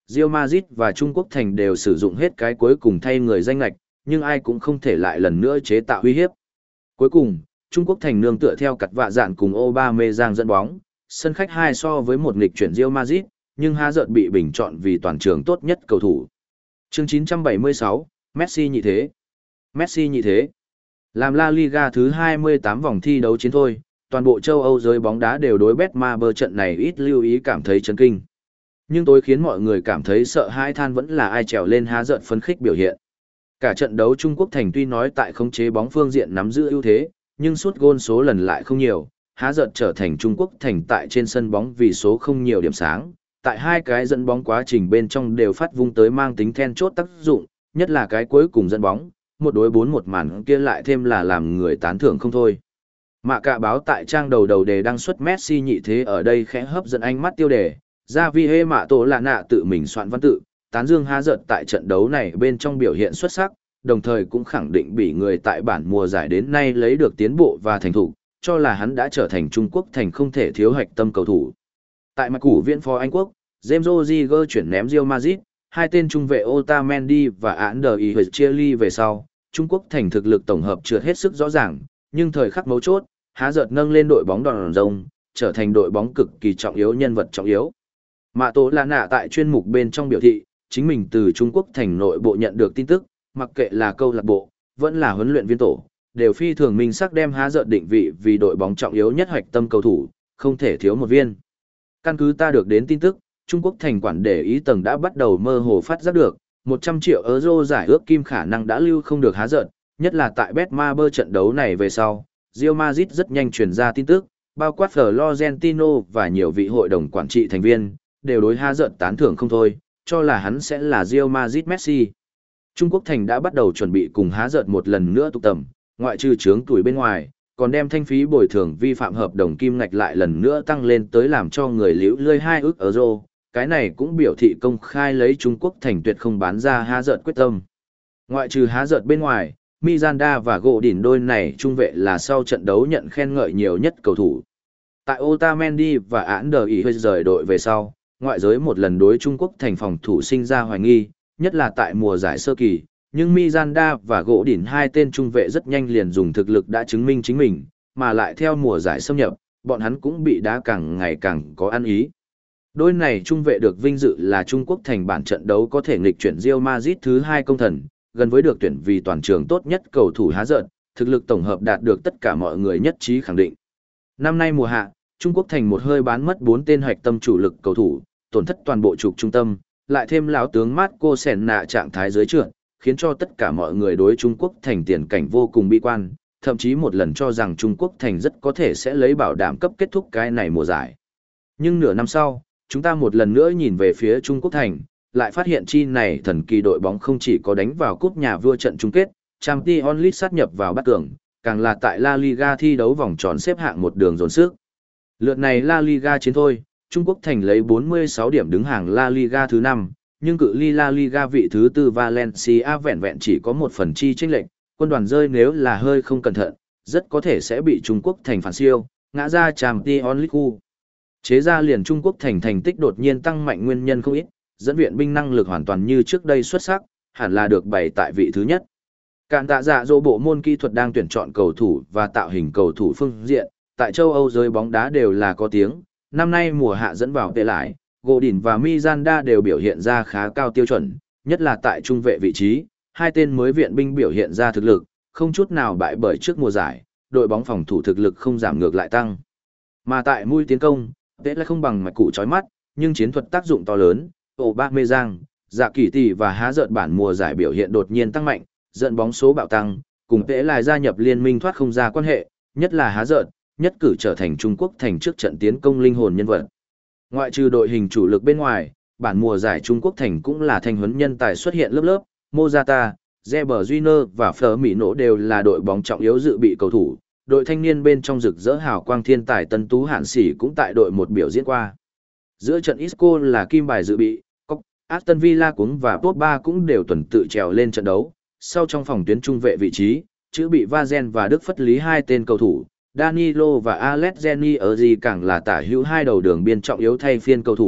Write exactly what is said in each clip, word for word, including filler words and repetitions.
Real Madrid và Trung Quốc Thành đều sử dụng hết cái cuối cùng thay người danh lệch, nhưng ai cũng không thể lại lần nữa chế tạo uy hiếp. Cuối cùng, Trung Quốc Thành nương tựa theo cặt vạ dạn cùng Aubameyang dẫn bóng, sân khách hai so với một nghịch chuyển Real Madrid, nhưng Hazard bị bình chọn vì toàn trường tốt nhất cầu thủ. Chương chín trăm bảy mươi sáu, Messi nhị thế. Messi nhị thế. Làm La Liga thứ hai mươi tám vòng thi đấu chiến thôi, toàn bộ châu Âu giới bóng đá đều đối Betmaber trận này ít lưu ý cảm thấy chấn kinh. Nhưng tối khiến mọi người cảm thấy sợ hãi than vẫn là ai trèo lên Hazard phấn khích biểu hiện. Cả trận đấu Trung Quốc Thành tuy nói tại khống chế bóng phương diện nắm giữ ưu thế, nhưng suốt gôn số lần lại không nhiều, Hazard trở thành Trung Quốc Thành tại trên sân bóng vì số không nhiều điểm sáng, tại hai cái dẫn bóng quá trình bên trong đều phát vung tới mang tính then chốt tác dụng, nhất là cái cuối cùng dẫn bóng, một đối bốn một màn kia lại thêm là làm người tán thưởng không thôi. Mạ Cạ báo tại trang đầu đầu đề đăng xuất Messi nhị thế ở đây khẽ hấp dẫn ánh mắt tiêu đề, ra vi hê mạ tổ lạ nạ tự mình soạn văn tự, tán dương Hazard tại trận đấu này bên trong biểu hiện xuất sắc, đồng thời cũng khẳng định bị người tại bản mùa giải đến nay lấy được tiến bộ và thành thủ, cho là hắn đã trở thành Trung Quốc Thành không thể thiếu hạch tâm cầu thủ. Tại mặt củ viện phó Anh Quốc, James Rodriguez chuyển ném Real Madrid, hai tên trung vệ Otamendi và Ander Ihechieli về sau, Trung Quốc Thành thực lực tổng hợp chưa hết sức rõ ràng, nhưng thời khắc mấu chốt, Hazard nâng lên đội bóng đòn rông, trở thành đội bóng cực kỳ trọng yếu nhân vật trọng yếu. Mạ Tổ Lạ Nạ tại chuyên mục bên trong biểu thị, chính mình từ Trung Quốc Thành nội bộ nhận được tin tức, mặc kệ là câu lạc bộ, vẫn là huấn luyện viên tổ, đều phi thường minh sắc đem Hazard định vị vì đội bóng trọng yếu nhất hoạch tâm cầu thủ, không thể thiếu một viên. Căn cứ ta được đến tin tức, Trung Quốc Thành quản để ý tầng đã bắt đầu mơ hồ phát giác được, một trăm triệu euro giải ước kim khả năng đã lưu không được Hazard, nhất là tại Betmaber trận đấu này về sau, Real Madrid rất nhanh truyền ra tin tức, bao quát Florentino và nhiều vị hội đồng quản trị thành viên, đều đối Hazard tán thưởng không thôi, cho là hắn sẽ là Real Madrid Messi. Trung Quốc Thành đã bắt đầu chuẩn bị cùng Hazard một lần nữa tụ tập, ngoại trừ chướng tuổi bên ngoài, còn đem thanh phí bồi thường vi phạm hợp đồng kim ngạch lại lần nữa tăng lên tới làm cho người liễu lơi hai ức euro. Cái này cũng biểu thị công khai lấy Trung Quốc Thành tuyệt không bán ra Hazard quyết tâm. Ngoại trừ Hazard bên ngoài, Miranda và Gỗ Đỉnh đôi này trung vệ là sau trận đấu nhận khen ngợi nhiều nhất cầu thủ. Tại Otamendi và Ander Ihechieli rời đội về sau, ngoại giới một lần đối Trung Quốc Thành phòng thủ sinh ra hoài nghi, nhất là tại mùa giải sơ kỳ, nhưng Miranda và Gỗ Đỉnh hai tên trung vệ rất nhanh liền dùng thực lực đã chứng minh chính mình, mà lại theo mùa giải xâm nhập, bọn hắn cũng bị đá càng ngày càng có ăn ý. Đôi này trung vệ được vinh dự là Trung Quốc Thành bản trận đấu có thể nghịch chuyển Real Madrid thứ hai công thần, gần với được tuyển vì toàn trường tốt nhất cầu thủ Hazard, thực lực tổng hợp đạt được tất cả mọi người nhất trí khẳng định. Năm nay mùa hạ, Trung Quốc Thành một hơi bán mất bốn tên hoạch tâm chủ lực cầu thủ, tổn thất toàn bộ trục trung tâm, lại thêm lão tướng Marco Senna trạng thái dưới trượt, khiến cho tất cả mọi người đối Trung Quốc Thành tiền cảnh vô cùng bi quan, thậm chí một lần cho rằng Trung Quốc Thành rất có thể sẽ lấy bảo đảm cấp kết thúc cái này mùa giải. Nhưng nửa năm sau, chúng ta một lần nữa nhìn về phía Trung Quốc Thành, lại phát hiện chi này thần kỳ đội bóng không chỉ có đánh vào cúp nhà vua trận chung kết, Champions League sát nhập vào bát cường, càng là tại La Liga thi đấu vòng tròn xếp hạng một đường dồn sức. Lượt này La Liga chiến thôi, Trung Quốc Thành lấy bốn mươi sáu điểm đứng hàng La Liga thứ năm, nhưng cự ly La Liga vị thứ tư Valencia vẹn vẹn chỉ có một phần chi chênh lệch, quân đoàn rơi nếu là hơi không cẩn thận, rất có thể sẽ bị Trung Quốc Thành phản siêu, ngã ra Champions League khu. Chế ra liền Trung Quốc Thành thành tích đột nhiên tăng mạnh nguyên nhân không ít, dẫn viện binh năng lực hoàn toàn như trước đây xuất sắc, hẳn là được bày tại vị thứ nhất. Cản tạ dạ dỗ bộ môn kỹ thuật đang tuyển chọn cầu thủ và tạo hình cầu thủ phương diện, tại châu Âu giới bóng đá đều là có tiếng, năm nay mùa hạ dẫn vào tệ lại, Gỗ Đỉnh và Miranda đều biểu hiện ra khá cao tiêu chuẩn, nhất là tại trung vệ vị trí, hai tên mới viện binh biểu hiện ra thực lực, không chút nào bại bởi trước mùa giải, đội bóng phòng thủ thực lực không giảm ngược lại tăng. Mà tại mũi tiến công, tệ lại không bằng mạch củ chói mắt, nhưng chiến thuật tác dụng to lớn, Aubameyang, Dạ Kỳ Tỷ và Há Dợn bản mùa giải biểu hiện đột nhiên tăng mạnh, dẫn bóng số bạo tăng, cùng tệ lại gia nhập liên minh thoát không ra quan hệ, nhất là Há Dợn, nhất cử trở thành Trung Quốc Thành trước trận tiến công linh hồn nhân vật. Ngoại trừ đội hình chủ lực bên ngoài, bản mùa giải Trung Quốc Thành cũng là thanh huấn nhân tài xuất hiện lớp lớp, Mozata, Reber Júnior và Firmino đều là đội bóng trọng yếu dự bị cầu thủ, đội thanh niên bên trong rực rỡ hào quang thiên tài Tân Tú Hạn Sĩ cũng tại đội một biểu diễn qua. Giữa trận Isco là kim bài dự bị, Cóc, Aston Villa cũng và Pogba cũng đều tuần tự trèo lên trận đấu, sau trong phòng tuyến trung vệ vị trí, chữ bị Vazen và Đức Phất Lý hai tên cầu thủ. Danilo và Alex Zeni ở gì càng là tả hữu hai đầu đường biên trọng yếu thay phiên cầu thủ,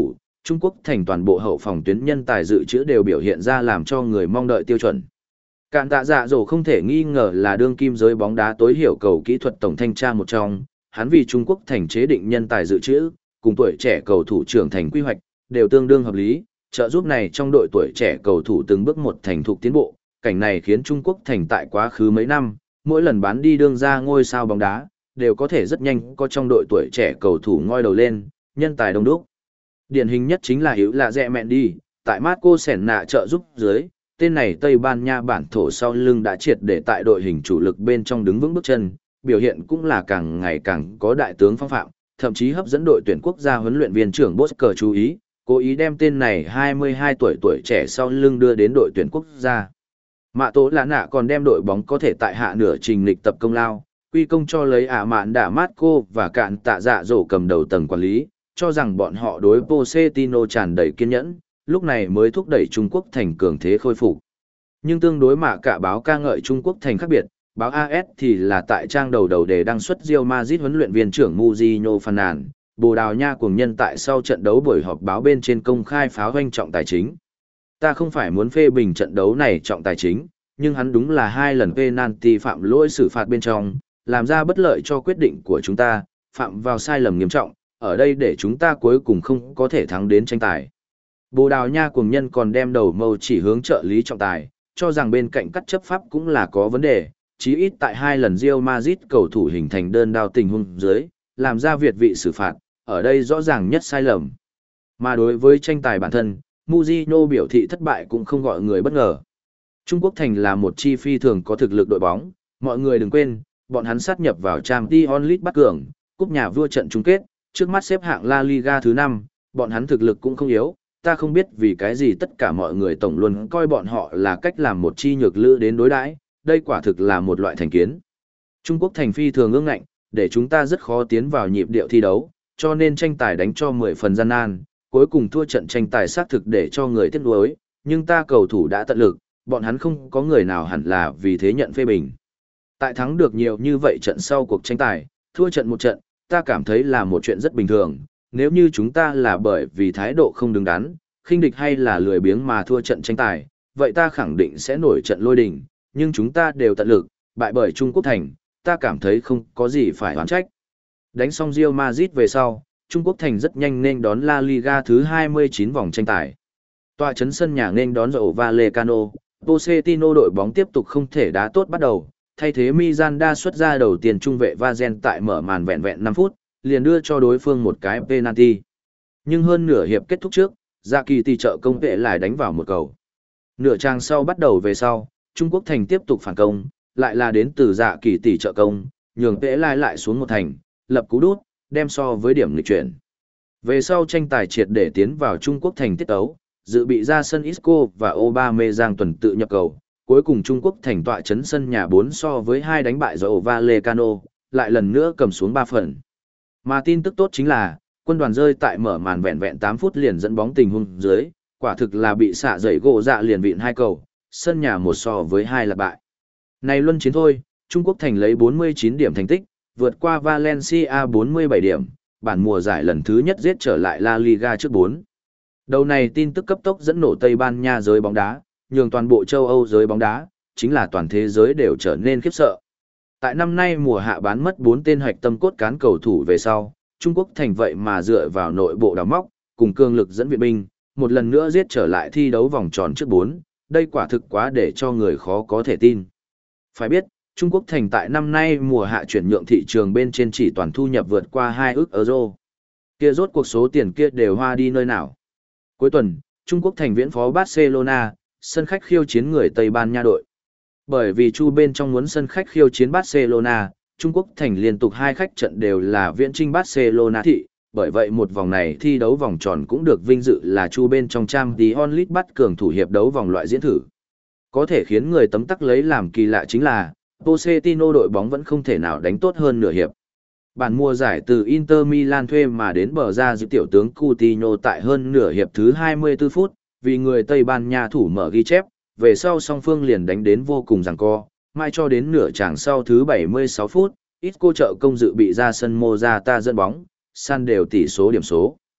Trung Quốc thành toàn bộ hậu phòng tuyến nhân tài dự trữ đều biểu hiện ra làm cho người mong đợi tiêu chuẩn. Cạn tạ dạ dỗ không thể nghi ngờ là đương kim giới bóng đá tối hiểu cầu kỹ thuật tổng thanh tra một trong, hắn vì Trung Quốc thành chế định nhân tài dự trữ, cùng tuổi trẻ cầu thủ trưởng thành quy hoạch, đều tương đương hợp lý, trợ giúp này trong đội tuổi trẻ cầu thủ từng bước một thành thục tiến bộ, cảnh này khiến Trung Quốc thành tại quá khứ mấy năm, mỗi lần bán đi đương ra ngôi sao bóng đá, đều có thể rất nhanh có trong đội tuổi trẻ cầu thủ ngoi đầu lên, nhân tài đông đúc. Điển hình nhất chính là Hữu Lạ Rẹ Mẹn Đi, tại Marco Senna trợ giúp dưới, tên này Tây Ban Nha bản thổ sau lưng đã triệt để tại đội hình chủ lực bên trong đứng vững bước chân, biểu hiện cũng là càng ngày càng có đại tướng phong phạm, thậm chí hấp dẫn đội tuyển quốc gia huấn luyện viên trưởng Bosker chú ý, cố ý đem tên này hai mươi hai tuổi tuổi trẻ sau lưng đưa đến đội tuyển quốc gia. Mạ Tố Lạ Nạ còn đem đội bóng có thể tại hạ nửa trình lịch tập công lao, quy công cho lấy ả mạn đả Marco và Cạn tạ dạ dỗ cầm đầu tầng quản lý, cho rằng bọn họ đối Pochettino tràn đầy kiên nhẫn, lúc này mới thúc đẩy Trung Quốc thành cường thế khôi phục. Nhưng tương đối mà cả báo ca ngợi Trung Quốc thành khác biệt, báo a ét thì là tại trang đầu đầu đề đăng xuất Real Madrid huấn luyện viên trưởng Mourinho phàn nàn, Bồ Đào Nha cuồng nhân tại sau trận đấu buổi họp báo bên trên công khai phá hoanh trọng tài chính. Ta không phải muốn phê bình trận đấu này trọng tài chính, nhưng hắn đúng là hai lần penalty phạm lỗi xử phạt bên trong, làm ra bất lợi cho quyết định của chúng ta, phạm vào sai lầm nghiêm trọng, ở đây để chúng ta cuối cùng không có thể thắng đến tranh tài. Bồ Đào Nha cuồng nhân còn đem đầu mâu chỉ hướng trợ lý trọng tài, cho rằng bên cạnh cắt chấp pháp cũng là có vấn đề, chí ít tại hai lần Real Madrid cầu thủ hình thành đơn đao tình huống dưới, làm ra việt vị xử phạt, ở đây rõ ràng nhất sai lầm. Mà đối với tranh tài bản thân, Mourinho biểu thị thất bại cũng không gọi người bất ngờ. Trung Quốc thành là một chi phi thường có thực lực đội bóng, mọi người đừng quên, bọn hắn sát nhập vào Champions League bắt cường, cúp nhà vua trận chung kết, trước mắt xếp hạng La Liga thứ năm, bọn hắn thực lực cũng không yếu, ta không biết vì cái gì tất cả mọi người tổng luôn coi bọn họ là cách làm một chi nhược lữ đến đối đãi, đây quả thực là một loại thành kiến. Trung Quốc thành phi thường ương ngạnh, để chúng ta rất khó tiến vào nhịp điệu thi đấu, cho nên tranh tài đánh cho mười phần gian nan, cuối cùng thua trận tranh tài xác thực để cho người tiếc nuối, nhưng ta cầu thủ đã tận lực, bọn hắn không có người nào hẳn là vì thế nhận phê bình. Tại thắng được nhiều như vậy trận sau cuộc tranh tài, thua trận một trận, ta cảm thấy là một chuyện rất bình thường, nếu như chúng ta là bởi vì thái độ không đứng đắn, khinh địch hay là lười biếng mà thua trận tranh tài, vậy ta khẳng định sẽ nổi trận lôi đình, nhưng chúng ta đều tận lực, bại bởi Trung Quốc thành, ta cảm thấy không có gì phải oán trách. Đánh xong Real Madrid về sau, Trung Quốc thành rất nhanh nên đón La Liga thứ hai mươi chín vòng tranh tài. Tòa trấn sân nhà nên đón Rayo Vallecano, Pochettino đội bóng tiếp tục không thể đá tốt bắt đầu, thay thế Miranda xuất ra đầu tiên trung vệ Vazen tại mở màn vẹn vẹn năm phút, liền đưa cho đối phương một cái penalty. Nhưng hơn nửa hiệp kết thúc trước, Dạ Kỳ tỷ trợ công vệ lại đánh vào một cầu. Nửa trang sau bắt đầu về sau, Trung Quốc thành tiếp tục phản công, lại là đến từ Dạ Kỳ tỷ trợ công, nhường vệ lại lại xuống một thành, lập cú đút, đem so với điểm lịch chuyển. Về sau tranh tài triệt để tiến vào Trung Quốc thành tiết tấu, dự bị ra sân Isco và Aubameyang tuần tự nhập cầu, cuối cùng Trung Quốc thành tọa chấn sân nhà bốn so với hai đánh bại Rayo Vallecano, lại lần nữa cầm xuống ba phần. Mà tin tức tốt chính là, quân đoàn rơi tại mở màn vẹn vẹn tám phút liền dẫn bóng tình huống dưới, quả thực là bị xạ dậy gỗ dạ liền vịn hai cầu, sân nhà một so với hai là bại. Này luân chiến thôi, Trung Quốc thành lấy bốn mươi chín điểm thành tích, vượt qua Valencia bốn mươi bảy điểm, bản mùa giải lần thứ nhất giết trở lại La Liga trước bốn. Đầu này tin tức cấp tốc dẫn nổ Tây Ban Nha giới bóng đá, nhường toàn bộ châu Âu giới bóng đá, chính là toàn thế giới đều trở nên khiếp sợ. Tại năm nay mùa hạ bán mất bốn tên hoạch tâm cốt cán cầu thủ về sau, Trung Quốc thành vậy mà dựa vào nội bộ đào móc, cùng cương lực dẫn viện binh, một lần nữa giết trở lại thi đấu vòng tròn trước bốn, đây quả thực quá để cho người khó có thể tin. Phải biết, Trung Quốc thành tại năm nay mùa hạ chuyển nhượng thị trường bên trên chỉ toàn thu nhập vượt qua hai ức euro. Kia rốt cuộc số tiền kia đều hoa đi nơi nào. Cuối tuần, Trung Quốc thành viễn phó Barcelona, sân khách khiêu chiến người Tây Ban Nha đội. Bởi vì Chu bên trong muốn sân khách khiêu chiến Barcelona, Trung Quốc thành liên tục hai khách trận đều là viễn trinh Barcelona thị, bởi vậy một vòng này thi đấu vòng tròn cũng được vinh dự là Chu bên trong Champions League bắt cường thủ hiệp đấu vòng loại diễn thử. Có thể khiến người tấm tắc lấy làm kỳ lạ chính là, Pochettino đội bóng vẫn không thể nào đánh tốt hơn nửa hiệp. Bản mùa giải từ Inter Milan thuê mà đến bờ ra giữ tiểu tướng Coutinho tại hơn nửa hiệp thứ hai mươi tư phút, vì người Tây Ban Nha thủ mở ghi chép, về sau song phương liền đánh đến vô cùng giằng co, mai cho đến nửa chàng sau thứ bảy mươi sáu phút, Isco trợ công dự bị ra sân Morata dẫn bóng, san đều tỷ số điểm số.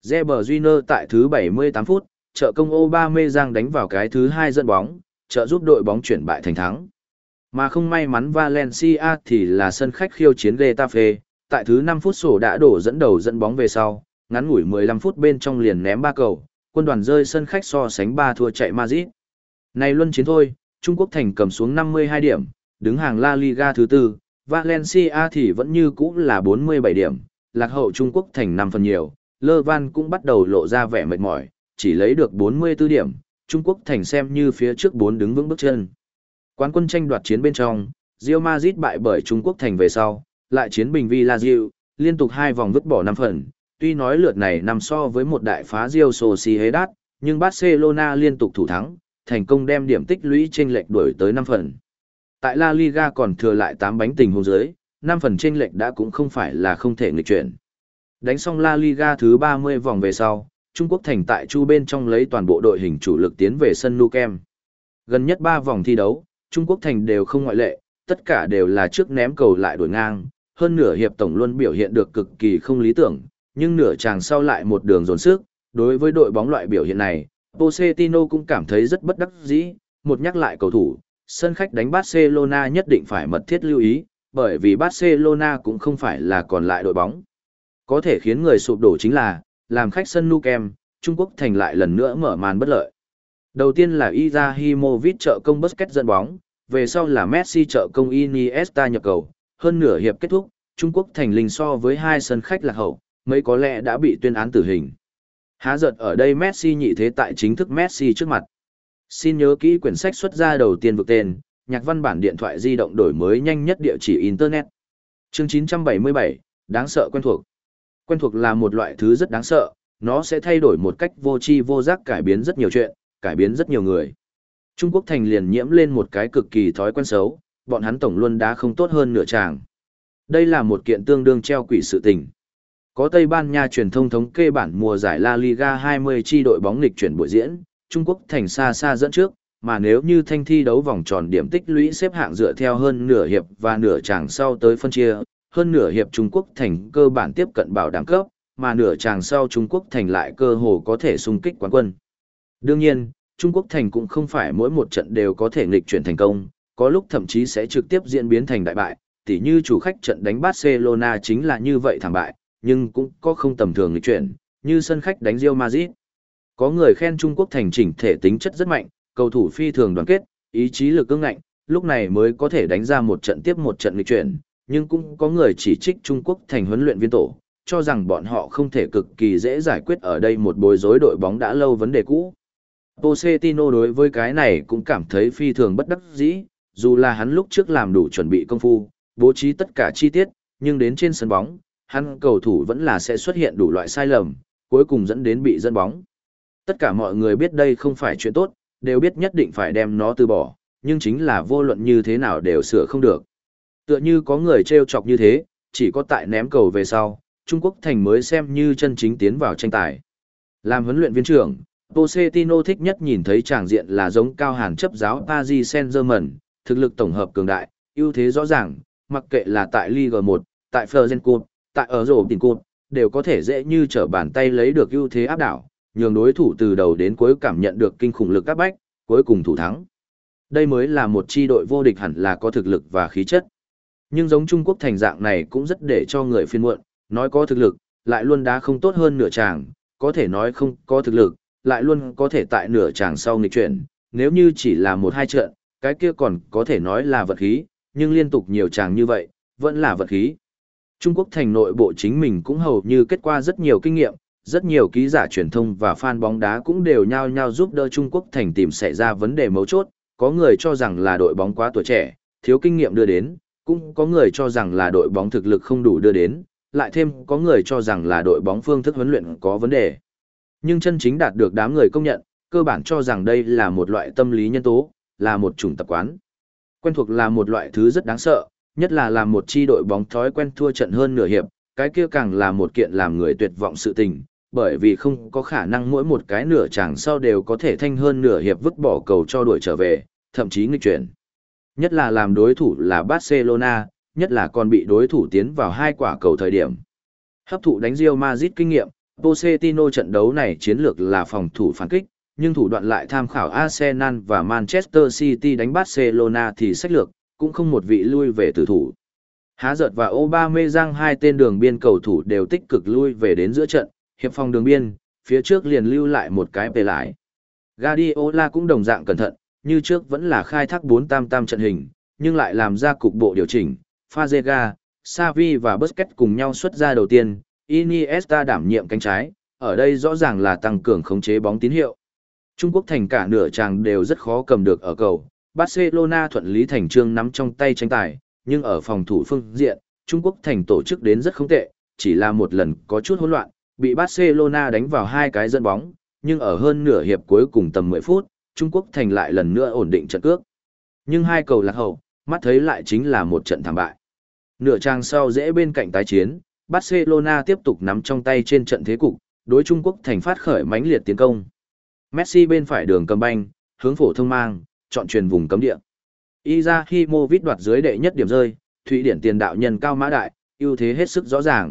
Reber Júnior tại thứ bảy mươi tám phút, trợ công Aubameyang đánh vào cái thứ hai dẫn bóng, trợ giúp đội bóng chuyển bại thành thắng. Mà không may mắn Valencia thì là sân khách khiêu chiến Getafe, tại thứ năm phút sổ đã đổ dẫn đầu dẫn bóng về sau, ngắn ngủi mười lăm phút bên trong liền ném ba cầu, quân đoàn rơi sân khách so sánh ba thua chạy Madrid. Này luân chiến thôi, Trung Quốc thành cầm xuống năm mươi hai điểm, đứng hàng La Liga thứ tư, Valencia thì vẫn như cũ là bốn mươi bảy điểm, lạc hậu Trung Quốc thành năm phần nhiều, Lơ Van cũng bắt đầu lộ ra vẻ mệt mỏi, chỉ lấy được bốn mươi tư điểm, Trung Quốc thành xem như phía trước bốn đứng vững bước chân. Quán quân tranh đoạt chiến bên trong, Real Madrid bại bởi Trung Quốc thành về sau, lại chiến bình Villarreal, liên tục hai vòng vứt bỏ năm phần, tuy nói lượt này nằm so với một đại phá Real Sociedad, nhưng Barcelona liên tục thủ thắng, thành công đem điểm tích lũy chênh lệch đuổi tới năm phần. Tại La Liga còn thừa lại tám bánh tình huống dưới, năm phần chênh lệch đã cũng không phải là không thể nghịch chuyển. Đánh xong La Liga thứ ba mươi vòng về sau, Trung Quốc thành tại chu bên trong lấy toàn bộ đội hình chủ lực tiến về sân Nou Camp. Gần nhất ba vòng thi đấu, Trung Quốc thành đều không ngoại lệ, tất cả đều là trước ném cầu lại đuổi ngang, hơn nửa hiệp tổng luôn biểu hiện được cực kỳ không lý tưởng, nhưng nửa chàng sau lại một đường dồn sức, đối với đội bóng loại biểu hiện này, Pochettino cũng cảm thấy rất bất đắc dĩ, một nhắc lại cầu thủ, sân khách đánh Barcelona nhất định phải mật thiết lưu ý, bởi vì Barcelona cũng không phải là còn lại đội bóng. Có thể khiến người sụp đổ chính là, làm khách sân Nou Camp, Trung Quốc thành lại lần nữa mở màn bất lợi. Đầu tiên là Izahimovic trợ công Busquets dẫn bóng, về sau là Messi trợ công Iniesta nhập cầu, hơn nửa hiệp kết thúc, Trung Quốc thành linh so với hai sân khách lạc hậu, mấy có lẽ đã bị tuyên án tử hình. Há giật ở đây Messi nhị thế tại chính thức Messi trước mặt. Xin nhớ kỹ quyển sách xuất ra đầu tiên vực tên, nhạc văn bản điện thoại di động đổi mới nhanh nhất địa chỉ Internet. Chương chín trăm bảy mươi bảy, đáng sợ quen thuộc. Quen thuộc là một loại thứ rất đáng sợ, nó sẽ thay đổi một cách vô tri vô giác cải biến rất nhiều chuyện, cải biến rất nhiều người. Trung Quốc thành liền nhiễm lên một cái cực kỳ thói quen xấu, bọn hắn tổng luôn đá không tốt hơn nửa tràng. Đây là một kiện tương đương treo quỷ sự tình. Có Tây Ban Nha truyền thông thống kê bản mùa giải La Liga hai mươi chi đội bóng nghịch chuyển buổi diễn, Trung Quốc thành xa xa dẫn trước, mà nếu như thanh thi đấu vòng tròn điểm tích lũy xếp hạng dựa theo hơn nửa hiệp và nửa tràng sau tới phân chia, hơn nửa hiệp Trung Quốc thành cơ bản tiếp cận bảo đảm cấp, mà nửa tràng sau Trung Quốc thành lại cơ hồ có thể xung kích quán quân. Đương nhiên, Trung Quốc thành cũng không phải mỗi một trận đều có thể nghịch chuyển thành công, có lúc thậm chí sẽ trực tiếp diễn biến thành đại bại, tỉ như chủ khách trận đánh Barcelona chính là như vậy thảm bại, nhưng cũng có không tầm thường nghịch chuyển, như sân khách đánh Real Madrid. Có người khen Trung Quốc thành chỉnh thể tính chất rất mạnh, cầu thủ phi thường đoàn kết, ý chí lực ương ngạnh, lúc này mới có thể đánh ra một trận tiếp một trận nghịch chuyển, nhưng cũng có người chỉ trích Trung Quốc thành huấn luyện viên tổ, cho rằng bọn họ không thể cực kỳ dễ giải quyết ở đây một bối rối đội bóng đã lâu vấn đề cũ. Pochettino đối với cái này cũng cảm thấy phi thường bất đắc dĩ, dù là hắn lúc trước làm đủ chuẩn bị công phu, bố trí tất cả chi tiết, nhưng đến trên sân bóng, hắn cầu thủ vẫn là sẽ xuất hiện đủ loại sai lầm, cuối cùng dẫn đến bị dẫn bóng. Tất cả mọi người biết đây không phải chuyện tốt, đều biết nhất định phải đem nó từ bỏ, nhưng chính là vô luận như thế nào đều sửa không được. Tựa như có người trêu chọc như thế, chỉ có tại ném cầu về sau, Trung Quốc thành mới xem như chân chính tiến vào tranh tài. Làm huấn luyện viên trưởng, Pochettino thích nhất nhìn thấy tràng diện là giống cao hàn chấp giáo Paris Saint-Germain, thực lực tổng hợp cường đại, ưu thế rõ ràng, mặc kệ là tại Ligue một, tại Fergen Cup, tại ở rổ tiền Cup, đều có thể dễ như trở bàn tay lấy được ưu thế áp đảo, nhường đối thủ từ đầu đến cuối cảm nhận được kinh khủng lực áp bách, cuối cùng thủ thắng. Đây mới là một chi đội vô địch hẳn là có thực lực và khí chất. Nhưng giống Trung Quốc thành dạng này cũng rất để cho người phiền muộn, nói có thực lực, lại luôn đá không tốt hơn nửa tràng, có thể nói không có thực lực, lại luôn có thể tại nửa tràng sau nghịch chuyển, nếu như chỉ là một hai trận, cái kia còn có thể nói là vật khí, nhưng liên tục nhiều tràng như vậy, vẫn là vật khí. Trung Quốc thành nội bộ chính mình cũng hầu như kết qua rất nhiều kinh nghiệm, rất nhiều ký giả truyền thông và fan bóng đá cũng đều nhao nhao giúp đỡ Trung Quốc thành tìm xảy ra vấn đề mấu chốt, có người cho rằng là đội bóng quá tuổi trẻ, thiếu kinh nghiệm đưa đến, cũng có người cho rằng là đội bóng thực lực không đủ đưa đến, lại thêm có người cho rằng là đội bóng phương thức huấn luyện có vấn đề. Nhưng chân chính đạt được đám người công nhận, cơ bản cho rằng đây là một loại tâm lý nhân tố, là một chủng tập quán. Quen thuộc là một loại thứ rất đáng sợ, nhất là làm một chi đội bóng thói quen thua trận hơn nửa hiệp, cái kia càng là một kiện làm người tuyệt vọng sự tình, bởi vì không có khả năng mỗi một cái nửa chàng sau đều có thể thanh hơn nửa hiệp vứt bỏ cầu cho đuổi trở về, thậm chí nghịch chuyển. Nhất là làm đối thủ là Barcelona, nhất là còn bị đối thủ tiến vào hai quả cầu thời điểm. Hấp thụ đánh Real Madrid kinh nghiệm, Pochettino trận đấu này chiến lược là phòng thủ phản kích, nhưng thủ đoạn lại tham khảo Arsenal và Manchester City đánh Barcelona thì sách lược, cũng không một vị lui về tử thủ. Há giật và Aubameyang hai tên đường biên cầu thủ đều tích cực lui về đến giữa trận, hiệp phòng đường biên, phía trước liền lưu lại một cái về lại. Guardiola cũng đồng dạng cẩn thận, như trước vẫn là khai thác bốn tam tam trận hình, nhưng lại làm ra cục bộ điều chỉnh, Fazega, Xavi và Busquets cùng nhau xuất ra đầu tiên, Iniesta đảm nhiệm cánh trái, ở đây rõ ràng là tăng cường khống chế bóng tín hiệu. Trung Quốc thành cả nửa chàng đều rất khó cầm được ở cầu, Barcelona thuận lý thành trương nắm trong tay tranh tài, nhưng ở phòng thủ phương diện, Trung Quốc thành tổ chức đến rất không tệ, chỉ là một lần có chút hỗn loạn, bị Barcelona đánh vào hai cái dẫn bóng, nhưng ở hơn nửa hiệp cuối cùng tầm mười phút, Trung Quốc thành lại lần nữa ổn định trận cước. Nhưng hai cầu lạc hậu, mắt thấy lại chính là một trận thảm bại. Nửa trang sau dễ bên cạnh tái chiến, Barcelona tiếp tục nắm trong tay trên trận thế cục, đối Trung Quốc thành phát khởi mãnh liệt tiến công. Messi bên phải đường cầm banh, hướng phổ thông mang, chọn truyền vùng cấm địa. Izahimovic đoạt dưới đệ nhất điểm rơi, Thụy Điển tiền đạo nhân cao mã đại, ưu thế hết sức rõ ràng.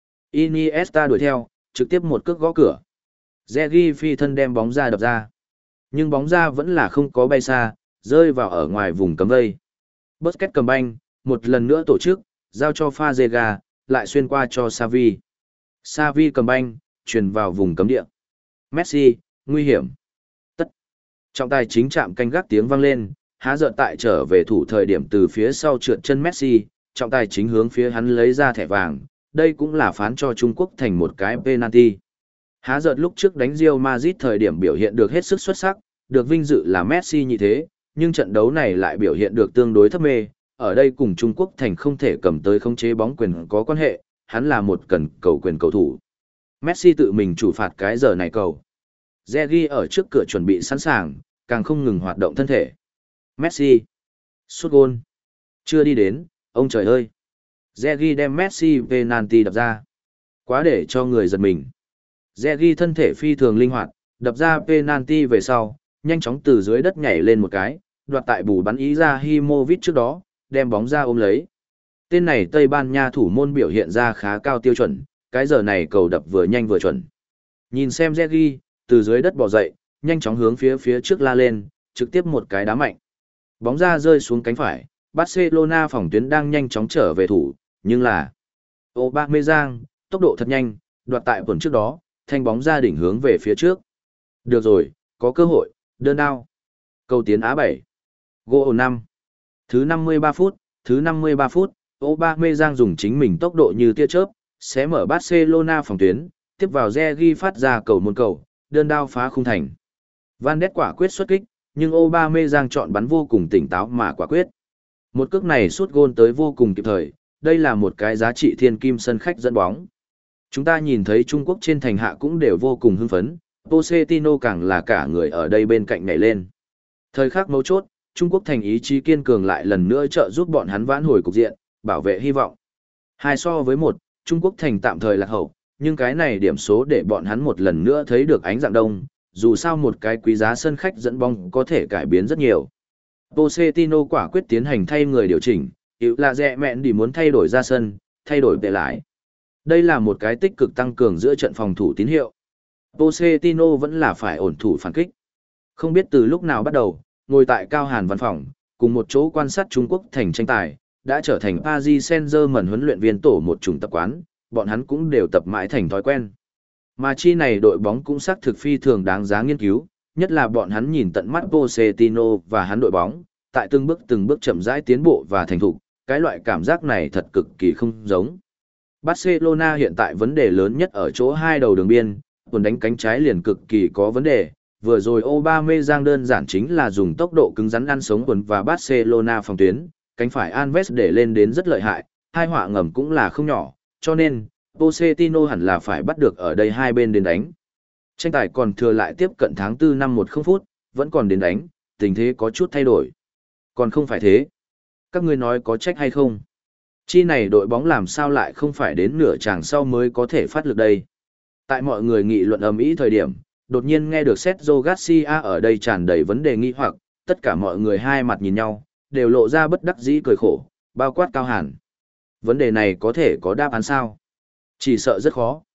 Iniesta đuổi theo, trực tiếp một cước gõ cửa. Zegi phi thân đem bóng ra đập ra. Nhưng bóng ra vẫn là không có bay xa, rơi vào ở ngoài vùng cấm vây. Busquets cầm banh, một lần nữa tổ chức, giao cho Fazega, lại xuyên qua cho Xavi. Xavi cầm banh, truyền vào vùng cấm địa. Messi, nguy hiểm. Tất. Trọng tài chính chạm canh gác tiếng vang lên, há giận tại trở về thủ thời điểm từ phía sau trượt chân Messi, trọng tài chính hướng phía hắn lấy ra thẻ vàng, đây cũng là phán cho Trung Quốc thành một cái penalty. Há giận lúc trước đánh Real Madrid thời điểm biểu hiện được hết sức xuất sắc, được vinh dự là Messi như thế, nhưng trận đấu này lại biểu hiện được tương đối thấp mê, ở đây cùng Trung Quốc thành không thể cầm tới khống chế bóng quyền có quan hệ, hắn là một cần cầu quyền cầu thủ. Messi tự mình chủ phạt cái giờ này cầu. Zegi ở trước cửa chuẩn bị sẵn sàng, càng không ngừng hoạt động thân thể. Messi. Sút gôn. Chưa đi đến, ông trời ơi. Zegi đem Messi penalty đập ra. Quá để cho người giật mình. Zegi thân thể phi thường linh hoạt, đập ra penalty về sau, nhanh chóng từ dưới đất nhảy lên một cái, đoạt tại bù bắn Izahimovic trước đó, đem bóng ra ôm lấy. Tên này Tây Ban Nha thủ môn biểu hiện ra khá cao tiêu chuẩn, cái giờ này cầu đập vừa nhanh vừa chuẩn. Nhìn xem Zegi, từ dưới đất bò dậy, nhanh chóng hướng phía phía trước la lên, trực tiếp một cái đá mạnh. Bóng ra rơi xuống cánh phải, Barcelona phòng tuyến đang nhanh chóng trở về thủ, nhưng là Aubameyang, tốc độ thật nhanh, đoạt tại vườn trước đó, thanh bóng ra đỉnh hướng về phía trước. Được rồi, có cơ hội, đơn đao. Cầu tiến Á bảy. Goal năm. Thứ năm mươi ba phút, thứ năm mươi ba phút, Aubameyang dùng chính mình tốc độ như tia chớp, xé mở Barcelona phòng tuyến, tiếp vào Zegi phát ra cầu môn cầu, đơn đao phá khung thành. Van Ness quả quyết xuất kích, nhưng Aubameyang chọn bắn vô cùng tỉnh táo mà quả quyết. Một cước này sút gôn tới vô cùng kịp thời, đây là một cái giá trị thiên kim sân khách dẫn bóng. Chúng ta nhìn thấy Trung Quốc trên thành hạ cũng đều vô cùng hưng phấn, Pochettino càng là cả người ở đây bên cạnh nhảy lên. Thời khắc mấu chốt, Trung Quốc thành ý chí kiên cường lại lần nữa trợ giúp bọn hắn vãn hồi cục diện, bảo vệ hy vọng. Hai so với một, Trung Quốc thành tạm thời lạc hậu, nhưng cái này điểm số để bọn hắn một lần nữa thấy được ánh dạng đông, dù sao một cái quý giá sân khách dẫn bóng có thể cải biến rất nhiều. Pochettino quả quyết tiến hành thay người điều chỉnh, yếu là dẹ mẹn đi muốn thay đổi ra sân, thay đổi về lại. Đây là một cái tích cực tăng cường giữa trận phòng thủ tín hiệu. Pochettino vẫn là phải ổn thủ phản kích. Không biết từ lúc nào bắt đầu, ngồi tại Cao Hàn văn phòng, cùng một chỗ quan sát Trung Quốc thành tranh tài, đã trở thành Paris Saint-Germain huấn luyện viên tổ một chủng tập quán, bọn hắn cũng đều tập mãi thành thói quen. Mà chi này đội bóng cũng xác thực phi thường đáng giá nghiên cứu, nhất là bọn hắn nhìn tận mắt Pochettino và hắn đội bóng, tại từng bước từng bước chậm rãi tiến bộ và thành thục, cái loại cảm giác này thật cực kỳ không giống. Barcelona hiện tại vấn đề lớn nhất ở chỗ hai đầu đường biên, tuần đánh cánh trái liền cực kỳ có vấn đề, vừa rồi Aubameyang đơn giản chính là dùng tốc độ cứng rắn ăn sống tuần và Barcelona phòng tuyến, cánh phải Alves để lên đến rất lợi hại, hai họa ngầm cũng là không nhỏ, cho nên Pochettino hẳn là phải bắt được ở đây hai bên đến đánh. Tranh tài còn thừa lại tiếp cận tháng tư năm một không phút, vẫn còn đến đánh, tình thế có chút thay đổi. Còn không phải thế. Các ngươi nói có trách hay không? Chi này đội bóng làm sao lại không phải đến nửa chàng sau mới có thể phát lực đây? Tại mọi người nghị luận ầm ĩ thời điểm, đột nhiên nghe được Sergio Garcia ở đây tràn đầy vấn đề nghi hoặc, tất cả mọi người hai mặt nhìn nhau, đều lộ ra bất đắc dĩ cười khổ, bao quát Cao Hàn. Vấn đề này có thể có đáp án sao? Chỉ sợ rất khó.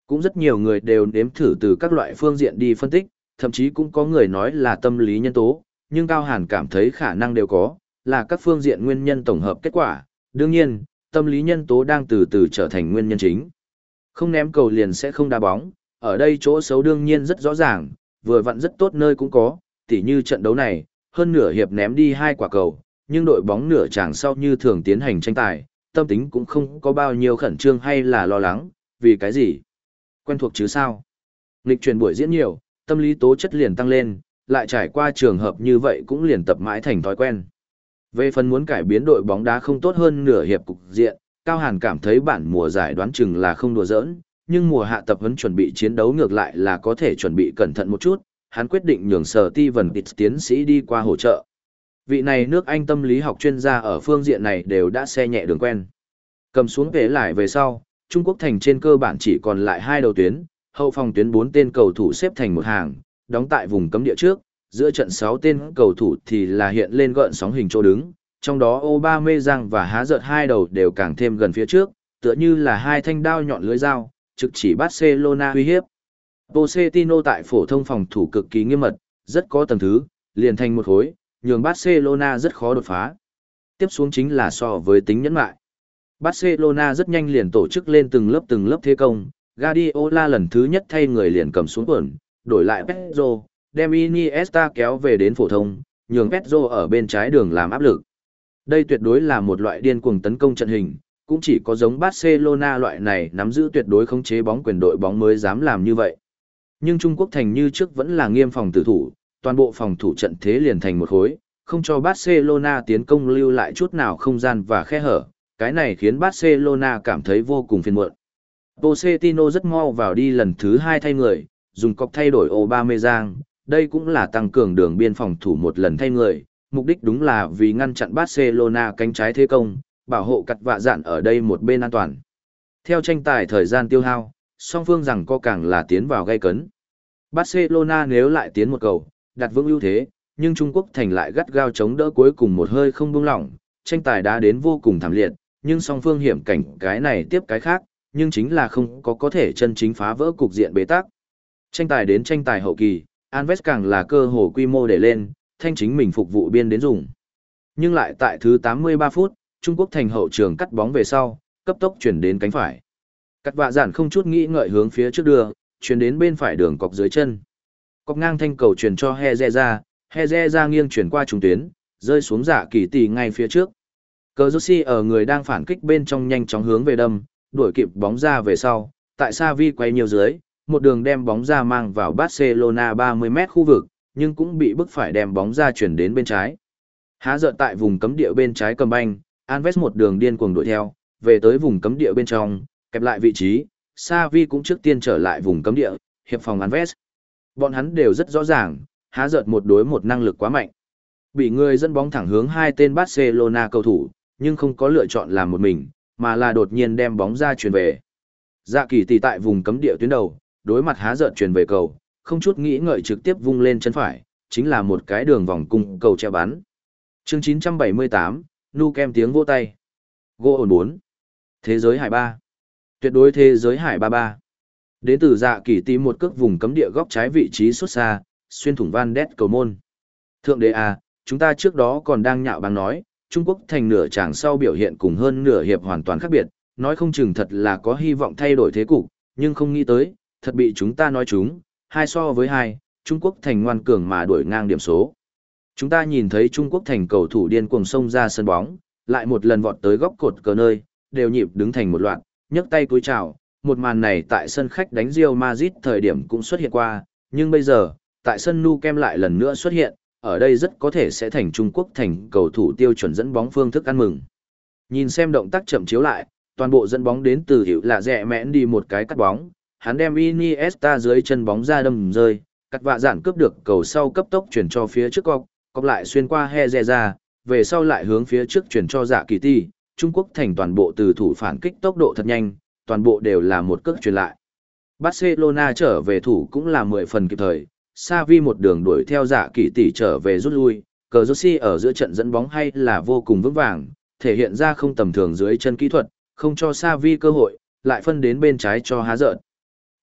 Cũng rất nhiều người đều nếm thử từ các loại phương diện đi phân tích, thậm chí cũng có người nói là tâm lý nhân tố, nhưng Cao Hàn cảm thấy khả năng đều có, là các phương diện nguyên nhân tổng hợp kết quả. Đương nhiên, tâm lý nhân tố đang từ từ trở thành nguyên nhân chính. Không ném cầu liền sẽ không đá bóng, ở đây chỗ xấu đương nhiên rất rõ ràng, vừa vặn rất tốt nơi cũng có, tỉ như trận đấu này, hơn nửa hiệp ném đi hai quả cầu, nhưng đội bóng nửa chàng sau như thường tiến hành tranh tài, tâm tính cũng không có bao nhiêu khẩn trương hay là lo lắng, vì cái gì? Quen thuộc chứ sao? Nghịch chuyển buổi diễn nhiều, tâm lý tố chất liền tăng lên, lại trải qua trường hợp như vậy cũng liền tập mãi thành thói quen. Về phần muốn cải biến đội bóng đá không tốt hơn nửa hiệp cục diện, Cao Hàn cảm thấy bản mùa giải đoán chừng là không đùa giỡn, nhưng mùa hạ tập huấn chuẩn bị chiến đấu ngược lại là có thể chuẩn bị cẩn thận một chút, hắn quyết định nhường Sở Ti Vân Tịch tiến sĩ đi qua hỗ trợ. Vị này nước Anh tâm lý học chuyên gia ở phương diện này đều đã xe nhẹ đường quen. Cầm xuống về lại về sau, Trung Quốc thành trên cơ bản chỉ còn lại hai đầu tuyến, hậu phòng tuyến bốn tên cầu thủ xếp thành một hàng, đóng tại vùng cấm địa trước, giữa trận sáu tên cầu thủ thì là hiện lên gợn sóng hình chỗ đứng, trong đó Aubameyang và Há Giợt hai đầu đều càng thêm gần phía trước, tựa như là hai thanh đao nhọn lưỡi dao, trực chỉ Barcelona uy hiếp. Pochettino tại phổ thông phòng thủ cực kỳ nghiêm mật, rất có tầng thứ, liền thành một khối, nhường Barcelona rất khó đột phá. Tiếp xuống chính là so với tính nhẫn mại. Barcelona rất nhanh liền tổ chức lên từng lớp từng lớp thế công, Guardiola lần thứ nhất thay người liền cầm xuống quần, đổi lại Pedro, đem Iniesta kéo về đến phổ thông, nhường Pedro ở bên trái đường làm áp lực. Đây tuyệt đối là một loại điên cuồng tấn công trận hình, cũng chỉ có giống Barcelona loại này nắm giữ tuyệt đối khống chế bóng quyền đội bóng mới dám làm như vậy. Nhưng Trung Quốc thành như trước vẫn là nghiêm phòng tử thủ, toàn bộ phòng thủ trận thế liền thành một khối, không cho Barcelona tiến công lưu lại chút nào không gian và khe hở, cái này khiến Barcelona cảm thấy vô cùng phiền muộn. Pochettino rất mau vào đi lần thứ hai thay người, dùng cọc thay đổi Aubameyang, đây cũng là tăng cường đường biên phòng thủ một lần thay người, mục đích đúng là vì ngăn chặn Barcelona cánh trái thế công, bảo hộ cặt vạ dạn ở đây một bên an toàn. Theo tranh tài thời gian tiêu hao, song phương rằng co càng là tiến vào gay cấn. Barcelona nếu lại tiến một cầu, đặt vững ưu thế, nhưng Trung Quốc thành lại gắt gao chống đỡ cuối cùng một hơi không buông lỏng, tranh tài đã đến vô cùng thảm liệt, nhưng song phương hiểm cảnh cái này tiếp cái khác, nhưng chính là không có có thể chân chính phá vỡ cục diện bế tắc. Tranh tài đến tranh tài hậu kỳ, Alves càng là cơ hồ quy mô để lên, thanh chính mình phục vụ biên đến dùng. Nhưng lại tại thứ tám mươi ba phút, Trung Quốc thành hậu trường cắt bóng về sau, cấp tốc chuyển đến cánh phải. Cắt vạ giản không chút nghĩ ngợi hướng phía trước đưa, chuyển đến bên phải đường cọc dưới chân. Cọc ngang thanh cầu chuyển cho Hezeza, Hezeza nghiêng chuyển qua trung tuyến, rơi xuống Dạ Kỳ Tỷ ngay phía trước. Cờ Rossi ở người đang phản kích bên trong nhanh chóng hướng về đâm, đuổi kịp bóng ra về sau, tại Xavi quay nhiều dưới, một đường đem bóng ra mang vào Barcelona ba mươi mét khu vực, nhưng cũng bị bức phải đem bóng ra chuyển đến bên trái. Há Giợt tại vùng cấm địa bên trái cầm banh, Alves một đường điên cuồng đuổi theo, về tới vùng cấm địa bên trong, kẹp lại vị trí, Xavi cũng trước tiên trở lại vùng cấm địa, hiệp phòng Alves. Bọn hắn đều rất rõ ràng, Há Giợt một đối một năng lực quá mạnh. Bị người dẫn bóng thẳng hướng hai tên Barcelona cầu thủ, nhưng không có lựa chọn làm một mình, mà là đột nhiên đem bóng ra chuyền về. Dạ Kỳ Tỷ tại vùng cấm địa tuyến đầu, đối mặt Há Giợt chuyền về cầu, không chút nghĩ ngợi trực tiếp vung lên chân phải, chính là một cái đường vòng cung cầu treo bắn. Chương chín trăm bảy mươi tám, Nu Kem tiếng vỗ tay. Gỗ ổn bốn. Thế giới hải ba. Tuyệt đối thế giới hải ba ba. Đến từ Dạ Kỳ Tỷ một cước vùng cấm địa góc trái vị trí xuất xa, xuyên thủng Van Đét cầu môn. Thượng đế à, chúng ta trước đó còn đang nhạo báng nói, Trung Quốc thành nửa chàng sau biểu hiện cùng hơn nửa hiệp hoàn toàn khác biệt, nói không chừng thật là có hy vọng thay đổi thế cục, nhưng không nghĩ tới, thật bị chúng ta nói chúng, hai so với hai, Trung Quốc thành ngoan cường mà đuổi ngang điểm số. Chúng ta nhìn thấy Trung Quốc thành cầu thủ điên cuồng xông ra sân bóng, lại một lần vọt tới góc cột cờ nơi, đều nhịp đứng thành một loạt, nhấc tay cúi chào, một màn này tại sân khách đánh Real Madrid thời điểm cũng xuất hiện qua, nhưng bây giờ, tại sân Nou Camp lại lần nữa xuất hiện, ở đây rất có thể sẽ thành Trung Quốc thành cầu thủ tiêu chuẩn dẫn bóng phương thức ăn mừng. Nhìn xem động tác chậm chiếu lại, toàn bộ dẫn bóng đến từ hiệu là rẻ mẽn đi một cái cắt bóng, hắn đem Iniesta dưới chân bóng ra đâm rơi, cắt vạ giản cướp được cầu sau cấp tốc chuyển cho phía trước cọc, cọc lại xuyên qua Hezeza, về sau lại hướng phía trước chuyển cho Dạ Kỳ Tỷ, Trung Quốc thành toàn bộ từ thủ phản kích tốc độ thật nhanh, toàn bộ đều là một cước chuyển lại. Barcelona trở về thủ cũng là mười phần kịp thời, Xavi một đường đuổi theo Dạ Kỳ Tỷ trở về rút lui, cờ Rossi ở giữa trận dẫn bóng hay là vô cùng vững vàng, thể hiện ra không tầm thường dưới chân kỹ thuật, không cho Xavi cơ hội, lại phân đến bên trái cho Há Giợt.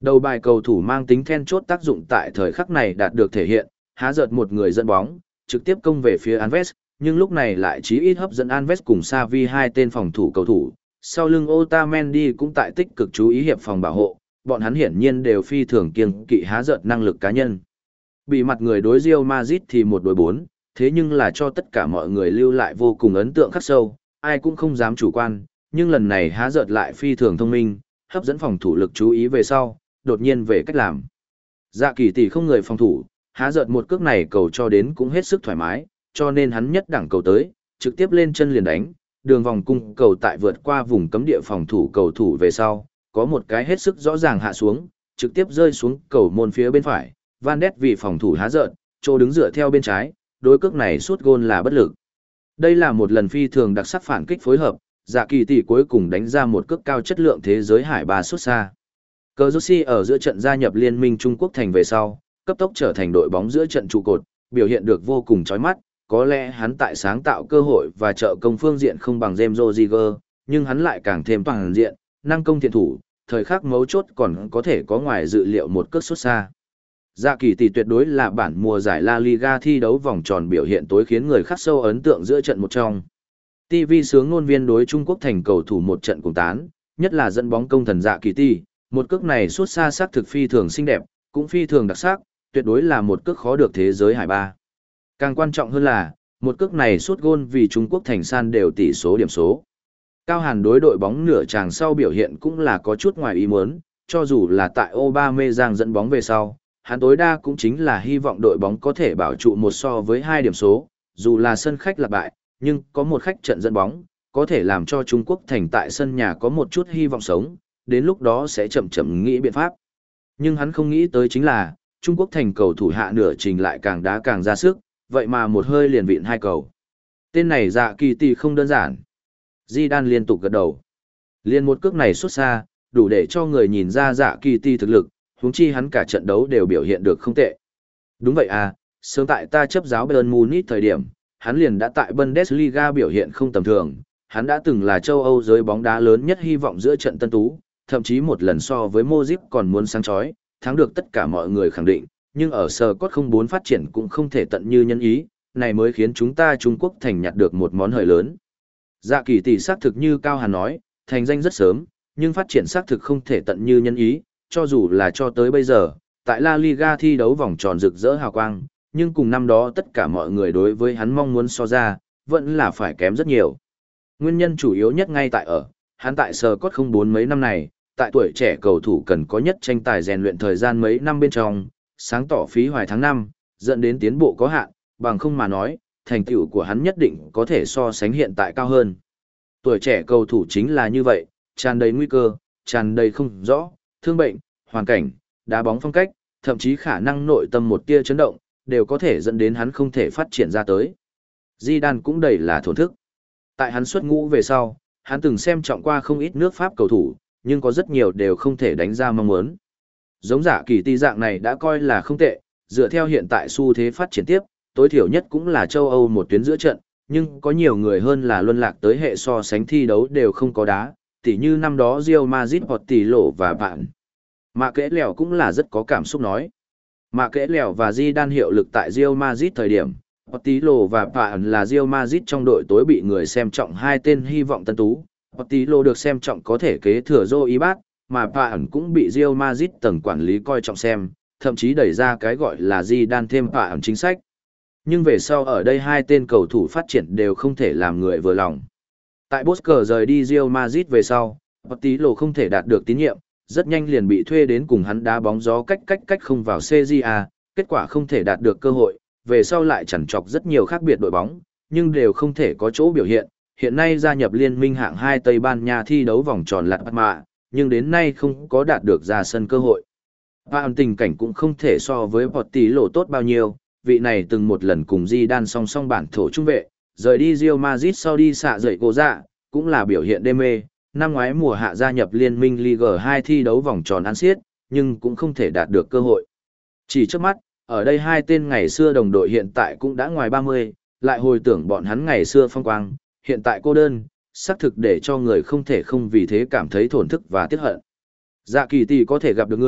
Đầu bài cầu thủ mang tính then chốt tác dụng tại thời khắc này đạt được thể hiện, há giật một người dẫn bóng, trực tiếp công về phía Alves, nhưng lúc này lại chí ít hấp dẫn Alves cùng Xavi hai tên phòng thủ cầu thủ. Sau lưng Otamendi cũng tại tích cực chú ý hiệp phòng bảo hộ, bọn hắn hiển nhiên đều phi thường kiêng kỵ há giật năng lực cá nhân. Bị mặt người đối Real Madrid thì một đối bốn, thế nhưng là cho tất cả mọi người lưu lại vô cùng ấn tượng khắc sâu, ai cũng không dám chủ quan, nhưng lần này há giật lại phi thường thông minh, hấp dẫn phòng thủ lực chú ý về sau, đột nhiên về cách làm. Dạ kỳ tỷ không người phòng thủ, há giật một cước này cầu cho đến cũng hết sức thoải mái, cho nên hắn nhất đẳng cầu tới, trực tiếp lên chân liền đánh, đường vòng cung cầu tại vượt qua vùng cấm địa phòng thủ cầu thủ về sau, có một cái hết sức rõ ràng hạ xuống, trực tiếp rơi xuống cầu môn phía bên phải, Van Ness vì phòng thủ há giật, chỗ đứng dựa theo bên trái, đối cước này sút gôn là bất lực. Đây là một lần phi thường đặc sắc phản kích phối hợp, dạ kỳ tỷ cuối cùng đánh ra một cước cao chất lượng thế giới hải ba sút xa. Cờ Josi ở giữa trận gia nhập Liên minh Trung Quốc thành về sau, cấp tốc trở thành đội bóng giữa trận trụ cột, biểu hiện được vô cùng chói mắt, có lẽ hắn tại sáng tạo cơ hội và trợ công phương diện không bằng James Rodriguez, nhưng hắn lại càng thêm toàn diện, năng công thiện thủ, thời khắc mấu chốt còn có thể có ngoài dự liệu một cước sút xa. Dạ kỳ tỷ tuyệt đối là bản mùa giải La Liga thi đấu vòng tròn biểu hiện tối khiến người khắc sâu ấn tượng giữa trận một trong. ti vi sướng ngôn viên đối Trung Quốc thành cầu thủ một trận cùng tán, nhất là dẫn bóng công thần Dạ kỳ tỷ, một cước này sút xa sắc thực phi thường xinh đẹp, cũng phi thường đặc sắc, tuyệt đối là một cước khó được thế giới hải ba. Càng quan trọng hơn là, một cước này sút gôn vì Trung Quốc thành san đều tỷ số điểm số. Cao Hàn đối đội bóng nửa chàng sau biểu hiện cũng là có chút ngoài ý muốn, cho dù là tại Aubameyang dẫn bóng về sau, hắn tối đa cũng chính là hy vọng đội bóng có thể bảo trụ một so với hai điểm số, dù là sân khách lạc bại, nhưng có một khách trận dẫn bóng, có thể làm cho Trung Quốc thành tại sân nhà có một chút hy vọng sống, đến lúc đó sẽ chậm chậm nghĩ biện pháp. Nhưng hắn không nghĩ tới chính là, Trung Quốc thành cầu thủ hạ nửa trình lại càng đá càng ra sức, vậy mà một hơi liền vịn hai cầu. Tên này Dạ kỳ tỷ không đơn giản. Zidane liên tục gật đầu. Liên một cước này xuất xa, đủ để cho người nhìn ra Dạ kỳ tỷ thực lực, huống chi hắn cả trận đấu đều biểu hiện được không tệ. Đúng vậy à, sớm tại ta chấp giáo Bayern Munich thời điểm, hắn liền đã tại Bundesliga biểu hiện không tầm thường, hắn đã từng là châu Âu giới bóng đá lớn nhất hy vọng giữa trận tân tú, thậm chí một lần so với Modric còn muốn sáng chói, thắng được tất cả mọi người khẳng định, nhưng ở Scott không bốn phát triển cũng không thể tận như nhân ý, này mới khiến chúng ta Trung Quốc thành nhặt được một món hời lớn. Dạ kỳ tỷ xác thực như Cao Hàn nói, thành danh rất sớm, nhưng phát triển xác thực không thể tận như nhân ý, cho dù là cho tới bây giờ, tại La Liga thi đấu vòng tròn rực rỡ hào quang, nhưng cùng năm đó tất cả mọi người đối với hắn mong muốn so ra, vẫn là phải kém rất nhiều. Nguyên nhân chủ yếu nhất ngay tại ở, hắn tại Scott không bốn mấy năm này, tại tuổi trẻ cầu thủ cần có nhất tranh tài rèn luyện thời gian mấy năm bên trong, sáng tỏ phí hoài tháng năm, dẫn đến tiến bộ có hạn, bằng không mà nói, thành tựu của hắn nhất định có thể so sánh hiện tại cao hơn. Tuổi trẻ cầu thủ chính là như vậy, tràn đầy nguy cơ, tràn đầy không rõ, thương bệnh, hoàn cảnh, đá bóng phong cách, thậm chí khả năng nội tâm một tia chấn động, đều có thể dẫn đến hắn không thể phát triển ra tới. Zidane cũng đầy là thổn thức. Tại hắn xuất ngũ về sau, hắn từng xem trọng qua không ít nước Pháp cầu thủ, nhưng có rất nhiều đều không thể đánh ra mong muốn. Giống Dạ kỳ tỷ dạng này đã coi là không tệ, dựa theo hiện tại xu thế phát triển tiếp, tối thiểu nhất cũng là châu Âu một tuyến giữa trận, nhưng có nhiều người hơn là luân lạc tới hệ so sánh thi đấu đều không có đá, tỉ như năm đó Real Madrid hoặc tỷ lộ và bạn. Mạ Kẽ Lèo cũng là rất có cảm xúc nói. Mạ Kẽ Lèo và Zidane hiệu lực tại Real Madrid thời điểm, Portillo và bạn là Real Madrid trong đội tối bị người xem trọng hai tên hy vọng tân tú. Portillo được xem trọng có thể kế thừa Joe Ibat, mà bạn cũng bị Real Madrid tầng quản lý coi trọng xem, thậm chí đẩy ra cái gọi là Zidane thêm bạn chính sách. Nhưng về sau ở đây hai tên cầu thủ phát triển đều không thể làm người vừa lòng. Tại Bosker rời đi Real Madrid về sau, Portillo không thể đạt được tín nhiệm, rất nhanh liền bị thuê đến cùng hắn đá bóng gió cách cách cách không vào xê giê a, kết quả không thể đạt được cơ hội, về sau lại chằn chọc rất nhiều khác biệt đội bóng, nhưng đều không thể có chỗ biểu hiện. Hiện nay gia nhập liên minh hạng hai Tây Ban Nha thi đấu vòng tròn lạt mạ, nhưng đến nay không có đạt được ra sân cơ hội. Bạn tình cảnh cũng không thể so với Portillo tốt bao nhiêu, vị này từng một lần cùng Zidane song song bản thổ trung vệ, rời đi Real Madrid sau đi xạ dậy cổ dạ, cũng là biểu hiện đê mê. Năm ngoái mùa hạ gia nhập liên minh Ligue hai thi đấu vòng tròn ăn xiết, nhưng cũng không thể đạt được cơ hội. Chỉ trước mắt, ở đây hai tên ngày xưa đồng đội hiện tại cũng đã ngoài ba mươi, lại hồi tưởng bọn hắn ngày xưa phong quang, hiện tại cô đơn, xác thực để cho người không thể không vì thế cảm thấy thổn thức và tiếc hận. Dạ kỳ tỷ có thể gặp được ngươi,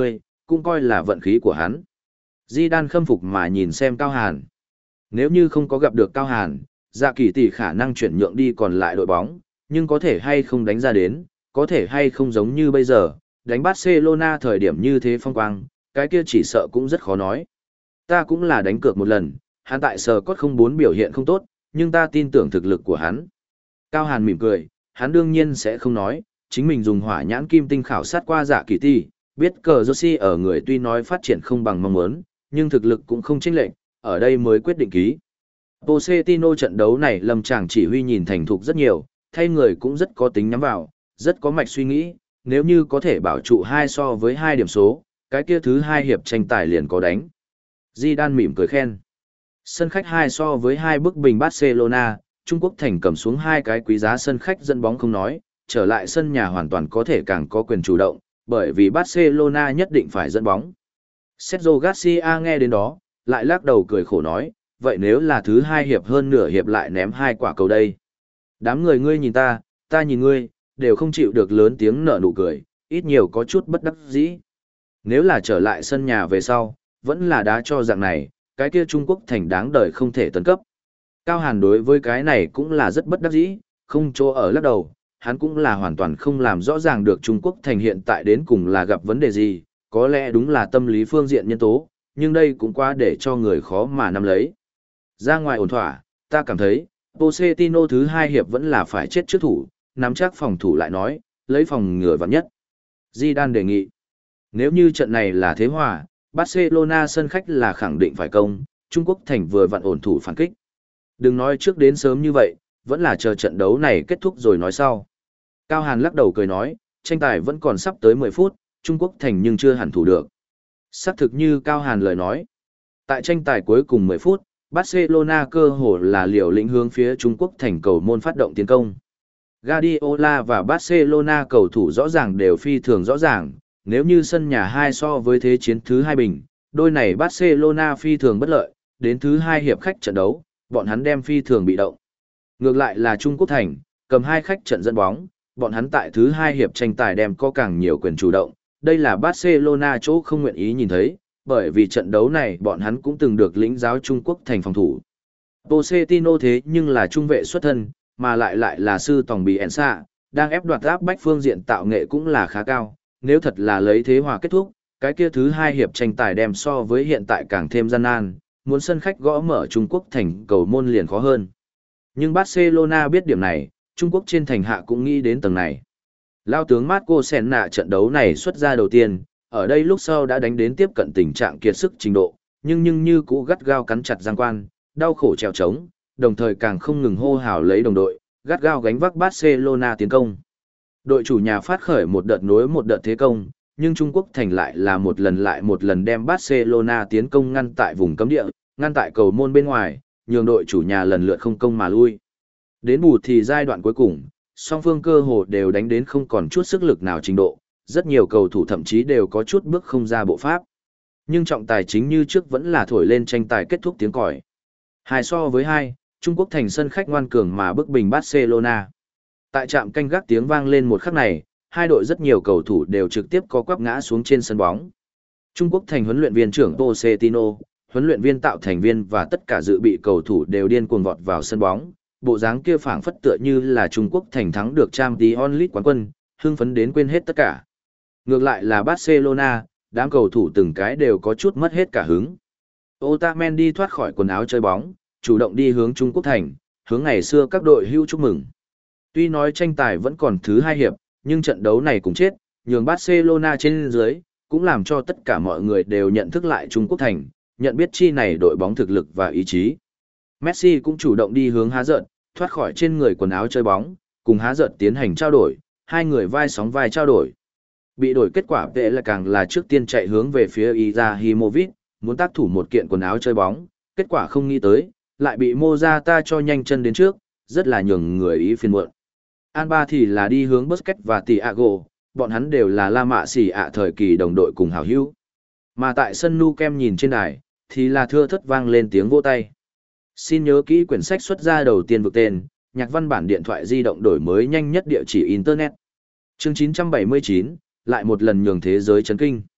cũng coi là vận khí của hắn. Zidane khâm phục mà nhìn xem Cao Hàn. Nếu như không có gặp được Cao Hàn, Dạ Kỳ tỷ khả năng chuyển nhượng đi còn lại đội bóng, nhưng có thể hay không đánh ra đến, có thể hay không giống như bây giờ, đánh Barcelona thời điểm như thế phong quang, cái kia chỉ sợ cũng rất khó nói. Ta cũng là đánh cược một lần, hắn tại sờ cốt không bốn biểu hiện không tốt, nhưng ta tin tưởng thực lực của hắn. Cao Hàn mỉm cười, hắn đương nhiên sẽ không nói, chính mình dùng hỏa nhãn kim tinh khảo sát qua Dạ Kỳ tỷ, biết cờ Joshi ở người tuy nói phát triển không bằng mong muốn, nhưng thực lực cũng không chênh lệch, ở đây mới quyết định ký. Pochettino trận đấu này lâm chàng chỉ huy nhìn thành thục rất nhiều, thay người cũng rất có tính nhắm vào, rất có mạch suy nghĩ, nếu như có thể bảo trụ hai so với hai điểm số, cái kia thứ hai hiệp tranh tài liền có đánh. Zidane mỉm cười khen. Sân khách hai so với hai bức bình Barcelona, Trung Quốc thành cầm xuống hai cái quý giá sân khách dẫn bóng không nói, trở lại sân nhà hoàn toàn có thể càng có quyền chủ động, bởi vì Barcelona nhất định phải dẫn bóng. Sergio Garcia nghe đến đó, lại lắc đầu cười khổ nói, vậy nếu là thứ hai hiệp hơn nửa hiệp lại ném hai quả cầu đây. Đám người ngươi nhìn ta, ta nhìn ngươi, đều không chịu được lớn tiếng nở nụ cười, ít nhiều có chút bất đắc dĩ. Nếu là trở lại sân nhà về sau, vẫn là đá cho dạng này, cái kia Trung Quốc thành đáng đời không thể tấn cấp. Cao Hàn đối với cái này cũng là rất bất đắc dĩ, không chỗ ở lắc đầu, hắn cũng là hoàn toàn không làm rõ ràng được Trung Quốc thành hiện tại đến cùng là gặp vấn đề gì, có lẽ đúng là tâm lý phương diện nhân tố, nhưng đây cũng quá để cho người khó mà nắm lấy. Ra ngoài ổn thỏa, ta cảm thấy, Pochettino thứ hai hiệp vẫn là phải chết trước thủ, nắm chắc phòng thủ lại nói, lấy phòng ngừa vạn nhất. Zidane đề nghị, nếu như trận này là thế hòa, Barcelona sân khách là khẳng định phải công, Trung Quốc thành vừa vặn ổn thủ phản kích. Đừng nói trước đến sớm như vậy, vẫn là chờ trận đấu này kết thúc rồi nói sau. Cao Hàn lắc đầu cười nói, tranh tài vẫn còn sắp tới mười phút, Trung Quốc thành nhưng chưa hẳn thủ được. Xác thực như Cao Hàn lời nói. Tại tranh tài cuối cùng mười phút, Barcelona cơ hồ là liều lĩnh hướng phía Trung Quốc thành cầu môn phát động tiến công. Guardiola và Barcelona cầu thủ rõ ràng đều phi thường rõ ràng, nếu như sân nhà hai so với thế chiến thứ hai bình, đôi này Barcelona phi thường bất lợi, đến thứ hai hiệp khách trận đấu, bọn hắn đem phi thường bị động. Ngược lại là Trung Quốc thành, cầm hai khách trận dẫn bóng, bọn hắn tại thứ hai hiệp tranh tài đem có càng nhiều quyền chủ động, đây là Barcelona chỗ không nguyện ý nhìn thấy, bởi vì trận đấu này bọn hắn cũng từng được lĩnh giáo Trung Quốc thành phòng thủ. Pochettino thế nhưng là trung vệ xuất thân, mà lại lại là sư tòng bị ẻn xạ, đang ép đoạt áp bách phương diện tạo nghệ cũng là khá cao, nếu thật là lấy thế hòa kết thúc, cái kia thứ hai hiệp tranh tài đem so với hiện tại càng thêm gian nan, muốn sân khách gõ mở Trung Quốc thành cầu môn liền khó hơn. Nhưng Barcelona biết điểm này, Trung Quốc trên thành hạ cũng nghĩ đến tầng này. Lao tướng Marco Senna trận đấu này xuất ra đầu tiên, ở đây lúc sau đã đánh đến tiếp cận tình trạng kiệt sức trình độ, nhưng nhưng như cũ gắt gao cắn chặt giang quan, đau khổ trèo trống, đồng thời càng không ngừng hô hào lấy đồng đội, gắt gao gánh vác Barcelona tiến công. Đội chủ nhà phát khởi một đợt nối một đợt thế công, nhưng Trung Quốc thành lại là một lần lại một lần đem Barcelona tiến công ngăn tại vùng cấm địa, ngăn tại cầu môn bên ngoài, nhường đội chủ nhà lần lượt không công mà lui. Đến bù thì giai đoạn cuối cùng, song phương cơ hồ đều đánh đến không còn chút sức lực nào trình độ, rất nhiều cầu thủ thậm chí đều có chút bước không ra bộ pháp. Nhưng trọng tài chính như trước vẫn là thổi lên tranh tài kết thúc tiếng còi. Hai so với hai, Trung Quốc thành sân khách ngoan cường mà bức bình Barcelona. Tại trạm canh gác tiếng vang lên một khắc này, hai đội rất nhiều cầu thủ đều trực tiếp có quắp ngã xuống trên sân bóng. Trung Quốc thành huấn luyện viên trưởng Pochettino, huấn luyện viên tạo thành viên và tất cả dự bị cầu thủ đều điên cuồng vọt vào sân bóng, bộ dáng kia phảng phất tựa như là Trung Quốc thành thắng được Champions League quán quân, hưng phấn đến quên hết tất cả. Ngược lại là Barcelona, đám cầu thủ từng cái đều có chút mất hết cả hứng. Otamendi thoát khỏi quần áo chơi bóng, chủ động đi hướng Trung Quốc thành, hướng ngày xưa các đội hưu chúc mừng. Tuy nói tranh tài vẫn còn thứ hai hiệp, nhưng trận đấu này cũng chết, nhường Barcelona trên dưới, cũng làm cho tất cả mọi người đều nhận thức lại Trung Quốc thành, nhận biết chi này đội bóng thực lực và ý chí. Messi cũng chủ động đi hướng há giận, thoát khỏi trên người quần áo chơi bóng, cùng há giận tiến hành trao đổi, hai người vai sóng vai trao đổi. Bị đổi kết quả vệ là càng là trước tiên chạy hướng về phía Izahimovic, muốn tác thủ một kiện quần áo chơi bóng, kết quả không nghĩ tới, lại bị Morata cho nhanh chân đến trước, rất là nhường người ý phiền muộn. Alba thì là đi hướng Busquets và Thiago, bọn hắn đều là La Mạ xỉ ạ thời kỳ đồng đội cùng hảo hữu. Mà tại sân Nou Camp nhìn trên đài, thì là thưa thất vang lên tiếng vỗ tay. Xin nhớ kỹ quyển sách xuất ra đầu tiên vực tên, nhạc văn bản điện thoại di động đổi mới nhanh nhất địa chỉ Internet. Chương chín trăm bảy mươi chín, lại một lần nhường thế giới chấn kinh.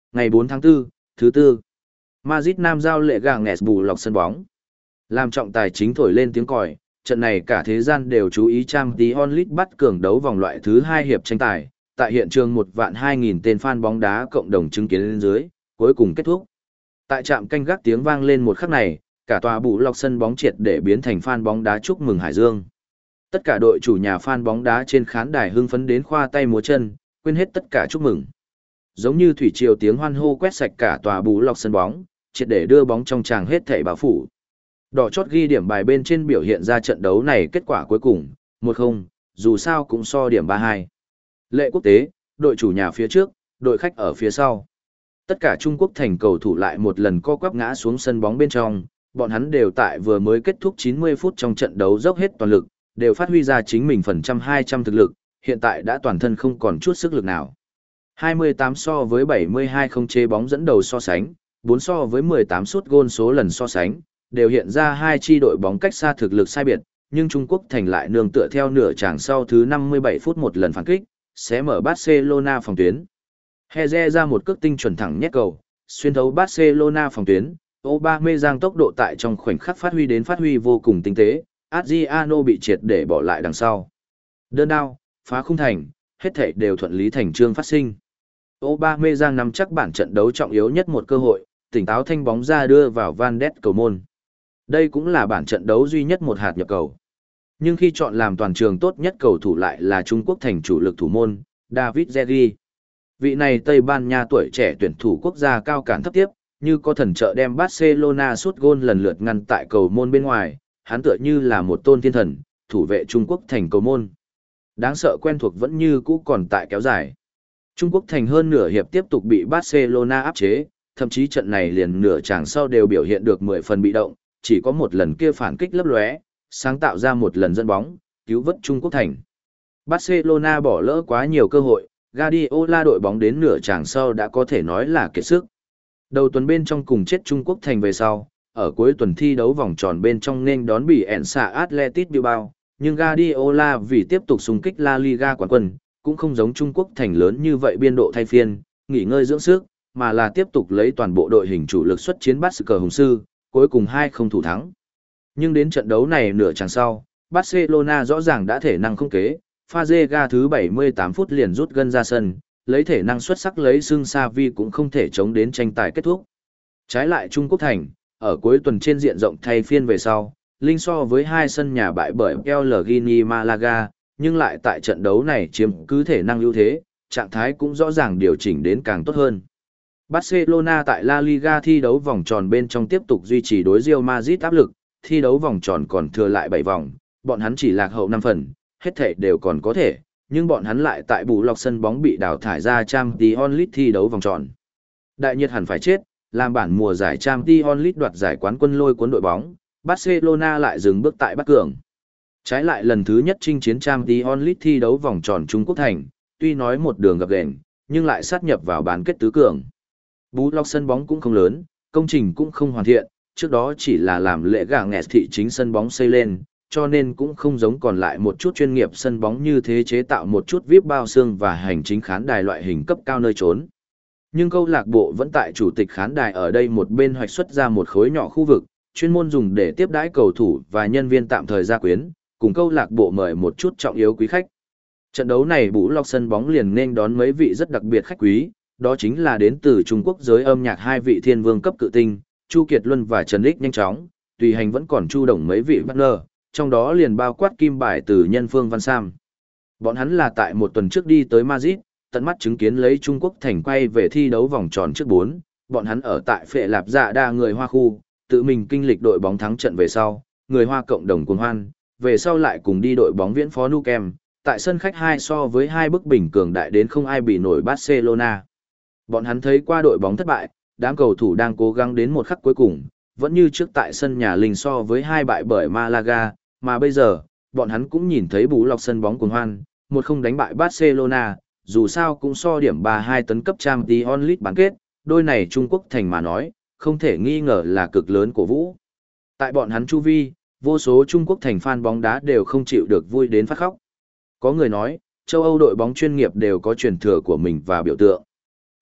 Ngày bốn tháng tư, thứ tư, Madrid Nam giao lệ gà nghẹt bù lọc sân bóng. Làm trọng tài chính thổi lên tiếng còi, trận này cả thế gian đều chú ý Champions League bắt cường đấu vòng loại thứ hai hiệp tranh tài, tại hiện trường một vạn hai nghìn tên fan bóng đá cộng đồng chứng kiến lên dưới, cuối cùng kết thúc. Tại trạm canh gác tiếng vang lên một khắc này, cả tòa bù lọc sân bóng triệt để biến thành fan bóng đá chúc mừng Hải Dương. Tất cả đội chủ nhà fan bóng đá trên khán đài hưng phấn đến khoa tay múa chân, quên hết tất cả chúc mừng. Giống như thủy triều tiếng hoan hô quét sạch cả tòa bù lọc sân bóng, triệt để đưa bóng trong tràng hết thảy bao phủ. Đỏ chót ghi điểm bài bên trên biểu hiện ra trận đấu này kết quả cuối cùng, một không, dù sao cũng so điểm ba hai. Lệ quốc tế, đội chủ nhà phía trước, đội khách ở phía sau. Tất cả Trung Quốc thành cầu thủ lại một lần co quắp ngã xuống sân bóng bên trong, bọn hắn đều tại vừa mới kết thúc chín mươi phút trong trận đấu dốc hết toàn lực, đều phát huy ra chính mình phần trăm hai trăm thực lực, hiện tại đã toàn thân không còn chút sức lực nào. hai mươi tám so với bảy mươi hai không chế bóng dẫn đầu so sánh, bốn so với mười tám sút gôn số lần so sánh, đều hiện ra hai chi đội bóng cách xa thực lực sai biệt, nhưng Trung Quốc thành lại nương tựa theo nửa chàng sau thứ năm mươi bảy phút một lần phản kích, sẽ mở Barcelona phòng tuyến. Heze ra một cước tinh chuẩn thẳng nhét cầu, xuyên thấu Barcelona phòng tuyến, Aubameyang tốc độ tại trong khoảnh khắc phát huy đến phát huy vô cùng tinh tế, Adriano bị triệt để bỏ lại đằng sau. Đơn đao, phá khung thành, hết thảy đều thuận lý thành chương phát sinh. Aubameyang nắm chắc bản trận đấu trọng yếu nhất một cơ hội, tỉnh táo thanh bóng ra đưa vào Van Ness cầu môn. Đây cũng là bản trận đấu duy nhất một hạt nhập cầu. Nhưng khi chọn làm toàn trường tốt nhất cầu thủ lại là Trung Quốc thành chủ lực thủ môn, David Zerri. Vị này Tây Ban Nha tuổi trẻ tuyển thủ quốc gia cao cản thấp tiếp, như có thần trợ đem Barcelona sút gôn lần lượt ngăn tại cầu môn bên ngoài, hắn tựa như là một tôn thiên thần, thủ vệ Trung Quốc thành cầu môn. Đáng sợ quen thuộc vẫn như cũ còn tại kéo dài. Trung Quốc thành hơn nửa hiệp tiếp tục bị Barcelona áp chế, thậm chí trận này liền nửa chàng sau đều biểu hiện được mười phần bị động, chỉ có một lần kia phản kích lấp lóe, sáng tạo ra một lần dẫn bóng, cứu vớt Trung Quốc thành. Barcelona bỏ lỡ quá nhiều cơ hội, Guardiola đội bóng đến nửa chàng sau đã có thể nói là kiệt sức. Đầu tuần bên trong cùng chết Trung Quốc thành về sau, ở cuối tuần thi đấu vòng tròn bên trong nên đón bị ẻn xạ Athletic Bilbao, nhưng Guardiola vì tiếp tục xung kích La Liga quán quân, cũng không giống Trung Quốc thành lớn như vậy biên độ thay phiên, nghỉ ngơi dưỡng sức, mà là tiếp tục lấy toàn bộ đội hình chủ lực xuất chiến bắt sự cờ hùng sư, cuối cùng hai không thủ thắng. Nhưng đến trận đấu này nửa chặng sau, Barcelona rõ ràng đã thể năng không kế, Fazega thứ bảy mươi tám phút liền rút gân ra sân, lấy thể năng xuất sắc lấy xương Xavi cũng không thể chống đến tranh tài kết thúc. Trái lại Trung Quốc thành, ở cuối tuần trên diện rộng thay phiên về sau, linh so với hai sân nhà bại bởi Pellegrini Malaga, nhưng lại tại trận đấu này chiếm cứ thể năng ưu thế, trạng thái cũng rõ ràng điều chỉnh đến càng tốt hơn. Barcelona tại La Liga thi đấu vòng tròn bên trong tiếp tục duy trì đối Real Madrid áp lực, thi đấu vòng tròn còn thừa lại bảy vòng, bọn hắn chỉ lạc hậu năm phần, hết thể đều còn có thể, nhưng bọn hắn lại tại bù lọc sân bóng bị đào thải ra Champions League thi đấu vòng tròn. Đại nhiệt hẳn phải chết, làm bản mùa giải Champions League đoạt giải quán quân lôi cuốn đội bóng, Barcelona lại dừng bước tại bắt cường. Trái lại lần thứ nhất chinh chiến Champions League thi đấu vòng tròn Trung Quốc thành, tuy nói một đường gập ghềnh, nhưng lại sát nhập vào bán kết tứ cường. Bù lọc sân bóng cũng không lớn, công trình cũng không hoàn thiện, trước đó chỉ là làm lễ gà nghẹt thị chính sân bóng xây lên, cho nên cũng không giống còn lại một chút chuyên nghiệp sân bóng như thế chế tạo một chút víp bao xương và hành chính khán đài loại hình cấp cao nơi trốn. Nhưng câu lạc bộ vẫn tại chủ tịch khán đài ở đây một bên hoạch xuất ra một khối nhỏ khu vực, chuyên môn dùng để tiếp đãi cầu thủ và nhân viên tạm thời gia quyến, cùng câu lạc bộ mời một chút trọng yếu quý khách. Trận đấu này Bù Lọc sân bóng liền nên đón mấy vị rất đặc biệt khách quý, đó chính là đến từ Trung Quốc giới âm nhạc hai vị thiên vương cấp cự tinh, Chu Kiệt Luân và Trần Ích nhanh chóng, tùy hành vẫn còn chu động mấy vị partner, trong đó liền bao quát kim bài từ nhân Phương Văn Sam. Bọn hắn là tại một tuần trước đi tới Madrid, tận mắt chứng kiến lấy Trung Quốc thành quay về thi đấu vòng tròn trước bốn, bọn hắn ở tại Phệ Lạp Dạ Đa người Hoa khu, tự mình kinh lịch đội bóng thắng trận về sau, người Hoa cộng đồng cuồng hoan, về sau lại cùng đi đội bóng viễn phó Nou Camp, tại sân khách hai so với hai bức bình cường đại đến không ai bị nổi Barcelona. Bọn hắn thấy qua đội bóng thất bại, đám cầu thủ đang cố gắng đến một khắc cuối cùng, vẫn như trước tại sân nhà linh so với hai bại bởi Malaga, mà bây giờ, bọn hắn cũng nhìn thấy Bù Lọc sân bóng cuồng hoan, một không đánh bại Barcelona, dù sao cũng so điểm ba hai tấn cấp Champions League bán kết, đôi này Trung Quốc thành mà nói, không thể nghi ngờ là cực lớn cổ vũ. Tại bọn hắn chu vi, vô số Trung Quốc thành fan bóng đá đều không chịu được vui đến phát khóc. Có người nói, châu Âu đội bóng chuyên nghiệp đều có truyền thừa của mình và biểu tượng.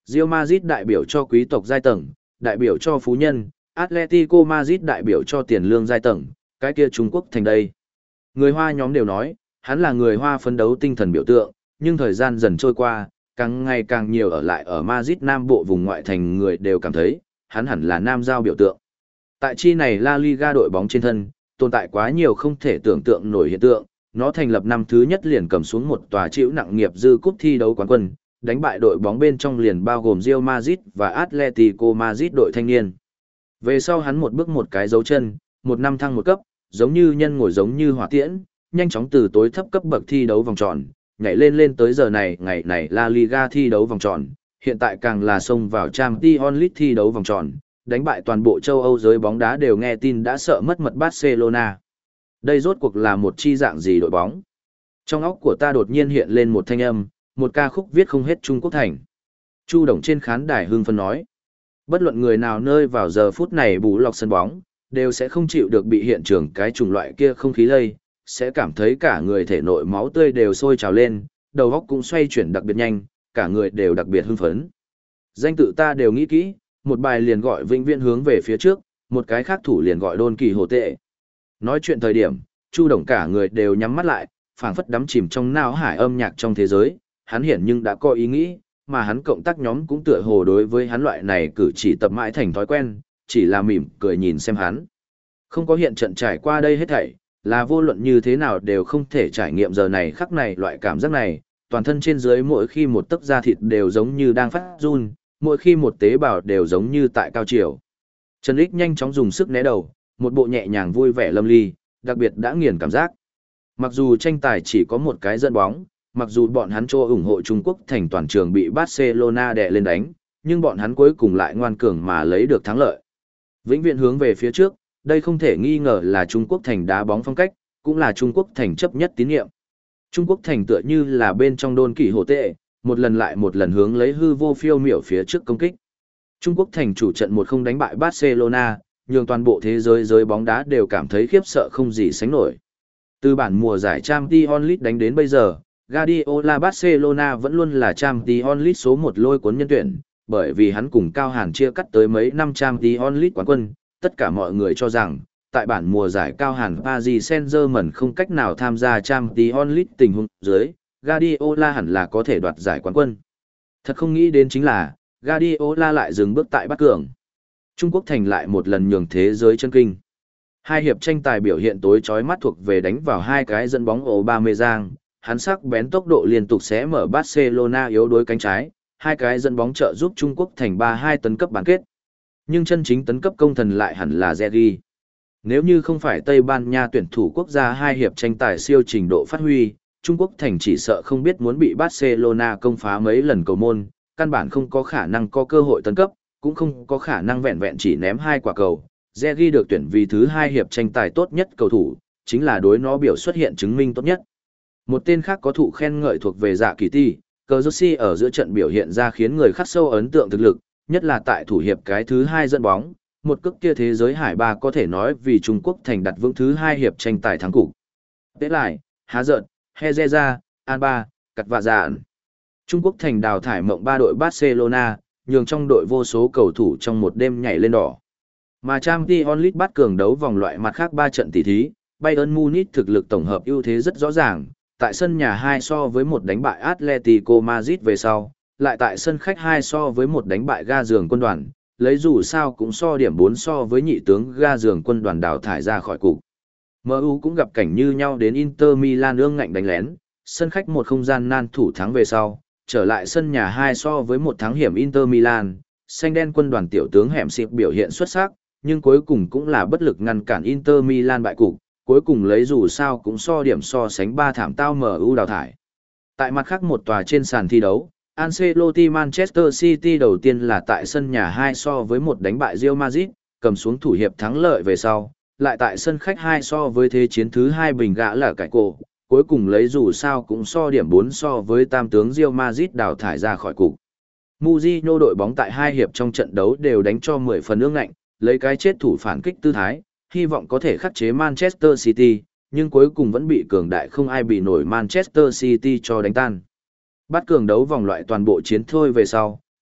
Real Madrid đại biểu cho quý tộc giai tầng, đại biểu cho phú nhân, Atletico Madrid đại biểu cho tiền lương giai tầng, cái kia Trung Quốc thành đây. Người Hoa nhóm đều nói, hắn là người Hoa phấn đấu tinh thần biểu tượng, nhưng thời gian dần trôi qua, càng ngày càng nhiều ở lại ở Madrid Nam bộ vùng ngoại thành người đều cảm thấy, hắn hẳn là Nam giao biểu tượng. Tại chi này La Liga đội bóng trên thân, tồn tại quá nhiều không thể tưởng tượng nổi hiện tượng, nó thành lập năm thứ nhất liền cầm xuống một tòa chịu nặng nghiệp dư cúp thi đấu quán quân, đánh bại đội bóng bên trong liền bao gồm Real Madrid và Atletico Madrid đội thanh niên. Về sau hắn một bước một cái dấu chân, một năm thăng một cấp, giống như nhân ngồi giống như hỏa tiễn, nhanh chóng từ tối thấp cấp bậc thi đấu vòng tròn, nhảy lên lên tới giờ này ngày này La Liga thi đấu vòng tròn, hiện tại càng là xông vào Champions League thi đấu vòng tròn, đánh bại toàn bộ châu Âu giới bóng đá đều nghe tin đã sợ mất mật Barcelona. Đây rốt cuộc là một chi dạng gì đội bóng? Trong óc của ta đột nhiên hiện lên một thanh âm, một ca khúc viết không hết Trung Quốc thành. Chu Đồng trên khán đài hưng phấn nói. Bất luận người nào nơi vào giờ phút này bù lọc sân bóng, đều sẽ không chịu được bị hiện trường cái chủng loại kia không khí lây, sẽ cảm thấy cả người thể nội máu tươi đều sôi trào lên, đầu óc cũng xoay chuyển đặc biệt nhanh, cả người đều đặc biệt hưng phấn. Danh tự ta đều nghĩ kỹ, một bài liền gọi vĩnh viễn hướng về phía trước, một cái khác thủ liền gọi đôn kỳ hồ tệ. Nói chuyện thời điểm, Chu Đồng cả người đều nhắm mắt lại, phảng phất đắm chìm trong não hải âm nhạc trong thế giới, hắn hiển nhưng đã có ý nghĩ, mà hắn cộng tác nhóm cũng tựa hồ đối với hắn loại này cử chỉ tập mãi thành thói quen, chỉ là mỉm cười nhìn xem hắn. Không có hiện trận trải qua đây hết thảy, là vô luận như thế nào đều không thể trải nghiệm giờ này khắc này loại cảm giác này, toàn thân trên dưới mỗi khi một tấc da thịt đều giống như đang phát run, mỗi khi một tế bào đều giống như tại cao triều. Trần Ích nhanh chóng dùng sức né đầu, một bộ nhẹ nhàng vui vẻ lâm ly, đặc biệt đã nghiền cảm giác. Mặc dù tranh tài chỉ có một cái dẫn bóng, mặc dù bọn hắn cho ủng hộ Trung Quốc thành toàn trường bị Barcelona đè lên đánh, nhưng bọn hắn cuối cùng lại ngoan cường mà lấy được thắng lợi. Vĩnh viễn hướng về phía trước, đây không thể nghi ngờ là Trung Quốc thành đá bóng phong cách, cũng là Trung Quốc thành chấp nhất tín nhiệm. Trung Quốc thành tựa như là bên trong đôn kỷ hồ tệ, một lần lại một lần hướng lấy hư vô phiêu miểu phía trước công kích. Trung Quốc thành chủ trận một không đánh bại Barcelona, nhường toàn bộ thế giới giới bóng đá đều cảm thấy khiếp sợ không gì sánh nổi. Từ bản mùa giải Champions League đánh đến bây giờ, Guardiola Barcelona vẫn luôn là Champions League số một lôi cuốn nhân tuyển, bởi vì hắn cùng Cao Hàn chia cắt tới mấy năm Champions League quán quân, tất cả mọi người cho rằng, tại bản mùa giải Cao Hàn Paris Saint-Germain không cách nào tham gia Champions League tình huống dưới, Guardiola hẳn là có thể đoạt giải quán quân. Thật không nghĩ đến chính là, Guardiola lại dừng bước tại bắt cường. Trung Quốc thành lại một lần nhường thế giới chân kinh. Hai hiệp tranh tài biểu hiện tối chói mắt thuộc về đánh vào hai cái dẫn bóng Aubameyang, hắn sắc bén tốc độ liên tục xé mở Barcelona yếu đuối cánh trái, hai cái dẫn bóng trợ giúp Trung Quốc thành ba hai tấn cấp bán kết. Nhưng chân chính tấn cấp công thần lại hẳn là Zeri. Nếu như không phải Tây Ban Nha tuyển thủ quốc gia hai hiệp tranh tài siêu trình độ phát huy, Trung Quốc thành chỉ sợ không biết muốn bị Barcelona công phá mấy lần cầu môn, căn bản không có khả năng có cơ hội tấn cấp, cũng không có khả năng vẹn vẹn chỉ ném hai quả cầu. Zeri được tuyển vì thứ hai hiệp tranh tài tốt nhất cầu thủ, chính là đối nó biểu xuất hiện chứng minh tốt nhất. Một tên khác có thụ khen ngợi thuộc về Dạ Kỳ Ti, Cờ Jersey ở giữa trận biểu hiện ra khiến người khắc sâu ấn tượng thực lực, nhất là tại thủ hiệp cái thứ hai dẫn bóng, một cước kia thế giới hải ba có thể nói vì Trung Quốc thành đặt vững thứ hai hiệp tranh tài thắng cục. Tế lại, Há Giận, Hezeza, Alba, Cặt Vạ Dạn. Trung Quốc thành đào thải mộng ba đội Barcelona, nhường trong đội vô số cầu thủ trong một đêm nhảy lên đỏ. Mà Champions League bắt cường đấu vòng loại mặt khác ba trận tỷ thí, Bayern Munich thực lực tổng hợp ưu thế rất rõ ràng, tại sân nhà hai so với một đánh bại Atletico Madrid về sau, lại tại sân khách hai so với một đánh bại ga giường quân đoàn, lấy dù sao cũng so điểm bốn so với nhị tướng ga giường quân đoàn đào thải ra khỏi cục. em u cũng gặp cảnh như nhau đến Inter Milan ương ngạnh đánh lén, sân khách một không gian nan thủ thắng về sau, trở lại sân nhà hai so với một thắng hiểm Inter Milan, xanh đen quân đoàn tiểu tướng hẻm xịp biểu hiện xuất sắc, nhưng cuối cùng cũng là bất lực ngăn cản Inter Milan bại cục, cuối cùng lấy dù sao cũng so điểm so sánh ba thảm tao em u đào thải. Tại mặt khác một tòa trên sàn thi đấu, Ancelotti Manchester City đầu tiên là tại sân nhà hai so với một đánh bại Real Madrid, cầm xuống thủ hiệp thắng lợi về sau, lại tại sân khách hai so với thế chiến thứ hai bình gã là cải cổ, cuối cùng lấy dù sao cũng so điểm bốn so với tam tướng Real Madrid đào thải ra khỏi cục. Mourinho đội bóng tại hai hiệp trong trận đấu đều đánh cho mười phần ương ngạnh, lấy cái chết thủ phản kích tư thái, hy vọng có thể khắc chế Manchester City, nhưng cuối cùng vẫn bị cường đại không ai bị nổi Manchester City cho đánh tan. Bắt cường đấu vòng loại toàn bộ chiến thôi về sau,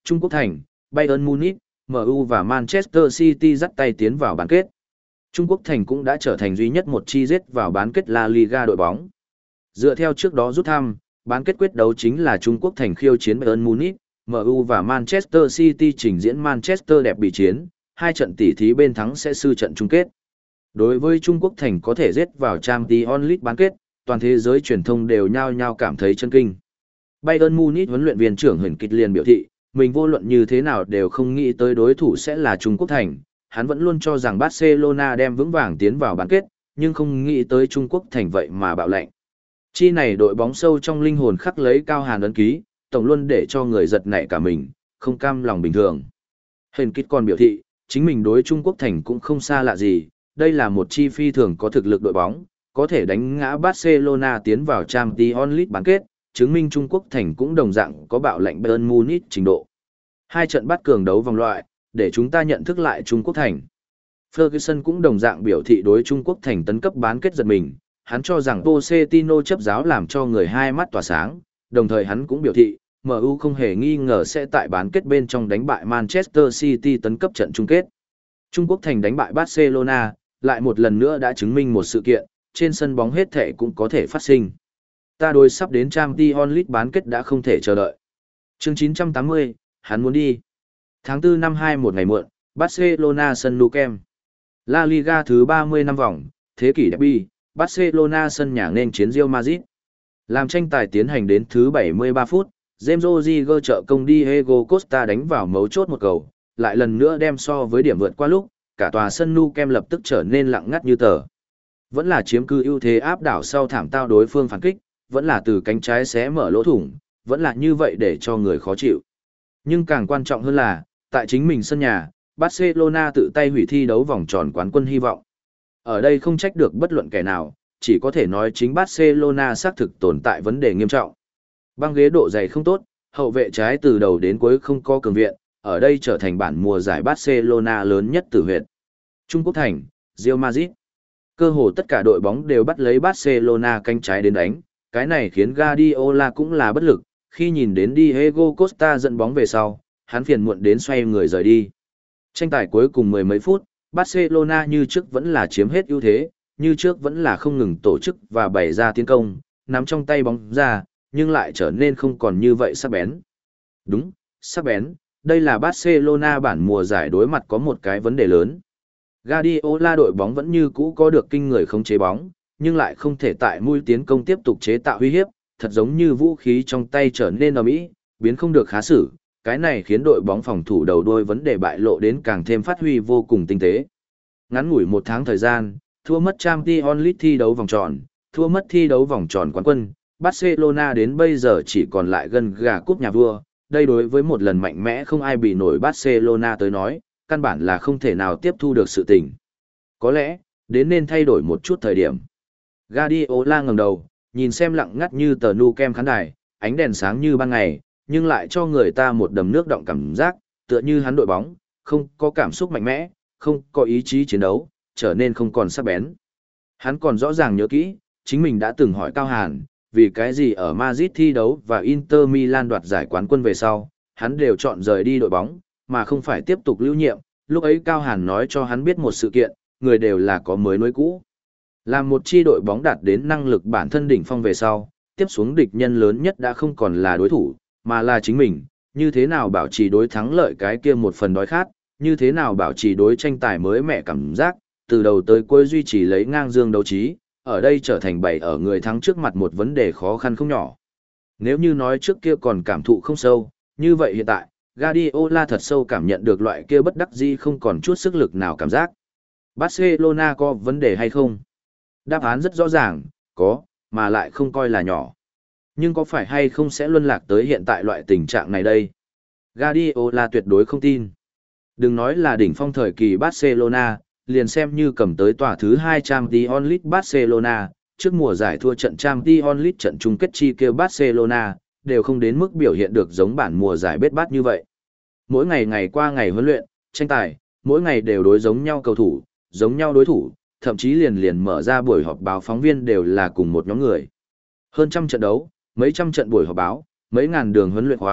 Trung Quốc thành, Bayern Munich, em u và Manchester City dắt tay tiến vào bán kết. Trung Quốc thành cũng đã trở thành duy nhất một chi giết vào bán kết La Liga đội bóng. Dựa theo trước đó rút thăm, bán kết quyết đấu chính là Trung Quốc thành khiêu chiến Bayern Munich, em u và Manchester City trình diễn Manchester đẹp bị chiến, hai trận tỷ thí bên thắng sẽ sư trận chung kết. Đối với Trung Quốc thành có thể giết vào Champions League bán kết, toàn thế giới truyền thông đều nhao nhao cảm thấy chấn kinh. Bayern Munich huấn luyện viên trưởng Huyền Kịch liền biểu thị, mình vô luận như thế nào đều không nghĩ tới đối thủ sẽ là Trung Quốc thành, hắn vẫn luôn cho rằng Barcelona đem vững vàng tiến vào bán kết, nhưng không nghĩ tới Trung Quốc thành vậy mà bạo lệnh. Chi này đội bóng sâu trong linh hồn khắc lấy cao hàn ấn ký, tổng luôn để cho người giật nảy cả mình, không cam lòng bình thường. Huyền Kịch còn biểu thị, chính mình đối Trung Quốc thành cũng không xa lạ gì, đây là một chi phi thường có thực lực đội bóng, có thể đánh ngã Barcelona tiến vào Champions League bán kết, chứng minh Trung Quốc thành cũng đồng dạng có bạo lệnh Bayern Munich trình độ. Hai trận bắt cường đấu vòng loại, để chúng ta nhận thức lại Trung Quốc thành. Ferguson cũng đồng dạng biểu thị đối Trung Quốc thành tấn cấp bán kết giật mình, hắn cho rằng Pochettino chấp giáo làm cho người hai mắt tỏa sáng, đồng thời hắn cũng biểu thị, em u không hề nghi ngờ sẽ tại bán kết bên trong đánh bại Manchester City tấn cấp trận chung kết. Trung Quốc thành đánh bại Barcelona, lại một lần nữa đã chứng minh một sự kiện, trên sân bóng hết thể cũng có thể phát sinh. Ta đối sắp đến Champions League bán kết đã không thể chờ đợi. Chương chín trăm tám mươi, hắn muốn đi. Tháng tư năm hai một ngày muộn, Barcelona sân Nou Camp. La Liga thứ ba mươi năm vòng, thế kỷ derby, Barcelona sân nhà nên chiến Real Madrid. Làm tranh tài tiến hành đến thứ bảy mươi ba phút, James Rodriguez trợ công Diego Costa đánh vào mấu chốt một cầu, lại lần nữa đem so với điểm vượt qua lúc, cả tòa sân Nou Camp lập tức trở nên lặng ngắt như tờ. Vẫn là chiếm cư ưu thế áp đảo sau thảm tao đối phương phản kích, vẫn là từ cánh trái xé mở lỗ thủng, vẫn là như vậy để cho người khó chịu. Nhưng càng quan trọng hơn là, tại chính mình sân nhà, Barcelona tự tay hủy thi đấu vòng tròn quán quân hy vọng. Ở đây không trách được bất luận kẻ nào, chỉ có thể nói chính Barcelona xác thực tồn tại vấn đề nghiêm trọng. Băng ghế độ dày không tốt, hậu vệ trái từ đầu đến cuối không có cường viện, ở đây trở thành bản mùa giải Barcelona lớn nhất tử huyệt. Trung Quốc thành, Real Madrid. Cơ hồ tất cả đội bóng đều bắt lấy Barcelona cánh trái đến đánh, cái này khiến Guardiola cũng là bất lực, khi nhìn đến Diego Costa dẫn bóng về sau, hắn phiền muộn đến xoay người rời đi. Tranh tài cuối cùng mười mấy phút, Barcelona như trước vẫn là chiếm hết ưu thế, như trước vẫn là không ngừng tổ chức và bày ra tiến công, nắm trong tay bóng ra, nhưng lại trở nên không còn như vậy sắc bén. Đúng, sắc bén, đây là Barcelona bản mùa giải đối mặt có một cái vấn đề lớn. Guardiola đội bóng vẫn như cũ có được kinh người khống chế bóng, nhưng lại không thể tại mũi tiến công tiếp tục chế tạo uy hiếp, thật giống như vũ khí trong tay trở nên ầm ĩ, biến không được khá xử, cái này khiến đội bóng phòng thủ đầu đuôi vấn đề bại lộ đến càng thêm phát huy vô cùng tinh tế. Ngắn ngủi một tháng thời gian, thua mất Champions League thi đấu vòng tròn, thua mất thi đấu vòng tròn quán quân, Barcelona đến bây giờ chỉ còn lại gần gà cúp nhà vua, đây đối với một lần mạnh mẽ không ai bị nổi Barcelona tới nói, căn bản là không thể nào tiếp thu được sự tình. Có lẽ, đến nên thay đổi một chút thời điểm. Guardiola ngẩng đầu, nhìn xem lặng ngắt như tờ Nou Camp khán đài, ánh đèn sáng như ban ngày, nhưng lại cho người ta một đầm nước động cảm giác, tựa như hắn đội bóng, không có cảm xúc mạnh mẽ, không có ý chí chiến đấu, trở nên không còn sắc bén. Hắn còn rõ ràng nhớ kỹ, chính mình đã từng hỏi Cao Hàn, vì cái gì ở Madrid thi đấu và Inter Milan đoạt giải quán quân về sau, hắn đều chọn rời đi đội bóng, mà không phải tiếp tục lưu nhiệm. Lúc ấy Cao Hàn nói cho hắn biết một sự kiện, người đều là có mới nối cũ. Làm một chi đội bóng đạt đến năng lực bản thân đỉnh phong về sau, tiếp xuống địch nhân lớn nhất đã không còn là đối thủ, mà là chính mình, như thế nào bảo trì đối thắng lợi cái kia một phần đói khát, như thế nào bảo trì đối tranh tài mới mẻ cảm giác, từ đầu tới cuối duy trì lấy ngang dương đấu trí, ở đây trở thành bày ở người thắng trước mặt một vấn đề khó khăn không nhỏ. Nếu như nói trước kia còn cảm thụ không sâu, như vậy hiện tại, Guardiola thật sâu cảm nhận được loại kia bất đắc dĩ không còn chút sức lực nào cảm giác. Barcelona có vấn đề hay không? Đáp án rất rõ ràng, có, mà lại không coi là nhỏ. Nhưng có phải hay không sẽ luân lạc tới hiện tại loại tình trạng này đây? Guardiola tuyệt đối không tin. Đừng nói là đỉnh phong thời kỳ Barcelona, liền xem như cầm tới tòa thứ hai Champions League Barcelona, trước mùa giải thua trận Champions League trận chung kết chi kêu Barcelona, đều không đến mức biểu hiện được giống bản mùa giải bết bát như vậy. Mỗi ngày ngày qua ngày huấn luyện, tranh tài, mỗi ngày đều đối giống nhau cầu thủ, giống nhau đối thủ, thậm chí liền liền mở ra buổi họp báo phóng viên đều là cùng một nhóm người. Hơn trăm trận đấu, mấy trăm trận buổi họp báo, mấy ngàn đường huấn luyện khóa,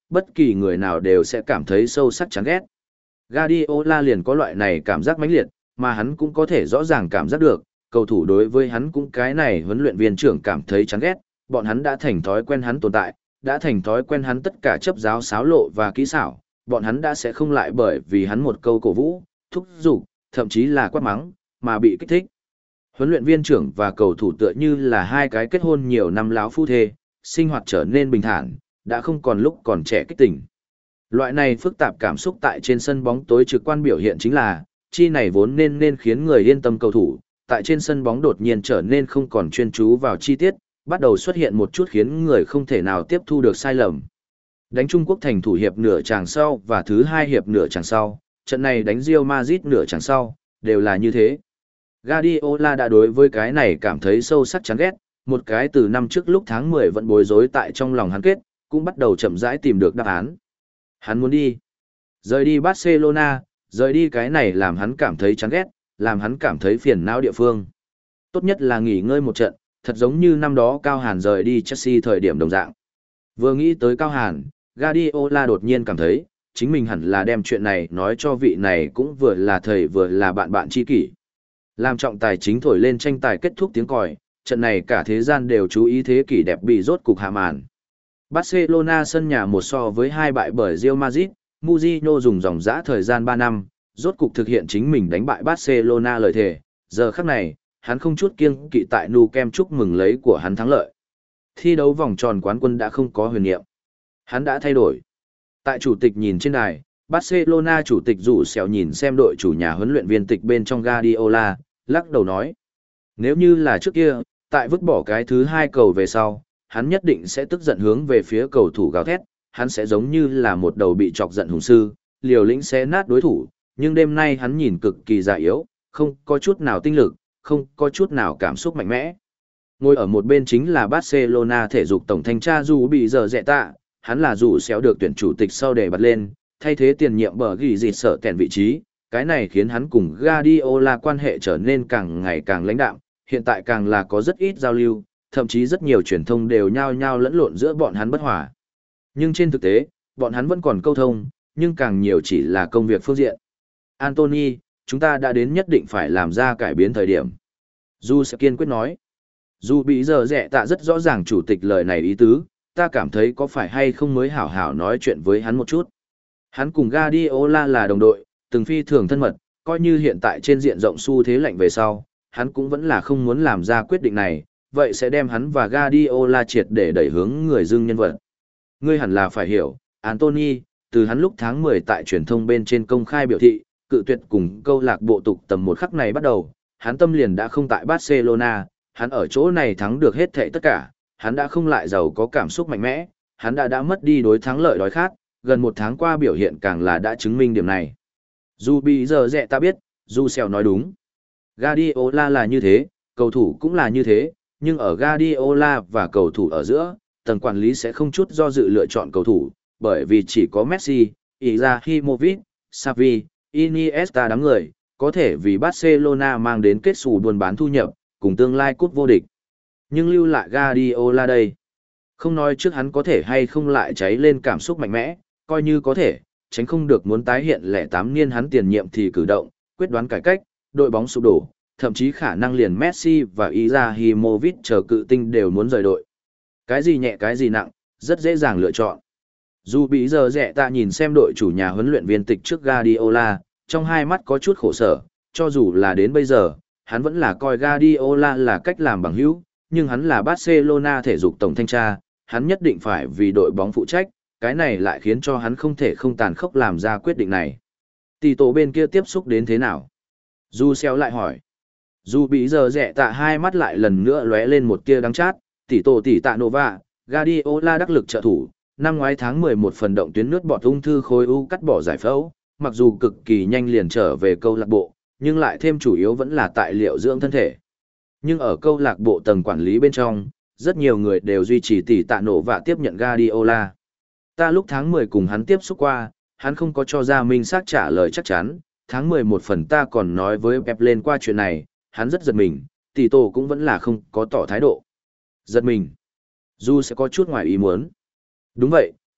bất kỳ người nào đều sẽ cảm thấy sâu sắc chán ghét. Guardiola liền có loại này cảm giác mãnh liệt, mà hắn cũng có thể rõ ràng cảm giác được, cầu thủ đối với hắn cũng cái này huấn luyện viên trưởng cảm thấy chán ghét, bọn hắn đã thành thói quen hắn tồn tại, đã thành thói quen hắn tất cả chấp giáo xáo lộ và kỹ xảo, bọn hắn đã sẽ không lại bởi vì hắn một câu cổ vũ, thúc giục, thậm chí là quát mắng, mà bị kích thích. Huấn luyện viên trưởng và cầu thủ tựa như là hai cái kết hôn nhiều năm láo phu thê, sinh hoạt trở nên bình thản, đã không còn lúc còn trẻ kích tỉnh. Loại này phức tạp cảm xúc tại trên sân bóng tối trực quan biểu hiện chính là, chi này vốn nên nên khiến người yên tâm cầu thủ, tại trên sân bóng đột nhiên trở nên không còn chuyên chú vào chi tiết, bắt đầu xuất hiện một chút khiến người không thể nào tiếp thu được sai lầm. Đánh Trung Quốc thành thủ hiệp nửa chàng sau và thứ hai hiệp nửa chàng sau, trận này đánh Real Madrid nửa chàng sau, đều là như thế. Guardiola đã đối với cái này cảm thấy sâu sắc chán ghét, một cái từ năm trước lúc tháng mười vẫn bối rối tại trong lòng hắn kết, cũng bắt đầu chậm rãi tìm được đáp án. Hắn muốn đi. Rời đi Barcelona, rời đi cái này làm hắn cảm thấy chán ghét, làm hắn cảm thấy phiền não địa phương. Tốt nhất là nghỉ ngơi một trận, thật giống như năm đó Cao Hàn rời đi Chelsea thời điểm đồng dạng. Vừa nghĩ tới Cao Hàn, Guardiola đột nhiên cảm thấy, chính mình hẳn là đem chuyện này nói cho vị này cũng vừa là thầy vừa là bạn bạn tri kỷ. Làm trọng tài chính thổi lên tranh tài kết thúc tiếng còi, trận này cả thế gian đều chú ý thế kỷ đẹp bị rốt cục hạ màn. Barcelona sân nhà một so với hai bại bởi Real Madrid, Mourinho dùng dòng dã thời gian ba năm, rốt cục thực hiện chính mình đánh bại Barcelona lợi thể. Giờ khắc này, hắn không chút kiêng kỵ tại Nou Camp chúc mừng lấy của hắn thắng lợi. Thi đấu vòng tròn quán quân đã không có huyền niệm. Hắn đã thay đổi. Tại chủ tịch nhìn trên đài, Barcelona chủ tịch rủ xèo nhìn xem đội chủ nhà huấn luyện viên tịch bên trong Guardiola, lắc đầu nói. Nếu như là trước kia, tại vứt bỏ cái thứ hai cầu về sau, hắn nhất định sẽ tức giận hướng về phía cầu thủ gào thét, hắn sẽ giống như là một đầu bị chọc giận hùng sư, liều lĩnh xé nát đối thủ, nhưng đêm nay hắn nhìn cực kỳ già yếu, không có chút nào tinh lực, không có chút nào cảm xúc mạnh mẽ. Ngồi ở một bên chính là Barcelona thể dục tổng thanh tra dù bị giờ dẹ tạ, hắn là dù xéo được tuyển chủ tịch sau để bật lên, thay thế tiền nhiệm bờ ghi dịt sợ kèn vị trí, cái này khiến hắn cùng Guardiola quan hệ trở nên càng ngày càng lãnh đạm, hiện tại càng là có rất ít giao lưu, thậm chí rất nhiều truyền thông đều nhao nhao lẫn lộn giữa bọn hắn bất hòa. Nhưng trên thực tế, bọn hắn vẫn còn câu thông, nhưng càng nhiều chỉ là công việc phương diện. Anthony, chúng ta đã đến nhất định phải làm ra cải biến thời điểm. Du sẽ kiên quyết nói. Dù bị giờ rẻ tạ rất rõ ràng chủ tịch lời này ý tứ, ta cảm thấy có phải hay không mới hảo hảo nói chuyện với hắn một chút. Hắn cùng Guardiola là đồng đội, từng phi thường thân mật, coi như hiện tại trên diện rộng xu thế lạnh về sau, hắn cũng vẫn là không muốn làm ra quyết định này, vậy sẽ đem hắn và Guardiola triệt để đẩy hướng người dưng nhân vật. Ngươi hẳn là phải hiểu, Anthony, từ hắn lúc tháng mười tại truyền thông bên trên công khai biểu thị, cự tuyệt cùng câu lạc bộ tục tầm một khắc này bắt đầu, hắn tâm liền đã không tại Barcelona, hắn ở chỗ này thắng được hết thảy tất cả, hắn đã không lại giàu có cảm xúc mạnh mẽ, hắn đã đã mất đi đối thắng lợi đói khát, gần một tháng qua biểu hiện càng là đã chứng minh điểm này. Dù bị giờ dẹ ta biết, dù Sèo nói đúng. Guardiola là như thế, cầu thủ cũng là như thế, nhưng ở Guardiola và cầu thủ ở giữa, tầng quản lý sẽ không chút do dự lựa chọn cầu thủ, bởi vì chỉ có Messi, Ibrahimovic, Xavi, Iniesta đám người, có thể vì Barcelona mang đến kết xù buôn bán thu nhập, cùng tương lai cúp vô địch. Nhưng lưu lại Guardiola đây. Không nói trước hắn có thể hay không lại cháy lên cảm xúc mạnh mẽ, coi như có thể, tránh không được muốn tái hiện lẻ tám niên hắn tiền nhiệm thì cử động, quyết đoán cải cách, đội bóng sụp đổ, thậm chí khả năng liền Messi và Ibrahimovic chờ cự tinh đều muốn rời đội. Cái gì nhẹ cái gì nặng, rất dễ dàng lựa chọn. Dù bị giờ rẻ ta nhìn xem đội chủ nhà huấn luyện viên tịch trước Guardiola, trong hai mắt có chút khổ sở, cho dù là đến bây giờ, hắn vẫn là coi Guardiola là cách làm bằng hữu, nhưng hắn là Barcelona thể dục tổng thanh tra, hắn nhất định phải vì đội bóng phụ trách, cái này lại khiến cho hắn không thể không tàn khốc làm ra quyết định này. Tỷ tổ bên kia tiếp xúc đến thế nào? Du xéo lại hỏi. Dù bị giờ rẻ tạ hai mắt lại lần nữa lóe lên một tia đắng chát, tỷ tổ tỷ tạ Nova, Guardiola đắc lực trợ thủ, năm ngoái tháng mười một phần động tuyến nước bọt ung thư khối u cắt bỏ giải phẫu, mặc dù cực kỳ nhanh liền trở về câu lạc bộ, nhưng lại thêm chủ yếu vẫn là tại liệu dưỡng thân thể. Nhưng ở câu lạc bộ tầng quản lý bên trong, rất nhiều người đều duy trì tỷ tạ nổ và tiếp nhận Guardiola. Ta lúc tháng mười cùng hắn tiếp xúc qua, hắn không có cho ra minh xác trả lời chắc chắn, tháng mười một phần ta còn nói với Pep lên qua chuyện này, hắn rất giật mình, tỷ tổ cũng vẫn là không có tỏ thái độ. Giật mình. Dù sẽ có chút ngoài ý muốn. Đúng vậy,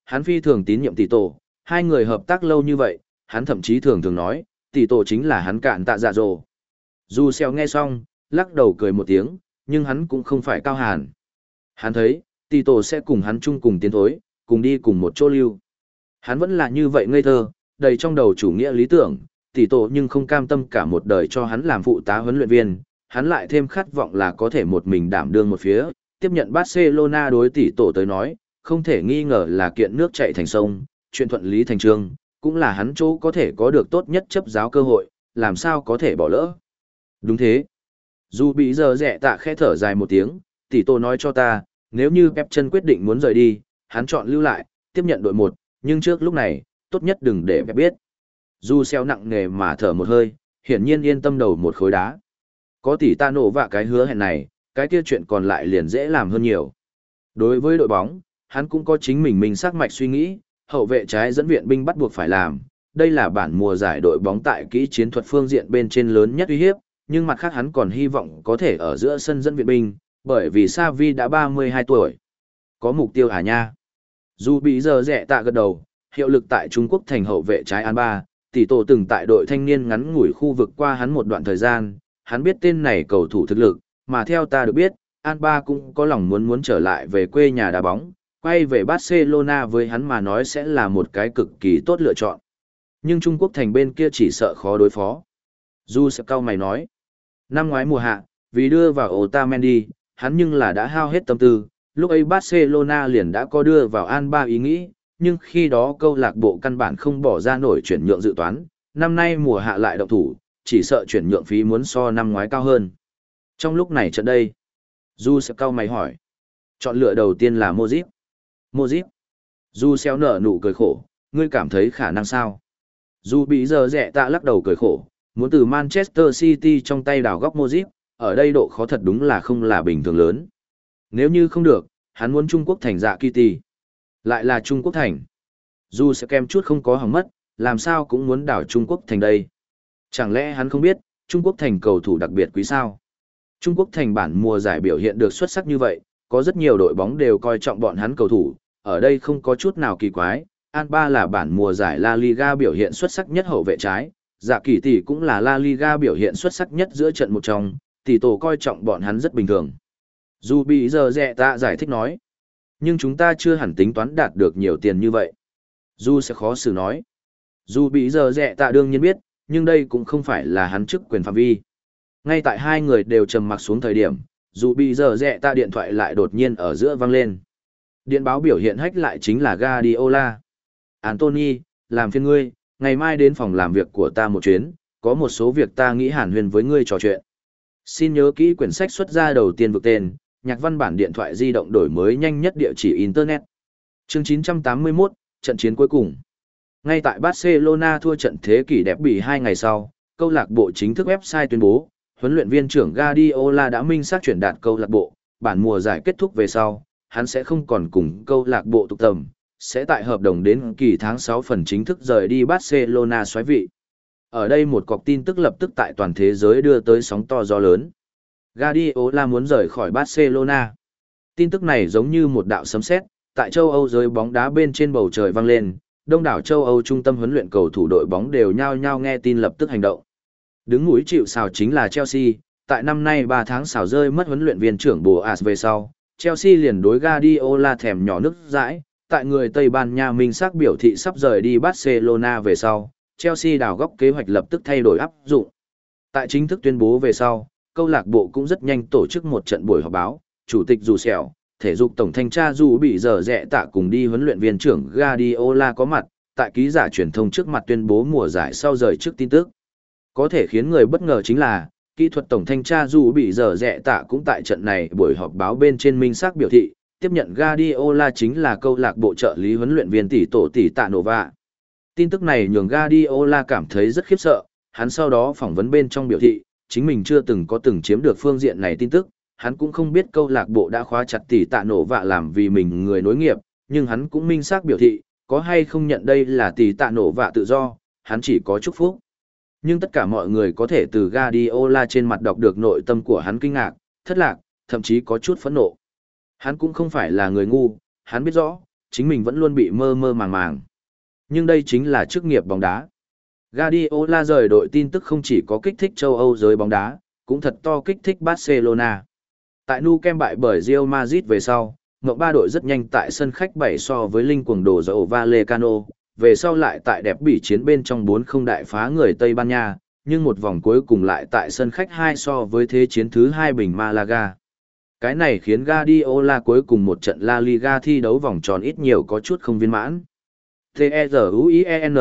Hắn phi thường tín nhiệm tỷ tổ, hai người hợp tác lâu như vậy, hắn thậm chí thường thường nói, tỷ tổ chính là hắn cạn tạ dạ dồ. Dù xeo nghe xong, lắc đầu cười một tiếng, nhưng hắn cũng không phải cao hàn. Hắn thấy, tỷ tổ sẽ cùng hắn chung cùng tiến thối, cùng đi cùng một chỗ lưu. Hắn vẫn là như vậy ngây thơ, đầy trong đầu chủ nghĩa lý tưởng, tỷ tổ nhưng không cam tâm cả một đời cho hắn làm phụ tá huấn luyện viên, hắn lại thêm khát vọng là có thể một mình đảm đương một phía, tiếp nhận Barcelona đối tỷ tổ tới nói, không thể nghi ngờ là kiện nước chảy thành sông, chuyện thuận lý thành trương, cũng là hắn chỗ có thể có được tốt nhất chấp giáo cơ hội, làm sao có thể bỏ lỡ. Đúng thế. Dù bị giờ rẻ tạ khẽ thở dài một tiếng, tỷ tổ nói cho ta, nếu như Pep chân quyết định muốn rời đi, hắn chọn lưu lại, tiếp nhận đội một, nhưng trước lúc này, tốt nhất đừng để Pep biết. Dù xeo nặng nề mà thở một hơi, hiển nhiên yên tâm đầu một khối đá. Có tỷ ta nổ vạ cái hứa hẹn này, cái kia chuyện còn lại liền dễ làm hơn nhiều. Đối với đội bóng, hắn cũng có chính mình mình sắc mạch suy nghĩ, hậu vệ trái dẫn viện binh bắt buộc phải làm. Đây là bản mùa giải đội bóng tại kỹ chiến thuật phương diện bên trên lớn nhất uy hiếp, nhưng mặt khác hắn còn hy vọng có thể ở giữa sân dẫn viện binh, bởi vì Xavi đã ba mươi hai tuổi. Có mục tiêu à nha? Dù bị giờ rẻ tạ gật đầu, hiệu lực tại Trung Quốc thành hậu vệ trái An Ba, tỷ tổ từng tại đội thanh niên ngắn ngủi khu vực qua hắn một đoạn thời gian, hắn biết tên này cầu thủ thực lực, mà theo ta được biết, An Ba cũng có lòng muốn muốn trở lại về quê nhà đá bóng, quay về Barcelona với hắn mà nói sẽ là một cái cực kỳ tốt lựa chọn. Nhưng Trung Quốc thành bên kia chỉ sợ khó đối phó. Du sẽ cau mày nói, năm ngoái mùa hạ, vì đưa vào Otamendi, hắn nhưng là đã hao hết tâm tư, lúc ấy Barcelona liền đã có đưa vào An Ba ý nghĩ, nhưng khi đó câu lạc bộ căn bản không bỏ ra nổi chuyển nhượng dự toán, năm nay mùa hạ lại động thủ, chỉ sợ chuyển nhượng phí muốn so năm ngoái cao hơn. Trong lúc này trận đây, Du sẽ cau mày hỏi, chọn lựa đầu tiên là Modric. Modric. Du xéo nở nụ cười khổ, ngươi cảm thấy khả năng sao? Du bị giờ rẻ tạ lắc đầu cười khổ, muốn từ Manchester City trong tay đào góc Modric, ở đây độ khó thật đúng là không là bình thường lớn. Nếu như không được, hắn muốn Trung Quốc thành dạ Kitty. Lại là Trung Quốc thành. Dù sẽ kem chút không có hỏng mất, làm sao cũng muốn đảo Trung Quốc thành đây. Chẳng lẽ hắn không biết, Trung Quốc thành cầu thủ đặc biệt quý sao? Trung Quốc thành bản mùa giải biểu hiện được xuất sắc như vậy, có rất nhiều đội bóng đều coi trọng bọn hắn cầu thủ, ở đây không có chút nào kỳ quái. An Ba là bản mùa giải La Liga biểu hiện xuất sắc nhất hậu vệ trái, dạ kỳ tỷ cũng là La Liga biểu hiện xuất sắc nhất giữa trận một trong, tỷ tổ coi trọng bọn hắn rất bình thường. Dù bị giờ rẻ tạ giải thích nói, nhưng chúng ta chưa hẳn tính toán đạt được nhiều tiền như vậy. Dù sẽ khó xử nói. Dù bị giờ rẻ tạ đương nhiên biết, nhưng đây cũng không phải là hắn chức quyền phạm vi. Ngay tại hai người đều trầm mặc xuống thời điểm, dù bị giờ rẻ tạ điện thoại lại đột nhiên ở giữa vang lên. Điện báo biểu hiện hách lại chính là Guardiola. Anthony, làm phiền ngươi, ngày mai đến phòng làm việc của ta một chuyến, có một số việc ta nghĩ hàn huyền với ngươi trò chuyện. Xin nhớ kỹ quyển sách xuất ra đầu tiên vực tên, nhạc văn bản điện thoại di động đổi mới nhanh nhất địa chỉ Internet. Chương chín trăm tám mươi mốt, trận chiến cuối cùng. Ngay tại Barcelona thua trận thế kỷ đẹp bị hai ngày sau, câu lạc bộ chính thức website tuyên bố, huấn luyện viên trưởng Guardiola đã minh xác chuyển đạt câu lạc bộ, bản mùa giải kết thúc về sau, hắn sẽ không còn cùng câu lạc bộ tục tầm, sẽ tại hợp đồng đến kỳ tháng sáu phần chính thức rời đi Barcelona soái vị. Ở đây một cọc tin tức lập tức tại toàn thế giới đưa tới sóng to gió lớn. Guardiola muốn rời khỏi Barcelona. Tin tức này giống như một đạo sấm sét, tại châu Âu giới bóng đá bên trên bầu trời vang lên, đông đảo châu Âu trung tâm huấn luyện cầu thủ đội bóng đều nhao nhao nghe tin lập tức hành động. Đứng mũi chịu sào chính là Chelsea, tại năm nay ba tháng sào rơi mất huấn luyện viên trưởng Boas về sau, Chelsea liền đối Guardiola thèm nhỏ nước dãi, tại người Tây Ban Nha minh xác biểu thị sắp rời đi Barcelona về sau, Chelsea đào góc kế hoạch lập tức thay đổi áp dụng. Tại chính thức tuyên bố về sau, câu lạc bộ cũng rất nhanh tổ chức một trận buổi họp báo, chủ tịch dù sẹo, thể dục tổng thanh tra dù bị giờ rẽ tạ cùng đi huấn luyện viên trưởng Guardiola có mặt, tại ký giả truyền thông trước mặt tuyên bố mùa giải sau rời trước tin tức. Có thể khiến người bất ngờ chính là, kỹ thuật tổng thanh tra dù bị giờ rẽ tạ cũng tại trận này buổi họp báo bên trên minh xác biểu thị, tiếp nhận Guardiola chính là câu lạc bộ trợ lý huấn luyện viên tỷ tổ tỷ tạ Nova. Tin tức này nhường Guardiola cảm thấy rất khiếp sợ, hắn sau đó phỏng vấn bên trong biểu thị, chính mình chưa từng có từng chiếm được phương diện này tin tức, hắn cũng không biết câu lạc bộ đã khóa chặt tỷ tạ nổ vạ làm vì mình người nối nghiệp, nhưng hắn cũng minh xác biểu thị, có hay không nhận đây là tỷ tạ nổ vạ tự do, hắn chỉ có chúc phúc. Nhưng tất cả mọi người có thể từ Guardiola trên mặt đọc được nội tâm của hắn kinh ngạc, thất lạc, thậm chí có chút phẫn nộ. Hắn cũng không phải là người ngu, hắn biết rõ, chính mình vẫn luôn bị mơ mơ màng màng. Nhưng đây chính là chức nghiệp bóng đá. Guardiola rời đội tin tức không chỉ có kích thích châu Âu giới bóng đá, cũng thật to kích thích Barcelona. Tại Nou Camp bại bởi Real Madrid về sau, ngộng ba đội rất nhanh tại sân khách bảy so với linh cuồng đồ dầu Vallecano, về sau lại tại đẹp bỉ chiến bên trong bốn không đại phá người Tây Ban Nha, nhưng một vòng cuối cùng lại tại sân khách hai so với thế chiến thứ hai bình Malaga. Cái này khiến Guardiola cuối cùng một trận La Liga thi đấu vòng tròn ít nhiều có chút không viên mãn. T-E-Z-U-I-E-N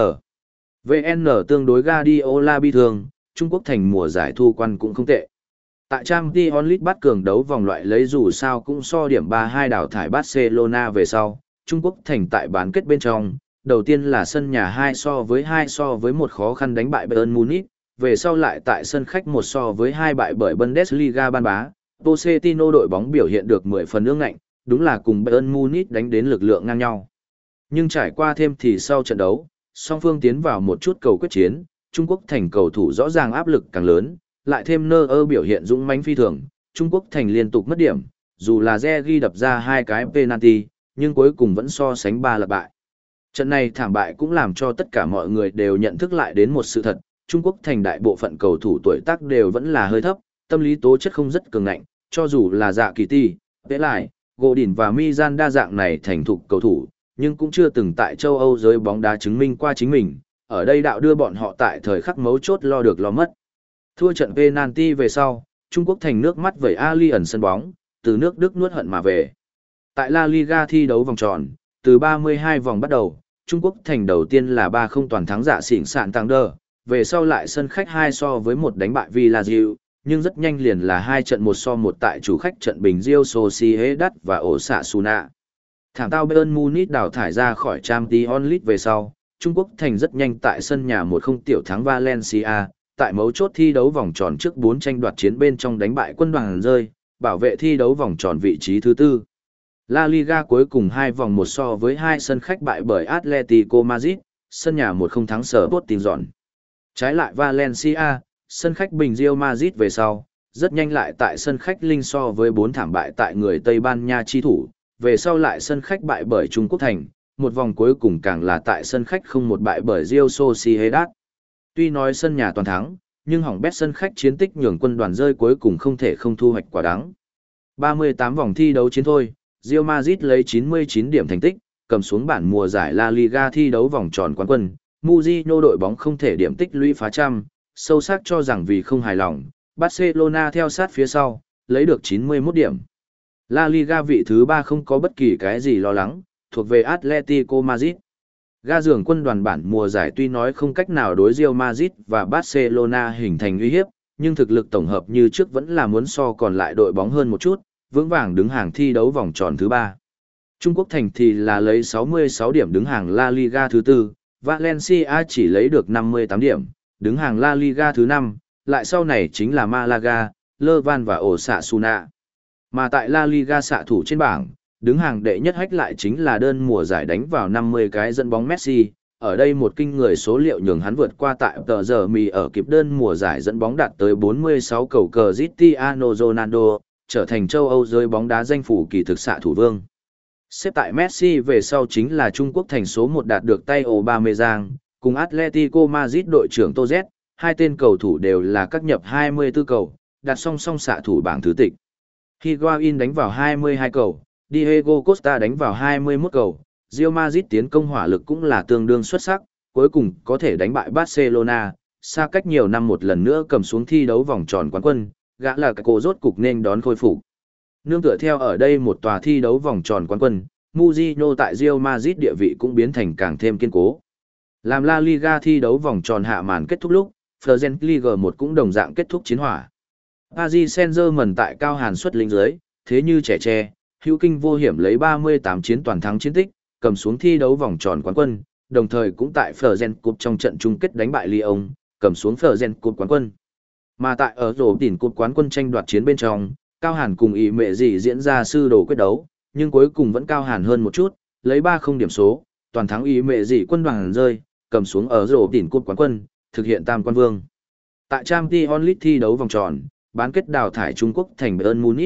vê en tương đối Guardiola bi thường, Trung Quốc thành mùa giải thu quan cũng không tệ. Tại Champions League bắt cường đấu vòng loại lấy dù sao cũng so điểm ba hai đảo thải Barcelona về sau, Trung Quốc thành tại bán kết bên trong, đầu tiên là sân nhà hai so với hai so với một khó khăn đánh bại Bayern Munich, về sau lại tại sân khách một so với hai bại bởi Bundesliga ban bá, Pochettino đội bóng biểu hiện được mười phần ương ngạnh, đúng là cùng Bayern Munich đánh đến lực lượng ngang nhau. Nhưng trải qua thêm thì sau trận đấu, song phương tiến vào một chút cầu quyết chiến, Trung Quốc thành cầu thủ rõ ràng áp lực càng lớn, lại thêm nơ ơ biểu hiện dũng mãnh phi thường, Trung Quốc thành liên tục mất điểm, dù là Re ghi đập ra hai cái penalty, nhưng cuối cùng vẫn so sánh ba lật bại. Trận này thảm bại cũng làm cho tất cả mọi người đều nhận thức lại đến một sự thật, Trung Quốc thành đại bộ phận cầu thủ tuổi tác đều vẫn là hơi thấp, tâm lý tố chất không rất cường ngạnh, cho dù là Dạ Kỳ Ti, Tế Lại, Gỗ Đỉnh và Mizan đa dạng này thành thục cầu thủ, nhưng cũng chưa từng tại châu Âu giới bóng đá chứng minh qua chính mình, ở đây đạo đưa bọn họ tại thời khắc mấu chốt lo được lo mất. Thua trận penalty về sau, Trung Quốc thành nước mắt vẩy Allianz sân bóng, từ nước Đức nuốt hận mà về. Tại La Liga thi đấu vòng tròn, từ ba mươi hai vòng bắt đầu, Trung Quốc thành đầu tiên là ba không toàn thắng dạ xỉn sạn tăng đơ, về sau lại sân khách hai so với một đánh bại Villarreal, nhưng rất nhanh liền là hai trận một so một tại chủ khách trận bình Real Sociedad và Osasuna. Thảm tao Bayern Munich đào thải ra khỏi Champions League về sau, Trung Quốc thành rất nhanh tại sân nhà một không tiểu thắng Valencia, tại mấu chốt thi đấu vòng tròn trước bốn tranh đoạt chiến bên trong đánh bại quân đoàn rơi, bảo vệ thi đấu vòng tròn vị trí thứ tư. La Liga cuối cùng hai vòng một so với hai sân khách bại bởi Atletico Madrid, sân nhà một không thắng sở Sporting dọn. Trái lại Valencia, sân khách bình Real Madrid về sau, rất nhanh lại tại sân khách linh so với bốn thảm bại tại người Tây Ban Nha chi thủ, về sau lại sân khách bại bởi Trung Quốc thành, một vòng cuối cùng càng là tại sân khách không một bại bởi Real Sociedad. Tuy nói sân nhà toàn thắng, nhưng hỏng bét sân khách chiến tích nhường quân đoàn rơi cuối cùng không thể không thu hoạch quả đắng. ba mươi tám vòng thi đấu chiến thôi, Real Madrid lấy chín mươi chín điểm thành tích, cầm xuống bản mùa giải La Liga thi đấu vòng tròn quán quân. Mourinho đội bóng không thể điểm tích lũy phá trăm, sâu sắc cho rằng vì không hài lòng, Barcelona theo sát phía sau, lấy được chín mươi mốt điểm. La Liga vị thứ ba không có bất kỳ cái gì lo lắng, thuộc về Atletico Madrid. Ga giường quân đoàn bản mùa giải tuy nói không cách nào đối Real Madrid và Barcelona hình thành uy hiếp, nhưng thực lực tổng hợp như trước vẫn là muốn so còn lại đội bóng hơn một chút, vững vàng đứng hàng thi đấu vòng tròn thứ ba. Trung Quốc thành thì là lấy sáu mươi sáu điểm đứng hàng La Liga thứ tư, Valencia chỉ lấy được năm mươi tám điểm, đứng hàng La Liga thứ năm, lại sau này chính là Malaga, Levan và Osasuna. Mà tại La Liga xạ thủ trên bảng, đứng hàng đệ nhất hách lại chính là đơn mùa giải đánh vào năm mươi cái dẫn bóng Messi, ở đây một kinh người số liệu nhường hắn vượt qua tại tờ giờ mì ở kịp đơn mùa giải dẫn bóng đạt tới bốn mươi sáu cầu cờ Cristiano Ronaldo, trở thành châu Âu giới bóng đá danh phủ kỳ thực xạ thủ vương. Xếp tại Messi về sau chính là Trung Quốc thành số một đạt được tay Aubameyang, cùng Atletico Madrid đội trưởng Tô Z, hai tên cầu thủ đều là các nhập hai mươi tư cầu, đạt song song xạ thủ bảng thứ tịch. Higuain đánh vào hai mươi hai cầu, Diego Costa đánh vào hai mươi mốt cầu, Real Madrid tiến công hỏa lực cũng là tương đương xuất sắc, cuối cùng có thể đánh bại Barcelona, xa cách nhiều năm một lần nữa cầm xuống thi đấu vòng tròn quán quân, gã là cái cổ rốt cục nên đón khôi phục. Nương tựa theo ở đây một tòa thi đấu vòng tròn quán quân, Mourinho tại Real Madrid địa vị cũng biến thành càng thêm kiên cố. Làm La Liga thi đấu vòng tròn hạ màn kết thúc lúc, Fergen Liga một cũng đồng dạng kết thúc chiến hỏa. Paris Saint-Germain tại cao hàn xuất lính dưới, thế như trẻ tre, hữu kinh vô hiểm lấy ba mươi tám chiến toàn thắng chiến tích, cầm xuống thi đấu vòng tròn quán quân, đồng thời cũng tại Fergen Cup trong trận chung kết đánh bại Lyon, cầm xuống Fergen Cup quán quân. Mà tại ở rổ đỉnh cúp quán quân tranh đoạt chiến bên trong, Cao Hàn cùng ý mẹ gì diễn ra sư đồ quyết đấu, nhưng cuối cùng vẫn Cao Hàn hơn một chút, lấy ba không điểm số, toàn thắng ý mẹ gì quân đoàn rơi, cầm xuống ở rổ đỉnh cúp quán quân, thực hiện tam quan vương. Tại Champions League thi đấu vòng tròn, bán kết đào thải Trung Quốc thành Bayern Munich,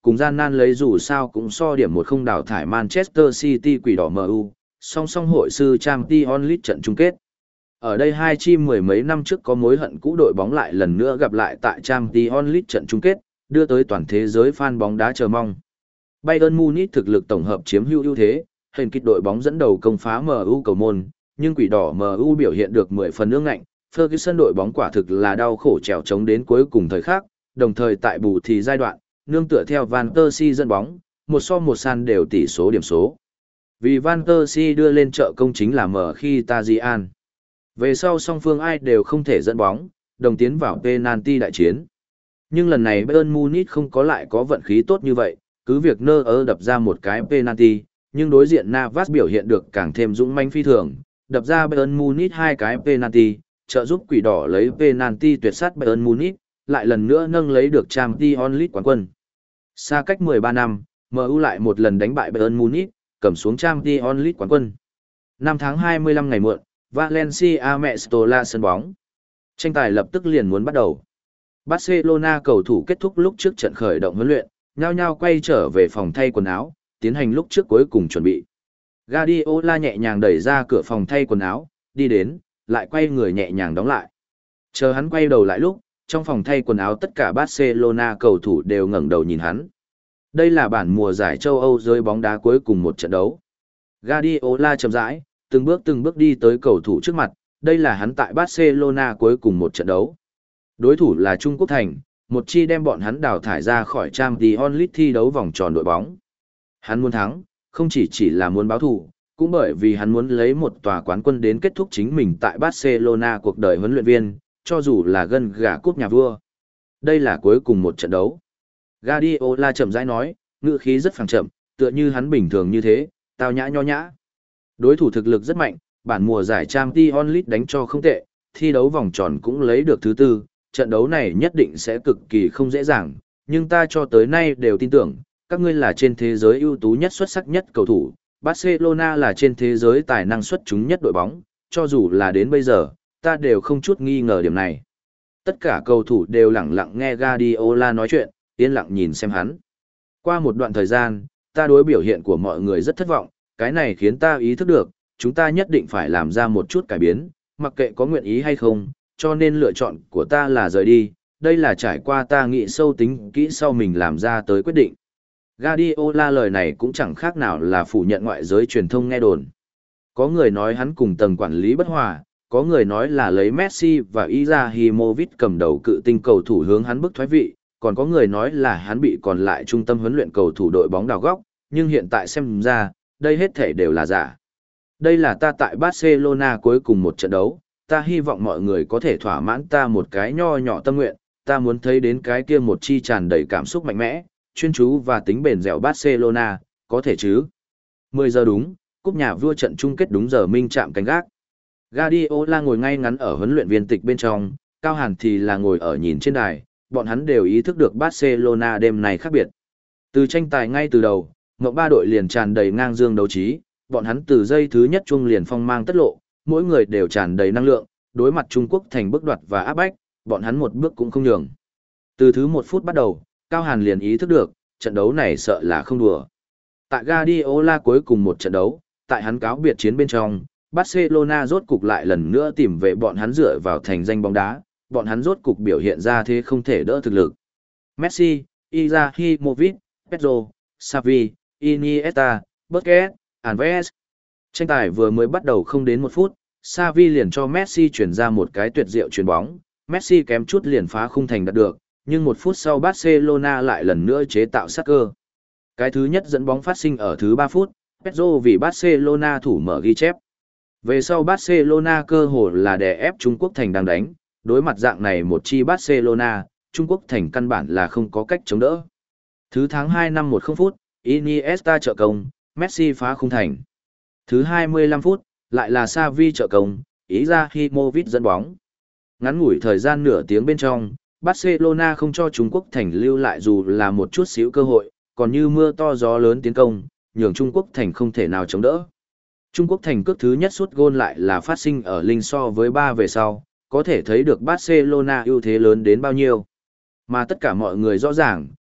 cùng gian nan lấy dù sao cũng so điểm một không đào thải Manchester City quỷ đỏ em u, song song hội sư Champions League trận chung kết. Ở đây hai chi mười mấy năm trước có mối hận cũ đội bóng lại lần nữa gặp lại tại Champions League trận chung kết, đưa tới toàn thế giới fan bóng đá chờ mong. Bayern Munich thực lực tổng hợp chiếm hữu ưu thế, hình kích đội bóng dẫn đầu công phá em u cầu môn, nhưng quỷ đỏ em u biểu hiện được mười phần ương ngạnh, Ferguson đội bóng quả thực là đau khổ trèo chống đến cuối cùng thời khắc, đồng thời tại bù thì giai đoạn, nương tựa theo Van Persie dẫn bóng, một so một san đều tỷ số điểm số. Vì Van Persie đưa lên trợ công chính là mở khi Tajian. Về sau song phương ai đều không thể dẫn bóng, đồng tiến vào penalty đại chiến. Nhưng lần này Bayern Munich không có lại có vận khí tốt như vậy, cứ việc Neuer đập ra một cái penalty, nhưng đối diện Navas biểu hiện được càng thêm dũng mãnh phi thường, đập ra Bayern Munich hai cái penalty, trợ giúp quỷ đỏ lấy penalty tuyệt sát Bayern Munich, lại lần nữa nâng lấy được Champions League quán quân. Xa cách mười ba năm, em u lại một lần đánh bại Bayern Munich, cầm xuống Champions League quán quân. Năm tháng hai mươi lăm ngày muộn, Valencia Mestola sân bóng. Tranh tài lập tức liền muốn bắt đầu. Barcelona cầu thủ kết thúc lúc trước trận khởi động huấn luyện, nhao nhao quay trở về phòng thay quần áo, tiến hành lúc trước cuối cùng chuẩn bị. Guardiola nhẹ nhàng đẩy ra cửa phòng thay quần áo, đi đến, lại quay người nhẹ nhàng đóng lại. Chờ hắn quay đầu lại lúc, trong phòng thay quần áo tất cả Barcelona cầu thủ đều ngẩng đầu nhìn hắn. Đây là bản mùa giải châu Âu giới bóng đá cuối cùng một trận đấu. Guardiola chậm rãi, từng bước từng bước đi tới cầu thủ trước mặt, đây là hắn tại Barcelona cuối cùng một trận đấu. Đối thủ là Trung Quốc Thành, một chi đem bọn hắn đào thải ra khỏi Champions League thi đấu vòng tròn đội bóng. Hắn muốn thắng, không chỉ chỉ là muốn báo thù, cũng bởi vì hắn muốn lấy một tòa quán quân đến kết thúc chính mình tại Barcelona cuộc đời huấn luyện viên, cho dù là gân gà cúp nhà vua. Đây là cuối cùng một trận đấu. Guardiola chậm rãi nói, ngữ khí rất phẳng chậm, tựa như hắn bình thường như thế, tao nhã nho nhã. Đối thủ thực lực rất mạnh, bản mùa giải Champions League đánh cho không tệ, thi đấu vòng tròn cũng lấy được thứ tư, trận đấu này nhất định sẽ cực kỳ không dễ dàng, nhưng ta cho tới nay đều tin tưởng, các ngươi là trên thế giới ưu tú nhất xuất sắc nhất cầu thủ, Barcelona là trên thế giới tài năng xuất chúng nhất đội bóng, cho dù là đến bây giờ, ta đều không chút nghi ngờ điểm này. Tất cả cầu thủ đều lặng lặng nghe Guardiola nói chuyện, yên lặng nhìn xem hắn. Qua một đoạn thời gian, ta đối biểu hiện của mọi người rất thất vọng, cái này khiến ta ý thức được, chúng ta nhất định phải làm ra một chút cải biến, mặc kệ có nguyện ý hay không, cho nên lựa chọn của ta là rời đi, đây là trải qua ta nghĩ sâu tính kỹ sau mình làm ra tới quyết định. Guardiola lời này cũng chẳng khác nào là phủ nhận ngoại giới truyền thông nghe đồn. Có người nói hắn cùng tầng quản lý bất hòa, có người nói là lấy Messi và Izahimovic cầm đầu cự tinh cầu thủ hướng hắn bức thoái vị, còn có người nói là hắn bị còn lại trung tâm huấn luyện cầu thủ đội bóng đào góc, nhưng hiện tại xem ra, đây hết thể đều là giả. Đây là ta tại Barcelona cuối cùng một trận đấu, ta hy vọng mọi người có thể thỏa mãn ta một cái nho nhỏ tâm nguyện, ta muốn thấy đến cái kia một chi tràn đầy cảm xúc mạnh mẽ, chuyên chú và tính bền dẻo Barcelona, có thể chứ. mười giờ đúng, cúp nhà vua trận chung kết đúng giờ minh chạm cánh gác. Guardiola ngồi ngay ngắn ở huấn luyện viên tịch bên trong, Cao Hàn thì là ngồi ở nhìn trên đài, bọn hắn đều ý thức được Barcelona đêm này khác biệt. Từ tranh tài ngay từ đầu, ngọc ba đội liền tràn đầy ngang dương đấu trí, bọn hắn từ giây thứ nhất chung liền phong mang tất lộ, mỗi người đều tràn đầy năng lượng, đối mặt Trung Quốc Thành bước đoạt và áp bách, bọn hắn một bước cũng không nhường. Từ thứ một phút bắt đầu, Cao Hàn liền ý thức được, trận đấu này sợ là không đùa. Tại Guardiola cuối cùng một trận đấu, tại hắn cáo biệt chiến bên trong, Barcelona rốt cục lại lần nữa tìm về bọn hắn dựa vào thành danh bóng đá, bọn hắn rốt cục biểu hiện ra thế không thể đỡ thực lực. Messi, Izahimovic, Pedro, Xavi, Iniesta, Busquets, Alves. Tranh tài vừa mới bắt đầu không đến một phút, Xavi liền cho Messi chuyển ra một cái tuyệt diệu chuyền bóng, Messi kém chút liền phá khung thành đạt được, nhưng một phút sau Barcelona lại lần nữa chế tạo sát cơ. Cái thứ nhất dẫn bóng phát sinh ở thứ ba phút, Pedro vì Barcelona thủ mở ghi chép. Về sau Barcelona cơ hồ là đè ép Trung Quốc Thành đang đánh, đối mặt dạng này một chi Barcelona, Trung Quốc Thành căn bản là không có cách chống đỡ. Thứ tháng hai năm một không phút, Iniesta trợ công, Messi phá khung thành. Thứ hai mươi lăm phút, lại là Xavi trợ công, Izahimovic dẫn bóng. Ngắn ngủi thời gian nửa tiếng bên trong, Barcelona không cho Trung Quốc Thành lưu lại dù là một chút xíu cơ hội, còn như mưa to gió lớn tiến công, nhường Trung Quốc Thành không thể nào chống đỡ. Trung Quốc Thành cước thứ nhất sút gôn lại là phát sinh ở linh so với ba về sau, có thể thấy được Barcelona ưu thế lớn đến bao nhiêu. Mà tất cả mọi người rõ ràng,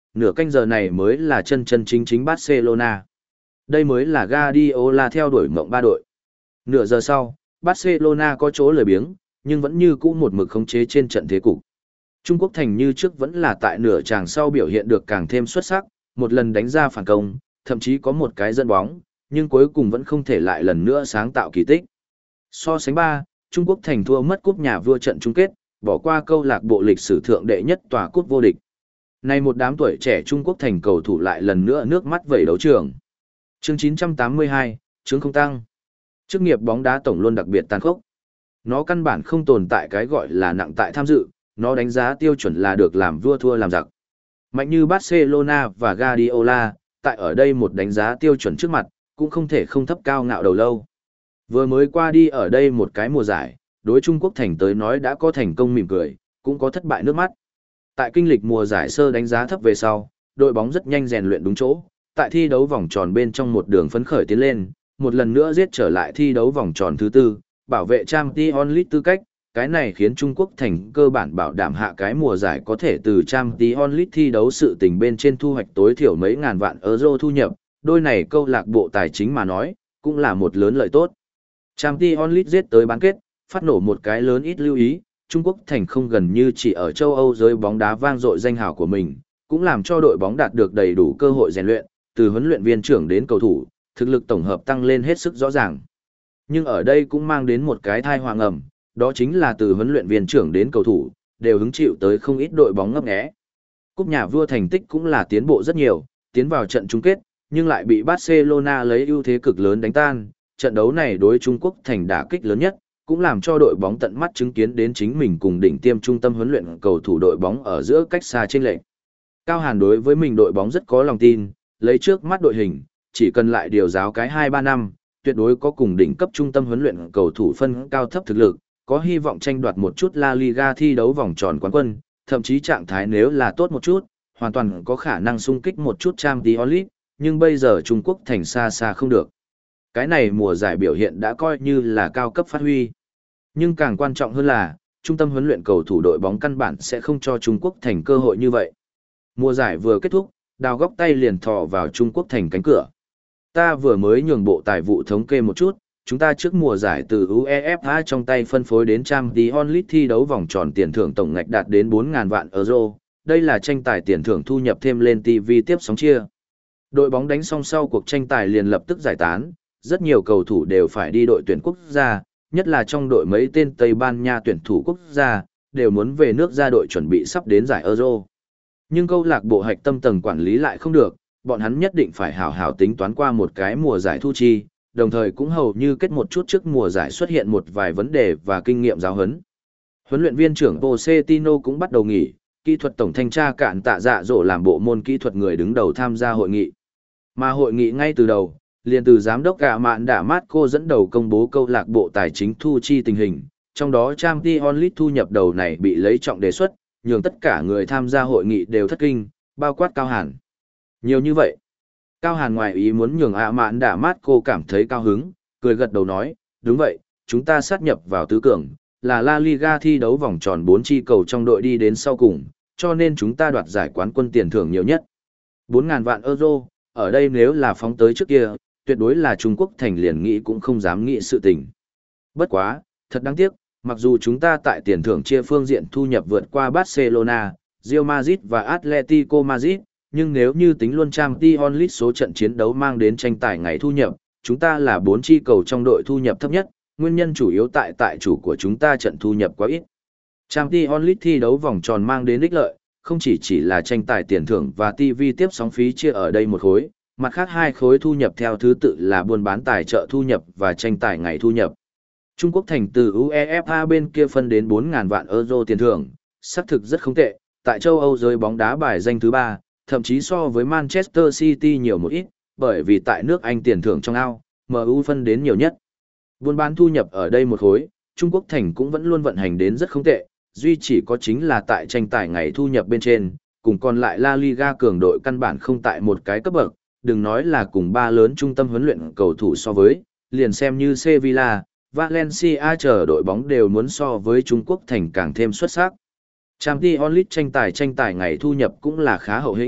nửa canh giờ này mới là chân chân chính chính Barcelona. Đây mới là Guardiola theo đuổi mộng ba đội. Nửa giờ sau, Barcelona có chỗ lười biếng, nhưng vẫn như cũ một mực khống chế trên trận thế cục. Trung Quốc thành như trước vẫn là tại nửa chàng sau biểu hiện được càng thêm xuất sắc, một lần đánh ra phản công, thậm chí có một cái dẫn bóng, nhưng cuối cùng vẫn không thể lại lần nữa sáng tạo kỳ tích. So sánh ba, Trung Quốc thành thua mất cúp nhà vua trận chung kết, bỏ qua câu lạc bộ lịch sử thượng đệ nhất tòa cúp vô địch. Nay một đám tuổi trẻ Trung Quốc thành cầu thủ lại lần nữa nước mắt vẩy đấu trường. Chương chín trăm tám mươi hai, chương không tăng. Chức nghiệp bóng đá tổng luôn đặc biệt tàn khốc. Nó căn bản không tồn tại cái gọi là nặng tại tham dự, nó đánh giá tiêu chuẩn là được làm vua thua làm giặc. Mạnh như Barcelona và Guardiola, tại ở đây một đánh giá tiêu chuẩn trước mặt, cũng không thể không thấp cao ngạo đầu lâu. Vừa mới qua đi ở đây một cái mùa giải, đối Trung Quốc thành tới nói đã có thành công mỉm cười, cũng có thất bại nước mắt. Tại kinh lịch mùa giải sơ đánh giá thấp về sau, đội bóng rất nhanh rèn luyện đúng chỗ, tại thi đấu vòng tròn bên trong một đường phấn khởi tiến lên, một lần nữa giết trở lại thi đấu vòng tròn thứ tư, bảo vệ Champions League tư cách, cái này khiến Trung Quốc thành cơ bản bảo đảm hạ cái mùa giải có thể từ Champions League thi đấu sự tình bên trên thu hoạch tối thiểu mấy ngàn vạn euro thu nhập, đôi này câu lạc bộ tài chính mà nói, cũng là một lớn lợi tốt. Champions League giết tới bán kết, phát nổ một cái lớn ít lưu ý, Trung Quốc thành không gần như chỉ ở châu Âu giới bóng đá vang dội danh hào của mình, cũng làm cho đội bóng đạt được đầy đủ cơ hội rèn luyện, từ huấn luyện viên trưởng đến cầu thủ, thực lực tổng hợp tăng lên hết sức rõ ràng. Nhưng ở đây cũng mang đến một cái thai hoàng ẩm, đó chính là từ huấn luyện viên trưởng đến cầu thủ, đều hứng chịu tới không ít đội bóng ngấp nghé. Cúp nhà vua thành tích cũng là tiến bộ rất nhiều, tiến vào trận chung kết, nhưng lại bị Barcelona lấy ưu thế cực lớn đánh tan. Trận đấu này đối Trung Quốc thành đả kích lớn nhất, cũng làm cho đội bóng tận mắt chứng kiến đến chính mình cùng đỉnh tiêm trung tâm huấn luyện cầu thủ đội bóng ở giữa cách xa chênh lệch. Cao Hàn đối với mình đội bóng rất có lòng tin, lấy trước mắt đội hình, chỉ cần lại điều giáo cái hai ba năm, tuyệt đối có cùng đỉnh cấp trung tâm huấn luyện cầu thủ phân cao thấp thực lực, có hy vọng tranh đoạt một chút La Liga thi đấu vòng tròn quán quân, thậm chí trạng thái nếu là tốt một chút, hoàn toàn có khả năng xung kích một chút Champions League, nhưng bây giờ Trung Quốc thành xa xa không được. Cái này mùa giải biểu hiện đã coi như là cao cấp phát huy. Nhưng càng quan trọng hơn là, trung tâm huấn luyện cầu thủ đội bóng căn bản sẽ không cho Trung Quốc thành cơ hội như vậy. Mùa giải vừa kết thúc, đào góc tay liền thò vào Trung Quốc thành cánh cửa. Ta vừa mới nhường bộ tài vụ thống kê một chút, chúng ta trước mùa giải từ UEFA trong tay phân phối đến Champions League thi đấu vòng tròn tiền thưởng tổng ngạch đạt đến bốn nghìn vạn euro, đây là tranh tài tiền thưởng thu nhập thêm lên ti vi tiếp sóng chia. Đội bóng đánh xong sau cuộc tranh tài liền lập tức giải tán, rất nhiều cầu thủ đều phải đi đội tuyển quốc gia, nhất là trong đội mấy tên Tây Ban Nha tuyển thủ quốc gia, đều muốn về nước ra đội chuẩn bị sắp đến giải Euro. Nhưng câu lạc bộ hạch tâm tầng quản lý lại không được, bọn hắn nhất định phải hào hào tính toán qua một cái mùa giải thu chi, đồng thời cũng hầu như kết một chút trước mùa giải xuất hiện một vài vấn đề và kinh nghiệm giáo huấn. Huấn luyện viên trưởng Pochettino cũng bắt đầu nghỉ, kỹ thuật tổng thanh tra Cạn Tạ Dạ Dỗ làm bộ môn kỹ thuật người đứng đầu tham gia hội nghị. Mà hội nghị ngay từ đầu, liền từ giám đốc Gạ Mạn Đả Mát Cô dẫn đầu công bố câu lạc bộ tài chính thu chi tình hình, trong đó Champions League thu nhập đầu này bị lấy trọng đề xuất, nhường tất cả người tham gia hội nghị đều thất kinh, bao quát Cao Hàn. Nhiều như vậy. Cao Hàn ngoài ý muốn nhường Gạ Mạn Đả Mát Cô cảm thấy cao hứng, cười gật đầu nói, đúng vậy, chúng ta sát nhập vào tứ cường, là La Liga thi đấu vòng tròn bốn chi cầu trong đội đi đến sau cùng, cho nên chúng ta đoạt giải quán quân tiền thưởng nhiều nhất. bốn nghìn vạn euro, ở đây nếu là phóng tới trước kia, tuyệt đối là Trung Quốc thành liền nghĩ cũng không dám nghĩ sự tình. Bất quá, thật đáng tiếc, mặc dù chúng ta tại tiền thưởng chia phương diện thu nhập vượt qua Barcelona, Real Madrid và Atletico Madrid, nhưng nếu như tính luôn Champions League số trận chiến đấu mang đến tranh tài ngày thu nhập, chúng ta là bốn chi cầu trong đội thu nhập thấp nhất, nguyên nhân chủ yếu tại tại chủ của chúng ta trận thu nhập quá ít. Champions League thi đấu vòng tròn mang đến ích lợi, không chỉ chỉ là tranh tài tiền thưởng và ti vi tiếp sóng phí chia ở đây một khối, mặt khác hai khối thu nhập theo thứ tự là buôn bán tài trợ thu nhập và tranh tài ngày thu nhập. Trung Quốc thành từ UEFA bên kia phân đến bốn nghìn vạn euro tiền thưởng, xác thực rất không tệ, tại châu Âu giới bóng đá bài danh thứ ba, thậm chí so với Manchester City nhiều một ít, bởi vì tại nước Anh tiền thưởng trong ao, em u phân đến nhiều nhất. Buôn bán thu nhập ở đây một khối, Trung Quốc thành cũng vẫn luôn vận hành đến rất không tệ, duy chỉ có chính là tại tranh tài ngày thu nhập bên trên, cùng còn lại La Liga cường đội căn bản không tại một cái cấp bậc, đừng nói là cùng ba lớn trung tâm huấn luyện cầu thủ so với, liền xem như Sevilla, Valencia chờ đội bóng đều muốn so với Trung Quốc thành càng thêm xuất sắc. Champions League tranh tài tranh tài ngày thu nhập cũng là khá hậu hĩnh,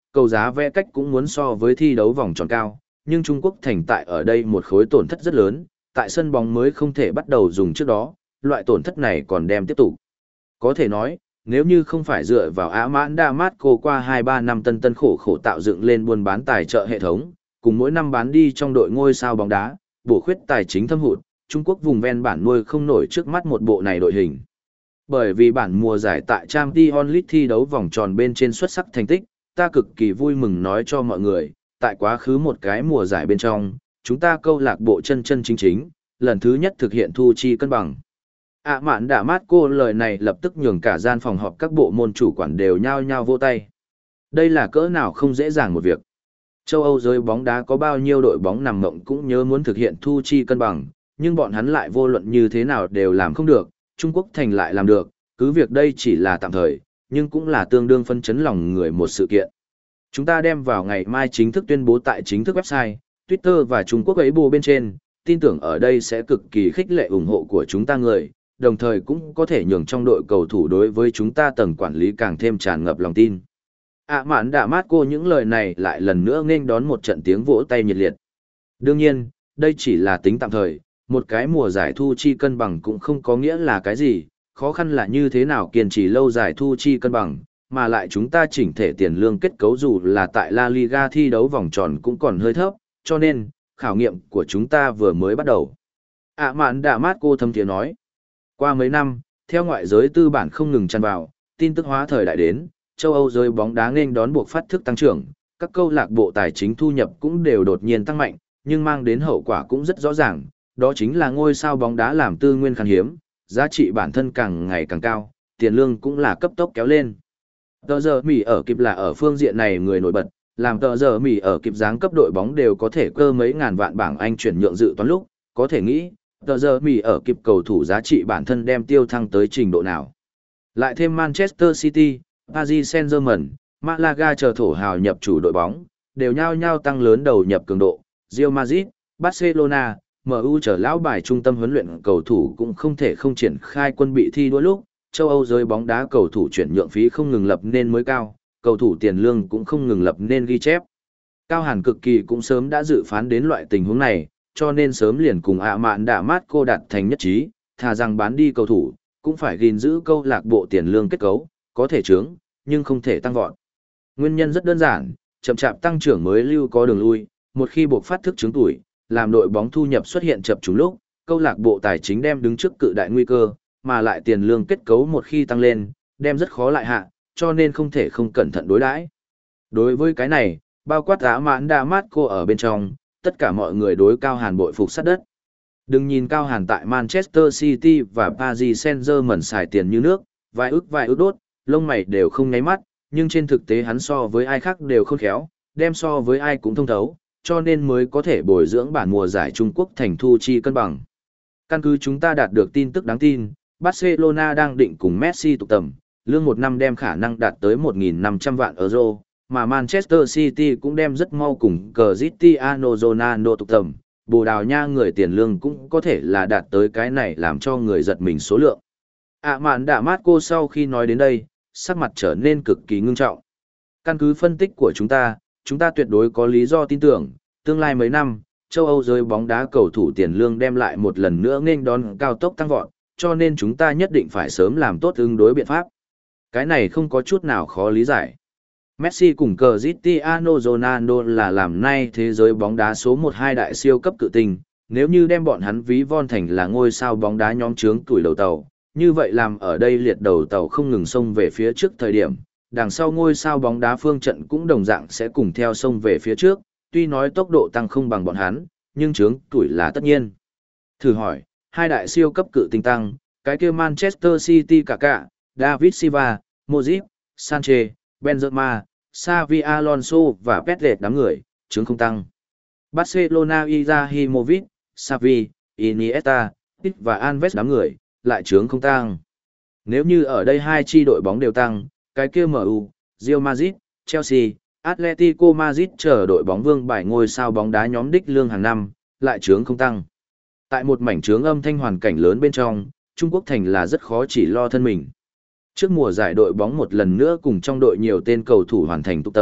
Cầu giá vé cách cũng muốn so với thi đấu vòng tròn cao, nhưng Trung Quốc thành tại ở đây một khối tổn thất rất lớn, tại sân bóng mới không thể bắt đầu dùng trước đó, loại tổn thất này còn đem tiếp tục. Có thể nói, nếu như không phải dựa vào Ả Mãn Đa Mát Cô qua hai ba năm tân tân khổ khổ tạo dựng lên buôn bán tài trợ hệ thống, cùng mỗi năm bán đi trong đội ngôi sao bóng đá, bổ khuyết tài chính thâm hụt, Trung Quốc vùng ven bản nuôi không nổi trước mắt một bộ này đội hình. Bởi vì bản mùa giải tại Champions League thi đấu vòng tròn bên trên xuất sắc thành tích, ta cực kỳ vui mừng nói cho mọi người, tại quá khứ một cái mùa giải bên trong, chúng ta câu lạc bộ chân chân chính chính, lần thứ nhất thực hiện thu chi cân bằng. ạ mạn đã mát cô lời này lập tức nhường cả gian phòng họp các bộ môn chủ quản đều nhao nhao vỗ tay. Đây là cỡ nào không dễ dàng một việc. Châu Âu giới bóng đá có bao nhiêu đội bóng nằm mộng cũng nhớ muốn thực hiện thu chi cân bằng, nhưng bọn hắn lại vô luận như thế nào đều làm không được, Trung Quốc thành lại làm được, cứ việc đây chỉ là tạm thời, nhưng cũng là tương đương phân chấn lòng người một sự kiện. Chúng ta đem vào ngày mai chính thức tuyên bố tại chính thức website, Twitter và Trung Quốc ấy bù bên trên, tin tưởng ở đây sẽ cực kỳ khích lệ ủng hộ của chúng ta người, đồng thời cũng có thể nhường trong đội cầu thủ đối với chúng ta tầng quản lý càng thêm tràn ngập lòng tin. ạ mạn đã mát cô những lời này lại lần nữa nghênh đón một trận tiếng vỗ tay nhiệt liệt. Đương nhiên, đây chỉ là tính tạm thời, một cái mùa giải thu chi cân bằng cũng không có nghĩa là cái gì, khó khăn là như thế nào kiên trì lâu dài thu chi cân bằng, mà lại chúng ta chỉnh thể tiền lương kết cấu dù là tại La Liga thi đấu vòng tròn cũng còn hơi thấp, cho nên, khảo nghiệm của chúng ta vừa mới bắt đầu. ạ mạn đã mát cô thâm tiếng nói. Qua mấy năm, theo ngoại giới tư bản không ngừng tràn vào, tin tức hóa thời đại đến, châu Âu giới bóng đá nghênh đón buộc phát thức tăng trưởng, các câu lạc bộ tài chính thu nhập cũng đều đột nhiên tăng mạnh, nhưng mang đến hậu quả cũng rất rõ ràng, đó chính là ngôi sao bóng đá làm tư nguyên khan hiếm, giá trị bản thân càng ngày càng cao, tiền lương cũng là cấp tốc kéo lên. Tờ giờ Mỹ ở kịp là ở phương diện này người nổi bật, làm tờ giờ Mỹ ở kịp dáng cấp đội bóng đều có thể cơ mấy ngàn vạn bảng Anh chuyển nhượng dự toán lúc, có thể nghĩ, tờ giờ Mỹ ở kịp cầu thủ giá trị bản thân đem tiêu thăng tới trình độ nào. Lại thêm Manchester City, Paris Saint-Germain, Malaga chờ thổ hào nhập chủ đội bóng, đều nhao nhao tăng lớn đầu nhập cường độ, Real Madrid, Barcelona, em u trở lão bài trung tâm huấn luyện cầu thủ cũng không thể không triển khai quân bị thi đua lúc, châu Âu giới bóng đá cầu thủ chuyển nhượng phí không ngừng lập nên mới cao, cầu thủ tiền lương cũng không ngừng lập nên ghi chép. Cao Hàn cực kỳ cũng sớm đã dự phán đến loại tình huống này, cho nên sớm liền cùng ạ mạn đã mát cô đạt thành nhất trí, thà rằng bán đi cầu thủ, cũng phải gìn giữ câu lạc bộ tiền lương kết cấu, có thể trướng, nhưng không thể tăng vọt. Nguyên nhân rất đơn giản, chậm chạp tăng trưởng mới lưu có đường lui, một khi buộc phát thức trướng tuổi, làm đội bóng thu nhập xuất hiện chập trùng lúc, câu lạc bộ tài chính đem đứng trước cự đại nguy cơ, mà lại tiền lương kết cấu một khi tăng lên, đem rất khó lại hạ, cho nên không thể không cẩn thận đối đãi. Đối với cái này, bao quát Ả Mãn Đa Mát cô ở bên trong, tất cả mọi người đối Cao Hàn bội phục sát đất. Đừng nhìn Cao Hàn tại Manchester City và Paris Saint-Germain xài tiền như nước, vài ức vài ức đốt, lông mày đều không nháy mắt, nhưng trên thực tế hắn so với ai khác đều khôn khéo, đem so với ai cũng thông thấu, cho nên mới có thể bồi dưỡng bản mùa giải Trung Quốc thành thu chi cân bằng. Căn cứ chúng ta đạt được tin tức đáng tin, Barcelona đang định cùng Messi tụ tập, lương một năm đem khả năng đạt tới một nghìn năm trăm vạn euro, mà Manchester City cũng đem rất mau cùng Cristiano Ronaldo tụ tập, Bồ Đào Nha người tiền lương cũng có thể là đạt tới cái này làm cho người giật mình số lượng. ạ mạn đã mát cô sau khi nói đến đây, sắc mặt trở nên cực kỳ ngưng trọng. Căn cứ phân tích của chúng ta, chúng ta tuyệt đối có lý do tin tưởng, tương lai mấy năm, châu Âu giới bóng đá cầu thủ tiền lương đem lại một lần nữa nghênh đón cao tốc tăng vọt, cho nên chúng ta nhất định phải sớm làm tốt ứng đối biện pháp. Cái này không có chút nào khó lý giải. Messi cùng Cristiano Ronaldo là làm nay thế giới bóng đá số một hai đại siêu cấp cự tinh, nếu như đem bọn hắn ví von thành là ngôi sao bóng đá nhóm trướng tuổi đầu tàu, như vậy làm ở đây liệt đầu tàu không ngừng xông về phía trước thời điểm, đằng sau ngôi sao bóng đá phương trận cũng đồng dạng sẽ cùng theo xông về phía trước, tuy nói tốc độ tăng không bằng bọn hắn, nhưng trướng tuổi là tất nhiên. Thử hỏi, hai đại siêu cấp cự tinh tăng, cái kia Manchester City cả cả, David Silva, Modric, Sanchez, Benzema, Xavi Alonso và Pedro đám người, trướng không tăng. Barcelona Ibrahimovic, Xavi, Iniesta, Pique và Alves đám người, lại trướng không tăng. Nếu như ở đây hai chi đội bóng đều tăng, cái kia em u, Real Madrid, Chelsea, Atletico Madrid chờ đội bóng vương bài ngôi sao bóng đá nhóm đích lương hàng năm, lại trướng không tăng. Tại một mảnh trướng âm thanh hoàn cảnh lớn bên trong, Trung Quốc thành là rất khó chỉ lo thân mình. Trước mùa giải đội bóng một lần nữa cùng trong đội nhiều tên cầu thủ hoàn thành tụ tập,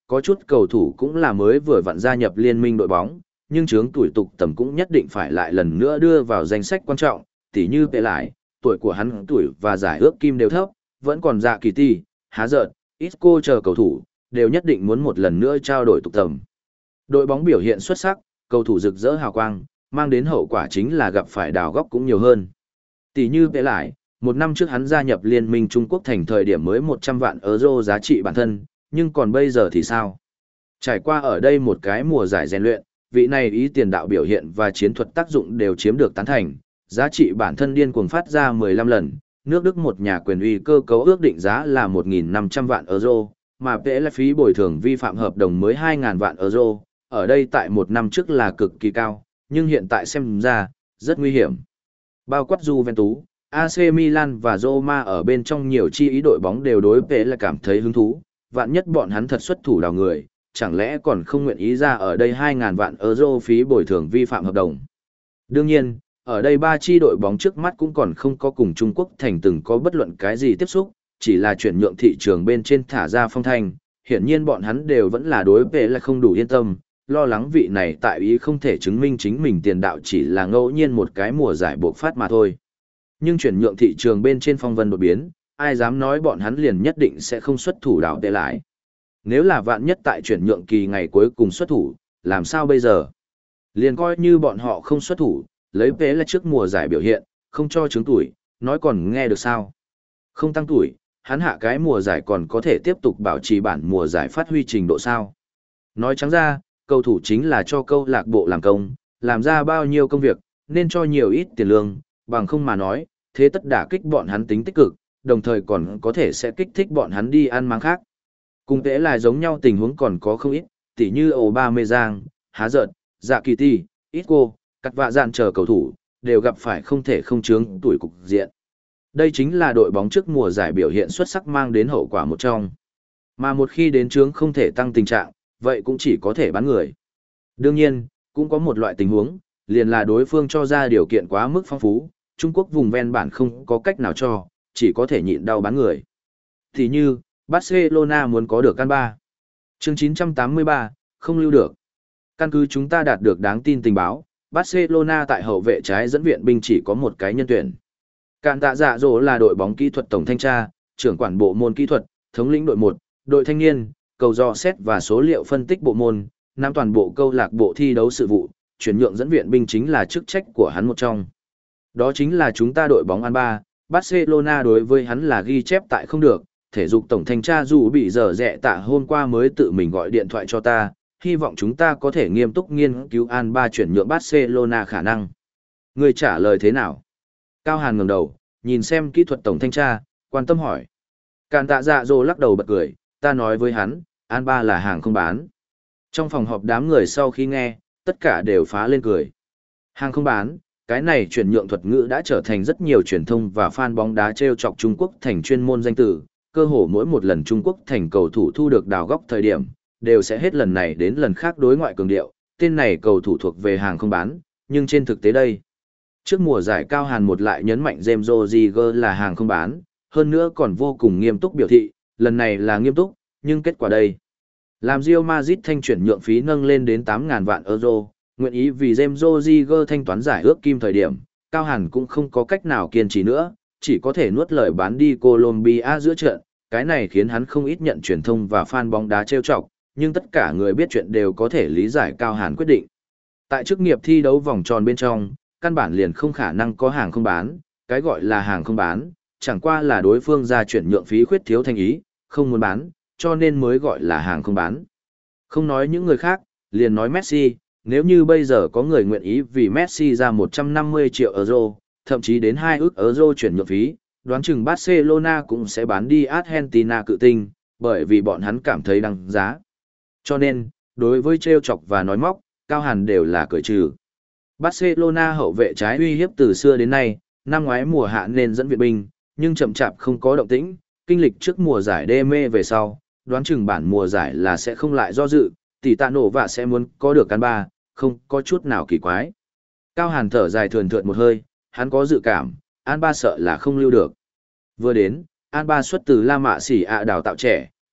có chút cầu thủ cũng là mới vừa vặn gia nhập liên minh đội bóng, nhưng chướng tuổi tục tầm cũng nhất định phải lại lần nữa đưa vào danh sách quan trọng, tỉ như Pele lại, tuổi của hắn tuổi và giải ước kim đều thấp, vẫn còn dạ kỳ ti, há giận, Isco chờ cầu thủ, đều nhất định muốn một lần nữa trao đổi tục tầm. Đội bóng biểu hiện xuất sắc, cầu thủ rực rỡ hào quang, mang đến hậu quả chính là gặp phải đào góc cũng nhiều hơn. Tỷ như Pele lại, một năm trước hắn gia nhập Liên minh Trung Quốc thành thời điểm mới một trăm vạn euro giá trị bản thân, nhưng còn bây giờ thì sao? Trải qua ở đây một cái mùa giải rèn luyện, vị này ý tiền đạo biểu hiện và chiến thuật tác dụng đều chiếm được tán thành, giá trị bản thân điên cuồng phát ra mười lăm lần, nước Đức một nhà quyền uy cơ cấu ước định giá là một nghìn năm trăm vạn euro, mà Pele phí bồi thường vi phạm hợp đồng mới hai nghìn vạn euro, ở đây tại một năm trước là cực kỳ cao, nhưng hiện tại xem ra, rất nguy hiểm. Bao quát Juventus, a xê Milan và Roma ở bên trong nhiều chi ý đội bóng đều đối Pele cảm thấy hứng thú, vạn nhất bọn hắn thật xuất thủ đào người, chẳng lẽ còn không nguyện ý ra ở đây hai nghìn vạn euro phí bồi thường vi phạm hợp đồng. Đương nhiên, ở đây ba chi đội bóng trước mắt cũng còn không có cùng Trung Quốc thành từng có bất luận cái gì tiếp xúc, chỉ là chuyển nhượng thị trường bên trên thả ra phong thanh, hiển nhiên bọn hắn đều vẫn là đối Pele không đủ yên tâm, lo lắng vị này tại ý không thể chứng minh chính mình tiền đạo chỉ là ngẫu nhiên một cái mùa giải buộc phát mà thôi. Nhưng chuyển nhượng thị trường bên trên phong vân đột biến, ai dám nói bọn hắn liền nhất định sẽ không xuất thủ đảo tệ lại. Nếu là vạn nhất tại chuyển nhượng kỳ ngày cuối cùng xuất thủ, làm sao bây giờ? Liền coi như bọn họ không xuất thủ, lấy Pele trước mùa giải biểu hiện, không cho chứng tuổi, nói còn nghe được sao? Không tăng tuổi, hắn hạ cái mùa giải còn có thể tiếp tục bảo trì bản mùa giải phát huy trình độ sao? Nói trắng ra, cầu thủ chính là cho câu lạc bộ làm công, làm ra bao nhiêu công việc, nên cho nhiều ít tiền lương, bằng không mà nói, thế tất đả kích bọn hắn tính tích cực, đồng thời còn có thể sẽ kích thích bọn hắn đi ăn máng khác. Cùng tệ là giống nhau tình huống còn có không ít, tỉ như Aubameyang, há giận, dạ kỳ ti, Isco, cắt vạ dạn chờ cầu thủ, đều gặp phải không thể không chướng tuổi cục diện. Đây chính là đội bóng trước mùa giải biểu hiện xuất sắc mang đến hậu quả một trong. Mà một khi đến chướng không thể tăng tình trạng, vậy cũng chỉ có thể bán người. Đương nhiên, cũng có một loại tình huống, liền là đối phương cho ra điều kiện quá mức phong phú, Trung Quốc vùng ven bản không có cách nào cho, chỉ có thể nhịn đau bán người. Thì như, Barcelona muốn có được căn ba. Chương chín trăm tám mươi ba, không lưu được. Căn cứ chúng ta đạt được đáng tin tình báo, Barcelona tại hậu vệ trái dẫn viện binh chỉ có một cái nhân tuyển. Cạn tạ dạ dỗ là đội bóng kỹ thuật tổng thanh tra, trưởng quản bộ môn kỹ thuật, thống lĩnh đội một, đội thanh niên, cầu dò xét và số liệu phân tích bộ môn, nắm toàn bộ câu lạc bộ thi đấu sự vụ, chuyển nhượng dẫn viện binh chính là chức trách của hắn một trong. Đó chính là chúng ta đội bóng Alba, Barcelona đối với hắn là ghi chép tại không được, thể dục tổng thanh tra dù bị dở dẹ tạ hôm qua mới tự mình gọi điện thoại cho ta, hy vọng chúng ta có thể nghiêm túc nghiên cứu Alba chuyển nhượng Barcelona khả năng. Người trả lời thế nào? Cao Hàn ngẩng đầu, nhìn xem kỹ thuật tổng thanh tra, quan tâm hỏi. Càn tạ dạ dỗ lắc đầu bật cười, ta nói với hắn, Alba là hàng không bán. Trong phòng họp đám người sau khi nghe, tất cả đều phá lên cười. Hàng không bán, cái này chuyển nhượng thuật ngữ đã trở thành rất nhiều truyền thông và fan bóng đá treo chọc Trung Quốc thành chuyên môn danh từ, cơ hồ mỗi một lần Trung Quốc thành cầu thủ thu được đào góc thời điểm, đều sẽ hết lần này đến lần khác đối ngoại cường điệu, tên này cầu thủ thuộc về hàng không bán, nhưng trên thực tế đây. Trước mùa giải Cao Hàn một lại nhấn mạnh James Rodriguez là hàng không bán, hơn nữa còn vô cùng nghiêm túc biểu thị, lần này là nghiêm túc, nhưng kết quả đây. Làm Real Madrid thanh chuyển nhượng phí nâng lên đến tám nghìn vạn euro, nguyện ý vì James Rodriguez thanh toán giải ước kim thời điểm, Cao Hàn cũng không có cách nào kiên trì nữa, chỉ có thể nuốt lời bán đi Colombia giữa trận, cái này khiến hắn không ít nhận truyền thông và fan bóng đá trêu chọc, nhưng tất cả người biết chuyện đều có thể lý giải Cao Hàn quyết định. Tại chức nghiệp thi đấu vòng tròn bên trong, căn bản liền không khả năng có hàng không bán, cái gọi là hàng không bán, chẳng qua là đối phương ra chuyển nhượng phí khuyết thiếu thành ý, không muốn bán, cho nên mới gọi là hàng không bán. Không nói những người khác, liền nói Messi, nếu như bây giờ có người nguyện ý vì Messi ra một trăm năm mươi triệu euro, thậm chí đến hai ức euro chuyển nhượng phí, đoán chừng Barcelona cũng sẽ bán đi Argentina cự tinh, bởi vì bọn hắn cảm thấy đăng giá. Cho nên, đối với trêu chọc và nói móc, Cao Hàn đều là cởi trừ. Barcelona hậu vệ trái uy hiếp từ xưa đến nay, năm ngoái mùa hạ nên dẫn viện binh, nhưng chậm chạp không có động tĩnh, kinh lịch trước mùa giải đê mê về sau, đoán chừng bản mùa giải là sẽ không lại do dự, tỷ tạ nổ và sẽ muốn có được căn ba, không có chút nào kỳ quái. Cao Hàn thở dài thườn thượt một hơi, hắn có dự cảm, An Ba sợ là không lưu được. Vừa đến, An Ba xuất từ La Mạ Xỉ ạ đào tạo trẻ,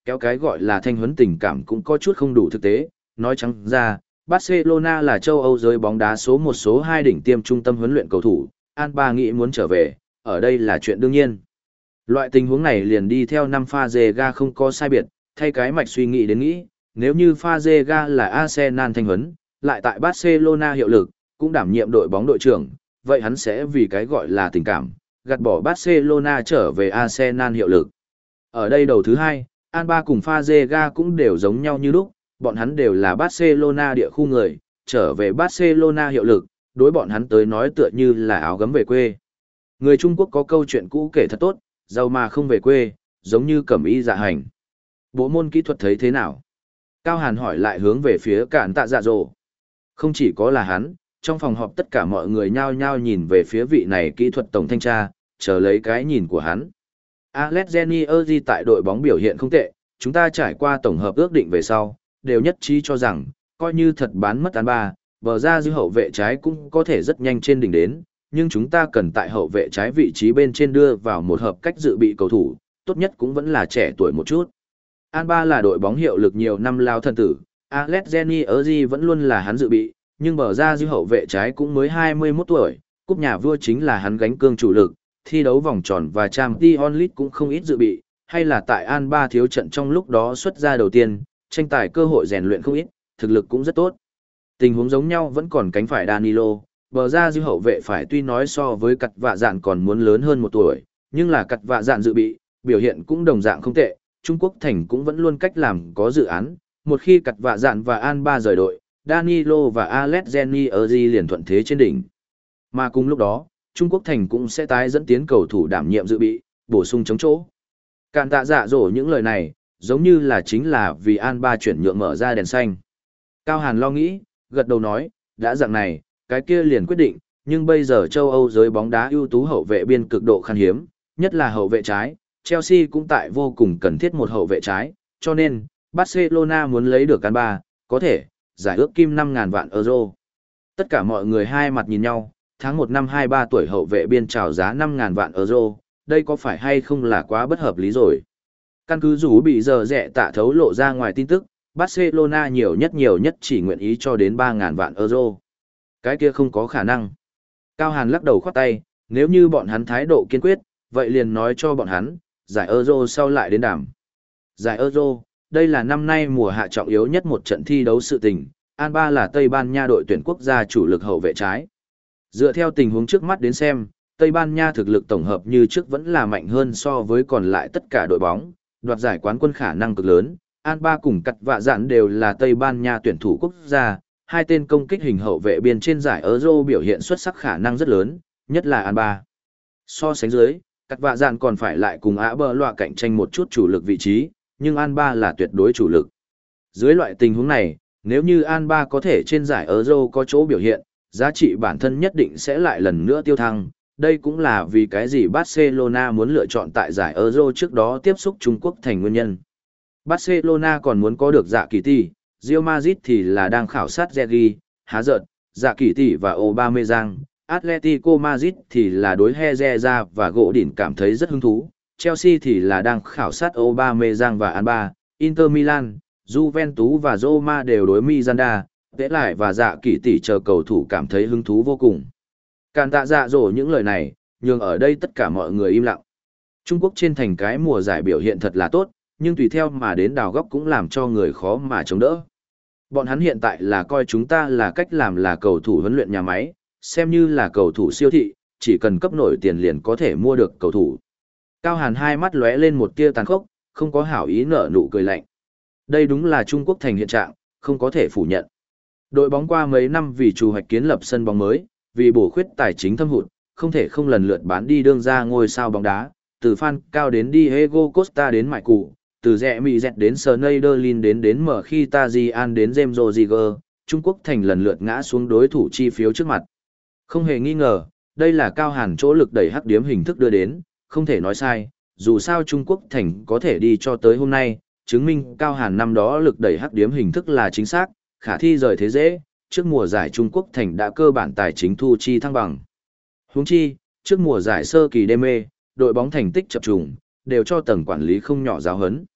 Kéo cái gọi là thanh huấn tình cảm cũng có chút không đủ thực tế, nói trắng ra, Barcelona là châu Âu giới bóng đá số một số hai đỉnh tiêm trung tâm huấn luyện cầu thủ, Alba nghĩ muốn trở về, ở đây là chuyện đương nhiên. Loại tình huống này liền đi theo năm Fazega không có sai biệt, thay cái mạch suy nghĩ đến nghĩ, nếu như Fazega là Arsenal thanh huấn, lại tại Barcelona hiệu lực, cũng đảm nhiệm đội bóng đội trưởng, vậy hắn sẽ vì cái gọi là tình cảm, gạt bỏ Barcelona trở về Arsenal hiệu lực. Ở đây đầu thứ hai, Alba cùng Fazega cũng đều giống nhau như lúc, bọn hắn đều là Barcelona địa khu người, trở về Barcelona hiệu lực, đối bọn hắn tới nói tựa như là áo gấm về quê. Người Trung Quốc có câu chuyện cũ kể thật tốt, giàu mà không về quê, giống như cẩm y dạ hành. Bộ môn kỹ thuật thấy thế nào? Cao Hàn hỏi lại hướng về phía Cản Tạ Dạ Dỗ. Không chỉ có là hắn, trong phòng họp tất cả mọi người nhao nhao nhìn về phía vị này kỹ thuật tổng thanh tra, chờ lấy cái nhìn của hắn. Alex Genier tại đội bóng biểu hiện không tệ, chúng ta trải qua tổng hợp ước định về sau, đều nhất trí cho rằng, coi như thật bán mất án ba, bờ ra dư hậu vệ trái cũng có thể rất nhanh trên đỉnh đến, nhưng chúng ta cần tại hậu vệ trái vị trí bên trên đưa vào một hợp cách dự bị cầu thủ, tốt nhất cũng vẫn là trẻ tuổi một chút. Alba là đội bóng hiệu lực nhiều năm lao thân tử, Alex Genier vẫn luôn là hắn dự bị, nhưng bờ ra dư hậu vệ trái cũng mới hai mươi mốt tuổi, cúp nhà vua chính là hắn gánh cương chủ lực, thi đấu vòng tròn và Champions League cũng không ít dự bị, hay là tại Alba thiếu trận trong lúc đó xuất ra đầu tiên, tranh tài cơ hội rèn luyện không ít, thực lực cũng rất tốt. Tình huống giống nhau vẫn còn cánh phải Danilo, bờ ra dư hậu vệ phải tuy nói so với cặt vạ dạn còn muốn lớn hơn một tuổi, nhưng là cặt vạ dạn dự bị, biểu hiện cũng đồng dạng không tệ, Trung Quốc Thành cũng vẫn luôn cách làm có dự án, một khi cặt vạ dạn và Alba rời đội, Danilo và Alex Genier liền thuận thế trên đỉnh. Mà cùng lúc đó, Trung Quốc Thành cũng sẽ tái dẫn tiến cầu thủ đảm nhiệm dự bị, bổ sung chống chỗ. Cản Tạ Dạ Dỗ những lời này, giống như là chính là vì Alba chuyển nhượng mở ra đèn xanh. Cao Hàn lo nghĩ, gật đầu nói, đã dạng này, cái kia liền quyết định, nhưng bây giờ châu Âu giới bóng đá ưu tú hậu vệ biên cực độ khan hiếm, nhất là hậu vệ trái, Chelsea cũng tại vô cùng cần thiết một hậu vệ trái, cho nên, Barcelona muốn lấy được Alba, có thể, giải ước kim năm ngàn vạn euro. Tất cả mọi người hai mặt nhìn nhau, tháng một năm hai mươi ba tuổi hậu vệ biên chào giá năm ngàn vạn euro, đây có phải hay không là quá bất hợp lý rồi. Căn cứ dù bị giờ rẻ tạ thấu lộ ra ngoài tin tức, Barcelona nhiều nhất nhiều nhất chỉ nguyện ý cho đến ba ngàn vạn euro. Cái kia không có khả năng. Cao Hàn lắc đầu khoát tay, nếu như bọn hắn thái độ kiên quyết, vậy liền nói cho bọn hắn, giải Euro sau lại đến đàm. Giải Euro, đây là năm nay mùa hạ trọng yếu nhất một trận thi đấu sự tình, Alba là Tây Ban Nha đội tuyển quốc gia chủ lực hậu vệ trái. Dựa theo tình huống trước mắt đến xem, Tây Ban Nha thực lực tổng hợp như trước vẫn là mạnh hơn so với còn lại tất cả đội bóng, đoạt giải quán quân khả năng cực lớn. Alba cùng cặt vạ dạn đều là Tây Ban Nha tuyển thủ quốc gia, hai tên công kích hình hậu vệ biên trên giải Euro biểu hiện xuất sắc khả năng rất lớn, nhất là Alba. So sánh dưới, cặt vạ dạn còn phải lại cùng Á bờ loạ cạnh tranh một chút chủ lực vị trí, nhưng Alba là tuyệt đối chủ lực. Dưới loại tình huống này, nếu như Alba có thể trên giải Euro có chỗ biểu hiện, giá trị bản thân nhất định sẽ lại lần nữa tiêu thăng. Đây cũng là vì cái gì Barcelona muốn lựa chọn tại giải Euro trước đó tiếp xúc Trung Quốc thành nguyên nhân. Barcelona còn muốn có được Dạ Kỳ Tỷ, Real Madrid thì là đang khảo sát Zergi, Há Giợt, Dạ Kỳ Tỷ và Aubameyang, Atletico Madrid thì là đối Herrera và Gỗ Đỉnh cảm thấy rất hứng thú, Chelsea thì là đang khảo sát Aubameyang và Alba, Inter Milan, Juventus và Roma đều đối Miranda, Vẽ lại và Dạ Kỳ Tỷ chờ cầu thủ cảm thấy hứng thú vô cùng. Cản Tạ Dạ Dỗ những lời này, nhường ở đây tất cả mọi người im lặng. Trung Quốc trên thành cái mùa giải biểu hiện thật là tốt, nhưng tùy theo mà đến đào góc cũng làm cho người khó mà chống đỡ. Bọn hắn hiện tại là coi chúng ta là cách làm là cầu thủ huấn luyện nhà máy, xem như là cầu thủ siêu thị, chỉ cần cấp nổi tiền liền có thể mua được cầu thủ. Cao Hàn hai mắt lóe lên một tia tàn khốc, không có hảo ý nở nụ cười lạnh. Đây đúng là Trung Quốc thành hiện trạng, không có thể phủ nhận. Đội bóng qua mấy năm vì chủ hoạch kiến lập sân bóng mới, vì bổ khuyết tài chính thâm hụt, không thể không lần lượt bán đi đương ra ngôi sao bóng đá, từ Phan Cao đến Diego Costa đến Mại Cụ, từ Rẽ Mị Dẹt đến Schneiderlin đến đến Mở Khi Tajian đến James Rodriguez, Trung Quốc thành lần lượt ngã xuống đối thủ chi phiếu trước mặt. Không hề nghi ngờ, đây là Cao Hàn chỗ lực đẩy hắc điếm hình thức đưa đến, không thể nói sai, dù sao Trung Quốc thành có thể đi cho tới hôm nay, chứng minh Cao Hàn năm đó lực đẩy hắc điếm hình thức là chính xác, khả thi rời thế dễ, trước mùa giải Trung Quốc thành đã cơ bản tài chính thu chi thăng bằng. Huống chi, trước mùa giải sơ kỳ đê mê, đội bóng thành tích chập trùng, đều cho tầng quản lý không nhỏ giáo hấn.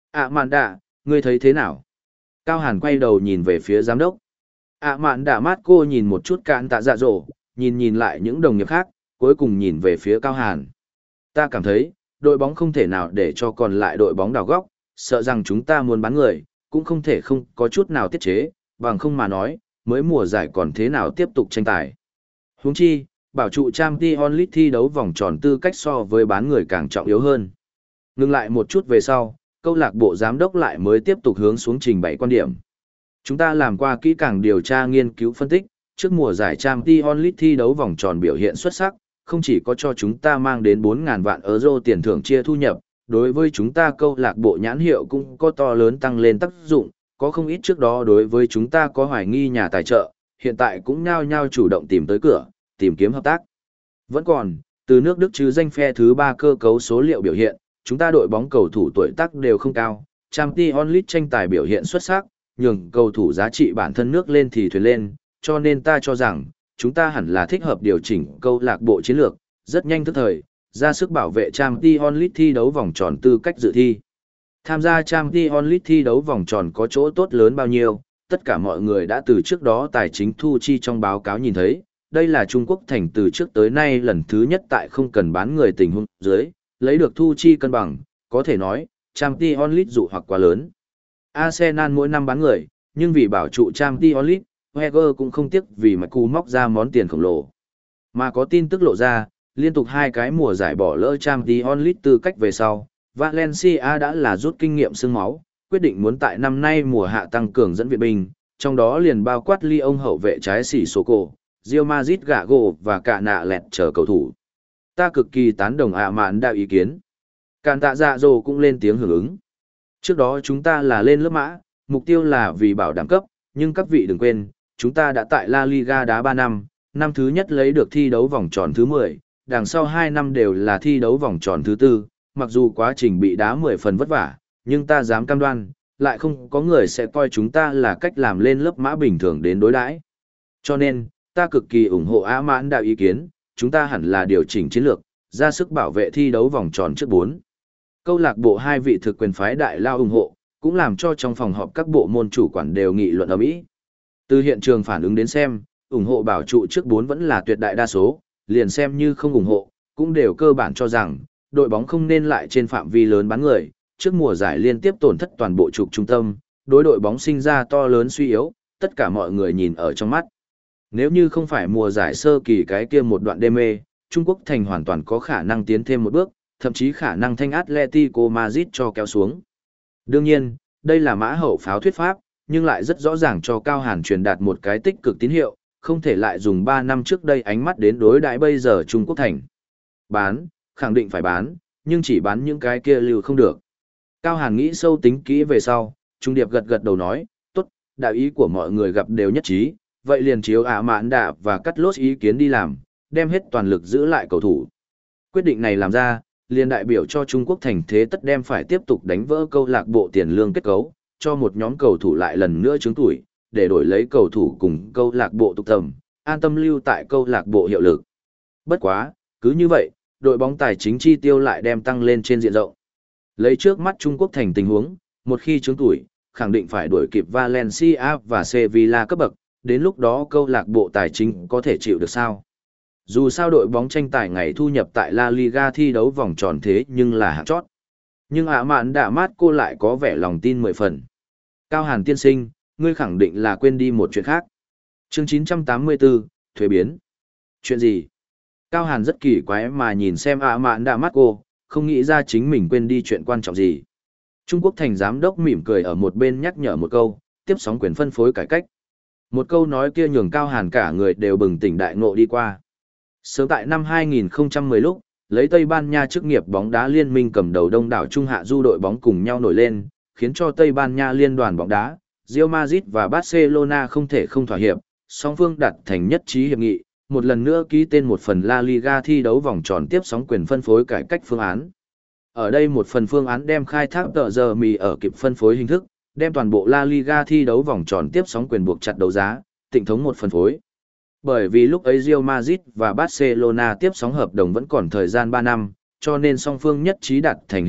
ạ mạn đạ, ngươi thấy thế nào? Cao Hàn quay đầu nhìn về phía giám đốc. ạ mạn đạ mát cô nhìn một chút cạn tạ dạ dỗ, nhìn nhìn lại những đồng nghiệp khác, cuối cùng nhìn về phía Cao Hàn. Ta cảm thấy, đội bóng không thể nào để cho còn lại đội bóng đào góc, sợ rằng chúng ta muốn bán người, cũng không thể không có chút nào tiết chế, bằng không mà nói, mới mùa giải còn thế nào tiếp tục tranh tài. Huống chi, bảo trụ Champions League thi đấu vòng tròn tư cách so với bán người càng trọng yếu hơn. Ngừng lại một chút về sau, câu lạc bộ giám đốc lại mới tiếp tục hướng xuống trình bày quan điểm. Chúng ta làm qua kỹ càng điều tra nghiên cứu phân tích, trước mùa giải Champions League thi đấu vòng tròn biểu hiện xuất sắc, không chỉ có cho chúng ta mang đến bốn nghìn vạn euro tiền thưởng chia thu nhập, đối với chúng ta câu lạc bộ nhãn hiệu cũng có to lớn tăng lên tác dụng, có không ít trước đó đối với chúng ta có hoài nghi nhà tài trợ, hiện tại cũng nhao nhao chủ động tìm tới cửa, tìm kiếm hợp tác. Vẫn còn, từ nước Đức chứ danh phe thứ ba cơ cấu số liệu biểu hiện, chúng ta đội bóng cầu thủ tuổi tác đều không cao, Champions League tranh tài biểu hiện xuất sắc, nhường cầu thủ giá trị bản thân nước lên thì thuyền lên, cho nên ta cho rằng, chúng ta hẳn là thích hợp điều chỉnh câu lạc bộ chiến lược, rất nhanh tức thời, ra sức bảo vệ Champions League thi đấu vòng tròn tư cách dự thi. Tham gia Champions League thi đấu vòng tròn có chỗ tốt lớn bao nhiêu, tất cả mọi người đã từ trước đó tài chính thu chi trong báo cáo nhìn thấy, đây là Trung Quốc thành từ trước tới nay lần thứ nhất tại không cần bán người tình huống dưới, lấy được thu chi cân bằng, có thể nói, Champions League dụ hoặc quá lớn. Arsenal mỗi năm bán người, nhưng vì bảo trụ Champions League, Wenger cũng không tiếc vì mà cú móc ra món tiền khổng lồ. Mà có tin tức lộ ra, liên tục hai cái mùa giải bỏ lỡ Champions League tư cách về sau, Valencia đã là rút kinh nghiệm xương máu, quyết định muốn tại năm nay mùa hạ tăng cường dẫn viện binh, trong đó liền bao quát Lyon hậu vệ trái xỉ Soko, Real Madrid Gago và cả nạ lẹt chờ cầu thủ. Ta cực kỳ tán đồng ạ mạn đạo ý kiến. Càn tạ dạ dồ cũng lên tiếng hưởng ứng. Trước đó chúng ta là lên lớp mã, mục tiêu là vì bảo đảm cấp, nhưng các vị đừng quên, chúng ta đã tại La Liga đá ba năm, năm thứ nhất lấy được thi đấu vòng tròn thứ mười, đằng sau hai năm đều là thi đấu vòng tròn thứ tư, mặc dù quá trình bị đá mười phần vất vả, nhưng ta dám cam đoan, lại không có người sẽ coi chúng ta là cách làm lên lớp mã bình thường đến đối đãi. Cho nên, ta cực kỳ ủng hộ Á Mãn đạo ý kiến, chúng ta hẳn là điều chỉnh chiến lược, ra sức bảo vệ thi đấu vòng tròn trước bốn. Câu lạc bộ hai vị thực quyền phái đại lao ủng hộ, cũng làm cho trong phòng họp các bộ môn chủ quản đều nghị luận ầm ĩ. Từ hiện trường phản ứng đến xem, ủng hộ bảo trụ trước bốn vẫn là tuyệt đại đa số, liền xem như không ủng hộ, cũng đều cơ bản cho rằng, đội bóng không nên lại trên phạm vi lớn bán người, trước mùa giải liên tiếp tổn thất toàn bộ trục trung tâm, đối đội bóng sinh ra to lớn suy yếu, tất cả mọi người nhìn ở trong mắt. Nếu như không phải mùa giải sơ kỳ cái kia một đoạn đê mê, Trung Quốc thành hoàn toàn có khả năng tiến thêm một bước, thậm chí khả năng thanh Atletico Madrid cho kéo xuống. Đương nhiên, đây là mã hậu pháo thuyết pháp, nhưng lại rất rõ ràng cho Cao Hàn truyền đạt một cái tích cực tín hiệu, không thể lại dùng ba năm trước đây ánh mắt đến đối đãi bây giờ Trung Quốc thành. Bán, khẳng định phải bán, nhưng chỉ bán những cái kia lưu không được. Cao Hàn nghĩ sâu tính kỹ về sau, Trung Điệp gật gật đầu nói, tốt, đạo ý của mọi người gặp đều nhất trí, vậy liền chiếu ả mạn đạ và cắt lốt ý kiến đi làm, đem hết toàn lực giữ lại cầu thủ. Quyết định này làm ra, liền đại biểu cho Trung Quốc thành thế tất đem phải tiếp tục đánh vỡ câu lạc bộ tiền lương kết cấu, cho một nhóm cầu thủ lại lần nữa trứng tuổi, để đổi lấy cầu thủ cùng câu lạc bộ tục tầm, an tâm lưu tại câu lạc bộ hiệu lực. Bất quá, cứ như vậy, đội bóng tài chính chi tiêu lại đem tăng lên trên diện rộng. Lấy trước mắt Trung Quốc thành tình huống, một khi trứng tuổi, khẳng định phải đuổi kịp Valencia và Sevilla cấp bậc, đến lúc đó câu lạc bộ tài chính có thể chịu được sao? Dù sao đội bóng tranh tài ngày thu nhập tại La Liga thi đấu vòng tròn thế nhưng là hạng chót. Nhưng ả mạn đạ mát cô lại có vẻ lòng tin mười phần. Cao Hàn tiên sinh, ngươi khẳng định là quên đi một chuyện khác. Chương chín trăm tám mươi tư, thuế biến. Chuyện gì? Cao Hàn rất kỳ quái mà nhìn xem ả mạn đạ mát cô, không nghĩ ra chính mình quên đi chuyện quan trọng gì. Trung Quốc thành giám đốc mỉm cười ở một bên nhắc nhở một câu, tiếp sóng quyền phân phối cải cách. Một câu nói kia nhường Cao Hàn cả người đều bừng tỉnh đại ngộ đi qua. Sớm tại năm hai nghìn không trăm mười lúc, lấy Tây Ban Nha chức nghiệp bóng đá liên minh cầm đầu đông đảo Trung Hạ du đội bóng cùng nhau nổi lên, khiến cho Tây Ban Nha liên đoàn bóng đá, Real Madrid và Barcelona không thể không thỏa hiệp, song phương đạt thành nhất trí hiệp nghị, một lần nữa ký tên một phần La Liga thi đấu vòng tròn tiếp sóng quyền phân phối cải cách phương án. Ở đây một phần phương án đem khai thác tờ giờ mì ở kịp phân phối hình thức, đem toàn bộ La Liga thi đấu vòng tròn tiếp sóng quyền buộc chặt đấu giá, tịnh thống một phân phối. Bởi vì lúc ấy Real Madrid và Barcelona tiếp sóng hợp đồng vẫn còn thời gian ba năm, cho nên song phương nhất trí đạt thành hiệp nghị,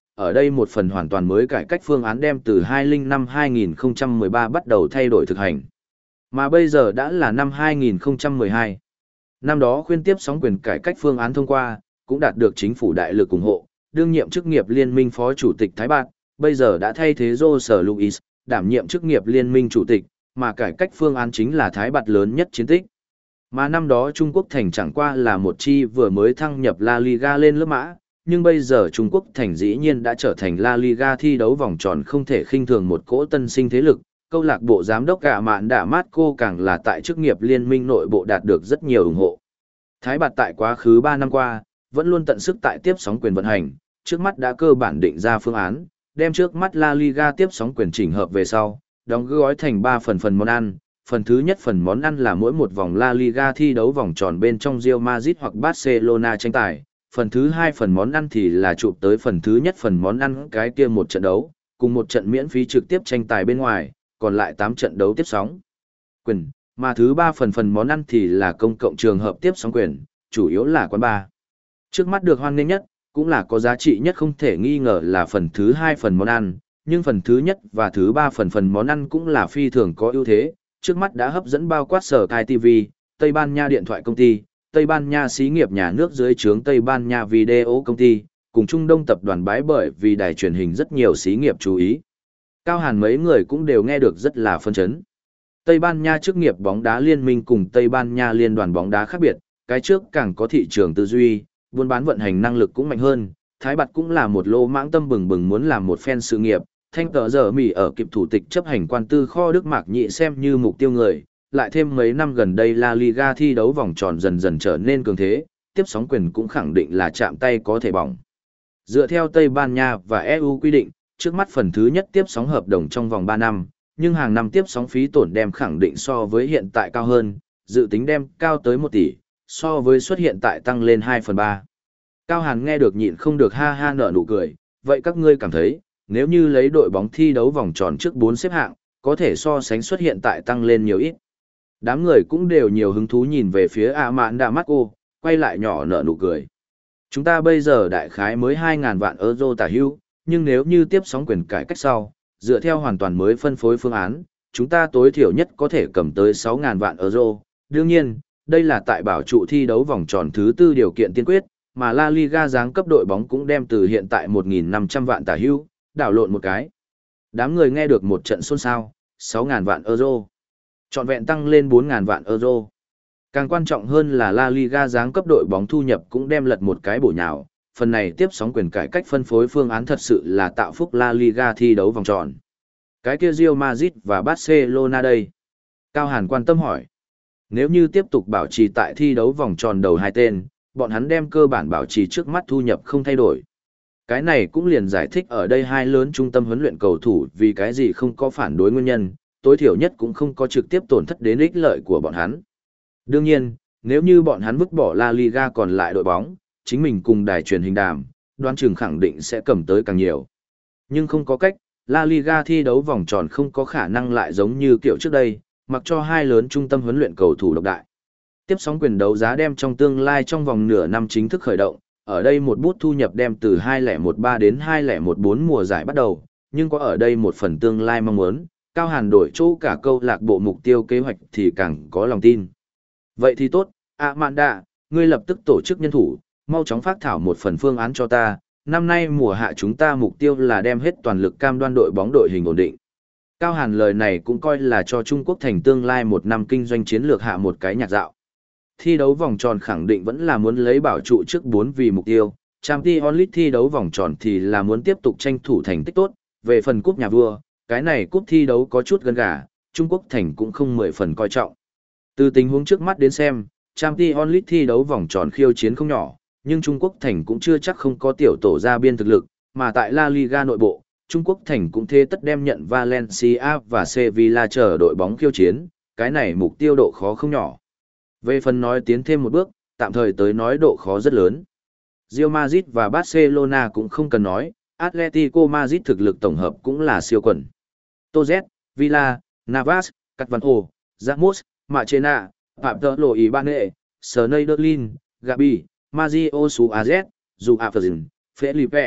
ở đây một phần hoàn toàn mới cải cách phương án đem từ hai không năm hai nghìn không trăm mười ba bắt đầu thay đổi thực hành. Mà bây giờ đã là năm hai nghìn không trăm mười hai. Năm đó khuyên tiếp sóng quyền cải cách phương án thông qua, cũng đạt được chính phủ đại lực ủng hộ, đương nhiệm chức nghiệp liên minh phó chủ tịch Thái Bạt, bây giờ đã thay thế Jose Luis, đảm nhiệm chức nghiệp liên minh chủ tịch, mà cải cách phương án chính là Thái Bạt lớn nhất chiến tích. Mà năm đó Trung Quốc Thành chẳng qua là một chi vừa mới thăng nhập La Liga lên lớp mã, nhưng bây giờ Trung Quốc Thành dĩ nhiên đã trở thành La Liga thi đấu vòng tròn không thể khinh thường một cỗ tân sinh thế lực. Câu lạc bộ giám đốc cả mạn đạ mát cô càng là tại chức nghiệp liên minh nội bộ đạt được rất nhiều ủng hộ. Thái Bạt tại quá khứ ba năm qua, vẫn luôn tận sức tại tiếp sóng quyền vận hành, trước mắt đã cơ bản định ra phương án, đem trước mắt La Liga tiếp sóng quyền chỉnh hợp về sau, đóng gói thành ba phần phần món ăn. Phần thứ nhất phần món ăn là mỗi một vòng La Liga thi đấu vòng tròn bên trong Real Madrid hoặc Barcelona tranh tài. Phần thứ hai phần món ăn thì là chụp tới phần thứ nhất phần món ăn cái kia một trận đấu, cùng một trận miễn phí trực tiếp tranh tài bên ngoài, còn lại tám trận đấu tiếp sóng quyền. Mà thứ ba phần phần món ăn thì là công cộng trường hợp tiếp sóng quyền, chủ yếu là quán bar. Trước mắt được hoan nghênh nhất, cũng là có giá trị nhất không thể nghi ngờ là phần thứ hai phần món ăn, nhưng phần thứ nhất và thứ ba phần phần món ăn cũng là phi thường có ưu thế. Trước mắt đã hấp dẫn bao quát Sở Kai ti vi, Tây Ban Nha điện thoại công ty, Tây Ban Nha xí nghiệp nhà nước dưới trướng Tây Ban Nha video công ty, cùng Trung Đông tập đoàn bái bởi vì đài truyền hình rất nhiều xí nghiệp chú ý. Cao Hàn mấy người cũng đều nghe được rất là phân chấn. Tây Ban Nha chức nghiệp bóng đá liên minh cùng Tây Ban Nha liên đoàn bóng đá khác biệt, cái trước càng có thị trường tư duy, buôn bán vận hành năng lực cũng mạnh hơn. Thái Bạt cũng là một lô mãng tâm bừng bừng muốn làm một phen sự nghiệp. Thanh tờ giờ mỉ ở kịp thủ tịch chấp hành quan tư kho Đức Mạc Nhị xem như mục tiêu người, lại thêm mấy năm gần đây La Liga thi đấu vòng tròn dần dần trở nên cường thế, tiếp sóng quyền cũng khẳng định là chạm tay có thể bỏng. Dựa theo Tây Ban Nha và e u quy định, trước mắt phần thứ nhất tiếp sóng hợp đồng trong vòng ba năm, nhưng hàng năm tiếp sóng phí tổn đem khẳng định so với hiện tại cao hơn, dự tính đem cao tới một tỷ, so với xuất hiện tại tăng lên hai phần ba. Cao Hàn nghe được nhịn không được ha ha nở nụ cười, vậy các ngươi cảm thấy, nếu như lấy đội bóng thi đấu vòng tròn trước bốn xếp hạng, có thể so sánh xuất hiện tại tăng lên nhiều ít. Đám người cũng đều nhiều hứng thú nhìn về phía Amanda Marco, quay lại nhỏ nở nụ cười. Chúng ta bây giờ đại khái mới hai nghìn vạn euro tả hữu, nhưng nếu như tiếp sóng quyền cải cách sau, dựa theo hoàn toàn mới phân phối phương án, chúng ta tối thiểu nhất có thể cầm tới sáu nghìn vạn euro. Đương nhiên, đây là tại bảo trụ thi đấu vòng tròn thứ tư điều kiện tiên quyết, mà La Liga giáng cấp đội bóng cũng đem từ hiện tại một nghìn năm trăm vạn tả hữu, đảo lộn một cái. Đám người nghe được một trận xôn xao, sáu nghìn vạn euro. Trọn vẹn tăng lên bốn nghìn vạn euro. Càng quan trọng hơn là La Liga giáng cấp đội bóng thu nhập cũng đem lật một cái bổ nhào, phần này tiếp sóng quyền cải cách phân phối phương án thật sự là tạo phúc La Liga thi đấu vòng tròn. Cái kia Real Madrid và Barcelona đây? Cao Hàn quan tâm hỏi. Nếu như tiếp tục bảo trì tại thi đấu vòng tròn đầu hai tên, bọn hắn đem cơ bản bảo trì trước mắt thu nhập không thay đổi. Cái này cũng liền giải thích ở đây hai lớn trung tâm huấn luyện cầu thủ vì cái gì không có phản đối nguyên nhân, tối thiểu nhất cũng không có trực tiếp tổn thất đến ích lợi của bọn hắn. Đương nhiên, nếu như bọn hắn vứt bỏ La Liga còn lại đội bóng, chính mình cùng đài truyền hình đàm, đoán chừng khẳng định sẽ cầm tới càng nhiều. Nhưng không có cách, La Liga thi đấu vòng tròn không có khả năng lại giống như kiểu trước đây, mặc cho hai lớn trung tâm huấn luyện cầu thủ độc đại. Tiếp sóng quyền đấu giá đem trong tương lai trong vòng nửa năm chính thức khởi động, ở đây một bút thu nhập đem từ hai không một ba đến hai không một bốn mùa giải bắt đầu, nhưng có ở đây một phần tương lai mong muốn, Cao Hàn đổi chỗ cả câu lạc bộ mục tiêu kế hoạch thì càng có lòng tin. Vậy thì tốt, Amanda, ngươi lập tức tổ chức nhân thủ, mau chóng phát thảo một phần phương án cho ta, năm nay mùa hạ chúng ta mục tiêu là đem hết toàn lực cam đoan đội bóng đội hình ổn định. Cao Hàn lời này cũng coi là cho Trung Quốc thành tương lai một năm kinh doanh chiến lược hạ một cái nhạc dạo. Thi đấu vòng tròn khẳng định vẫn là muốn lấy bảo trụ trước bốn vì mục tiêu, Champions League thi đấu vòng tròn thì là muốn tiếp tục tranh thủ thành tích tốt, về phần cúp nhà vua, cái này cúp thi đấu có chút gân gà, Trung Quốc thành cũng không mười phần coi trọng. Từ tình huống trước mắt đến xem, Champions League thi đấu vòng tròn khiêu chiến không nhỏ, nhưng Trung Quốc thành cũng chưa chắc không có tiểu tổ ra biên thực lực, mà tại La Liga nội bộ, Trung Quốc thành cũng thế tất đem nhận Valencia và Sevilla chờ đội bóng khiêu chiến, cái này mục tiêu độ khó không nhỏ. Về phần nói tiến thêm một bước, tạm thời tới nói độ khó rất lớn. Real Madrid và Barcelona cũng không cần nói, Atletico Madrid thực lực tổng hợp cũng là siêu quần. Toz, Villa, Navas, Carvalho, Ramos, Machena, Pablo Ibanez, Schneiderlin, Gabi, Mario Suarez, Zu Afazin, Felipe,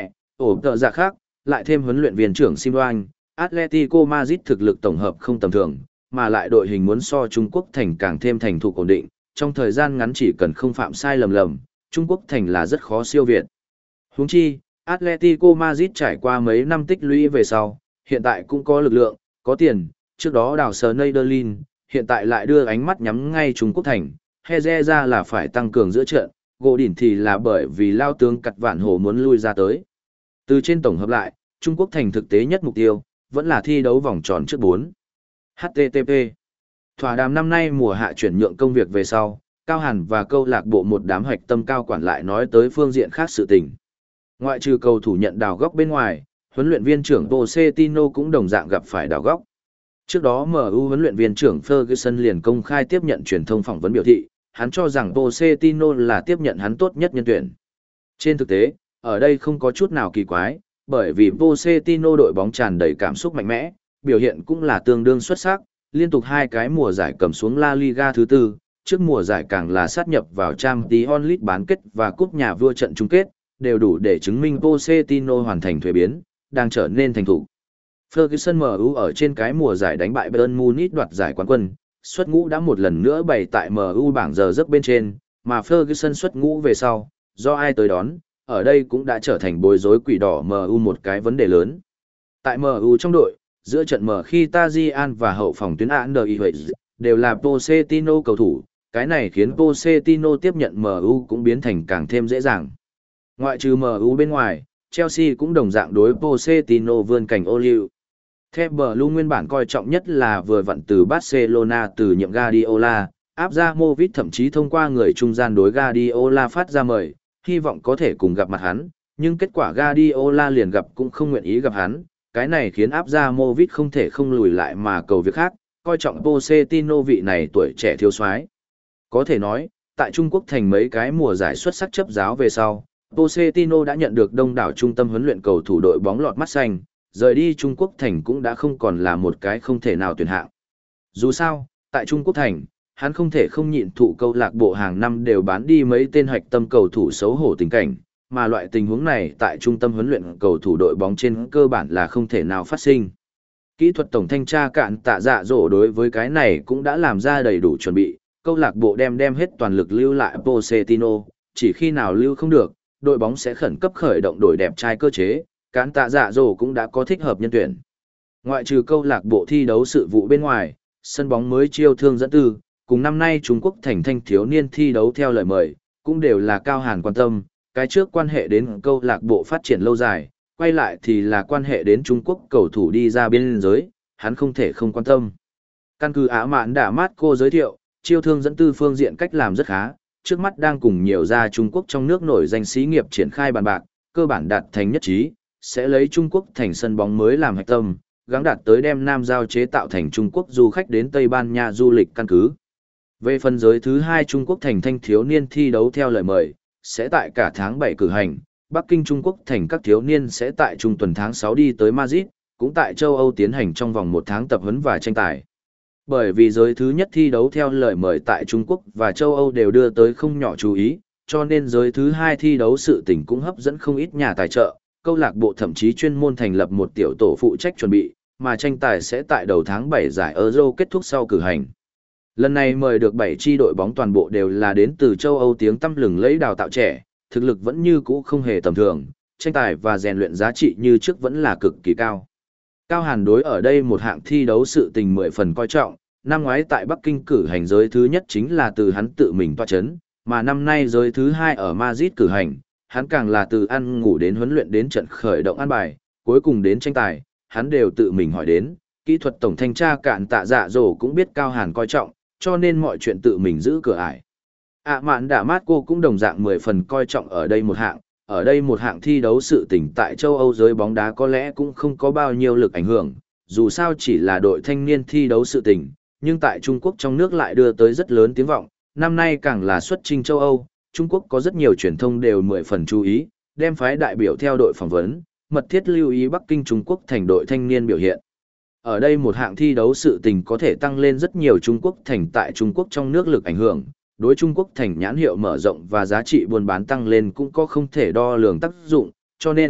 Ổ tợ dạ khác, lại thêm huấn luyện viên trưởng Sim Đoan, Atletico Madrid thực lực tổng hợp không tầm thường, mà lại đội hình muốn so Trung Quốc thành càng thêm thành thục ổn định, trong thời gian ngắn chỉ cần không phạm sai lầm lầm, Trung Quốc thành là rất khó siêu việt. Huống chi, Atletico Madrid trải qua mấy năm tích lũy về sau, hiện tại cũng có lực lượng, có tiền, trước đó đào sờ Nederlin, hiện tại lại đưa ánh mắt nhắm ngay Trung Quốc thành, Heze ra là phải tăng cường giữa trận, gỗ đỉnh thì là bởi vì lao tướng cặt vạn hổ muốn lui ra tới. Từ trên tổng hợp lại, Trung Quốc thành thực tế nhất mục tiêu, vẫn là thi đấu vòng tròn trước bốn. hát tê tê pê Thỏa đàm năm nay mùa hạ chuyển nhượng công việc về sau, Cao Hàn và câu lạc bộ một đám hoạch tâm cao quản lại nói tới phương diện khác sự tình. Ngoại trừ cầu thủ nhận đào góc bên ngoài, huấn luyện viên trưởng Pochettino cũng đồng dạng gặp phải đào góc. Trước đó em u huấn luyện viên trưởng Ferguson liền công khai tiếp nhận truyền thông phỏng vấn biểu thị, hắn cho rằng Pochettino là tiếp nhận hắn tốt nhất nhân tuyển. Trên thực tế, ở đây không có chút nào kỳ quái, bởi vì Pochettino đội bóng tràn đầy cảm xúc mạnh mẽ, biểu hiện cũng là tương đương xuất sắc, liên tục hai cái mùa giải cầm xuống La Liga thứ tư, trước mùa giải càng là sát nhập vào Champions League bán kết và cúp nhà vua trận chung kết, đều đủ để chứng minh Pochettino hoàn thành thuế biến, đang trở nên thành thủ. Ferguson em u ở trên cái mùa giải đánh bại Bayern Munich đoạt giải quán quân, xuất ngũ đã một lần nữa bày tại em u bảng giờ giấc bên trên, mà Ferguson xuất ngũ về sau, do ai tới đón, ở đây cũng đã trở thành bối rối quỷ đỏ em u một cái vấn đề lớn. Tại em u trong đội, giữa trận mở khi Tajian và hậu phòng tuyến Anderlecht đều là Pochettino cầu thủ, cái này khiến Pochettino tiếp nhận em u cũng biến thành càng thêm dễ dàng. Ngoại trừ em u bên ngoài, Chelsea cũng đồng dạng đối Pochettino vươn cảnh ô liu. The Blue nguyên bản coi trọng nhất là vừa vặn từ Barcelona từ nhiệm Guardiola, áp ra Movit thậm chí thông qua người trung gian đối Guardiola phát ra mời, hy vọng có thể cùng gặp mặt hắn, nhưng kết quả Guardiola liền gặp cũng không nguyện ý gặp hắn, cái này khiến áp ra Movit không thể không lùi lại mà cầu việc khác, coi trọng Pochettino vị này tuổi trẻ thiếu soái. Có thể nói, tại Trung Quốc thành mấy cái mùa giải xuất sắc chấp giáo về sau, Pochettino đã nhận được đông đảo trung tâm huấn luyện cầu thủ đội bóng lọt mắt xanh, rời đi Trung Quốc thành cũng đã không còn là một cái không thể nào tuyển hạng. Dù sao, tại Trung Quốc thành, hắn không thể không nhịn thụ câu lạc bộ hàng năm đều bán đi mấy tên hoạch tâm cầu thủ xấu hổ tình cảnh, mà loại tình huống này tại trung tâm huấn luyện cầu thủ đội bóng trên cơ bản là không thể nào phát sinh. Kỹ thuật tổng thanh tra cạn tạ dạ dỗ đối với cái này cũng đã làm ra đầy đủ chuẩn bị, câu lạc bộ đem đem hết toàn lực lưu lại Pochettino, chỉ khi nào lưu không được, đội bóng sẽ khẩn cấp khởi động đổi đẹp trai cơ chế, cán tạ dạ dỗ cũng đã có thích hợp nhân tuyển. Ngoại trừ câu lạc bộ thi đấu sự vụ bên ngoài, sân bóng mới chiêu thương dẫn tư, cùng năm nay Trung Quốc thành thanh thiếu niên thi đấu theo lời mời, cũng đều là Cao Hàn quan tâm, cái trước quan hệ đến câu lạc bộ phát triển lâu dài, quay lại thì là quan hệ đến Trung Quốc cầu thủ đi ra biên giới, hắn không thể không quan tâm. Căn cứ Ả Mạn Đả Mát cô giới thiệu, chiêu thương dẫn tư phương diện cách làm rất khá, trước mắt đang cùng nhiều gia Trung Quốc trong nước nổi danh xí nghiệp triển khai bàn bạc, cơ bản đạt thành nhất trí, sẽ lấy Trung Quốc thành sân bóng mới làm hạch tâm, gắng đạt tới đem Nam Giao chế tạo thành Trung Quốc du khách đến Tây Ban Nha du lịch căn cứ. Về phần giới thứ hai Trung Quốc thành thanh thiếu niên thi đấu theo lời mời, sẽ tại cả tháng bảy cử hành, Bắc Kinh Trung Quốc thành các thiếu niên sẽ tại trung tuần tháng sáu đi tới Madrid, cũng tại châu Âu tiến hành trong vòng một tháng tập huấn và tranh tài. Bởi vì giới thứ nhất thi đấu theo lời mời tại Trung Quốc và châu Âu đều đưa tới không nhỏ chú ý, cho nên giới thứ hai thi đấu sự tình cũng hấp dẫn không ít nhà tài trợ, câu lạc bộ thậm chí chuyên môn thành lập một tiểu tổ phụ trách chuẩn bị, mà tranh tài sẽ tại đầu tháng bảy giải Euro kết thúc sau cử hành. Lần này mời được bảy chi đội bóng toàn bộ đều là đến từ châu Âu tiếng tăm lừng lẫy đào tạo trẻ, thực lực vẫn như cũ không hề tầm thường, tranh tài và rèn luyện giá trị như trước vẫn là cực kỳ cao. Cao Hàn đối ở đây một hạng thi đấu sự tình mười phần coi trọng, năm ngoái tại Bắc Kinh cử hành giới thứ nhất chính là từ hắn tự mình toa chấn, mà năm nay giới thứ hai ở Madrid cử hành, hắn càng là từ ăn ngủ đến huấn luyện đến trận khởi động an bài, cuối cùng đến tranh tài, hắn đều tự mình hỏi đến, kỹ thuật tổng thanh tra cạn tạ dạ dỗ cũng biết Cao Hàn coi trọng, cho nên mọi chuyện tự mình giữ cửa ải. Ạ Mạn Đả Mát cô cũng đồng dạng mười phần coi trọng ở đây một hạng, ở đây một hạng thi đấu sự tình tại châu Âu giới bóng đá có lẽ cũng không có bao nhiêu lực ảnh hưởng, dù sao chỉ là đội thanh niên thi đấu sự tình, nhưng tại Trung Quốc trong nước lại đưa tới rất lớn tiếng vọng, năm nay càng là xuất chinh châu Âu, Trung Quốc có rất nhiều truyền thông đều mười phần chú ý, đem phái đại biểu theo đội phỏng vấn, mật thiết lưu ý Bắc Kinh Trung Quốc thành đội thanh niên biểu hiện. Ở đây một hạng thi đấu sự tình có thể tăng lên rất nhiều Trung Quốc thành tại Trung Quốc trong nước lực ảnh hưởng, đối Trung Quốc thành nhãn hiệu mở rộng và giá trị buôn bán tăng lên cũng có không thể đo lường tác dụng, cho nên,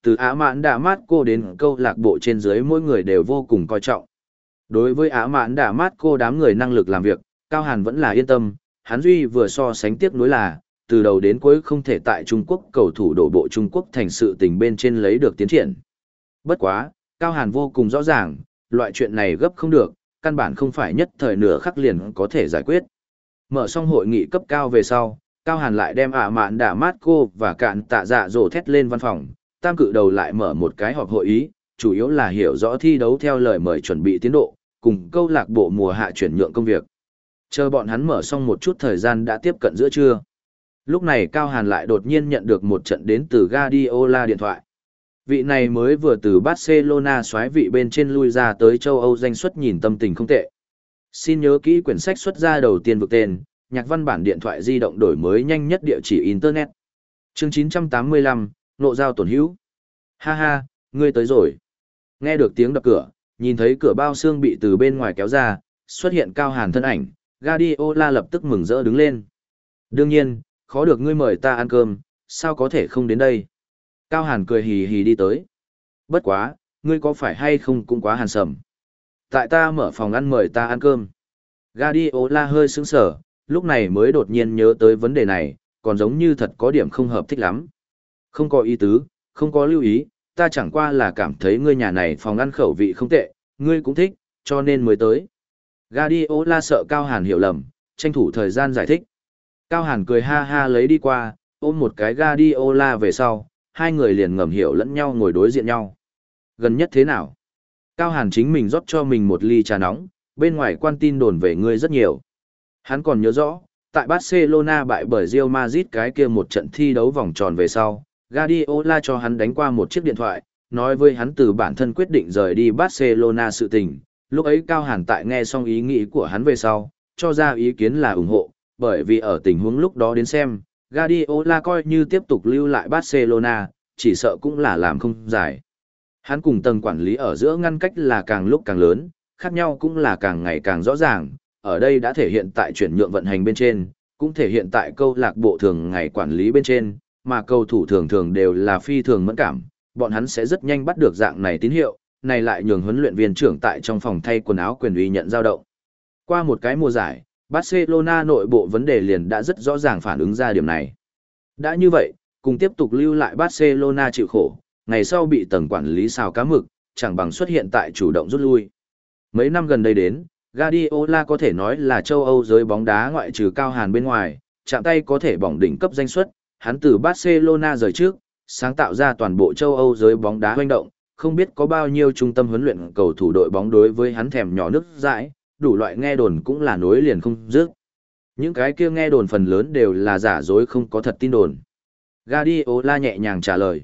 Từ Ả Mạn Đạ Mát Cô đến câu lạc bộ trên dưới mỗi người đều vô cùng coi trọng. Đối với Ả Mạn Đạ Mát Cô đám người năng lực làm việc, Cao Hàn vẫn là yên tâm, hắn duy vừa so sánh tiếc nuối là, từ đầu đến cuối không thể tại Trung Quốc cầu thủ đổ bộ Trung Quốc thành sự tình bên trên lấy được tiến triển. Bất quá, Cao Hàn vô cùng rõ ràng, loại chuyện này gấp không được, căn bản không phải nhất thời nửa khắc liền có thể giải quyết. Mở xong hội nghị cấp cao về sau, Cao Hàn lại đem Ả Mạn Đạ Mát Cô và Cạn Tạ Dạ Dỗ thét lên văn phòng, tam cự đầu lại mở một cái họp hội ý, chủ yếu là hiểu rõ thi đấu theo lời mời chuẩn bị tiến độ, cùng câu lạc bộ mùa hạ chuyển nhượng công việc. Chờ bọn hắn mở xong một chút thời gian đã tiếp cận giữa trưa. Lúc này Cao Hàn lại đột nhiên nhận được một trận đến từ Guardiola điện thoại. Vị này mới vừa từ Barcelona xoáy vị bên trên lui ra tới châu Âu danh xuất nhìn tâm tình không tệ. Xin nhớ kỹ quyển sách xuất ra đầu tiên vực tên, nhạc văn bản điện thoại di động đổi mới nhanh nhất địa chỉ Internet. Chương chín trăm tám mươi lăm, Nộ giao tổn hữu. Ha ha, ngươi tới rồi. Nghe được tiếng đập cửa, nhìn thấy cửa bao xương bị từ bên ngoài kéo ra, xuất hiện Cao Hàn thân ảnh, Guardiola lập tức mừng rỡ đứng lên. Đương nhiên, khó được ngươi mời ta ăn cơm, sao có thể không đến đây. Cao Hàn cười hì hì đi tới. Bất quá, ngươi có phải hay không cũng quá hàn sầm. Tại ta mở phòng ăn mời ta ăn cơm. Guardiola hơi sững sờ, lúc này mới đột nhiên nhớ tới vấn đề này, còn giống như thật có điểm không hợp thích lắm. Không có ý tứ, không có lưu ý, ta chẳng qua là cảm thấy ngươi nhà này phòng ăn khẩu vị không tệ, ngươi cũng thích, cho nên mới tới. Guardiola sợ Cao Hàn hiểu lầm, tranh thủ thời gian giải thích. Cao Hàn cười ha ha lấy đi qua, ôm một cái Guardiola về sau, hai người liền ngầm hiểu lẫn nhau ngồi đối diện nhau. Gần nhất thế nào? Cao Hàn chính mình rót cho mình một ly trà nóng, bên ngoài quan tin đồn về ngươi rất nhiều. Hắn còn nhớ rõ, tại Barcelona bại bởi Real Madrid cái kia một trận thi đấu vòng tròn về sau, Guardiola cho hắn đánh qua một chiếc điện thoại, nói với hắn từ bản thân quyết định rời đi Barcelona sự tình. Lúc ấy Cao Hàn tại nghe xong ý nghĩ của hắn về sau, cho ra ý kiến là ủng hộ, bởi vì ở tình huống lúc đó đến xem, Guardiola coi như tiếp tục lưu lại Barcelona, chỉ sợ cũng là làm không giải. Hắn cùng tầng quản lý ở giữa ngăn cách là càng lúc càng lớn, khác nhau cũng là càng ngày càng rõ ràng, ở đây đã thể hiện tại chuyển nhượng vận hành bên trên, cũng thể hiện tại câu lạc bộ thường ngày quản lý bên trên, mà cầu thủ thường thường đều là phi thường mẫn cảm, bọn hắn sẽ rất nhanh bắt được dạng này tín hiệu, này lại nhường huấn luyện viên trưởng tại trong phòng thay quần áo quyền uy nhận dao động. Qua một cái mùa giải, Barcelona nội bộ vấn đề liền đã rất rõ ràng phản ứng ra điểm này. Đã như vậy, cùng tiếp tục lưu lại Barcelona chịu khổ, ngày sau bị tầng quản lý xào cá mực, chẳng bằng xuất hiện tại chủ động rút lui. Mấy năm gần đây đến, Guardiola có thể nói là châu Âu giới bóng đá ngoại trừ Cao Hàn bên ngoài, chạm tay có thể bỏng đỉnh cấp danh suất, hắn từ Barcelona rời trước, sáng tạo ra toàn bộ châu Âu giới bóng đá hoành động, không biết có bao nhiêu trung tâm huấn luyện cầu thủ đội bóng đối với hắn thèm nhỏ nước dãi, đủ loại nghe đồn cũng là nối liền không dứt. Những cái kia nghe đồn phần lớn đều là giả dối không có thật tin đồn. Guardiola nhẹ nhàng trả lời.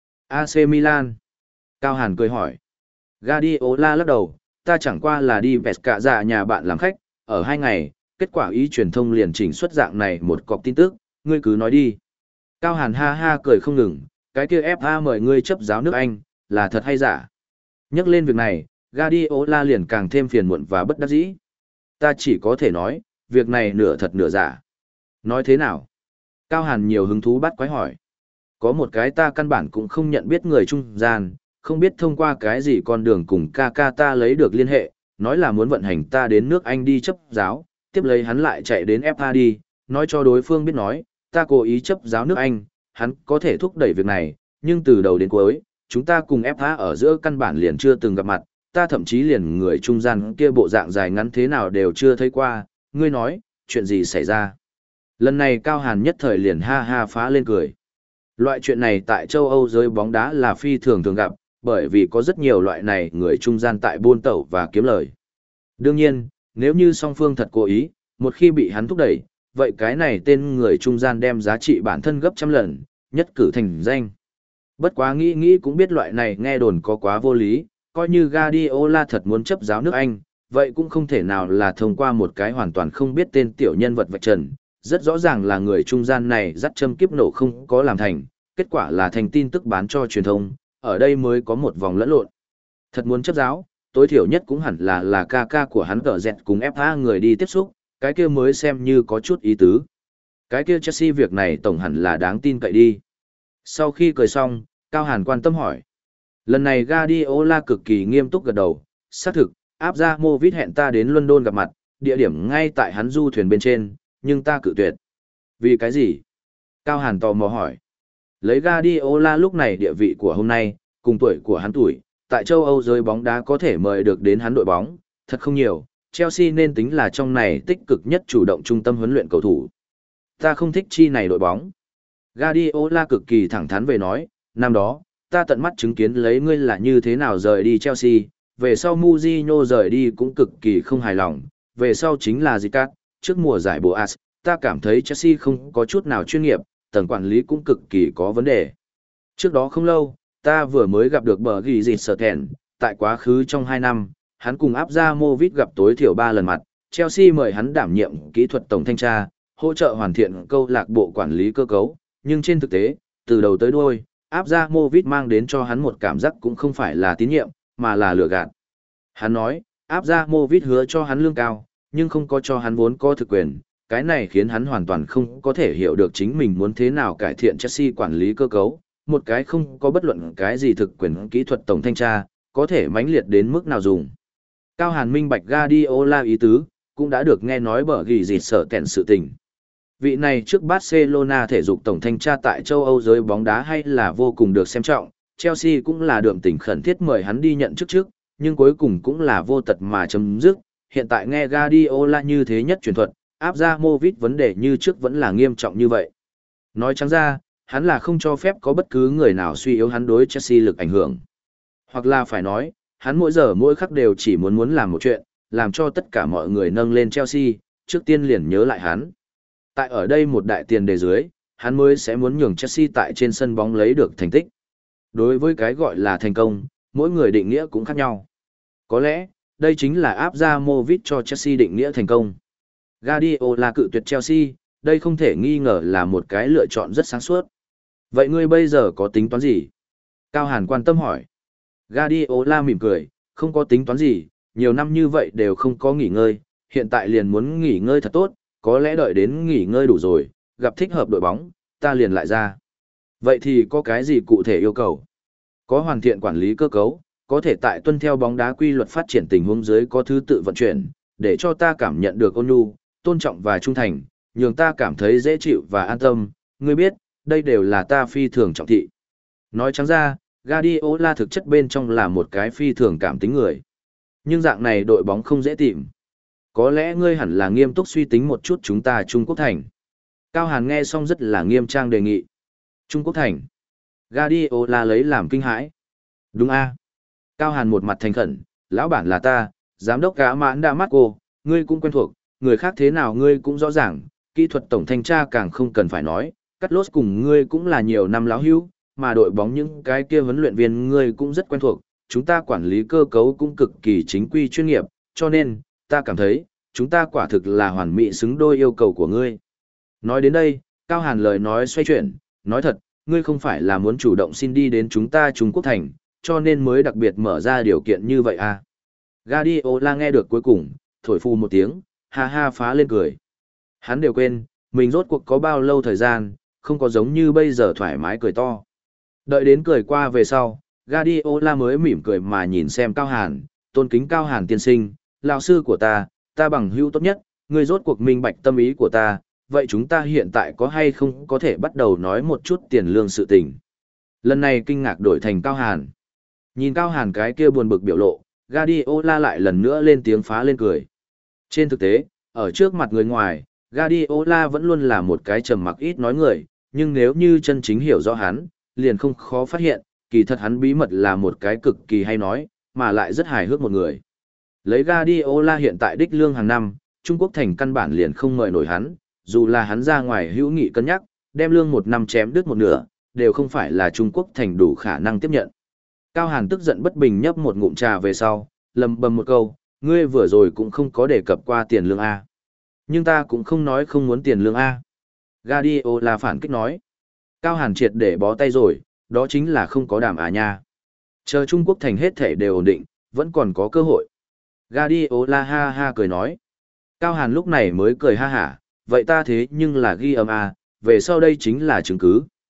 a xê Milan. Cao Hàn cười hỏi. Guardiola lắc đầu, ta chẳng qua là đi vẹt cả dạ nhà bạn làm khách, ở hai ngày, kết quả ý truyền thông liền chỉnh xuất dạng này một cọc tin tức, ngươi cứ nói đi. Cao Hàn ha ha cười không ngừng, cái kia ép a mời ngươi chấp giáo nước Anh, là thật hay giả? Nhắc lên việc này, Guardiola liền càng thêm phiền muộn và bất đắc dĩ. Ta chỉ có thể nói, việc này nửa thật nửa giả. Nói thế nào? Cao Hàn nhiều hứng thú bắt quái hỏi. Có một cái ta căn bản cũng không nhận biết người trung gian, không biết thông qua cái gì con đường cùng ca ca ta lấy được liên hệ, nói là muốn vận hành ta đến nước Anh đi chấp giáo, tiếp lấy hắn lại chạy đến ép a đi, nói cho đối phương biết nói, ta cố ý chấp giáo nước Anh, hắn có thể thúc đẩy việc này, nhưng từ đầu đến cuối, chúng ta cùng ép a ở giữa căn bản liền chưa từng gặp mặt, ta thậm chí liền người trung gian kia bộ dạng dài ngắn thế nào đều chưa thấy qua, ngươi nói, chuyện gì xảy ra? Lần này Cao Hàn nhất thời liền ha ha phá lên cười. Loại chuyện này tại châu Âu giới bóng đá là phi thường thường gặp, bởi vì có rất nhiều loại này người trung gian tại buôn tẩu và kiếm lời. Đương nhiên, nếu như song phương thật cố ý, một khi bị hắn thúc đẩy, vậy cái này tên người trung gian đem giá trị bản thân gấp trăm lần, nhất cử thành danh. Bất quá nghĩ nghĩ cũng biết loại này nghe đồn có quá vô lý, coi như Guardiola thật muốn chấp giáo nước Anh, vậy cũng không thể nào là thông qua một cái hoàn toàn không biết tên tiểu nhân vật vạch trần. Rất rõ ràng là người trung gian này dắt châm kiếp nổ không có làm thành, kết quả là thành tin tức bán cho truyền thông, ở đây mới có một vòng lẫn lộn. Thật muốn chấp giáo, tối thiểu nhất cũng hẳn là là ca ca của hắn cờ dẹt cùng ép a người đi tiếp xúc, cái kia mới xem như có chút ý tứ. Cái kia Chelsea việc này tổng hẳn là đáng tin cậy đi. Sau khi cười xong, Cao Hàn quan tâm hỏi. Lần này Guardiola cực kỳ nghiêm túc gật đầu, xác thực, Abramovich hẹn ta đến London gặp mặt, địa điểm ngay tại hắn du thuyền bên trên, nhưng ta cự tuyệt. Vì cái gì? Cao Hàn tò mò hỏi. Lấy Guardiola lúc này địa vị của hôm nay, cùng tuổi của hắn tuổi, tại châu Âu giới bóng đá có thể mời được đến hắn đội bóng, thật không nhiều, Chelsea nên tính là trong này tích cực nhất chủ động trung tâm huấn luyện cầu thủ. Ta không thích chi này đội bóng. Guardiola cực kỳ thẳng thắn về nói, năm đó, ta tận mắt chứng kiến lấy ngươi là như thế nào rời đi Chelsea, về sau Mourinho rời đi cũng cực kỳ không hài lòng, về sau chính là Zicat, trước mùa giải Boas, ta cảm thấy Chelsea không có chút nào chuyên nghiệp, tầng quản lý cũng cực kỳ có vấn đề. Trước đó không lâu, ta vừa mới gặp được bờ ghi dịt sở thèn, tại quá khứ trong hai năm, hắn cùng Abramovich gặp tối thiểu ba lần mặt, Chelsea mời hắn đảm nhiệm kỹ thuật tổng thanh tra, hỗ trợ hoàn thiện câu lạc bộ quản lý cơ cấu, nhưng trên thực tế, từ đầu tới đuôi, Abramovich mang đến cho hắn một cảm giác cũng không phải là tín nhiệm, mà là lừa gạt. Hắn nói, Abramovich hứa cho hắn lương cao, nhưng không có cho hắn vốn có thực quyền, cái này khiến hắn hoàn toàn không có thể hiểu được chính mình muốn thế nào cải thiện Chelsea quản lý cơ cấu, một cái không có bất luận cái gì thực quyền kỹ thuật tổng thanh tra, có thể mãnh liệt đến mức nào dùng. Cao Hàn minh bạch Guardiola ý tứ, cũng đã được nghe nói bởi ghi dịt sở kẹn sự tình. Vị này trước Barcelona thể dục tổng thanh tra tại châu Âu giới bóng đá hay là vô cùng được xem trọng, Chelsea cũng là đượm tình khẩn thiết mời hắn đi nhận chức trước, nhưng cuối cùng cũng là vô tật mà chấm dứt. Hiện tại nghe Guardiola như thế nhất truyền thuật, Abramovich vấn đề như trước vẫn là nghiêm trọng như vậy. Nói trắng ra, hắn là không cho phép có bất cứ người nào suy yếu hắn đối Chelsea lực ảnh hưởng. Hoặc là phải nói, hắn mỗi giờ mỗi khắc đều chỉ muốn muốn làm một chuyện, làm cho tất cả mọi người nâng lên Chelsea, trước tiên liền nhớ lại hắn. Tại ở đây một đại tiền đề dưới, hắn mới sẽ muốn nhường Chelsea tại trên sân bóng lấy được thành tích. Đối với cái gọi là thành công, mỗi người định nghĩa cũng khác nhau. Có lẽ, đây chính là Abramovich cho Chelsea định nghĩa thành công. Guardiola cự tuyệt Chelsea, đây không thể nghi ngờ là một cái lựa chọn rất sáng suốt. Vậy ngươi bây giờ có tính toán gì? Cao Hàn quan tâm hỏi. Guardiola mỉm cười, không có tính toán gì, nhiều năm như vậy đều không có nghỉ ngơi, hiện tại liền muốn nghỉ ngơi thật tốt, có lẽ đợi đến nghỉ ngơi đủ rồi, gặp thích hợp đội bóng, ta liền lại ra. Vậy thì có cái gì cụ thể yêu cầu? Có hoàn thiện quản lý cơ cấu, có thể tại tuân theo bóng đá quy luật phát triển tình huống dưới có thứ tự vận chuyển, để cho ta cảm nhận được ôn nhu, tôn trọng và trung thành, nhường ta cảm thấy dễ chịu và an tâm, ngươi biết, đây đều là ta phi thường trọng thị. Nói trắng ra, Guardiola thực chất bên trong là một cái phi thường cảm tính người. Nhưng dạng này đội bóng không dễ tìm. Có lẽ ngươi hẳn là nghiêm túc suy tính một chút chúng ta Trung Quốc thành. Cao Hàn nghe xong rất là nghiêm trang đề nghị. Trung Quốc thành. Guardiola lấy làm kinh hãi. Đúng a. Cao Hàn một mặt thành khẩn, lão bản là ta, giám đốc gã mãn đa mắt cô, ngươi cũng quen thuộc, người khác thế nào ngươi cũng rõ ràng, kỹ thuật tổng thanh tra càng không cần phải nói, cắt lốt cùng ngươi cũng là nhiều năm láo hữu, mà đội bóng những cái kia huấn luyện viên ngươi cũng rất quen thuộc, chúng ta quản lý cơ cấu cũng cực kỳ chính quy chuyên nghiệp, cho nên, ta cảm thấy, chúng ta quả thực là hoàn mỹ xứng đôi yêu cầu của ngươi. Nói đến đây, Cao Hàn lời nói xoay chuyển, nói thật, ngươi không phải là muốn chủ động xin đi đến chúng ta Trung Quốc thành, cho nên mới đặc biệt mở ra điều kiện như vậy à. Guardiola nghe được cuối cùng, thổi phu một tiếng, ha ha phá lên cười. Hắn đều quên, mình rốt cuộc có bao lâu thời gian, không có giống như bây giờ thoải mái cười to. Đợi đến cười qua về sau, Guardiola mới mỉm cười mà nhìn xem Cao Hàn, tôn kính Cao Hàn tiên sinh, lão sư của ta, ta bằng hữu tốt nhất, ngươi rốt cuộc minh bạch tâm ý của ta, vậy chúng ta hiện tại có hay không có thể bắt đầu nói một chút tiền lương sự tình. Lần này kinh ngạc đổi thành Cao Hàn. Nhìn Cao Hàn cái kia buồn bực biểu lộ, Guardiola lại lần nữa lên tiếng phá lên cười. Trên thực tế, ở trước mặt người ngoài, Guardiola vẫn luôn là một cái trầm mặc ít nói người, nhưng nếu như chân chính hiểu rõ hắn, liền không khó phát hiện, kỳ thật hắn bí mật là một cái cực kỳ hay nói, mà lại rất hài hước một người. Lấy Guardiola hiện tại đích lương hàng năm, Trung Quốc thành căn bản liền không mời nổi hắn, dù là hắn ra ngoài hữu nghị cân nhắc, đem lương một năm chém đứt một nửa, đều không phải là Trung Quốc thành đủ khả năng tiếp nhận. Cao Hàn tức giận bất bình nhấp một ngụm trà về sau, lầm bầm một câu, ngươi vừa rồi cũng không có đề cập qua tiền lương A. Nhưng ta cũng không nói không muốn tiền lương A. Guardiola phản kích nói. Cao Hàn triệt để bó tay rồi, đó chính là không có đàm à nha. Chờ Trung Quốc thành hết thể đều ổn định, vẫn còn có cơ hội. Guardiola ha ha cười nói. Cao Hàn lúc này mới cười ha hả, vậy ta thế nhưng là ghi âm A, về sau đây chính là chứng cứ.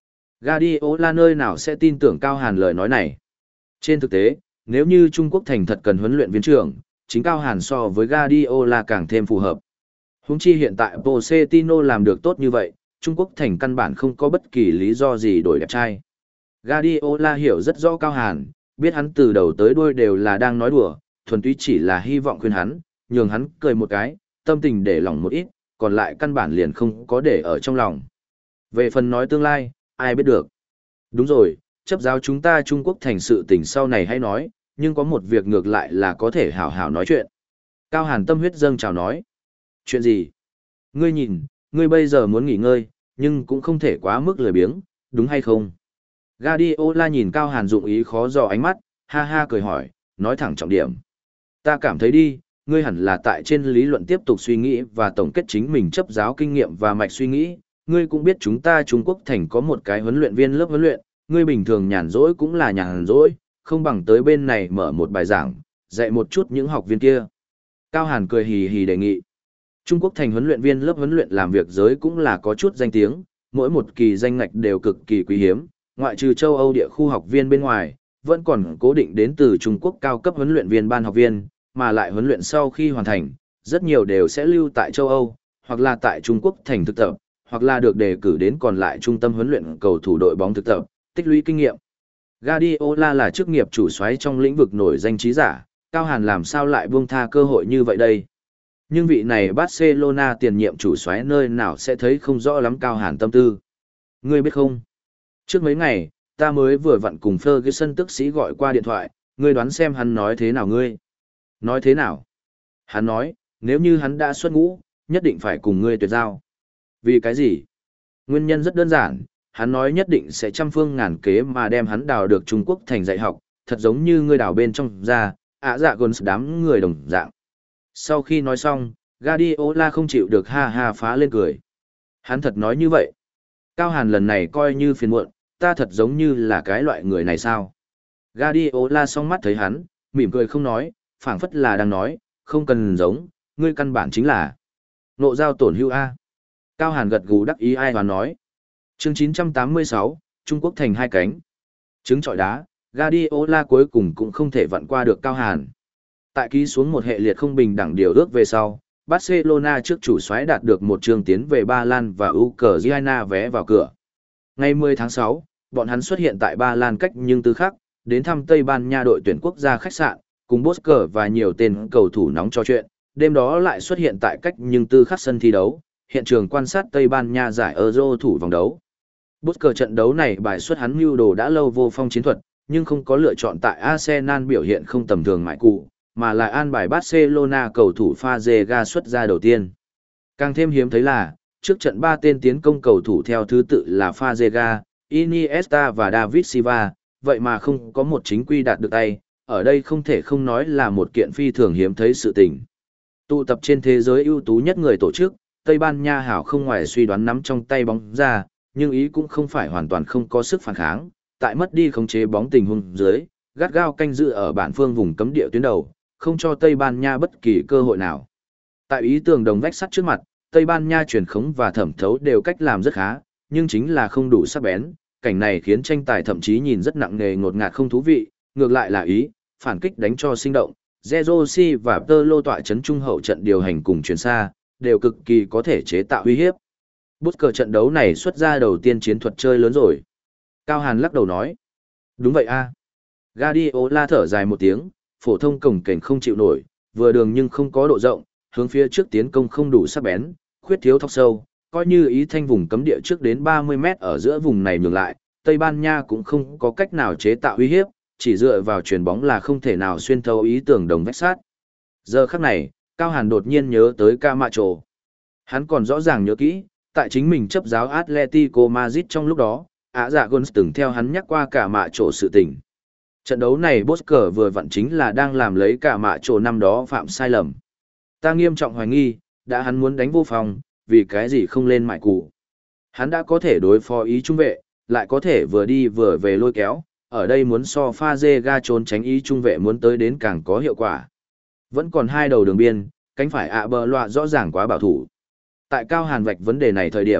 Guardiola nơi nào sẽ tin tưởng Cao Hàn lời nói này. Trên thực tế, nếu như Trung Quốc thành thật cần huấn luyện viên trưởng, chính Cao Hàn so với Guardiola càng thêm phù hợp. Huống chi hiện tại Pochettino làm được tốt như vậy, Trung Quốc thành căn bản không có bất kỳ lý do gì đổi đẹp trai. Guardiola hiểu rất rõ Cao Hàn, biết hắn từ đầu tới đuôi đều là đang nói đùa, thuần túy chỉ là hy vọng khuyên hắn, nhường hắn cười một cái, tâm tình để lòng một ít, còn lại căn bản liền không có để ở trong lòng. Về phần nói tương lai, ai biết được. Đúng rồi, chấp giáo chúng ta Trung Quốc thành sự tình sau này hay nói, nhưng có một việc ngược lại là có thể hảo hảo nói chuyện. Cao Hàn tâm huyết dâng chào nói. Chuyện gì? Ngươi nhìn, ngươi bây giờ muốn nghỉ ngơi, nhưng cũng không thể quá mức lười biếng, đúng hay không? Guardiola nhìn Cao Hàn dụng ý khó dò ánh mắt, ha ha cười hỏi, nói thẳng trọng điểm. Ta cảm thấy đi, ngươi hẳn là tại trên lý luận tiếp tục suy nghĩ và tổng kết chính mình chấp giáo kinh nghiệm và mạch suy nghĩ. Ngươi cũng biết chúng ta Trung Quốc thành có một cái huấn luyện viên lớp huấn luyện, ngươi bình thường nhàn rỗi cũng là nhàn rỗi, không bằng tới bên này mở một bài giảng, dạy một chút những học viên kia. Cao Hàn cười hì hì đề nghị. Trung Quốc thành huấn luyện viên lớp huấn luyện làm việc giới cũng là có chút danh tiếng, mỗi một kỳ danh ngạch đều cực kỳ quý hiếm, ngoại trừ châu Âu địa khu học viên bên ngoài, vẫn còn cố định đến từ Trung Quốc cao cấp huấn luyện viên ban học viên, mà lại huấn luyện sau khi hoàn thành, rất nhiều đều sẽ lưu tại châu Âu, hoặc là tại Trung Quốc thành thực tập, hoặc là được đề cử đến còn lại trung tâm huấn luyện cầu thủ đội bóng thực tập, tích lũy kinh nghiệm. Guardiola là chức nghiệp chủ soái trong lĩnh vực nổi danh trí giả, Cao Hàn làm sao lại buông tha cơ hội như vậy đây? Nhưng vị này Barcelona tiền nhiệm chủ soái nơi nào sẽ thấy không rõ lắm Cao Hàn tâm tư. Ngươi biết không? Trước mấy ngày, ta mới vừa vặn cùng Ferguson tức sĩ gọi qua điện thoại, ngươi đoán xem hắn nói thế nào ngươi? Nói thế nào? Hắn nói, nếu như hắn đã xuất ngũ, nhất định phải cùng ngươi tuyệt giao. Vì cái gì? Nguyên nhân rất đơn giản, hắn nói nhất định sẽ trăm phương ngàn kế mà đem hắn đào được Trung Quốc thành dạy học, thật giống như ngươi đào bên trong ra, ạ dạ gồn đám người đồng dạng. Sau khi nói xong, Guardiola không chịu được ha ha phá lên cười. Hắn thật nói như vậy. Cao Hàn lần này coi như phiền muộn, ta thật giống như là cái loại người này sao? Guardiola song mắt thấy hắn, mỉm cười không nói, phảng phất là đang nói, không cần giống, ngươi căn bản chính là nộ giao tổn hữu A. Cao Hàn gật gù đắc ý ai và nói. Chương chín trăm tám mươi sáu, Trung Quốc thành hai cánh. Trứng trọi đá, Guardiola cuối cùng cũng không thể vặn qua được Cao Hàn. Tại ký xuống một hệ liệt không bình đẳng điều ước về sau, Barcelona trước chủ soái đạt được một trường tiến về Ba Lan và Ukraine vé vào cửa. Ngày mười tháng sáu, bọn hắn xuất hiện tại Ba Lan cách nhưng tư khắc, đến thăm Tây Ban Nha đội tuyển quốc gia khách sạn, cùng Bosker và nhiều tên cầu thủ nóng trò chuyện, đêm đó lại xuất hiện tại cách nhưng tư khắc sân thi đấu, hiện trường quan sát Tây Ban Nha giải Euro thủ vòng đấu. Bosker trận đấu này bài xuất hắn mưu đồ đã lâu vô phong chiến thuật, nhưng không có lựa chọn tại Arsenal biểu hiện không tầm thường mãi cụ, mà lại an bài Barcelona cầu thủ Fazega xuất ra đầu tiên. Càng thêm hiếm thấy là, trước trận ba tên tiến công cầu thủ theo thứ tự là Fazega, Iniesta và David Silva, vậy mà không có một chính quy đạt được tay, ở đây không thể không nói là một kiện phi thường hiếm thấy sự tình. Tụ tập trên thế giới ưu tú nhất người tổ chức, Tây Ban Nha hảo không ngoài suy đoán nắm trong tay bóng ra, nhưng ý cũng không phải hoàn toàn không có sức phản kháng, tại mất đi khống chế bóng tình huống dưới, gắt gao canh giữ ở bản phương vùng cấm địa tuyến đầu, không cho Tây Ban Nha bất kỳ cơ hội nào. Tại ý tưởng đồng vách sắt trước mặt, Tây Ban Nha truyền khống và thẩm thấu đều cách làm rất khá, nhưng chính là không đủ sắc bén, cảnh này khiến tranh tài thậm chí nhìn rất nặng nề ngột ngạt không thú vị, ngược lại là ý, phản kích đánh cho sinh động, Zerosi và Tơ Lô tọa chấn trung hậu trận điều hành cùng chuyển xa, đều cực kỳ có thể chế tạo uy hiếp. Bút cờ trận đấu này xuất ra đầu tiên chiến thuật chơi lớn rồi. Cao Hàn lắc đầu nói. Đúng vậy a. Guardiola thở dài một tiếng, phổ thông cổng kềnh không chịu nổi, vừa đường nhưng không có độ rộng, hướng phía trước tiến công không đủ sắc bén, khuyết thiếu thọc sâu, coi như ý thanh vùng cấm địa trước đến ba mươi mét ở giữa vùng này nhường lại, Tây Ban Nha cũng không có cách nào chế tạo uy hiếp, chỉ dựa vào chuyền bóng là không thể nào xuyên thấu ý tưởng đồng vách sát. Giờ khắc này, Cao Hàn đột nhiên nhớ tới Camacho. Hắn còn rõ ràng nhớ kỹ, tại chính mình chấp giáo Atletico Madrid trong lúc đó, Ả Dạ Gons từng theo hắn nhắc qua Camacho sự tình. Trận đấu này Bosker vừa vặn chính là đang làm lấy Camacho năm đó phạm sai lầm. Ta nghiêm trọng hoài nghi, đã hắn muốn đánh vô phòng, vì cái gì không lên mại cụ. Hắn đã có thể đối phó ý trung vệ, lại có thể vừa đi vừa về lôi kéo, ở đây muốn so Fazega trốn tránh ý trung vệ muốn tới đến càng có hiệu quả. Vẫn còn hai đầu đường biên, cánh phải ạ bờ loạ rõ ràng quá bảo thủ. Tại Cao Hàn vạch vấn đề này thời điểm,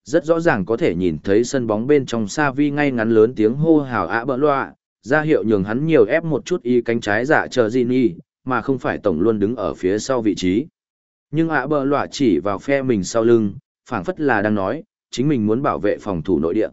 rất rõ ràng có thể nhìn thấy sân bóng bên trong Xavi ngay ngắn lớn tiếng hô hào ạ bỡ loa, ra hiệu nhường hắn nhiều ép một chút ý cánh trái dạ chờ Gini, mà không phải tổng luôn đứng ở phía sau vị trí. Nhưng ạ bỡ loa chỉ vào phe mình sau lưng, phảng phất là đang nói, chính mình muốn bảo vệ phòng thủ nội địa.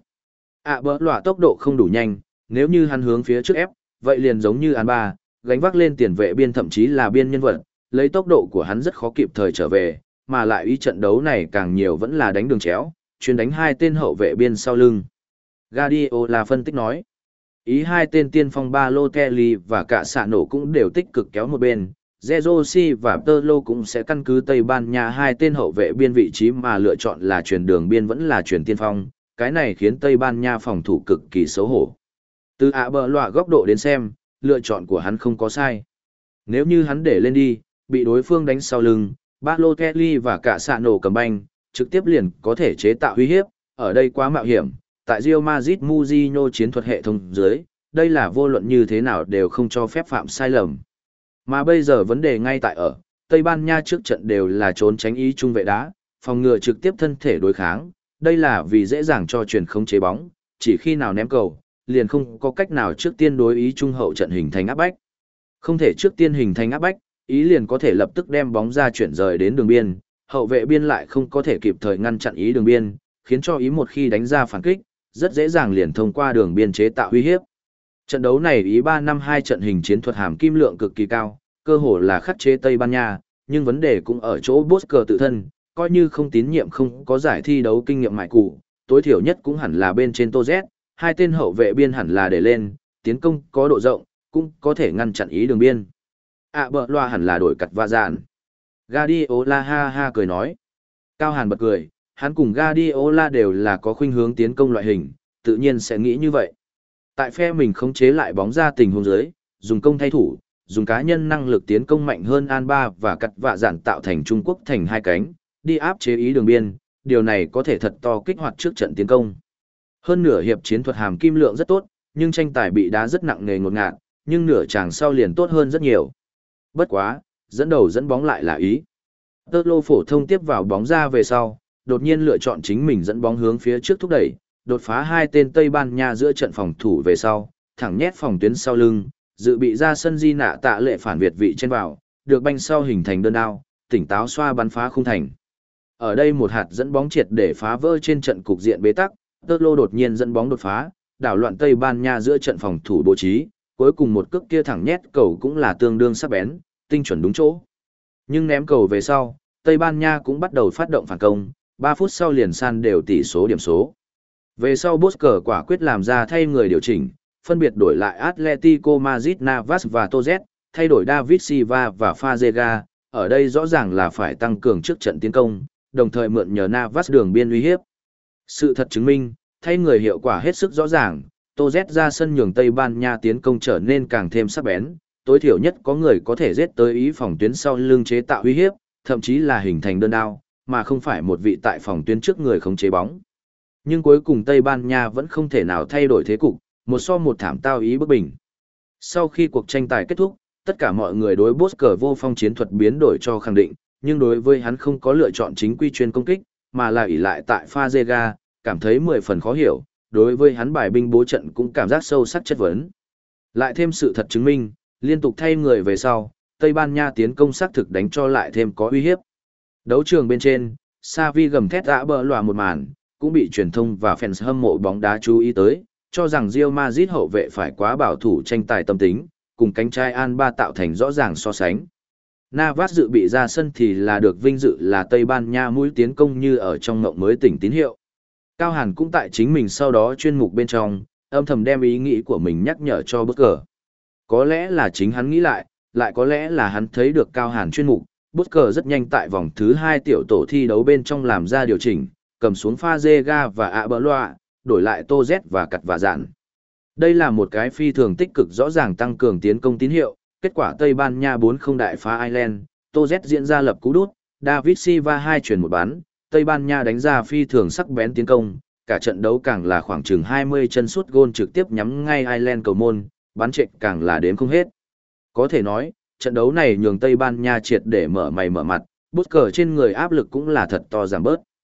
ạ bỡ loa tốc độ không đủ nhanh, nếu như hắn hướng phía trước ép, vậy liền giống như án ba, gánh vác lên tiền vệ biên thậm chí là biên nhân vật, lấy tốc độ của hắn rất khó kịp thời trở về, mà lại ý trận đấu này càng nhiều vẫn là đánh đường chéo, chuyên đánh hai tên hậu vệ biên sau lưng. Guardiola phân tích nói, ý hai tên tiên phong Balotelli và cả xạ nổ cũng đều tích cực kéo một bên, Zerosi và Tolo cũng sẽ căn cứ Tây Ban Nha hai tên hậu vệ biên vị trí mà lựa chọn là chuyển đường biên vẫn là chuyển tiên phong, cái này khiến Tây Ban Nha phòng thủ cực kỳ xấu hổ. Từ ạ bờ loạ góc độ đến xem, lựa chọn của hắn không có sai. Nếu như hắn để lên đi, bị đối phương đánh sau lưng, Balotelli và cả xạ nổ cầm banh, trực tiếp liền có thể chế tạo uy hiếp, ở đây quá mạo hiểm, tại Real Madrid Mourinho chiến thuật hệ thống dưới, đây là vô luận như thế nào đều không cho phép phạm sai lầm. Mà bây giờ vấn đề ngay tại ở, Tây Ban Nha trước trận đều là trốn tránh ý trung vệ đá, phòng ngừa trực tiếp thân thể đối kháng, đây là vì dễ dàng cho chuyển không chế bóng, chỉ khi nào ném cầu, liền không có cách nào trước tiên đối ý trung hậu trận hình thành áp bách. Không thể trước tiên hình thành áp bách, ý liền có thể lập tức đem bóng ra chuyển rời đến đường biên, hậu vệ biên lại không có thể kịp thời ngăn chặn ý đường biên, khiến cho ý một khi đánh ra phản kích, rất dễ dàng liền thông qua đường biên chế tạo uy hiếp. Trận đấu này ý ba năm hai trận hình chiến thuật hàm kim lượng cực kỳ cao, cơ hồ là khắc chế Tây Ban Nha, nhưng vấn đề cũng ở chỗ Bosker tự thân, coi như không tín nhiệm không có giải thi đấu kinh nghiệm mại cụ, tối thiểu nhất cũng hẳn là bên trên Tô Z, hai tên hậu vệ biên hẳn là để lên, tiến công có độ rộng, cũng có thể ngăn chặn ý đường biên. À bờ loa hẳn là đổi cặt và dàn. Guardiola ha ha cười nói. Cao Hàn bật cười, hắn cùng Guardiola đều là có khuynh hướng tiến công loại hình, tự nhiên sẽ nghĩ như vậy. Tại phe mình khống chế lại bóng ra tình huống dưới, dùng công thay thủ, dùng cá nhân năng lực tiến công mạnh hơn An Ba và cặt vạ dạn tạo thành Trung Quốc thành hai cánh, đi áp chế ý đường biên, điều này có thể thật to kích hoạt trước trận tiến công. Hơn nửa hiệp chiến thuật hàm kim lượng rất tốt, nhưng tranh tài bị đá rất nặng nề ngột ngạt, nhưng nửa chàng sau liền tốt hơn rất nhiều. Bất quá, dẫn đầu dẫn bóng lại là ý. Tơ lô phổ thông tiếp vào bóng ra về sau, đột nhiên lựa chọn chính mình dẫn bóng hướng phía trước thúc đẩy, đột phá hai tên Tây Ban Nha giữa trận phòng thủ về sau, thẳng nhét phòng tuyến sau lưng, dự bị ra sân Di Nạ Tạ Lệ phản việt vị trên vào, được banh sau hình thành đơn đao, tỉnh táo xoa bắn phá khung thành. Ở đây một hạt dẫn bóng triệt để phá vỡ trên trận cục diện bế tắc, Tơ lô đột nhiên dẫn bóng đột phá, đảo loạn Tây Ban Nha giữa trận phòng thủ bố trí, cuối cùng một cước kia thẳng nhét cầu cũng là tương đương sắc bén, tinh chuẩn đúng chỗ. Nhưng ném cầu về sau, Tây Ban Nha cũng bắt đầu phát động phản công, ba phút sau liền san đều tỷ số điểm số. Về sau Bosker quả quyết làm ra thay người điều chỉnh, phân biệt đổi lại Atletico Madrid Navas và Toz, thay đổi David Silva và Fazega, ở đây rõ ràng là phải tăng cường trước trận tiến công, đồng thời mượn nhờ Navas đường biên uy hiếp. Sự thật chứng minh, thay người hiệu quả hết sức rõ ràng, Toz ra sân nhường Tây Ban Nha tiến công trở nên càng thêm sắc bén, tối thiểu nhất có người có thể giết tới ý phòng tuyến sau lưng chế tạo uy hiếp, thậm chí là hình thành đơn đao, mà không phải một vị tại phòng tuyến trước người khống chế bóng. Nhưng cuối cùng Tây Ban Nha vẫn không thể nào thay đổi thế cục, một so một thảm tao ý bức bình. Sau khi cuộc tranh tài kết thúc, tất cả mọi người đối Bosker vô phong chiến thuật biến đổi cho khẳng định, nhưng đối với hắn không có lựa chọn chính quy chuyên công kích, mà là ỷ lại tại Fazega, cảm thấy mười phần khó hiểu, đối với hắn bài binh bố trận cũng cảm giác sâu sắc chất vấn. Lại thêm sự thật chứng minh, liên tục thay người về sau, Tây Ban Nha tiến công xác thực đánh cho lại thêm có uy hiếp. Đấu trường bên trên, Xavi gầm thét dã bờ lòa một màn, cũng bị truyền thông và fans hâm mộ bóng đá chú ý tới, cho rằng Real Madrid hậu vệ phải quá bảo thủ tranh tài tâm tính, cùng cánh trái Alba tạo thành rõ ràng so sánh. Navas dự bị ra sân thì là được vinh dự là Tây Ban Nha mũi tiến công như ở trong ngộng mới tỉnh tín hiệu. Cao Hàn cũng tại chính mình sau đó chuyên mục bên trong, âm thầm đem ý nghĩ của mình nhắc nhở cho Bosker. Có lẽ là chính hắn nghĩ lại, lại có lẽ là hắn thấy được Cao Hàn chuyên mục, Bosker rất nhanh tại vòng thứ hai tiểu tổ thi đấu bên trong làm ra điều chỉnh, cầm xuống Fazega và Arbeloa, đổi lại Toz và cặt và dạn. Đây là một cái phi thường tích cực rõ ràng tăng cường tiến công tín hiệu, kết quả Tây Ban Nha bốn không đại phá Ireland, Toz diễn ra lập cú đút, David Silva hai chuyển một bắn, Tây Ban Nha đánh ra phi thường sắc bén tiến công, cả trận đấu càng là khoảng chừng hai mươi chân sút gôn trực tiếp nhắm ngay Ireland cầu môn, bắn trệch càng là đếm không hết. Có thể nói, trận đấu này nhường Tây Ban Nha triệt để mở mày mở mặt, Bosker trên người áp lực cũng là thật to giảm bớt.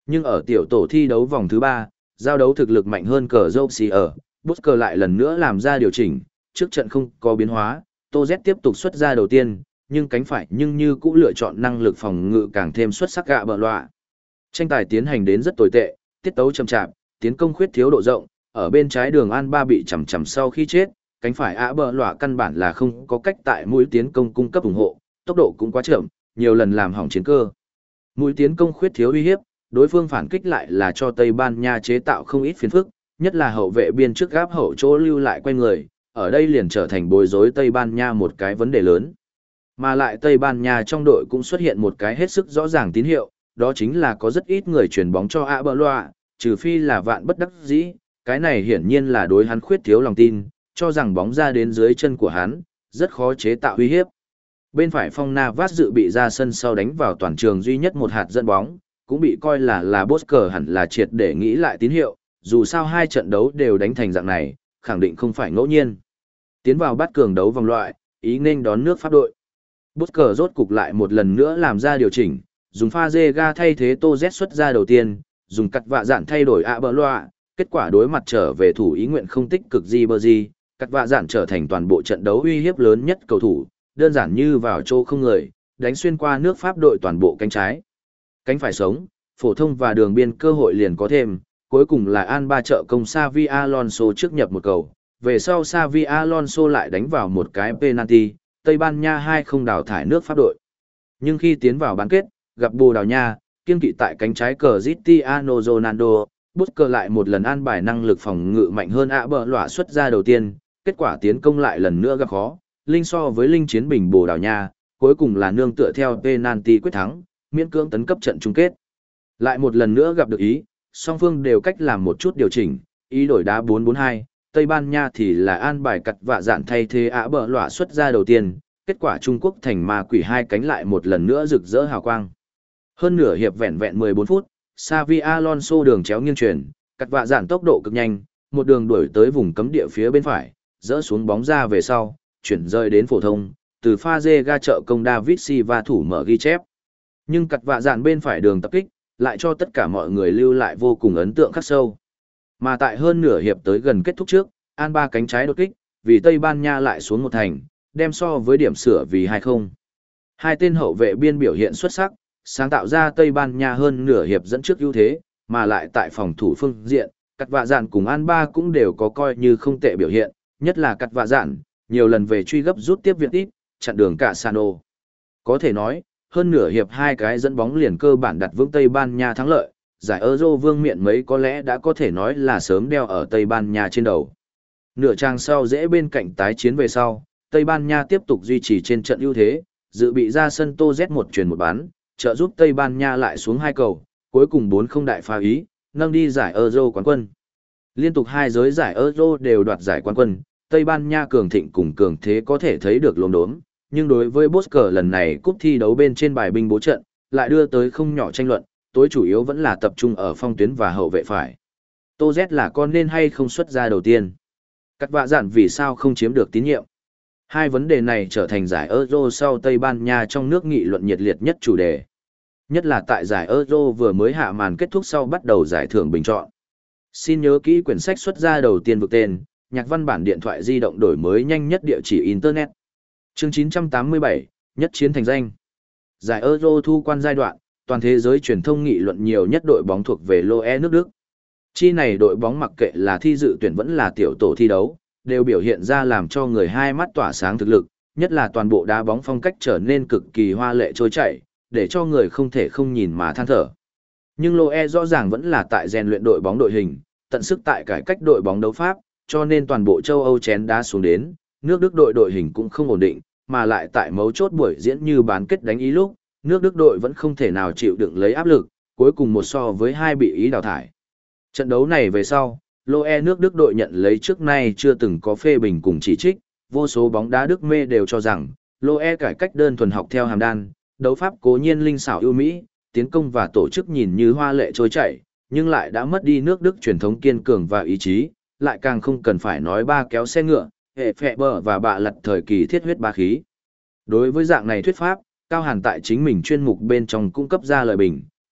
Nhưng ở tiểu tổ thi đấu vòng thứ ba, giao đấu thực lực mạnh hơn cờ dâu xì ở, Busker lại lần nữa làm ra điều chỉnh, trước trận không có biến hóa, Tô Z tiếp tục xuất ra đầu tiên, nhưng cánh phải nhưng như cũng lựa chọn năng lực phòng ngự càng thêm xuất sắc gạ bờ loạ. Tranh tài tiến hành đến rất tồi tệ, tiết tấu chậm chạp, tiến công khuyết thiếu độ rộng, ở bên trái đường An Ba bị chầm chầm sau khi chết, cánh phải ạ bờ loạ căn bản là không có cách tại mũi tiến công cung cấp ủng hộ, tốc độ cũng quá chậm, nhiều lần làm hỏng chiến cơ. Mũi tiến công khuyết thiếu uy hiếp, đối phương phản kích lại là cho Tây Ban Nha chế tạo không ít phiền phức, nhất là hậu vệ biên trước gáp hậu chỗ lưu lại quay người, ở đây liền trở thành bối rối Tây Ban Nha một cái vấn đề lớn. Mà lại Tây Ban Nha trong đội cũng xuất hiện một cái hết sức rõ ràng tín hiệu, đó chính là có rất ít người chuyển bóng cho ạ bờ loạ, trừ phi là vạn bất đắc dĩ, cái này hiển nhiên là đối hắn khuyết thiếu lòng tin, cho rằng bóng ra đến dưới chân của hắn, rất khó chế tạo uy hiếp. Bên phải Phong Navas dự bị ra sân sau đánh vào toàn trường duy nhất một hạt dẫn bóng, cũng bị coi là là Busker hẳn là triệt để nghĩ lại tín hiệu, dù sao hai trận đấu đều đánh thành dạng này, khẳng định không phải ngẫu nhiên. Tiến vào bắt cường đấu vòng loại, ý nên đón nước Pháp đội. Busker rốt cục lại một lần nữa làm ra điều chỉnh, dùng pha Zega thay thế Tô Z xuất ra đầu tiên, dùng cắt vạ dạn thay đổi ạ bờ loạ, kết quả đối mặt trở về thủ ý nguyện không tích cực gì bơ gì, cắt vạ dạn trở thành toàn bộ trận đấu uy hiếp lớn nhất cầu thủ, đơn giản như vào chỗ không người, đánh xuyên qua nước Pháp đội toàn bộ cánh trái. Cánh phải sống, phổ thông và đường biên cơ hội liền có thêm, cuối cùng là An Ba trợ công Xavi Alonso trước nhập một cầu, về sau Xavi Alonso lại đánh vào một cái penalty, Tây Ban Nha hai không đào thải nước Pháp đội. Nhưng khi tiến vào bán kết, gặp Bồ Đào Nha, kiên kỵ tại cánh trái cờ Cristiano Ronaldo, Busker lại một lần an bài năng lực phòng ngự mạnh hơn ạ bờ lỏa xuất ra đầu tiên, kết quả tiến công lại lần nữa gặp khó, linh so với linh chiến bình Bồ Đào Nha, cuối cùng là nương tựa theo penalty quyết thắng, miễn cưỡng tấn cấp trận chung kết. Lại một lần nữa gặp được ý, song phương đều cách làm một chút điều chỉnh, ý đổi đá bốn bốn hai, Tây Ban Nha thì là an bài cặt vạ dạn thay thế ạ bờ lỏa xuất ra đầu tiên, kết quả Trung Quốc thành ma quỷ hai cánh lại một lần nữa rực rỡ hào quang. Hơn nửa hiệp vẹn vẹn mười bốn phút, Xavi Alonso đường chéo nghiêng chuyển, cặt vạ dạn tốc độ cực nhanh, một đường đuổi tới vùng cấm địa phía bên phải, dỡ xuống bóng ra về sau, chuyển rơi đến phổ thông, từ pha dê ga trợ công David Silva thủ mở ghi chép. Nhưng cặt vạ dạn bên phải đường tập kích, lại cho tất cả mọi người lưu lại vô cùng ấn tượng khắc sâu. Mà tại hơn nửa hiệp tới gần kết thúc trước, An Ba cánh trái đột kích, vì Tây Ban Nha lại xuống một thành, đem so với điểm sửa vì hai không. Hai tên hậu vệ biên biểu hiện xuất sắc, sáng tạo ra Tây Ban Nha hơn nửa hiệp dẫn trước ưu thế, mà lại tại phòng thủ phương diện, Cắt Vạ Dạn cùng An Ba cũng đều có coi như không tệ biểu hiện, nhất là Cắt Vạ Dạn, nhiều lần về truy gấp rút tiếp viện ít, chặn đường cả Sano. Có thể nói, hơn nửa hiệp hai cái dẫn bóng liền cơ bản đặt vững Tây Ban Nha thắng lợi, giải Euro vương miện mấy có lẽ đã có thể nói là sớm đeo ở Tây Ban Nha trên đầu. Nửa trang sau dễ bên cạnh tái chiến về sau, Tây Ban Nha tiếp tục duy trì trên trận ưu thế, dự bị ra sân Tô Z một chuyển một bán, trợ giúp Tây Ban Nha lại xuống hai cầu, cuối cùng bốn không đại phá ý, nâng đi giải Euro quán quân. Liên tục hai giới giải Euro đều đoạt giải quán quân, Tây Ban Nha cường thịnh cùng cường thế có thể thấy được lốm đốm, nhưng đối với Busker lần này cúp thi đấu bên trên bài binh bố trận, lại đưa tới không nhỏ tranh luận, tối chủ yếu vẫn là tập trung ở phong tuyến và hậu vệ phải. Tô Z là con nên hay không xuất ra đầu tiên? Cắt Vạ Dạn vì sao không chiếm được tín nhiệm? Hai vấn đề này trở thành giải Euro sau Tây Ban Nha trong nước nghị luận nhiệt liệt nhất chủ đề. Nhất là tại giải Euro vừa mới hạ màn kết thúc sau bắt đầu giải thưởng bình chọn. Xin nhớ kỹ quyển sách xuất ra đầu tiên vực tên, nhạc văn bản điện thoại di động đổi mới nhanh nhất địa chỉ Internet. Chương chín trăm tám mươi bảy, nhất chiến thành danh. Giải Euro thu quan giai đoạn, toàn thế giới truyền thông nghị luận nhiều nhất đội bóng thuộc về lô E nước Đức. Chi này đội bóng mặc kệ là thi dự tuyển vẫn là tiểu tổ thi đấu, đều biểu hiện ra làm cho người hai mắt tỏa sáng thực lực, nhất là toàn bộ đá bóng phong cách trở nên cực kỳ hoa lệ trôi chảy, để cho người không thể không nhìn mà than thở. Nhưng lô E rõ ràng vẫn là tại rèn luyện đội bóng đội hình, tận sức tại cải cách đội bóng đấu pháp, cho nên toàn bộ châu Âu chén đá xuống đến, nước Đức đội đội hình cũng không ổn định, mà lại tại mấu chốt buổi diễn như bán kết đánh ý lúc, nước Đức đội vẫn không thể nào chịu đựng lấy áp lực, cuối cùng một so với hai bị ý đào thải. Trận đấu này về sau, lô E nước Đức đội nhận lấy trước nay chưa từng có phê bình cùng chỉ trích, vô số bóng đá Đức mê đều cho rằng, lô E cải cách đơn thuần học theo hàm đan, đấu pháp cố nhiên linh xảo ưu mỹ, tiến công và tổ chức nhìn như hoa lệ trôi chảy, nhưng lại đã mất đi nước Đức truyền thống kiên cường và ý chí, lại càng không cần phải nói ba kéo xe ngựa, hệ phẹ bờ và bạ lật thời kỳ thiết huyết ba khí. Đối với dạng này thuyết pháp, Cao Hàn tại chính mình chuyên mục bên trong cung cấp ra lời bình,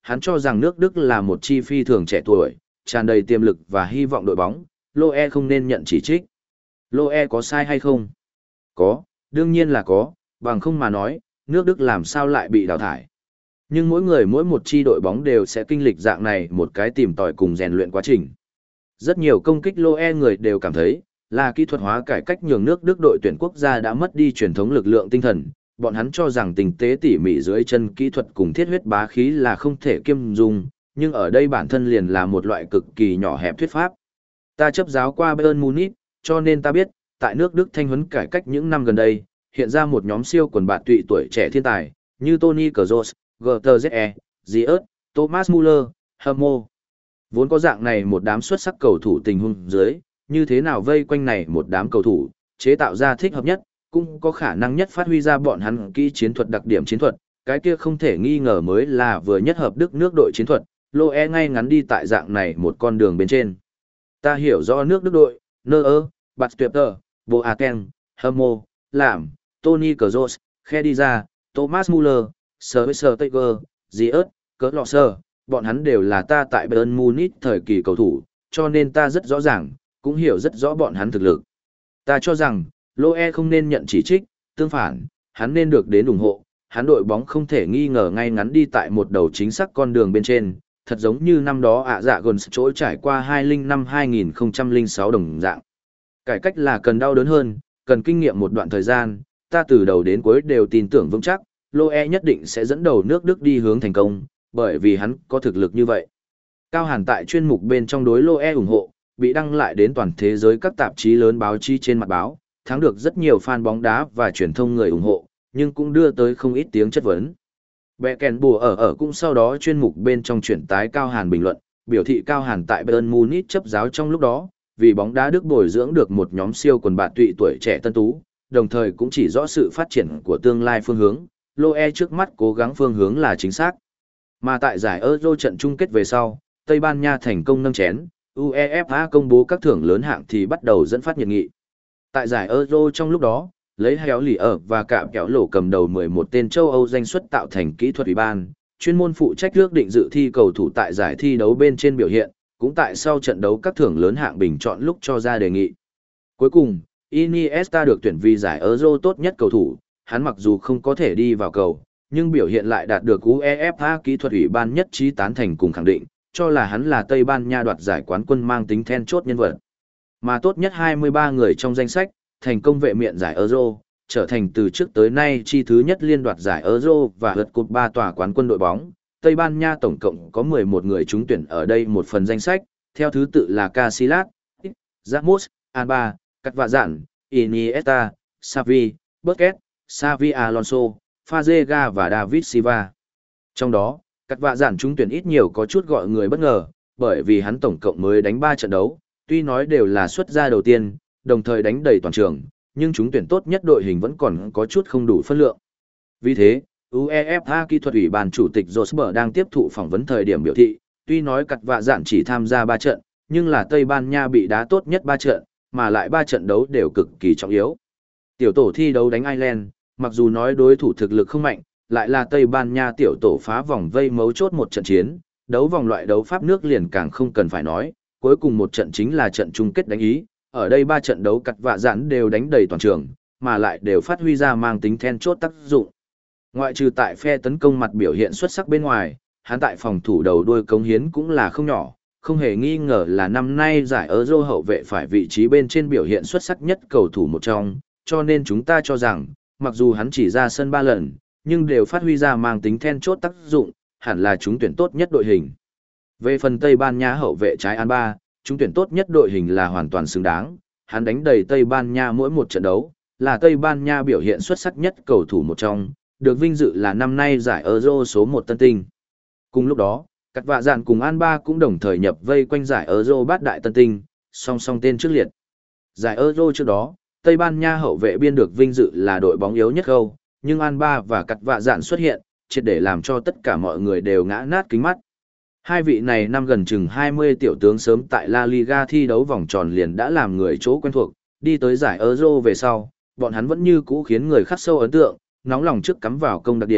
hắn cho rằng nước Đức là một chi phi thường trẻ tuổi, tràn đầy tiềm lực và hy vọng đội bóng, Loe không nên nhận chỉ trích. Loe có sai hay không? Có, đương nhiên là có, bằng không mà nói, nước Đức làm sao lại bị đào thải. Nhưng mỗi người mỗi một chi đội bóng đều sẽ kinh lịch dạng này một cái tìm tòi cùng rèn luyện quá trình. Rất nhiều công kích Loe người đều cảm thấy, là kỹ thuật hóa cải cách nhường nước Đức đội tuyển quốc gia đã mất đi truyền thống lực lượng tinh thần, bọn hắn cho rằng tình tế tỉ mỉ dưới chân kỹ thuật cùng thiết huyết bá khí là không thể kiêm dung, nhưng ở đây bản thân liền là một loại cực kỳ nhỏ hẹp thuyết pháp. Ta chấp giáo qua Bayern Munich, cho nên ta biết, tại nước Đức thanh huấn cải cách những năm gần đây, hiện ra một nhóm siêu quần bạn tụy tuổi trẻ thiên tài, như Toni Kroos, giê tê zét e, Ziyech, Thomas Muller, Hummels. Vốn có dạng này một đám xuất sắc cầu thủ tình huống dưới, như thế nào vây quanh này một đám cầu thủ, chế tạo ra thích hợp nhất, cũng có khả năng nhất phát huy ra bọn hắn kỹ chiến thuật đặc điểm chiến thuật, cái kia không thể nghi ngờ mới là vừa nhất hợp Đức nước đội chiến thuật, Loe ngay ngắn đi tại dạng này một con đường bên trên. Ta hiểu rõ nước Đức đội, Neuer, Bastwiper, Boateng, Hummels, Lam, Toni Kroos, Khedira, Thomas Muller, Schweinsteiger, Ziyech, Klose, bọn hắn đều là ta tại Bayern Munich thời kỳ cầu thủ, cho nên ta rất rõ ràng, cũng hiểu rất rõ bọn hắn thực lực. Ta cho rằng, Loe không nên nhận chỉ trích, tương phản, hắn nên được đến ủng hộ, hắn đội bóng không thể nghi ngờ ngay ngắn đi tại một đầu chính xác con đường bên trên, thật giống như năm đó ạ dạ gần chỗ trải qua hai không năm hai nghìn không trăm lẻ sáu đồng dạng. Cải cách là cần đau đớn hơn, cần kinh nghiệm một đoạn thời gian, ta từ đầu đến cuối đều tin tưởng vững chắc, Loe nhất định sẽ dẫn đầu nước Đức đi hướng thành công, bởi vì hắn có thực lực như vậy. Cao Hàn tại chuyên mục bên trong đối Loe ủng hộ, bị đăng lại đến toàn thế giới các tạp chí lớn báo chí trên mặt báo, thắng được rất nhiều fan bóng đá và truyền thông người ủng hộ, nhưng cũng đưa tới không ít tiếng chất vấn. Bẻ kèn bùa ở ở cũng sau đó chuyên mục bên trong chuyển tái Cao Hàn bình luận, biểu thị Cao Hàn tại Bayern Munich chấp giáo trong lúc đó, vì bóng đá Đức bồi dưỡng được một nhóm siêu quần bạn tụy tuổi trẻ tân tú, đồng thời cũng chỉ rõ sự phát triển của tương lai phương hướng, Loe trước mắt cố gắng phương hướng là chính xác. Mà tại giải Euro trận chung kết về sau, Tây Ban Nha thành công nâng chén, UEFA công bố các thưởng lớn hạng thì bắt đầu dẫn phát nhiệt nghị. Tại giải Euro trong lúc đó, lấy Héo Lì ở và cạm kéo lỗ cầm đầu mười một tên châu Âu danh xuất tạo thành kỹ thuật ủy ban, chuyên môn phụ trách ước định dự thi cầu thủ tại giải thi đấu bên trên biểu hiện, cũng tại sau trận đấu các thưởng lớn hạng bình chọn lúc cho ra đề nghị. Cuối cùng, Iniesta được tuyển vì giải Euro tốt nhất cầu thủ, hắn mặc dù không có thể đi vào cầu, nhưng biểu hiện lại đạt được UEFA kỹ thuật ủy ban nhất trí tán thành cùng khẳng định, cho là hắn là Tây Ban Nha đoạt giải quán quân mang tính then chốt nhân vật. Mà tốt nhất hai mươi ba người trong danh sách, thành công vệ miện giải Euro, trở thành từ trước tới nay chi thứ nhất liên đoạt giải Euro và vượt cột ba tòa quán quân đội bóng. Tây Ban Nha tổng cộng có mười một người trúng tuyển ở đây một phần danh sách, theo thứ tự là Casillas, Ramos, Alba, Cannavaro, Iniesta, Xavi, Busquets, Xavi Alonso, Fazega và David Silva. Trong đó, Cannavaro trúng tuyển ít nhiều có chút gọi người bất ngờ, bởi vì hắn tổng cộng mới đánh ba trận đấu, tuy nói đều là xuất gia đầu tiên, đồng thời đánh đầy toàn trường, nhưng trúng tuyển tốt nhất đội hình vẫn còn có chút không đủ phân lượng. Vì thế, UEFA kỹ thuật ủy ban chủ tịch Josber đang tiếp thụ phỏng vấn thời điểm biểu thị, tuy nói Cannavaro chỉ tham gia ba trận, nhưng là Tây Ban Nha bị đá tốt nhất ba trận, mà lại ba trận đấu đều cực kỳ trọng yếu. Tiểu tổ thi đấu đánh Ireland, mặc dù nói đối thủ thực lực không mạnh, lại là Tây Ban Nha tiểu tổ phá vòng vây mấu chốt một trận chiến, đấu vòng loại đấu pháp nước liền càng không cần phải nói, cuối cùng một trận chính là trận chung kết đánh Ý, ở đây ba trận đấu Cannavaro đều đánh đầy toàn trường, mà lại đều phát huy ra mang tính then chốt tác dụng. Ngoại trừ tại phe tấn công mặt biểu hiện xuất sắc bên ngoài, hắn tại phòng thủ đầu đuôi cống hiến cũng là không nhỏ, không hề nghi ngờ là năm nay giải Euro hậu vệ phải vị trí bên trên biểu hiện xuất sắc nhất cầu thủ một trong, cho nên chúng ta cho rằng, mặc dù hắn chỉ ra sân ba lần, nhưng đều phát huy ra mang tính then chốt tác dụng, hẳn là chúng tuyển tốt nhất đội hình. Về phần Tây Ban Nha hậu vệ trái Alba, chúng tuyển tốt nhất đội hình là hoàn toàn xứng đáng, hắn đánh đầy Tây Ban Nha mỗi một trận đấu, là Tây Ban Nha biểu hiện xuất sắc nhất cầu thủ một trong, được vinh dự là năm nay giải Euro số một tân tinh. Cùng lúc đó, Cannavaro cùng Alba cũng đồng thời nhập vây quanh giải Euro bát đại tân tinh, song song tên trước liệt. Giải Euro trước đó, Tây Ban Nha hậu vệ biên được vinh dự là đội bóng yếu nhất khâu, nhưng Alba và Cannavaro xuất hiện, triệt để làm cho tất cả mọi người đều ngã nát kính mắt. Hai vị này năm gần chừng hai mươi tiểu tướng sớm tại La Liga thi đấu vòng tròn liền đã làm người chỗ quen thuộc, đi tới giải Euro về sau, bọn hắn vẫn như cũ khiến người khắc sâu ấn tượng, nóng lòng trước cắm vào công đặc điểm,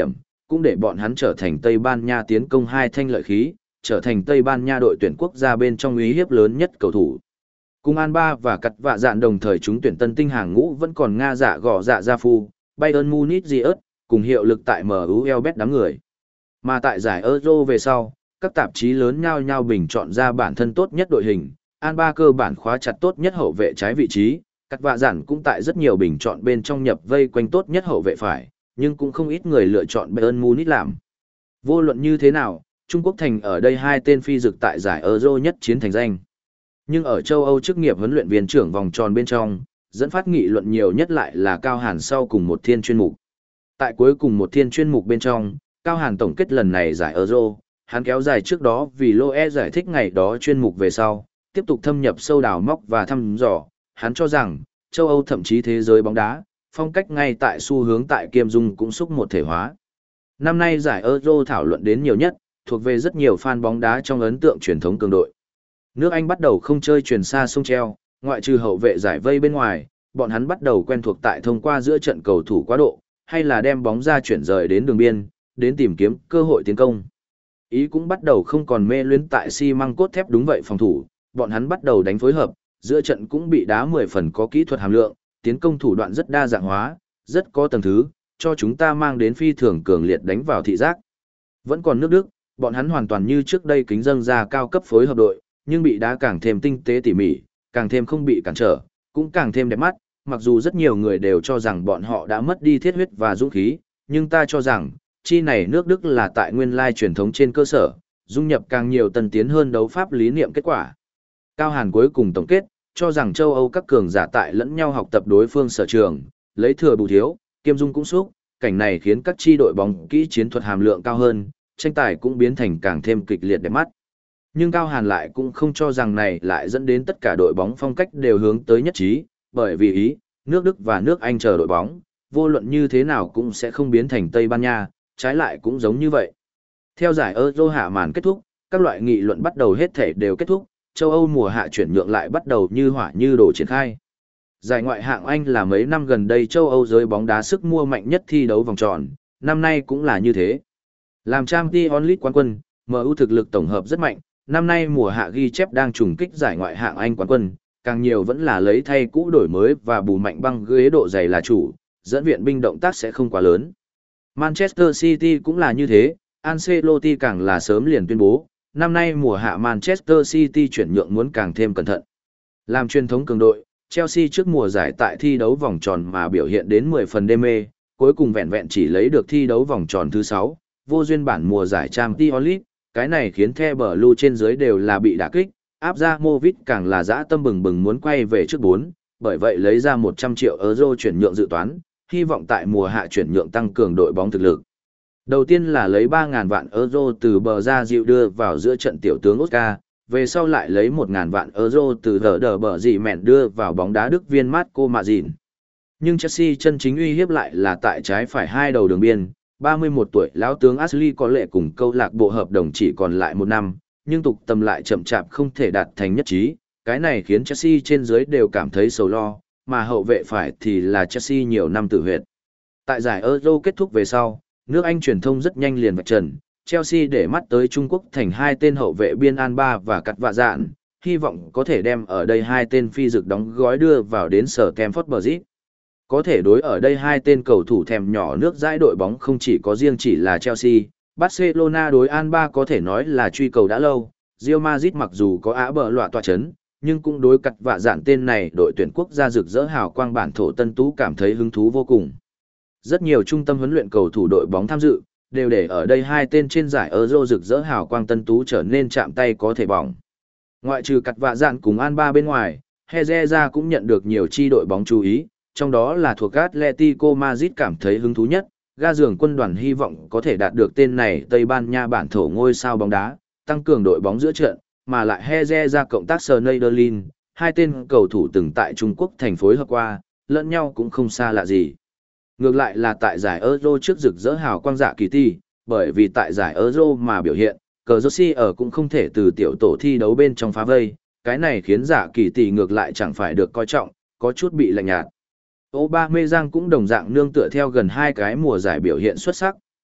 cũng để bọn hắn trở thành Tây Ban Nha tiến công hai thanh lợi khí, trở thành Tây Ban Nha đội tuyển quốc gia bên trong uy hiếp lớn nhất cầu thủ. Cùng Alba và Cắt Vạ Dạn đồng thời trúng tuyển tân tinh hàng ngũ vẫn còn Nga dạ gõ dạ gia phu, Bayern Munich Ziert, cùng hiệu lực tại em u Elbet đám người. Mà tại giải Euro về sau, các tạp chí lớn nhao nhao bình chọn ra bản thân tốt nhất đội hình, Alba cơ bản khóa chặt tốt nhất hậu vệ trái vị trí, Cắt Vạ Dạn cũng tại rất nhiều bình chọn bên trong nhập vây quanh tốt nhất hậu vệ phải, nhưng cũng không ít người lựa chọn Bayern Munich làm. Vô luận như thế nào, Trung Quốc thành ở đây hai tên phi dực tại giải Euro nhất chiến thành danh. Nhưng ở châu Âu chức nghiệp huấn luyện viên trưởng vòng tròn bên trong, dẫn phát nghị luận nhiều nhất lại là Cao Hàn sau cùng một thiên chuyên mục. Tại cuối cùng một thiên chuyên mục bên trong, Cao Hàn tổng kết lần này giải Euro, hắn kéo dài trước đó vì Loe giải thích ngày đó chuyên mục về sau, tiếp tục thâm nhập sâu đào móc và thăm dò, hắn cho rằng, châu Âu thậm chí thế giới bóng đá, phong cách ngay tại xu hướng tại Kiêm Dung cũng xúc một thể hóa. Năm nay giải Euro thảo luận đến nhiều nhất, thuộc về rất nhiều fan bóng đá trong ấn tượng truyền thống cường đội. Nước Anh bắt đầu không chơi chuyền xa sông treo, ngoại trừ hậu vệ giải vây bên ngoài, bọn hắn bắt đầu quen thuộc tại thông qua giữa trận cầu thủ quá độ, hay là đem bóng ra chuyển rời đến đường biên, đến tìm kiếm cơ hội tiến công. Ý cũng bắt đầu không còn mê luyến tại xi măng cốt thép đúng vậy phòng thủ, bọn hắn bắt đầu đánh phối hợp, giữa trận cũng bị đá mười phần có kỹ thuật hàm lượng, tiến công thủ đoạn rất đa dạng hóa, rất có tầng thứ, cho chúng ta mang đến phi thường cường liệt đánh vào thị giác. Vẫn còn nước Đức, bọn hắn hoàn toàn như trước đây kính dâng ra cao cấp phối hợp đội, nhưng bị đá càng thêm tinh tế tỉ mỉ, càng thêm không bị cản trở, cũng càng thêm đẹp mắt, mặc dù rất nhiều người đều cho rằng bọn họ đã mất đi thiết huyết và dũng khí, nhưng ta cho rằng, chi này nước Đức là tại nguyên lai truyền thống trên cơ sở, dung nhập càng nhiều tân tiến hơn đấu pháp lý niệm kết quả. Cao Hàn cuối cùng tổng kết, cho rằng châu Âu các cường giả tại lẫn nhau học tập đối phương sở trường, lấy thừa bù thiếu, Kiêm Dung cũng xúc, cảnh này khiến các chi đội bóng kỹ chiến thuật hàm lượng cao hơn, tranh tài cũng biến thành càng thêm kịch liệt đẹp mắt. Nhưng Cao Hàn lại cũng không cho rằng này lại dẫn đến tất cả đội bóng phong cách đều hướng tới nhất trí, bởi vì Ý, nước Đức và nước Anh chờ đội bóng, vô luận như thế nào cũng sẽ không biến thành Tây Ban Nha, trái lại cũng giống như vậy. Theo giải Euro hạ màn kết thúc, các loại nghị luận bắt đầu hết thể đều kết thúc, châu Âu mùa hạ chuyển nhượng lại bắt đầu như hỏa như đổ triển khai. Giải ngoại hạng Anh là mấy năm gần đây châu Âu giới bóng đá sức mua mạnh nhất thi đấu vòng tròn, năm nay cũng là như thế. Làm Champions League quán quân, em u thực lực tổng hợp rất mạnh, năm nay mùa hạ ghi chép đang trùng kích giải ngoại hạng Anh quán quân, càng nhiều vẫn là lấy thay cũ đổi mới và bù mạnh băng ghế độ dày là chủ, dẫn viện binh động tác sẽ không quá lớn. Manchester City cũng là như thế, Ancelotti càng là sớm liền tuyên bố, năm nay mùa hạ Manchester City chuyển nhượng muốn càng thêm cẩn thận. Làm truyền thống cường đội, Chelsea trước mùa giải tại thi đấu vòng tròn mà biểu hiện đến mười phần đê mê, cuối cùng vẹn vẹn chỉ lấy được thi đấu vòng tròn thứ sáu, vô duyên bản mùa giải Champions League, cái này khiến The Blue trên dưới đều là bị đả kích, Abramovich càng là dã tâm bừng bừng muốn quay về trước bốn, bởi vậy lấy ra một trăm triệu euro chuyển nhượng dự toán, hy vọng tại mùa hạ chuyển nhượng tăng cường đội bóng thực lực. Đầu tiên là lấy ba nghìn vạn euro từ bờ ra dịu đưa vào giữa trận tiểu tướng Oscar, về sau lại lấy một nghìn vạn euro từ hở đờ bờ dị mẹn đưa vào bóng đá Đức viên Marco Mazin. Nhưng Chelsea chân chính uy hiếp lại là tại trái phải hai đầu đường biên, ba mươi mốt tuổi lão tướng Ashley có lệ cùng câu lạc bộ hợp đồng chỉ còn lại một năm, nhưng tục tầm lại chậm chạp không thể đạt thành nhất trí, cái này khiến Chelsea trên dưới đều cảm thấy sầu lo, mà hậu vệ phải thì là Chelsea nhiều năm tử huyệt. Tại giải Euro kết thúc về sau, nước Anh truyền thông rất nhanh liền vạch trần, Chelsea để mắt tới Trung Quốc thành hai tên hậu vệ biên Alba và Cắt Vạ Dạn, hy vọng có thể đem ở đây hai tên phi dực đóng gói đưa vào đến sở Stamford Bridge. Có thể đối ở đây hai tên cầu thủ thèm nhỏ nước dãi đội bóng không chỉ có riêng chỉ là Chelsea, Barcelona đối Alba có thể nói là truy cầu đã lâu, Real Madrid mặc dù có á bờ loạ tọa chấn, nhưng cũng đối Cắt Vạ Dạn tên này đội tuyển quốc gia rực rỡ hào quang bản thổ tân tú cảm thấy hứng thú vô cùng. Rất nhiều trung tâm huấn luyện cầu thủ đội bóng tham dự, đều để ở đây hai tên trên giải Euro rực rỡ hào quang tân tú trở nên chạm tay có thể bỏng. Ngoại trừ Cắt Vạ Dạn cùng Alba bên ngoài, Herrera cũng nhận được nhiều chi đội bóng chú ý, trong đó là thuộc Atletico Madrid cảm thấy hứng thú nhất, ga giường quân đoàn hy vọng có thể đạt được tên này Tây Ban Nha bản thổ ngôi sao bóng đá, tăng cường đội bóng giữa trận, mà lại Herrera cộng tác Schneiderlin, hai tên cầu thủ từng tại Trung Quốc thành phối hợp qua, lẫn nhau cũng không xa lạ gì. Ngược lại là tại giải Euro trước rực rỡ hào quang dạ kỳ tỷ, bởi vì tại giải Euro mà biểu hiện, cờ Rossi ở cũng không thể từ tiểu tổ thi đấu bên trong phá vây, cái này khiến dạ kỳ tỷ ngược lại chẳng phải được coi trọng, có chút bị lạnh nhạt. Aubameyang cũng đồng dạng nương tựa theo gần hai cái mùa giải biểu hiện xuất sắc,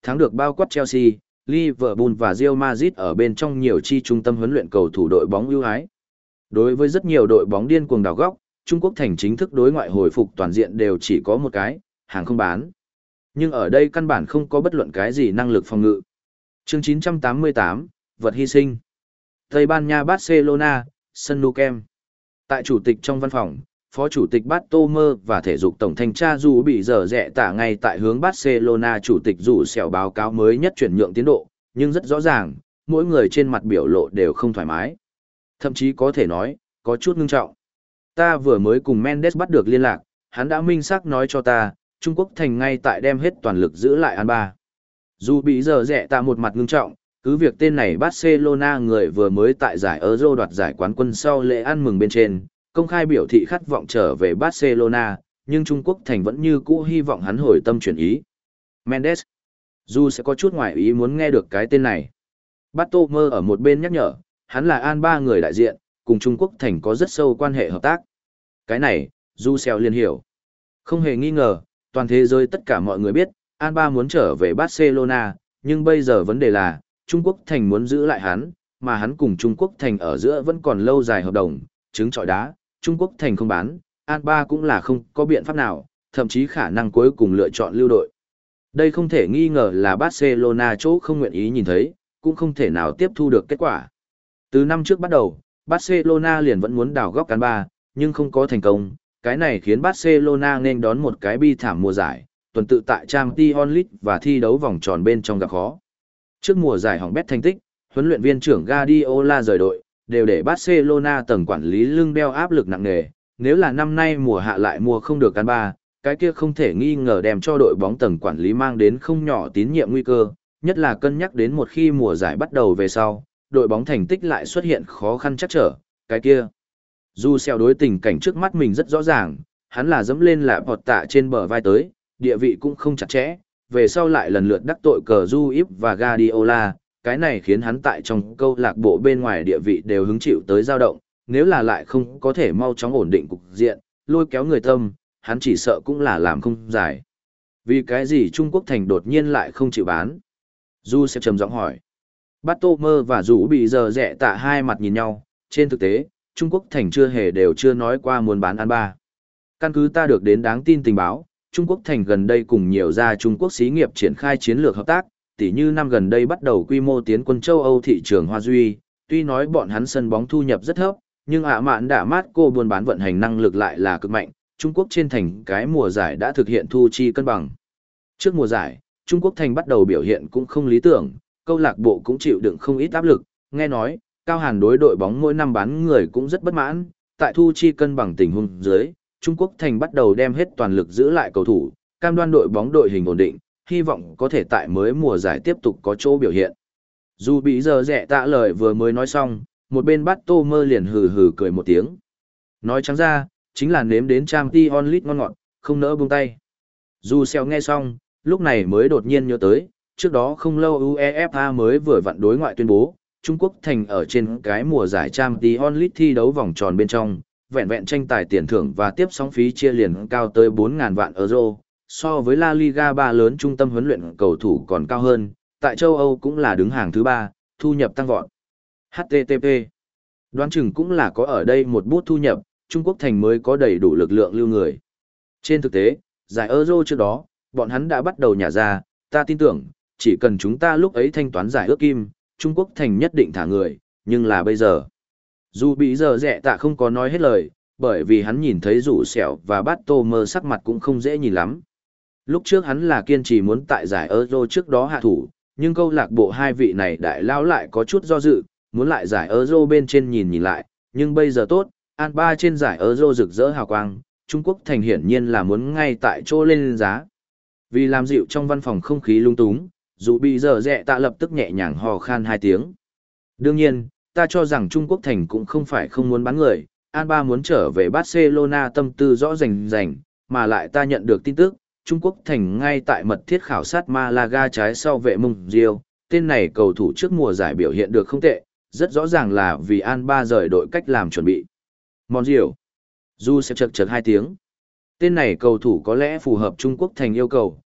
thắng được bao quát Chelsea, Liverpool và Real Madrid ở bên trong nhiều chi trung tâm huấn luyện cầu thủ đội bóng ưu ái. Đối với rất nhiều đội bóng điên cuồng đào góc, Trung Quốc thành chính thức đối ngoại hồi phục toàn diện đều chỉ có một cái, hàng không bán. Nhưng ở đây căn bản không có bất luận cái gì năng lực phòng ngự. Chương chín trăm tám mươi tám, vật hy sinh. Tây Ban Nha Barcelona, sân Nou Camp. Tại chủ tịch trong văn phòng, Phó Chủ tịch Bartomeu và thể dục tổng thanh tra dù bị dở dẹ tả ngay tại hướng Barcelona chủ tịch dù xẻo báo cáo mới nhất chuyển nhượng tiến độ, nhưng rất rõ ràng, mỗi người trên mặt biểu lộ đều không thoải mái. Thậm chí có thể nói, có chút ngưng trọng. Ta vừa mới cùng Mendes bắt được liên lạc, hắn đã minh xác nói cho ta, Trung Quốc thành ngay tại đem hết toàn lực giữ lại Alba. Dù bị dở dẹ tả một mặt ngưng trọng, cứ việc tên này Barcelona người vừa mới tại giải Euro đoạt giải quán quân sau lễ ăn mừng bên trên, công khai biểu thị khát vọng trở về Barcelona, nhưng Trung Quốc thành vẫn như cũ hy vọng hắn hồi tâm chuyển ý. Mendes. Dù sẽ có chút ngoài ý muốn nghe được cái tên này. Bartomeu ở một bên nhắc nhở, hắn là Alba người đại diện, cùng Trung Quốc thành có rất sâu quan hệ hợp tác. Cái này, Du Xeo liền hiểu. Không hề nghi ngờ, toàn thế giới tất cả mọi người biết, Alba muốn trở về Barcelona, nhưng bây giờ vấn đề là, Trung Quốc thành muốn giữ lại hắn, mà hắn cùng Trung Quốc thành ở giữa vẫn còn lâu dài hợp đồng, trứng trọi đá, Trung Quốc thành không bán, Alba cũng là không có biện pháp nào, thậm chí khả năng cuối cùng lựa chọn lưu đội. Đây không thể nghi ngờ là Barcelona chỗ không nguyện ý nhìn thấy, cũng không thể nào tiếp thu được kết quả. Từ năm trước bắt đầu, Barcelona liền vẫn muốn đào góc Alba, nhưng không có thành công, cái này khiến Barcelona nên đón một cái bi thảm mùa giải, tuần tự tại Champions League và thi đấu vòng tròn bên trong gặp khó. Trước mùa giải hỏng bét thành tích, huấn luyện viên trưởng Guardiola rời đội, đều để Barcelona tầng quản lý lưng đeo áp lực nặng nề, nếu là năm nay mùa hạ lại mua không được Alba, cái kia không thể nghi ngờ đem cho đội bóng tầng quản lý mang đến không nhỏ tín nhiệm nguy cơ, nhất là cân nhắc đến một khi mùa giải bắt đầu về sau, đội bóng thành tích lại xuất hiện khó khăn chắc trở, cái kia. Dù xeo đối tình cảnh trước mắt mình rất rõ ràng, hắn là dẫm lên lạ bọt tạ trên bờ vai tới, địa vị cũng không chặt chẽ, về sau lại lần lượt đắc tội cờ Juip và Guardiola, cái này khiến hắn tại trong câu lạc bộ bên ngoài địa vị đều hứng chịu tới dao động, nếu là lại không có thể mau chóng ổn định cục diện, lôi kéo người tâm, hắn chỉ sợ cũng là làm không giải. Vì cái gì Trung Quốc thành đột nhiên lại không chịu bán? Du sẽ trầm giọng hỏi. Bartomeu và Dũ bị giờ rẻ tạ hai mặt nhìn nhau, trên thực tế, Trung Quốc thành chưa hề đều chưa nói qua muốn bán Alba. Căn cứ ta được đến đáng tin tình báo, Trung Quốc thành gần đây cùng nhiều gia Trung Quốc xí nghiệp triển khai chiến lược hợp tác, tỉ như năm gần đây bắt đầu quy mô tiến quân châu Âu thị trường Hoa Duy, tuy nói bọn hắn sân bóng thu nhập rất thấp, nhưng ạ mạn đã mát cô buôn bán vận hành năng lực lại là cực mạnh, Trung Quốc trên thành cái mùa giải đã thực hiện thu chi cân bằng. Trước mùa giải, Trung Quốc thành bắt đầu biểu hiện cũng không lý tưởng, câu lạc bộ cũng chịu đựng không ít áp lực, nghe nói, Cao Hàn đối đội bóng mỗi năm bán người cũng rất bất mãn, tại thu chi cân bằng tình huống dưới, Trung Quốc thành bắt đầu đem hết toàn lực giữ lại cầu thủ, cam đoan đội bóng đội hình ổn định, hy vọng có thể tại mới mùa giải tiếp tục có chỗ biểu hiện. Dù bị giờ rẻ tạ lời vừa mới nói xong, một bên bắt tô mơ liền hừ hừ cười một tiếng. Nói trắng ra, chính là nếm đến Champions League ngon ngọt, không nỡ buông tay. Dù xeo nghe xong, lúc này mới đột nhiên nhớ tới, trước đó không lâu UEFA mới vừa vặn đối ngoại tuyên bố, Trung Quốc thành ở trên cái mùa giải Champions League thi đấu vòng tròn bên trong, vẹn vẹn tranh tài tiền thưởng và tiếp sóng phí chia liền cao tới bốn nghìn vạn euro, so với La Liga ba lớn trung tâm huấn luyện cầu thủ còn cao hơn, tại châu Âu cũng là đứng hàng thứ ba, thu nhập tăng vọt. hát tê tê pê Đoán chừng cũng là có ở đây một bút thu nhập, Trung Quốc thành mới có đầy đủ lực lượng lưu người. Trên thực tế, giải Euro trước đó, bọn hắn đã bắt đầu nhả ra, ta tin tưởng, chỉ cần chúng ta lúc ấy thanh toán giải ước kim, Trung Quốc thành nhất định thả người, nhưng là bây giờ. Dù bị giờ rẻ tạ không có nói hết lời, bởi vì hắn nhìn thấy rủ sẹo và bát tô mơ sắc mặt cũng không dễ nhìn lắm. Lúc trước hắn là kiên trì muốn tại giải Euro trước đó hạ thủ, nhưng câu lạc bộ hai vị này đại lao lại có chút do dự, muốn lại giải Euro bên trên nhìn nhìn lại, nhưng bây giờ tốt, Alba trên giải Euro rực rỡ hào quang, Trung Quốc thành hiển nhiên là muốn ngay tại chỗ lên giá. Vì làm dịu trong văn phòng không khí lung túng, dù bị giờ rẻ tạ lập tức nhẹ nhàng hò khan hai tiếng. Đương nhiên, ta cho rằng Trung Quốc thành cũng không phải không muốn bán người, Alba muốn trở về Barcelona tâm tư rõ rành rành, mà lại ta nhận được tin tức, Trung Quốc thành ngay tại mật thiết khảo sát Malaga trái sau vệ mông Rio, tên này cầu thủ trước mùa giải biểu hiện được không tệ, rất rõ ràng là vì Alba rời đội cách làm chuẩn bị. Monreal. Du sẽ chật chật hai tiếng. Tên này cầu thủ có lẽ phù hợp Trung Quốc thành yêu cầu,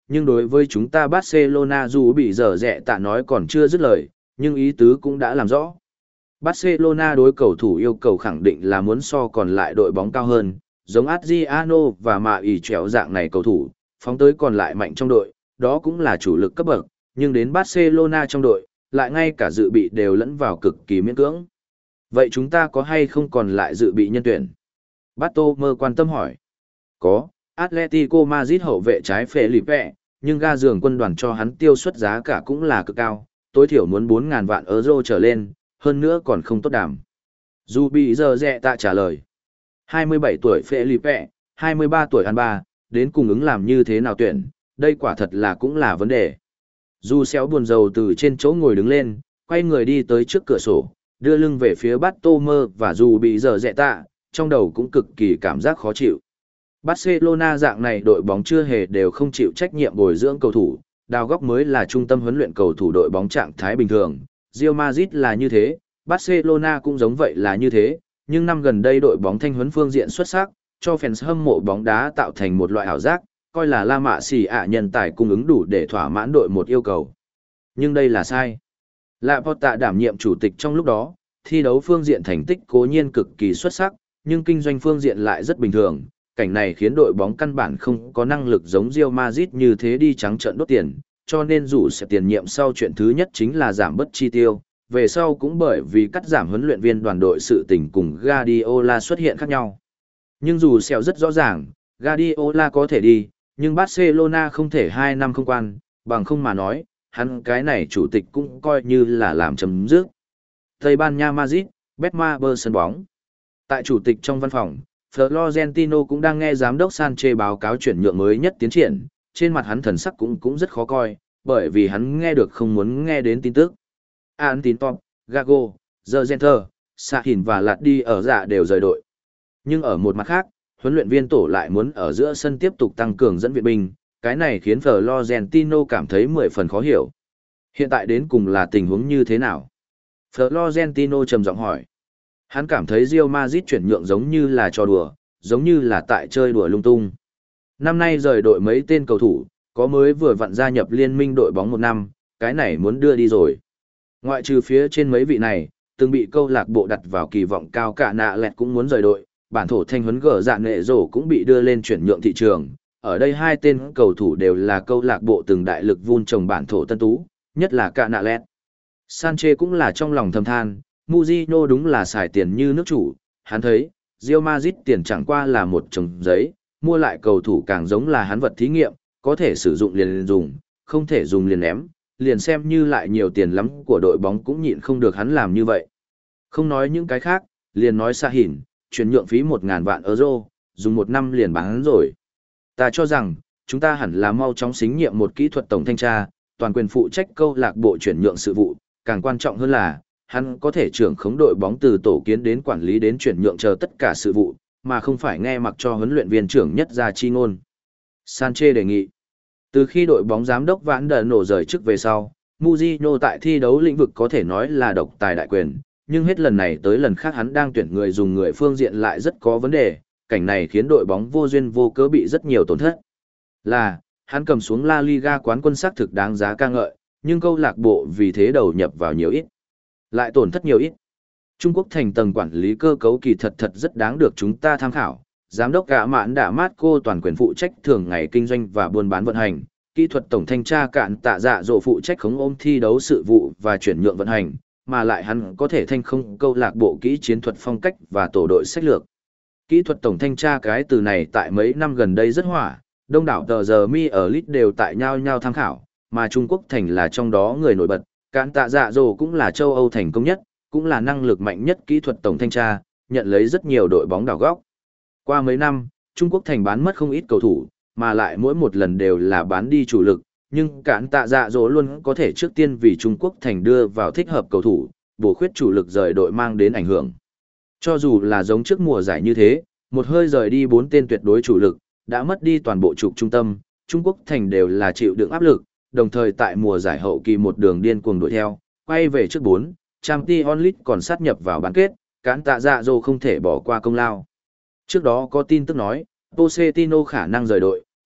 nhưng đối với chúng ta Barcelona dù bị dở dẹ tạ nói còn chưa dứt lời, nhưng ý tứ cũng đã làm rõ. Barcelona đối cầu thủ yêu cầu khẳng định là muốn so còn lại đội bóng cao hơn, giống Adriano và Mạ ỉ trèo dạng này cầu thủ, phóng tới còn lại mạnh trong đội, đó cũng là chủ lực cấp bậc, nhưng đến Barcelona trong đội, lại ngay cả dự bị đều lẫn vào cực kỳ miễn cưỡng. Vậy chúng ta có hay không còn lại dự bị nhân tuyển? Bartomeu quan tâm hỏi. Có, Atletico Madrid hậu vệ trái Felipe, nhưng ga giường quân đoàn cho hắn tiêu suất giá cả cũng là cực cao, tối thiểu muốn bốn nghìn vạn euro trở lên, hơn nữa còn không tốt đảm. Dù bị giờ dẹ tạ trả lời. hai mươi bảy tuổi Felipe, hai mươi ba tuổi Alba, đến cùng ứng làm như thế nào tuyển, đây quả thật là cũng là vấn đề. Dù xéo buồn rầu từ trên chỗ ngồi đứng lên, quay người đi tới trước cửa sổ, đưa lưng về phía Bartomeu và dù bị giờ dẹ tạ, trong đầu cũng cực kỳ cảm giác khó chịu. Barcelona dạng này đội bóng chưa hề đều không chịu trách nhiệm bồi dưỡng cầu thủ, đào góc mới là trung tâm huấn luyện cầu thủ đội bóng trạng thái bình thường. Real Madrid là như thế, Barcelona cũng giống vậy là như thế, nhưng năm gần đây đội bóng thanh huấn phương diện xuất sắc, cho fans hâm mộ bóng đá tạo thành một loại ảo giác, coi là La Mạ xỉ ạ nhân tài cung ứng đủ để thỏa mãn đội một yêu cầu. Nhưng đây là sai. Laporta đảm nhiệm chủ tịch trong lúc đó, thi đấu phương diện thành tích cố nhiên cực kỳ xuất sắc, nhưng kinh doanh phương diện lại rất bình thường. Cảnh này khiến đội bóng căn bản không có năng lực giống Real Madrid như thế đi trắng trợn đốt tiền, cho nên dù sẽ tiền nhiệm sau chuyện thứ nhất chính là giảm bớt chi tiêu, về sau cũng bởi vì cắt giảm huấn luyện viên đoàn đội sự tình cùng Guardiola xuất hiện khác nhau. Nhưng dù sẹo rất rõ ràng, Guardiola có thể đi, nhưng Barcelona không thể hai năm không quan, bằng không mà nói, hắn cái này chủ tịch cũng coi như là làm chấm dứt. Tây Ban Nha Madrid, Betmaber sân bóng. Tại chủ tịch trong văn phòng, Florentino cũng đang nghe giám đốc Sanchez báo cáo chuyển nhượng mới nhất tiến triển, trên mặt hắn thần sắc cũng cũng rất khó coi, bởi vì hắn nghe được không muốn nghe đến tin tức. Antintop, Gago, Zergenter, Sahin và Lạt đi ở dạ đều rời đội. Nhưng ở một mặt khác, huấn luyện viên tổ lại muốn ở giữa sân tiếp tục tăng cường dẫn viện binh, cái này khiến Florentino cảm thấy mười phần khó hiểu. Hiện tại đến cùng là tình huống như thế nào? Florentino trầm giọng hỏi. Hắn cảm thấy Real Madrid chuyển nhượng giống như là trò đùa, giống như là tại chơi đùa lung tung. Năm nay rời đội mấy tên cầu thủ, có mới vừa vặn gia nhập liên minh đội bóng một năm, cái này muốn đưa đi rồi. Ngoại trừ phía trên mấy vị này, từng bị câu lạc bộ đặt vào kỳ vọng cao cả nạ lẹt cũng muốn rời đội, bản thổ thanh huấn gở dạn nghệ rổ cũng bị đưa lên chuyển nhượng thị trường. Ở đây hai tên cầu thủ đều là câu lạc bộ từng đại lực vun trồng bản thổ tân tú, nhất là cả nạ lẹt. Sanchez cũng là trong lòng thầm than, Mourinho đúng là xài tiền như nước chủ, hắn thấy, Real Madrid tiền chẳng qua là một chồng giấy, mua lại cầu thủ càng giống là hắn vật thí nghiệm, có thể sử dụng liền dùng, không thể dùng liền ném, liền xem như lại nhiều tiền lắm của đội bóng cũng nhịn không được hắn làm như vậy. Không nói những cái khác, liền nói Sahin, chuyển nhượng phí một nghìn vạn euro, dùng một năm liền bán hắn rồi. Ta cho rằng, chúng ta hẳn là mau chóng xính nhiệm một kỹ thuật tổng thanh tra, toàn quyền phụ trách câu lạc bộ chuyển nhượng sự vụ, càng quan trọng hơn là, hắn có thể trưởng khống đội bóng từ tổ kiến đến quản lý đến chuyển nhượng chờ tất cả sự vụ, mà không phải nghe mặc cho huấn luyện viên trưởng nhất ra chi ngôn. Sanchez đề nghị. Từ khi đội bóng giám đốc Vãn Đờ nổ rời chức về sau, Mourinho tại thi đấu lĩnh vực có thể nói là độc tài đại quyền, nhưng hết lần này tới lần khác hắn đang tuyển người dùng người phương diện lại rất có vấn đề, cảnh này khiến đội bóng vô duyên vô cớ bị rất nhiều tổn thất. Là, hắn cầm xuống La Liga quán quân xác thực đáng giá ca ngợi, nhưng câu lạc bộ vì thế đầu nhập vào nhiều ít, lại tổn thất nhiều ít. Trung Quốc thành tầng quản lý cơ cấu kỳ thật thật rất đáng được chúng ta tham khảo. Giám đốc Gã Mạn Đạ Mát Cô toàn quyền phụ trách thường ngày kinh doanh và buôn bán vận hành, kỹ thuật tổng thanh tra Cạn Tạ Dạ Dỗ phụ trách khống ôm thi đấu sự vụ và chuyển nhượng vận hành, mà lại hắn có thể thanh không câu lạc bộ kỹ chiến thuật phong cách và tổ đội sách lược. Kỹ thuật tổng thanh tra cái từ này tại mấy năm gần đây rất hỏa, đông đảo tờ giờ mi ở lit đều tại nhau nhau tham khảo, mà Trung Quốc thành là trong đó người nổi bật, Cạn Tạ Dạ Dỗ cũng là châu Âu thành công nhất, cũng là năng lực mạnh nhất kỹ thuật tổng thanh tra, nhận lấy rất nhiều đội bóng đào góc. Qua mấy năm, Trung Quốc thành bán mất không ít cầu thủ, mà lại mỗi một lần đều là bán đi chủ lực, nhưng Cạn Tạ Dạ Dỗ luôn có thể trước tiên vì Trung Quốc thành đưa vào thích hợp cầu thủ, bổ khuyết chủ lực rời đội mang đến ảnh hưởng. Cho dù là giống trước mùa giải như thế, một hơi rời đi bốn tên tuyệt đối chủ lực, đã mất đi toàn bộ trục trung tâm, Trung Quốc thành đều là chịu đựng áp lực, đồng thời tại mùa giải hậu kỳ một đường điên cuồng đuổi theo, quay về trước bốn, Champions League còn sát nhập vào bán kết, Cạn Tạ Dạ Dỗ không thể bỏ qua công lao. Trước đó có tin tức nói, Pochettino khả năng rời đội,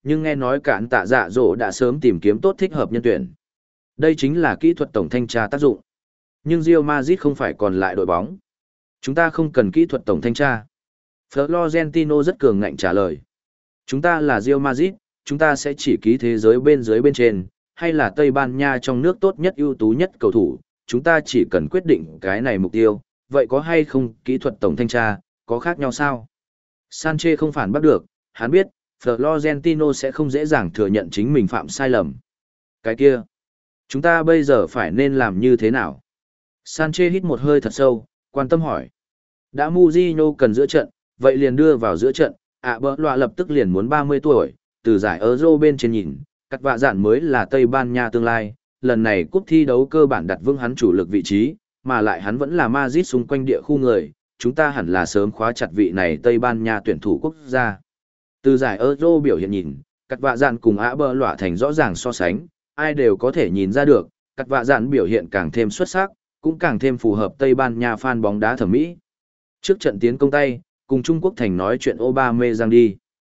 nhưng nghe nói cản tạ dạ dỗ đã sớm tìm kiếm tốt thích hợp nhân tuyển. Đây chính là kỹ thuật tổng thanh tra tác dụng. Nhưng Real Madrid không phải còn lại đội bóng. Chúng ta không cần kỹ thuật tổng thanh tra. Florentino rất cường ngạnh trả lời. Chúng ta là Real Madrid, chúng ta sẽ chỉ ký thế giới bên dưới bên trên, hay là Tây Ban Nha trong nước tốt nhất ưu tú nhất cầu thủ, chúng ta chỉ cần quyết định cái này mục tiêu, vậy có hay không kỹ thuật tổng thanh tra, có khác nhau sao? Sanchez không phản bác được, hắn biết, Florentino sẽ không dễ dàng thừa nhận chính mình phạm sai lầm. Cái kia, chúng ta bây giờ phải nên làm như thế nào? Sanchez hít một hơi thật sâu, quan tâm hỏi. Đã Mourinho cần giữa trận, vậy liền đưa vào giữa trận, ạ bỡ loạ lập tức liền muốn ba mươi tuổi, từ giải Euro bên trên nhìn, cắt vạ dạn mới là Tây Ban Nha tương lai, lần này cúp thi đấu cơ bản đặt vững hắn chủ lực vị trí, mà lại hắn vẫn là Madrid xung quanh địa khu người, chúng ta hẳn là sớm khóa chặt vị này Tây Ban Nha tuyển thủ quốc gia. Từ giải Euro biểu hiện nhìn, cắt vạ dạn cùng ạ bỡ loạ thành rõ ràng so sánh, ai đều có thể nhìn ra được, cắt vạ dạn biểu hiện càng thêm xuất sắc, cũng càng thêm phù hợp Tây Ban Nha fan bóng đá thẩm mỹ. Trước trận tiến công tay, cùng Trung Quốc thành nói chuyện Aubameyang đi.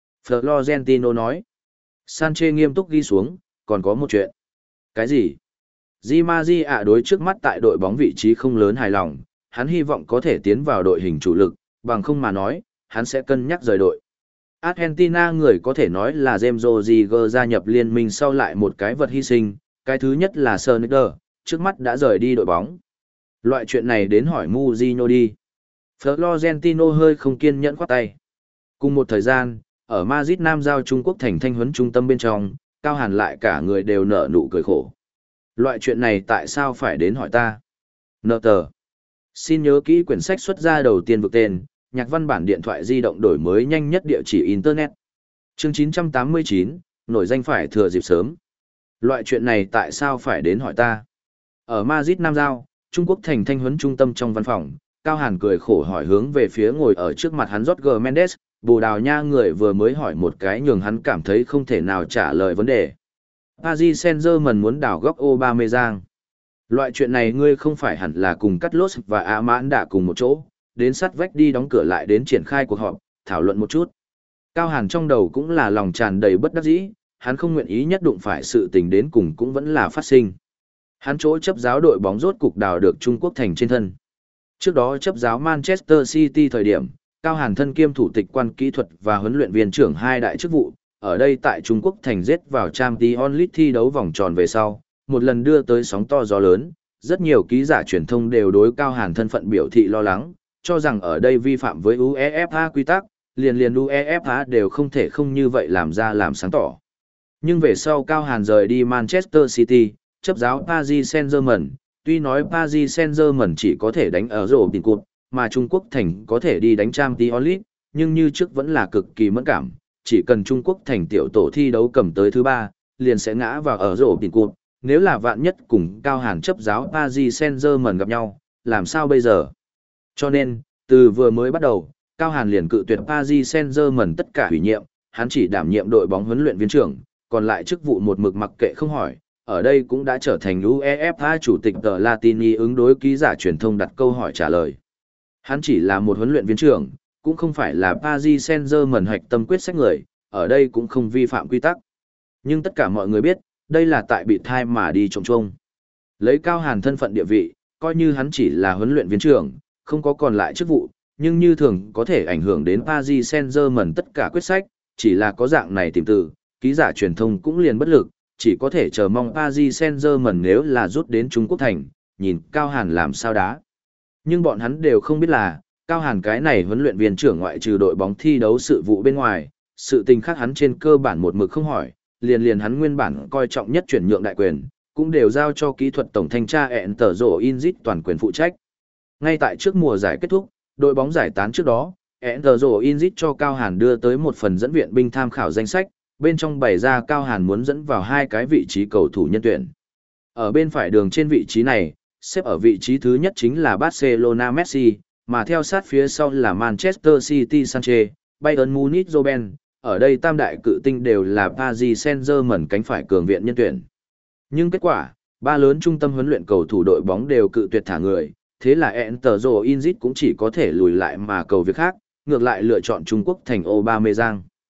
Florentino nói. Sanchez nghiêm túc ghi xuống, còn có một chuyện. Cái gì? Di Maria đối trước mắt tại đội bóng vị trí không lớn hài lòng, hắn hy vọng có thể tiến vào đội hình chủ lực, bằng không mà nói, hắn sẽ cân nhắc rời đội. Argentina người có thể nói là James Rodriguez gia nhập liên minh sau lại một cái vật hy sinh, cái thứ nhất là Sneijder, trước mắt đã rời đi đội bóng. Loại chuyện này đến hỏi Mourinho đi. Florentino hơi không kiên nhẫn khoát tay. Cùng một thời gian, ở Madrid Nam giao Trung Quốc thành thanh huấn trung tâm bên trong, Cao Hàn lại cả người đều nở nụ cười khổ. Loại chuyện này tại sao phải đến hỏi ta? Nợ tờ. Xin nhớ kỹ quyển sách xuất ra đầu tiên vực tên, nhạc văn bản điện thoại di động đổi mới nhanh nhất địa chỉ Internet. Chương chín trăm tám mươi chín, nổi danh phải thừa dịp sớm. Loại chuyện này tại sao phải đến hỏi ta? Ở Madrid Nam giao, Trung Quốc thành thanh huấn trung tâm trong văn phòng, Cao Hàn cười khổ hỏi hướng về phía ngồi ở trước mặt hắn Jorge Mendes, Bồ Đào Nha người vừa mới hỏi một cái nhường hắn cảm thấy không thể nào trả lời vấn đề. Paris Saint-Germain muốn đào góc Aubameyang. Loại chuyện này ngươi không phải hẳn là cùng Carlos và Aman đã cùng một chỗ, đến sát vách đi đóng cửa lại đến triển khai cuộc họp, thảo luận một chút. Cao Hàn trong đầu cũng là lòng tràn đầy bất đắc dĩ, hắn không nguyện ý nhất đụng phải sự tình đến cùng cũng vẫn là phát sinh. Hắn chỗ chấp giáo đội bóng rốt cục đào được Trung Quốc thành trên thân. Trước đó chấp giáo Manchester City thời điểm, Cao Hàn thân kiêm thủ tịch quan kỹ thuật và huấn luyện viên trưởng hai đại chức vụ, ở đây tại Trung Quốc thành giết vào Champions League thi đấu vòng tròn về sau, một lần đưa tới sóng to gió lớn, rất nhiều ký giả truyền thông đều đối Cao Hàn thân phận biểu thị lo lắng, cho rằng ở đây vi phạm với UEFA quy tắc, liền liền UEFA đều không thể không như vậy làm ra làm sáng tỏ. Nhưng về sau Cao Hàn rời đi Manchester City, chấp giáo Paris Saint-Germain, tuy nói Paris Saint-Germain chỉ có thể đánh ở rổ tiền cuộc, mà Trung Quốc thành có thể đi đánh Champions League, nhưng như trước vẫn là cực kỳ mẫn cảm, chỉ cần Trung Quốc thành tiểu tổ thi đấu cầm tới thứ ba, liền sẽ ngã vào ở rổ tiền cuộc, nếu là vạn nhất cùng Cao Hàn chấp giáo Paris Saint-Germain gặp nhau, làm sao bây giờ? Cho nên, từ vừa mới bắt đầu, Cao Hàn liền cự tuyệt Paris Saint-Germain tất cả ủy nhiệm, hắn chỉ đảm nhiệm đội bóng huấn luyện viên trưởng, còn lại chức vụ một mực mặc kệ không hỏi. Ở đây cũng đã trở thành UEFA chủ tịch tờ Latini ứng đối ký giả truyền thông đặt câu hỏi trả lời. Hắn chỉ là một huấn luyện viên trưởng, cũng không phải là Paris Saint-Germain hoạch tâm quyết sách người, ở đây cũng không vi phạm quy tắc. Nhưng tất cả mọi người biết, đây là tại bị thai mà đi trông trông. Lấy Cao Hàn thân phận địa vị, coi như hắn chỉ là huấn luyện viên trưởng, không có còn lại chức vụ, nhưng như thường có thể ảnh hưởng đến Paris Saint-Germain tất cả quyết sách, chỉ là có dạng này tìm từ, ký giả truyền thông cũng liền bất lực, chỉ có thể chờ mong Paris Saint-Germain nếu là rút đến Trung Quốc thành, nhìn Cao Hàn làm sao đá. Nhưng bọn hắn đều không biết là, Cao Hàn cái này huấn luyện viên trưởng ngoại trừ đội bóng thi đấu sự vụ bên ngoài, sự tình khác hắn trên cơ bản một mực không hỏi, liền liền hắn nguyên bản coi trọng nhất chuyển nhượng đại quyền, cũng đều giao cho kỹ thuật tổng thanh tra ẹn tờ rổ Inzit toàn quyền phụ trách. Ngay tại trước mùa giải kết thúc, đội bóng giải tán trước đó, ẹn tờ rổ Inzit cho Cao Hàn đưa tới một phần dẫn viện binh tham khảo danh sách, bên trong bày ra Cao Hàn muốn dẫn vào hai cái vị trí cầu thủ nhân tuyển. Ở bên phải đường trên vị trí này, xếp ở vị trí thứ nhất chính là Barcelona Messi, mà theo sát phía sau là Manchester City Sanchez, Bayern Munich Robben. Ở đây tam đại cự tinh đều là Paris Saint-Germain cánh phải cường viện nhân tuyển. Nhưng kết quả, ba lớn trung tâm huấn luyện cầu thủ đội bóng đều cự tuyệt thả người, thế là Enter Inzit cũng chỉ có thể lùi lại mà cầu việc khác, ngược lại lựa chọn Trung Quốc thành Aubameyang.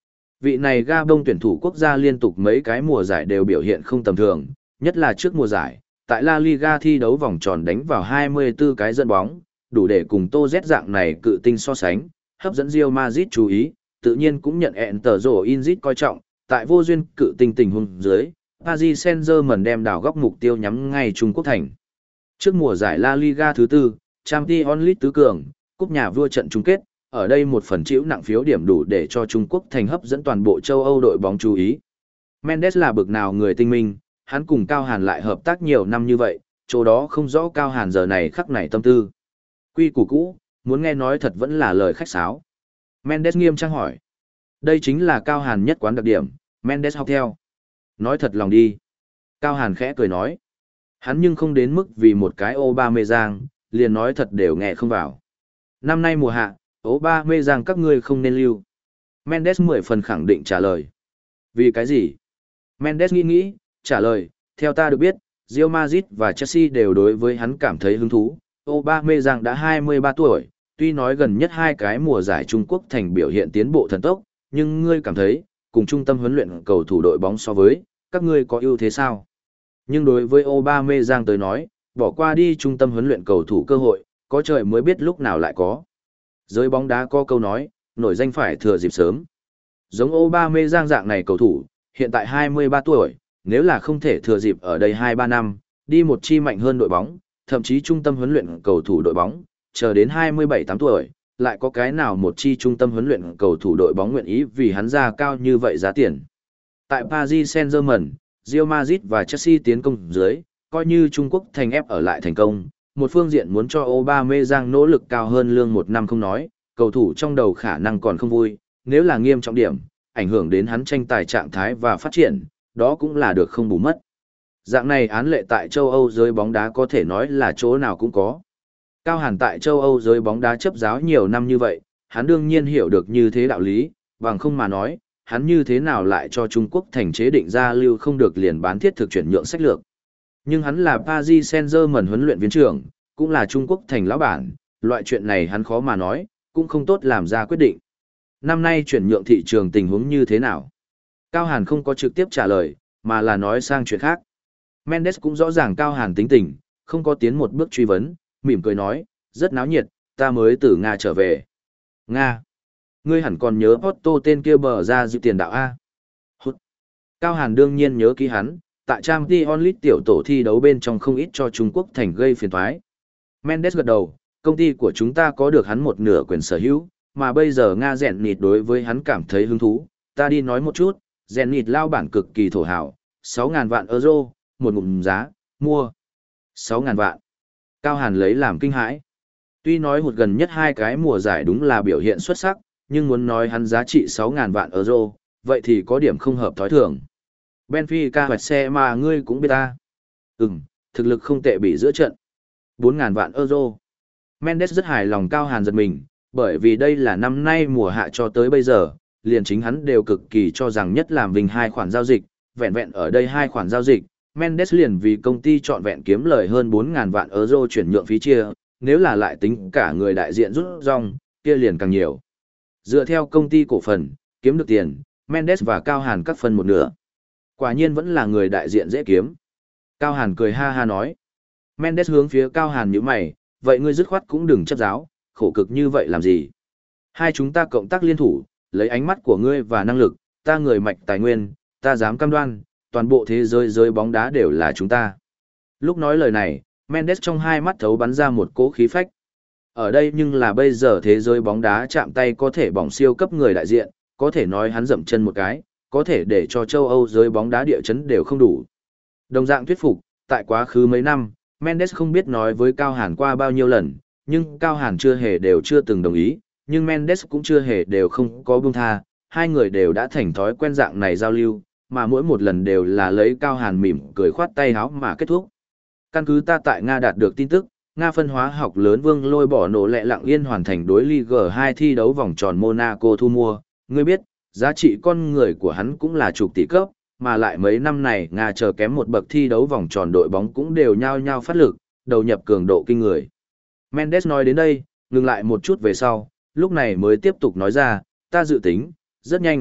Vị này Gabon tuyển thủ quốc gia liên tục mấy cái mùa giải đều biểu hiện không tầm thường, nhất là trước mùa giải, tại La Liga thi đấu vòng tròn đánh vào hai mươi tư cái dẫn bóng, đủ để cùng Tô Z dạng này cự tinh so sánh, hấp dẫn Real Madrid chú ý, tự nhiên cũng nhận Enter Inzit coi trọng, tại vô duyên cự tinh tình huống dưới, Paris Saint-Germain đem đảo góc mục tiêu nhắm ngay Trung Quốc thành. Trước mùa giải La Liga thứ tư, Champions League tứ cường, cúp nhà vua trận chung kết, ở đây một phần chịu nặng phiếu điểm đủ để cho Trung Quốc thành hấp dẫn toàn bộ châu Âu đội bóng chú ý. Mendes là bực nào người tinh minh, hắn cùng Cao Hàn lại hợp tác nhiều năm như vậy, chỗ đó không rõ Cao Hàn giờ này khắc này tâm tư. Quy củ cũ, muốn nghe nói thật vẫn là lời khách sáo. Mendes nghiêm trang hỏi. Đây chính là Cao Hàn nhất quán đặc điểm, Mendes học theo. Nói thật lòng đi. Cao Hàn khẽ cười nói. Hắn nhưng không đến mức vì một cái Aubameyang, liền nói thật đều nghe không vào. Năm nay mùa hạ, Aubameyang các ngươi không nên lưu. Mendes mười phần khẳng định trả lời. Vì cái gì? Mendes nghĩ nghĩ, trả lời, theo ta được biết, Real Madrid và Chelsea đều đối với hắn cảm thấy hứng thú. Aubameyang đã hai mươi ba tuổi, tuy nói gần nhất hai cái mùa giải Trung Quốc thành biểu hiện tiến bộ thần tốc, nhưng ngươi cảm thấy, cùng trung tâm huấn luyện cầu thủ đội bóng so với, các ngươi có ưu thế sao? Nhưng đối với Aubameyang tới nói, bỏ qua đi trung tâm huấn luyện cầu thủ cơ hội, có trời mới biết lúc nào lại có. Giới bóng đá có câu nói, nổi danh phải thừa dịp sớm. Giống Aubameyang dạng này cầu thủ, hiện tại hai mươi ba tuổi, nếu là không thể thừa dịp ở đây hai ba năm, đi một chi mạnh hơn đội bóng, thậm chí trung tâm huấn luyện cầu thủ đội bóng, chờ đến hai mươi bảy tám tuổi, lại có cái nào một chi trung tâm huấn luyện cầu thủ đội bóng nguyện ý vì hắn ra cao như vậy giá tiền. Tại Paris Saint-Germain, Real Madrid và Chelsea tiến công dưới, coi như Trung Quốc thành ép ở lại thành công, một phương diện muốn cho Aubameyang nỗ lực cao hơn lương một năm không nói, cầu thủ trong đầu khả năng còn không vui, nếu là nghiêm trọng điểm, ảnh hưởng đến hắn tranh tài trạng thái và phát triển, đó cũng là được không bù mất. Dạng này án lệ tại châu Âu giới bóng đá có thể nói là chỗ nào cũng có. Cao Hàn tại châu Âu giới bóng đá chấp giáo nhiều năm như vậy, hắn đương nhiên hiểu được như thế đạo lý, bằng không mà nói, hắn như thế nào lại cho Trung Quốc thành chế định ra lưu không được liền bán thiết thực chuyển nhượng sách lược. Nhưng hắn là Paris Saint-Germain huấn luyện viên trưởng, cũng là Trung Quốc thành lão bản, loại chuyện này hắn khó mà nói, cũng không tốt làm ra quyết định. Năm nay chuyển nhượng thị trường tình huống như thế nào? Cao Hàn không có trực tiếp trả lời, mà là nói sang chuyện khác. Mendes cũng rõ ràng Cao Hàn tính tình, không có tiến một bước truy vấn, mỉm cười nói, rất náo nhiệt, ta mới từ Nga trở về. Nga. Ngươi hẳn còn nhớ Otto tên kia bờ ra dự tiền đạo A. Hút. Cao Hàn đương nhiên nhớ ký hắn, tại Champions League tiểu tổ thi đấu bên trong không ít cho Trung Quốc thành gây phiền toái. Mendes gật đầu, công ty của chúng ta có được hắn một nửa quyền sở hữu, mà bây giờ Nga Zenit đối với hắn cảm thấy hứng thú. Ta đi nói một chút, Zenit lao bản cực kỳ thổ hảo, sáu ngàn vạn euro, một ngụm giá, mua. sáu ngàn vạn. Cao Hàn lấy làm kinh hãi. Tuy nói một gần nhất hai cái mùa giải đúng là biểu hiện xuất sắc, nhưng muốn nói hắn giá trị sáu ngàn vạn euro, vậy thì có điểm không hợp thói thường. Benfica hoạch xe mà ngươi cũng biết ta. Ừm, thực lực không tệ bị giữa trận. bốn ngàn vạn euro. Mendes rất hài lòng Cao Hàn giật mình, bởi vì đây là năm nay mùa hạ cho tới bây giờ, liền chính hắn đều cực kỳ cho rằng nhất làm vinh hai khoản giao dịch, vẹn vẹn ở đây hai khoản giao dịch, Mendes liền vì công ty chọn vẹn kiếm lời hơn bốn ngàn vạn euro chuyển nhượng phí chia, nếu là lại tính cả người đại diện rút rong, kia liền càng nhiều. Dựa theo công ty cổ phần, kiếm được tiền, Mendes và Cao Hàn cắt phân một nửa. Quả nhiên vẫn là người đại diện dễ kiếm. Cao Hàn cười ha ha nói. Mendes hướng phía Cao Hàn nhíu mày, vậy ngươi dứt khoát cũng đừng chấp giáo, khổ cực như vậy làm gì? Hai chúng ta cộng tác liên thủ, lấy ánh mắt của ngươi và năng lực, ta người mạch tài nguyên, ta dám cam đoan, toàn bộ thế giới giới bóng đá đều là chúng ta. Lúc nói lời này, Mendes trong hai mắt thấu bắn ra một cỗ khí phách. Ở đây nhưng là bây giờ thế giới bóng đá chạm tay có thể bỏng siêu cấp người đại diện, có thể nói hắn dậm chân một cái, có thể để cho châu Âu giới bóng đá địa chấn đều không đủ. Đồng dạng thuyết phục, tại quá khứ mấy năm, Mendes không biết nói với Cao Hàn qua bao nhiêu lần, nhưng Cao Hàn chưa hề đều chưa từng đồng ý, nhưng Mendes cũng chưa hề đều không có buông tha, hai người đều đã thành thói quen dạng này giao lưu, mà mỗi một lần đều là lấy Cao Hàn mỉm cười khoát tay háo mà kết thúc. Căn cứ ta tại Nga đạt được tin tức, Nga phân hóa học lớn Vương Lôi bỏ nổ lẹ lặng yên hoàn thành đối Ligue hai thi đấu vòng tròn Monaco thu mua, ngươi biết, giá trị con người của hắn cũng là chục tỷ cấp, mà lại mấy năm này Nga chờ kém một bậc thi đấu vòng tròn đội bóng cũng đều nhao nhao phát lực, đầu nhập cường độ kinh người. Mendes nói đến đây, ngừng lại một chút về sau, lúc này mới tiếp tục nói ra, ta dự tính, rất nhanh,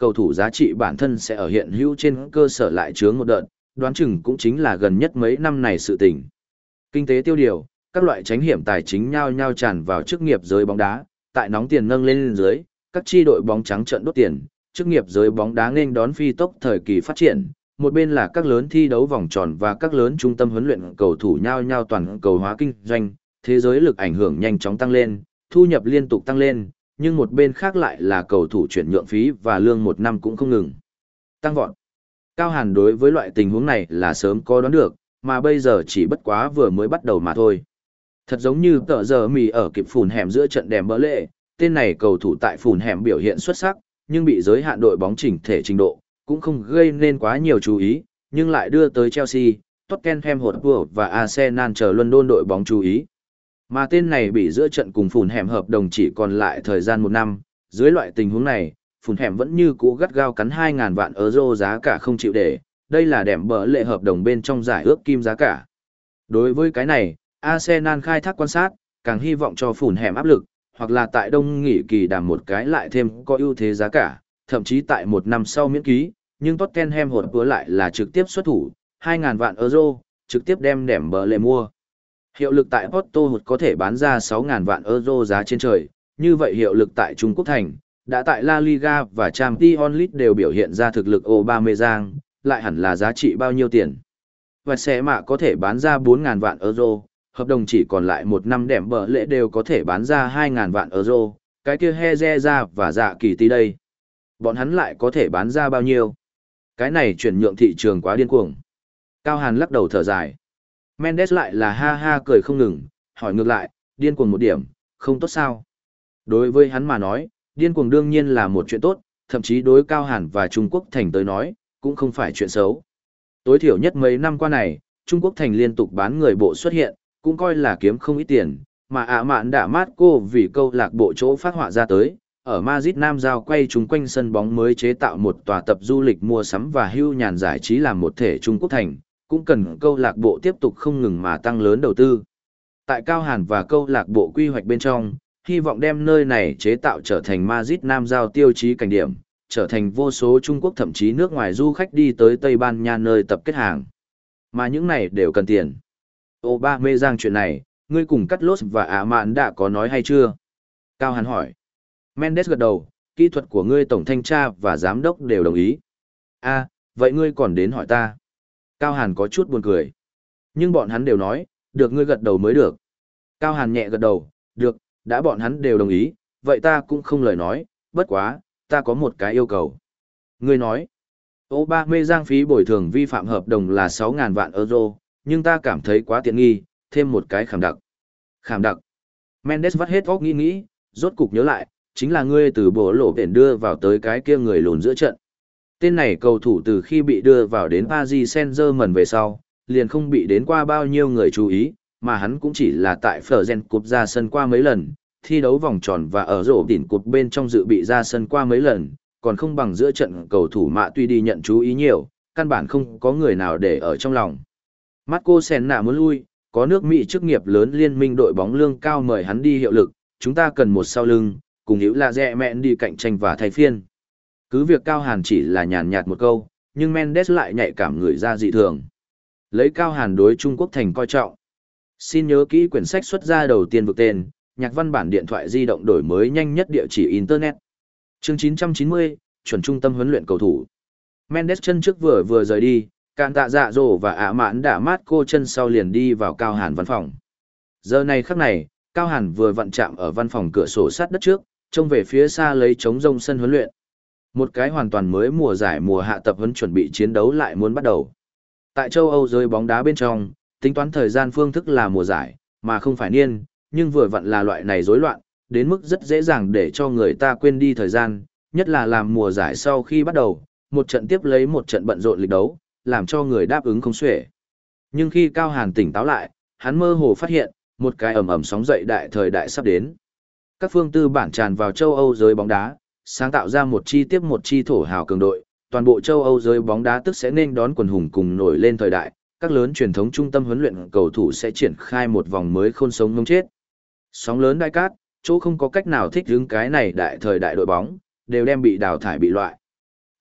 cầu thủ giá trị bản thân sẽ ở hiện hữu trên cơ sở lại chướng một đợt, đoán chừng cũng chính là gần nhất mấy năm này sự tình. Kinh tế tiêu điều, các loại tránh hiểm tài chính nhao nhao tràn vào chức nghiệp giới bóng đá, tại nóng tiền nâng lên, lên dưới, các chi đội bóng trắng trợn đốt tiền, chức nghiệp giới bóng đá nên đón phi tốc thời kỳ phát triển. Một bên là các lớn thi đấu vòng tròn và các lớn trung tâm huấn luyện cầu thủ nhao nhao toàn cầu hóa kinh doanh, thế giới lực ảnh hưởng nhanh chóng tăng lên, thu nhập liên tục tăng lên, nhưng một bên khác lại là cầu thủ chuyển nhượng phí và lương một năm cũng không ngừng tăng vọt. Cao Hàn đối với loại tình huống này là sớm có đoán được, mà bây giờ chỉ bất quá vừa mới bắt đầu mà thôi. Thật giống như tờ giờ mì ở kịp phủn hẻm giữa trận đèm bỡ lệ, tên này cầu thủ tại phủn hẻm biểu hiện xuất sắc, nhưng bị giới hạn đội bóng chỉnh thể trình độ, cũng không gây nên quá nhiều chú ý, nhưng lại đưa tới Chelsea, Tottenham Hotspur và Arsenal chờ London đội bóng chú ý. Mà tên này bị giữa trận cùng phủn hẻm hợp đồng chỉ còn lại thời gian một năm, dưới loại tình huống này, phủn hẻm vẫn như cũ gắt gao cắn hai nghìn vạn euro giá cả không chịu để, đây là đẻm bỡ lệ hợp đồng bên trong giải ước kim giá cả. Đối với cái này, Arsenal khai thác quan sát, càng hy vọng cho phủn hẻm áp lực, hoặc là tại đông nghỉ kỳ đàm một cái lại thêm có ưu thế giá cả, thậm chí tại một năm sau miễn ký, nhưng Tottenham Hotspur lại là trực tiếp xuất thủ, hai nghìn vạn euro, trực tiếp đem đẻm bỡ lệ mua. Hiệu lực tại Porto Hột có thể bán ra sáu nghìn vạn euro giá trên trời, như vậy hiệu lực tại Trung Quốc Thành, đã tại La Liga và Champions League đều biểu hiện ra thực lực Aubameyang, lại hẳn là giá trị bao nhiêu tiền. Và sẽ mạ có thể bán ra bốn nghìn vạn euro, hợp đồng chỉ còn lại một năm đẻm bỡ lệ đều có thể bán ra hai nghìn vạn euro, cái kia Heze ra và dạ kỳ tí đây. Bọn hắn lại có thể bán ra bao nhiêu? Cái này chuyển nhượng thị trường quá điên cuồng. Cao Hàn lắc đầu thở dài. Mendes lại là ha ha cười không ngừng, hỏi ngược lại, điên cuồng một điểm, không tốt sao? Đối với hắn mà nói, điên cuồng đương nhiên là một chuyện tốt, thậm chí đối Cao Hàn và Trung Quốc Thành tới nói, cũng không phải chuyện xấu. Tối thiểu nhất mấy năm qua này, Trung Quốc Thành liên tục bán người bộ xuất hiện, cũng coi là kiếm không ít tiền, mà ạ mạn đã mát cô vì câu lạc bộ chỗ phát họa ra tới, ở Madrid Nam Giao quay chúng quanh sân bóng mới chế tạo một tòa tập du lịch mua sắm và hưu nhàn giải trí làm một thể Trung Quốc Thành, cũng cần câu lạc bộ tiếp tục không ngừng mà tăng lớn đầu tư. Tại Cao Hàn và câu lạc bộ quy hoạch bên trong, hy vọng đem nơi này chế tạo trở thành Madrid Nam Giao tiêu chí cảnh điểm, trở thành vô số Trung Quốc thậm chí nước ngoài du khách đi tới Tây Ban Nha nơi tập kết hàng. Mà những này đều cần tiền. Aubameyang chuyện này, ngươi cùng Carlos và Ả Mạn đã có nói hay chưa? Cao Hàn hỏi. Mendes gật đầu, kỹ thuật của ngươi tổng thanh tra và giám đốc đều đồng ý. À, vậy ngươi còn đến hỏi ta. Cao Hàn có chút buồn cười. Nhưng bọn hắn đều nói, được ngươi gật đầu mới được. Cao Hàn nhẹ gật đầu, được, đã bọn hắn đều đồng ý, vậy ta cũng không lời nói, bất quá, ta có một cái yêu cầu. Ngươi nói, Aubameyang phí bồi thường vi phạm hợp đồng là sáu nghìn vạn euro, nhưng ta cảm thấy quá tiện nghi, thêm một cái khảm đặc. Khảm đặc. Mendes vắt hết óc nghĩ nghĩ, rốt cục nhớ lại, chính là ngươi từ bộ lộ biển đưa vào tới cái kia người lùn giữa trận. Tên này cầu thủ từ khi bị đưa vào đến Paris Saint-Germain về sau, liền không bị đến qua bao nhiêu người chú ý, mà hắn cũng chỉ là tại Fergen Cup ra sân qua mấy lần, thi đấu vòng tròn và ở rổ đỉnh cột bên trong dự bị ra sân qua mấy lần, còn không bằng giữa trận cầu thủ mạ tuy đi nhận chú ý nhiều, căn bản không có người nào để ở trong lòng. Marco Senna muốn lui, có nước Mỹ chức nghiệp lớn liên minh đội bóng lương cao mời hắn đi hiệu lực, chúng ta cần một sau lưng, cùng hữu là rẻ mẹn đi cạnh tranh và thay phiên. Cứ việc Cao Hàn chỉ là nhàn nhạt một câu, nhưng Mendes lại nhạy cảm người ra dị thường. Lấy Cao Hàn đối Trung Quốc Thành coi trọng. Xin nhớ kỹ quyển sách xuất ra đầu tiên vực tên, nhạc văn bản điện thoại di động đổi mới nhanh nhất địa chỉ Internet. Chương chín trăm chín mươi, chuẩn trung tâm huấn luyện cầu thủ. Mendes chân trước vừa vừa rời đi, Càn Tạ Dạ Dỗ và Ả Mạn đã mát cô chân sau liền đi vào Cao Hàn văn phòng. Giờ này khắc này, Cao Hàn vừa vặn chạm ở văn phòng cửa sổ sát đất trước, trông về phía xa lấy trống rông sân huấn luyện. Một cái hoàn toàn mới mùa giải mùa hạ tập huấn chuẩn bị chiến đấu lại muốn bắt đầu. Tại châu Âu giới bóng đá bên trong, tính toán thời gian phương thức là mùa giải, mà không phải niên, nhưng vừa vặn là loại này rối loạn, đến mức rất dễ dàng để cho người ta quên đi thời gian, nhất là làm mùa giải sau khi bắt đầu, một trận tiếp lấy một trận bận rộn lịch đấu, làm cho người đáp ứng không xuể. Nhưng khi Cao Hàn tỉnh táo lại, hắn mơ hồ phát hiện, một cái ầm ầm sóng dậy đại thời đại sắp đến. Các phương tư bản tràn vào châu Âu giới bóng đá, sáng tạo ra một chi tiếp một chi thổ hào cường đội, toàn bộ châu Âu giới bóng đá tức sẽ nên đón quần hùng cùng nổi lên thời đại, các lớn truyền thống trung tâm huấn luyện cầu thủ sẽ triển khai một vòng mới khôn sống ngông chết. Sóng lớn đại cát, chỗ không có cách nào thích ứng cái này đại thời đại đội bóng, đều đem bị đào thải bị loại.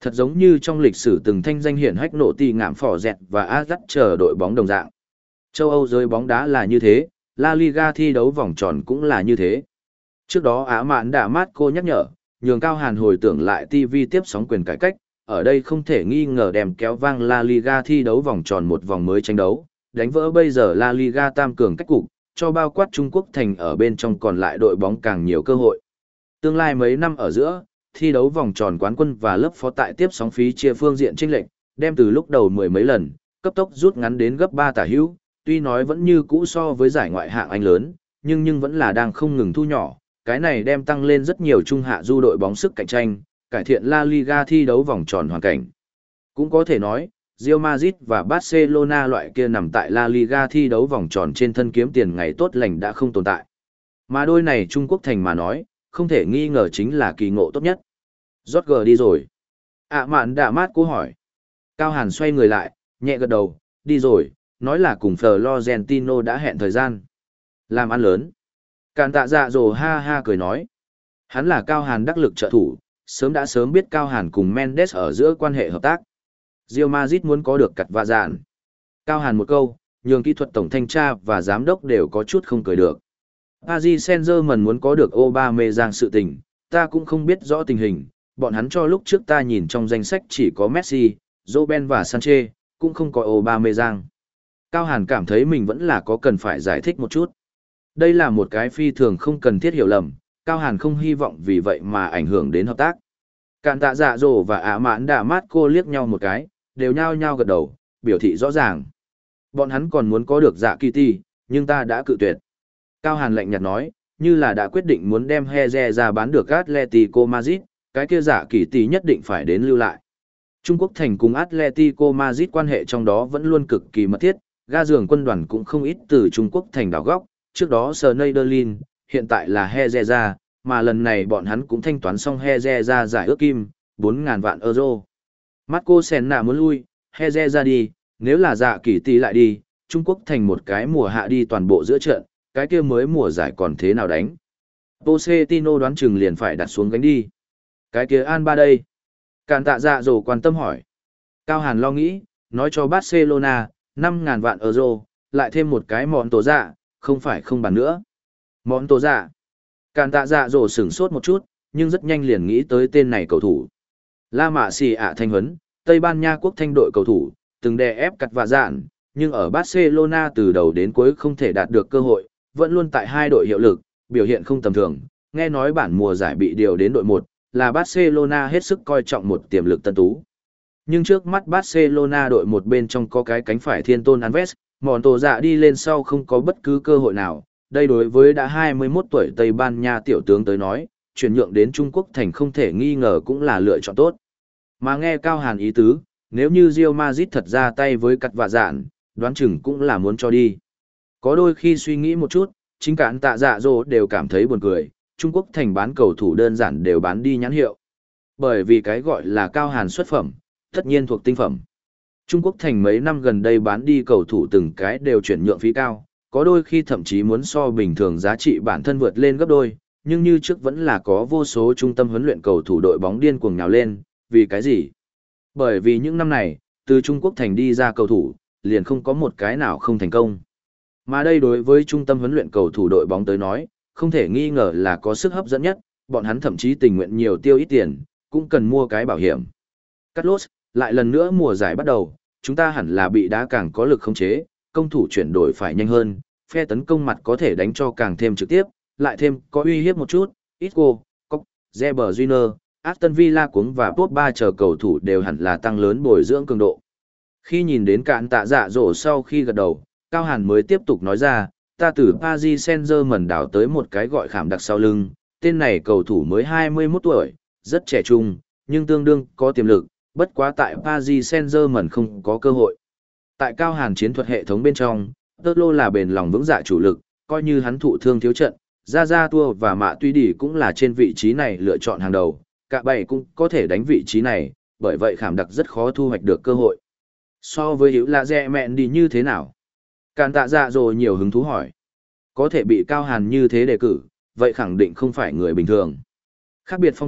Thật giống như trong lịch sử từng thanh danh hiển hách nổ tì ngạm phỏ dẹt và Ajax chờ đội bóng đồng dạng. Châu Âu giới bóng đá là như thế, La Liga thi đấu vòng tròn cũng là như thế. Trước đó Á Mạn đã mát cô nhắc nhở, nhường Cao Hàn hồi tưởng lại ti vi tiếp sóng quyền cải cách, ở đây không thể nghi ngờ đem kéo vang La Liga thi đấu vòng tròn một vòng mới tranh đấu, đánh vỡ bây giờ La Liga tam cường cách cục, cho bao quát Trung Quốc thành ở bên trong còn lại đội bóng càng nhiều cơ hội. Tương lai mấy năm ở giữa, thi đấu vòng tròn quán quân và lớp phó tại tiếp sóng phí chia phương diện chênh lệch, đem từ lúc đầu mười mấy lần, cấp tốc rút ngắn đến gấp ba tả hữu, tuy nói vẫn như cũ so với giải ngoại hạng Anh lớn, nhưng nhưng vẫn là đang không ngừng thu nhỏ, cái này đem tăng lên rất nhiều trung hạ du đội bóng sức cạnh tranh, cải thiện La Liga thi đấu vòng tròn hoàn cảnh. Cũng có thể nói, Real Madrid và Barcelona loại kia nằm tại La Liga thi đấu vòng tròn trên thân kiếm tiền ngày tốt lành đã không tồn tại. Mà đôi này Trung Quốc thành mà nói, không thể nghi ngờ chính là kỳ ngộ tốt nhất. Rodger đi rồi. ạ mạn đã mát cô hỏi. Cao Hàn xoay người lại, nhẹ gật đầu, đi rồi, nói là cùng Florentino đã hẹn thời gian. Làm ăn lớn. Càn tạ dạ dồ ha ha cười nói. Hắn là Cao Hàn đắc lực trợ thủ, sớm đã sớm biết Cao Hàn cùng Mendes ở giữa quan hệ hợp tác. Real Madrid muốn có được cặt và dạn. Cao Hàn một câu, nhường kỹ thuật tổng thanh tra và giám đốc đều có chút không cười được. Paris Saint-Germain muốn có được Aubameyang sự tình, ta cũng không biết rõ tình hình, bọn hắn cho lúc trước ta nhìn trong danh sách chỉ có Messi, Robben và Sanchez, cũng không có Aubameyang. Cao Hàn cảm thấy mình vẫn là có cần phải giải thích một chút. Đây là một cái phi thường không cần thiết hiểu lầm, Cao Hàn không hy vọng vì vậy mà ảnh hưởng đến hợp tác. Cạn tạ dạ dỗ và ả mãn đà mát cô liếc nhau một cái, đều nhao nhao gật đầu, biểu thị rõ ràng. Bọn hắn còn muốn có được dạ kỳ ti, nhưng ta đã cự tuyệt. Cao Hàn lạnh nhạt nói, như là đã quyết định muốn đem Heze ra bán được Atletico Madrid, cái kia dạ kỳ ti nhất định phải đến lưu lại. Trung Quốc thành cùng Atletico Madrid quan hệ trong đó vẫn luôn cực kỳ mật thiết, ga giường quân đoàn cũng không ít từ Trung Quốc thành đảo góc, trước đó Schneiderlin, hiện tại là Heze ra, mà lần này bọn hắn cũng thanh toán xong Heze ra giải ước kim, bốn nghìn vạn euro. Marco Senna muốn lui, Heze ra đi, nếu là dạ kỳ tỷ lại đi, Trung Quốc thành một cái mùa hạ đi toàn bộ giữa trận, cái kia mới mùa giải còn thế nào đánh. Pochettino đoán chừng liền phải đặt xuống gánh đi. Cái kia An ba đây. Càn tạ dạ dồ quan tâm hỏi. Cao Hàn lo nghĩ, nói cho Barcelona, năm nghìn vạn euro, lại thêm một cái món tổ dạ, không phải không bàn nữa. Món tổ dạ. Càn tạ dạ dồ sửng sốt một chút, nhưng rất nhanh liền nghĩ tới tên này cầu thủ. La Mạ Xì ạ thanh huấn, Tây Ban Nha quốc thanh đội cầu thủ, từng đè ép cặt và dạn, nhưng ở Barcelona từ đầu đến cuối không thể đạt được cơ hội, vẫn luôn tại hai đội hiệu lực, biểu hiện không tầm thường. Nghe nói bản mùa giải bị điều đến đội một, là Barcelona hết sức coi trọng một tiềm lực tân tú. Nhưng trước mắt Barcelona đội một bên trong có cái cánh phải thiên tôn Alves, mòn tổ dạ đi lên sau không có bất cứ cơ hội nào. Đây đối với đã hai mươi mốt tuổi Tây Ban Nha tiểu tướng tới nói, chuyển nhượng đến Trung Quốc thành không thể nghi ngờ cũng là lựa chọn tốt. Mà nghe Cao Hàn ý tứ, nếu như Real Madrid thật ra tay với cặt vạ dạn, đoán chừng cũng là muốn cho đi. Có đôi khi suy nghĩ một chút, chính cả tạ dạ dỗ đều cảm thấy buồn cười, Trung Quốc thành bán cầu thủ đơn giản đều bán đi nhãn hiệu. Bởi vì cái gọi là Cao Hàn xuất phẩm, tất nhiên thuộc tinh phẩm. Trung Quốc thành mấy năm gần đây bán đi cầu thủ từng cái đều chuyển nhượng phí cao, có đôi khi thậm chí muốn so bình thường giá trị bản thân vượt lên gấp đôi, nhưng như trước vẫn là có vô số trung tâm huấn luyện cầu thủ đội bóng điên cuồng nhào lên, vì cái gì? Bởi vì những năm này, từ Trung Quốc thành đi ra cầu thủ, liền không có một cái nào không thành công. Mà đây đối với trung tâm huấn luyện cầu thủ đội bóng tới nói, không thể nghi ngờ là có sức hấp dẫn nhất, bọn hắn thậm chí tình nguyện nhiều tiêu ít tiền, cũng cần mua cái bảo hiểm. Carlos, lại lần nữa mùa giải bắt đầu, chúng ta hẳn là bị đá càng có lực khống chế, công thủ chuyển đổi phải nhanh hơn, phe tấn công mặt có thể đánh cho càng thêm trực tiếp, lại thêm có uy hiếp một chút, Isco, Koch, Reber Júnior, Aston Villa cuống và Pogba chờ cầu thủ đều hẳn là tăng lớn bồi dưỡng cường độ. Khi nhìn đến cạn tạ dạ dỗ sau khi gật đầu, Cao Hàn mới tiếp tục nói ra, ta từ Paris Saint-Germain đảo tới một cái gọi khảm đặc sau lưng, tên này cầu thủ mới hai mươi mốt tuổi, rất trẻ trung, nhưng tương đương có tiềm lực, bất quá tại Paris Saint-Germain không có cơ hội. Tại Cao Hàn chiến thuật hệ thống bên trong, Tơ Lô là bền lòng vững dạ chủ lực, coi như hắn thụ thương thiếu trận, Ra Ra Tua và Mạ Tuy Đỉ cũng là trên vị trí này lựa chọn hàng đầu, cả bảy cũng có thể đánh vị trí này, bởi vậy khảm đặc rất khó thu hoạch được cơ hội. So với Hữu Lạ Dẹ Mẹn đi như thế nào? Càn tạ dạ rồi nhiều hứng thú hỏi. Có thể bị Cao Hàn như thế đề cử, vậy khẳng định không phải người bình thường. Khác biệt phong cách,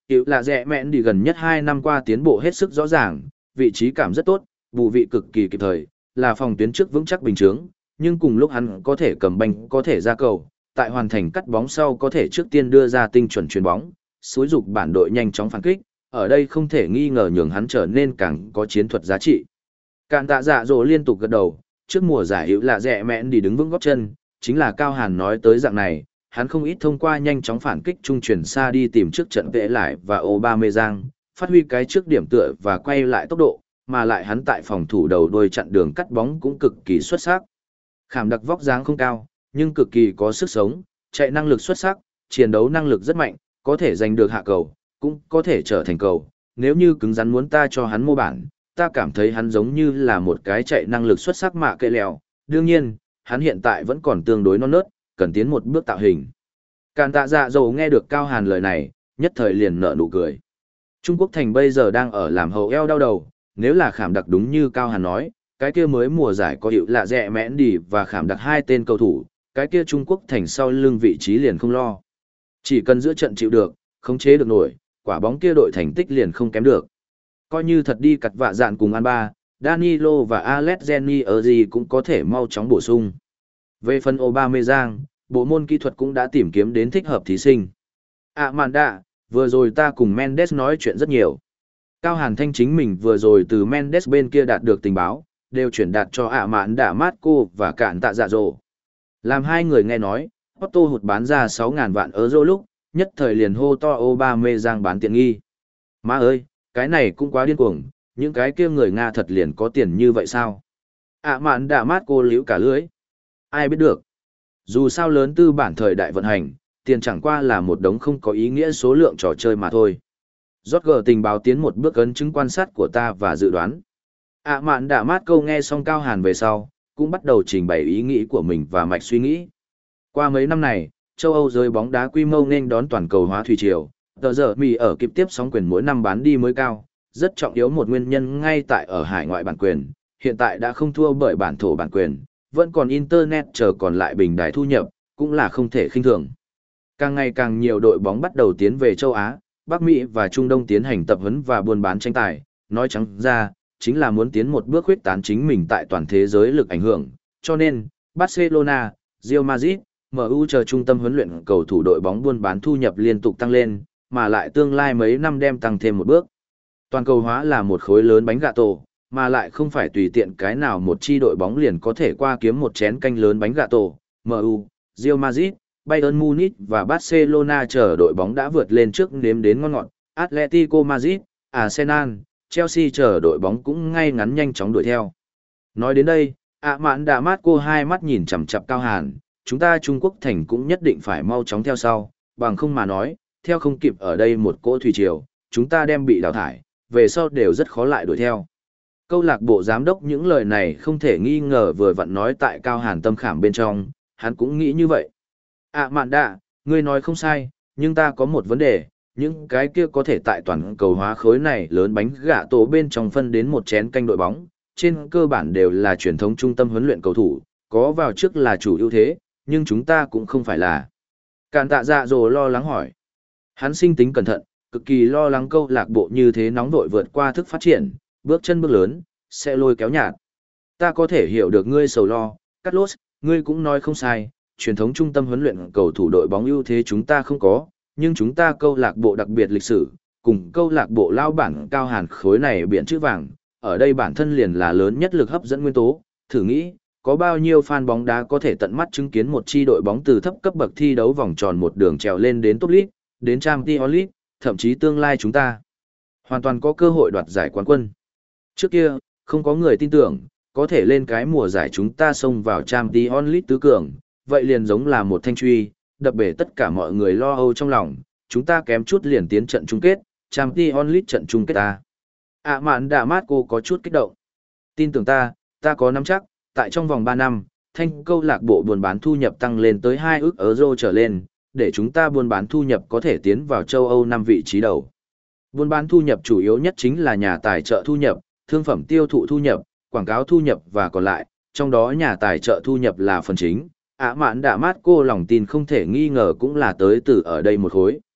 Hiệu là rẻ mẹn đi gần nhất hai năm qua tiến bộ hết sức rõ ràng, vị trí cảm rất tốt, bù vị cực kỳ kịp thời, là phòng tuyến trước vững chắc bình chướng, nhưng cùng lúc hắn có thể cầm banh có thể ra cầu, tại hoàn thành cắt bóng sau có thể trước tiên đưa ra tinh chuẩn chuyền bóng, xúi dục bản đội nhanh chóng phản kích, ở đây không thể nghi ngờ nhường hắn trở nên càng có chiến thuật giá trị. Cạn tạ dạ dỗ liên tục gật đầu, trước mùa giải hữu là rẻ mẹn đi đứng vững góp chân, chính là Cao Hàn nói tới dạng này, hắn không ít thông qua nhanh chóng phản kích trung chuyển xa đi tìm trước trận vệ lại và Aubameyang, phát huy cái trước điểm tựa và quay lại tốc độ, mà lại hắn tại phòng thủ đầu đôi chặn đường cắt bóng cũng cực kỳ xuất sắc. Khảm đặc vóc dáng không cao, nhưng cực kỳ có sức sống, chạy năng lực xuất sắc, chiến đấu năng lực rất mạnh, có thể giành được hạ cầu, cũng có thể trở thành cầu. Nếu như cứng rắn muốn ta cho hắn mô bản, ta cảm thấy hắn giống như là một cái chạy năng lực xuất sắc mạ cây lèo. Đương nhiên, hắn hiện tại vẫn còn tương đối non nớt, cần tiến một bước tạo hình. Càn tạ dạ dầu nghe được Cao Hàn lời này, nhất thời liền nở nụ cười. Trung Quốc Thành bây giờ đang ở làm hậu eo đau đầu, nếu là Khảm đặc đúng như Cao Hàn nói, cái kia mới mùa giải có hiệu lạ rẻ mẽn đi và Khảm đặc hai tên cầu thủ, cái kia Trung Quốc Thành sau lưng vị trí liền không lo. Chỉ cần giữa trận chịu được, khống chế được nổi, quả bóng kia đội thành tích liền không kém được. Coi như thật đi cặt vạ dạn cùng Alba, Danilo và Alexandri ở gì cũng có thể mau chóng bổ sung. Về phần Aubameyang, bộ môn kỹ thuật cũng đã tìm kiếm đến thích hợp thí sinh. À mạn đạ, vừa rồi ta cùng Mendes nói chuyện rất nhiều. Cao Hàn Thanh chính mình vừa rồi từ Mendes bên kia đạt được tình báo, đều chuyển đạt cho ạ mạn đạ Marco và cạn tạ dạ dỗ. Làm hai người nghe nói, Otto hụt bán ra sáu ngàn vạn euro lúc, nhất thời liền hô to Aubameyang bán tiện nghi. Má ơi, cái này cũng quá điên cuồng, những cái kia người Nga thật liền có tiền như vậy sao? ạ mạn đạ Marco liễu cả lưới. Ai biết được. Dù sao lớn tư bản thời đại vận hành, tiền chẳng qua là một đống không có ý nghĩa số lượng trò chơi mà thôi. Roger tình báo tiến một bước ấn chứng quan sát của ta và dự đoán. ạ mạn đạ mát câu nghe xong Cao Hàn về sau, cũng bắt đầu trình bày ý nghĩ của mình và mạch suy nghĩ. Qua mấy năm này, châu Âu giới bóng đá quy mô nên đón toàn cầu hóa thủy triều, tờ giờ mì ở kịp tiếp sóng quyền mỗi năm bán đi mới cao, rất trọng yếu một nguyên nhân ngay tại ở hải ngoại bản quyền, hiện tại đã không thua bởi bản thổ bản quyền, vẫn còn internet chờ còn lại bình đài thu nhập, cũng là không thể khinh thường. Càng ngày càng nhiều đội bóng bắt đầu tiến về châu Á, Bắc Mỹ và Trung Đông tiến hành tập huấn và buôn bán tranh tài, nói trắng ra, chính là muốn tiến một bước khuếch tán chính mình tại toàn thế giới lực ảnh hưởng, cho nên, Barcelona, Real Madrid, em u chờ trung tâm huấn luyện cầu thủ đội bóng buôn bán thu nhập liên tục tăng lên, mà lại tương lai mấy năm đem tăng thêm một bước. Toàn cầu hóa là một khối lớn bánh gà tổ, mà lại không phải tùy tiện cái nào một chi đội bóng liền có thể qua kiếm một chén canh lớn bánh gà tổ. em u, Real Madrid, Bayern Munich và Barcelona chờ đội bóng đã vượt lên trước nếm đến ngon ngọt, Atletico Madrid, Arsenal, Chelsea chờ đội bóng cũng ngay ngắn nhanh chóng đuổi theo. Nói đến đây, ạ mạn đạ mát cô hai mắt nhìn chằm chằm Cao Hàn, chúng ta Trung Quốc Thành cũng nhất định phải mau chóng theo sau, bằng không mà nói, theo không kịp ở đây một cỗ thủy triều, chúng ta đem bị đào thải, về sau đều rất khó lại đuổi theo. Câu lạc bộ giám đốc những lời này không thể nghi ngờ vừa vặn nói tại Cao Hàn tâm khảm bên trong, hắn cũng nghĩ như vậy. À mạn đạ, ngươi nói không sai, nhưng ta có một vấn đề, những cái kia có thể tại toàn cầu hóa khối này lớn bánh gà tổ bên trong phân đến một chén canh đội bóng, trên cơ bản đều là truyền thống trung tâm huấn luyện cầu thủ, có vào trước là chủ ưu thế, nhưng chúng ta cũng không phải là. Càn tạ dạ dồ lo lắng hỏi. Hắn sinh tính cẩn thận, cực kỳ lo lắng câu lạc bộ như thế nóng vội vượt qua thức phát triển, bước chân bước lớn, sẽ lôi kéo nhạt. Ta có thể hiểu được ngươi sầu lo, Carlos, ngươi cũng nói không sai, truyền thống trung tâm huấn luyện cầu thủ đội bóng ưu thế chúng ta không có, nhưng chúng ta câu lạc bộ đặc biệt lịch sử, cùng câu lạc bộ lao bản Cao Hàn khối này biển chữ vàng, ở đây bản thân liền là lớn nhất lực hấp dẫn nguyên tố, thử nghĩ, có bao nhiêu fan bóng đá có thể tận mắt chứng kiến một chi đội bóng từ thấp cấp bậc thi đấu vòng tròn một đường trèo lên đến top league, đến Champions League, thậm chí tương lai chúng ta hoàn toàn có cơ hội đoạt giải quán quân. Trước kia, không có người tin tưởng, có thể lên cái mùa giải chúng ta xông vào Champions League tứ cường, vậy liền giống là một thanh truy, đập bể tất cả mọi người lo âu trong lòng, chúng ta kém chút liền tiến trận chung kết, Champions League trận chung kết ta. À mạn đạ mát cô có chút kích động. Tin tưởng ta, ta có nắm chắc, tại trong vòng ba năm, thanh câu lạc bộ buôn bán thu nhập tăng lên tới hai ức euro trở lên, để chúng ta buôn bán thu nhập có thể tiến vào châu Âu năm vị trí đầu. Buôn bán thu nhập chủ yếu nhất chính là nhà tài trợ thu nhập, thương phẩm tiêu thụ thu nhập, quảng cáo thu nhập và còn lại, trong đó nhà tài trợ thu nhập là phần chính. Ả mạn đạ mát cô lòng tin không thể nghi ngờ cũng là tới từ ở đây một khối.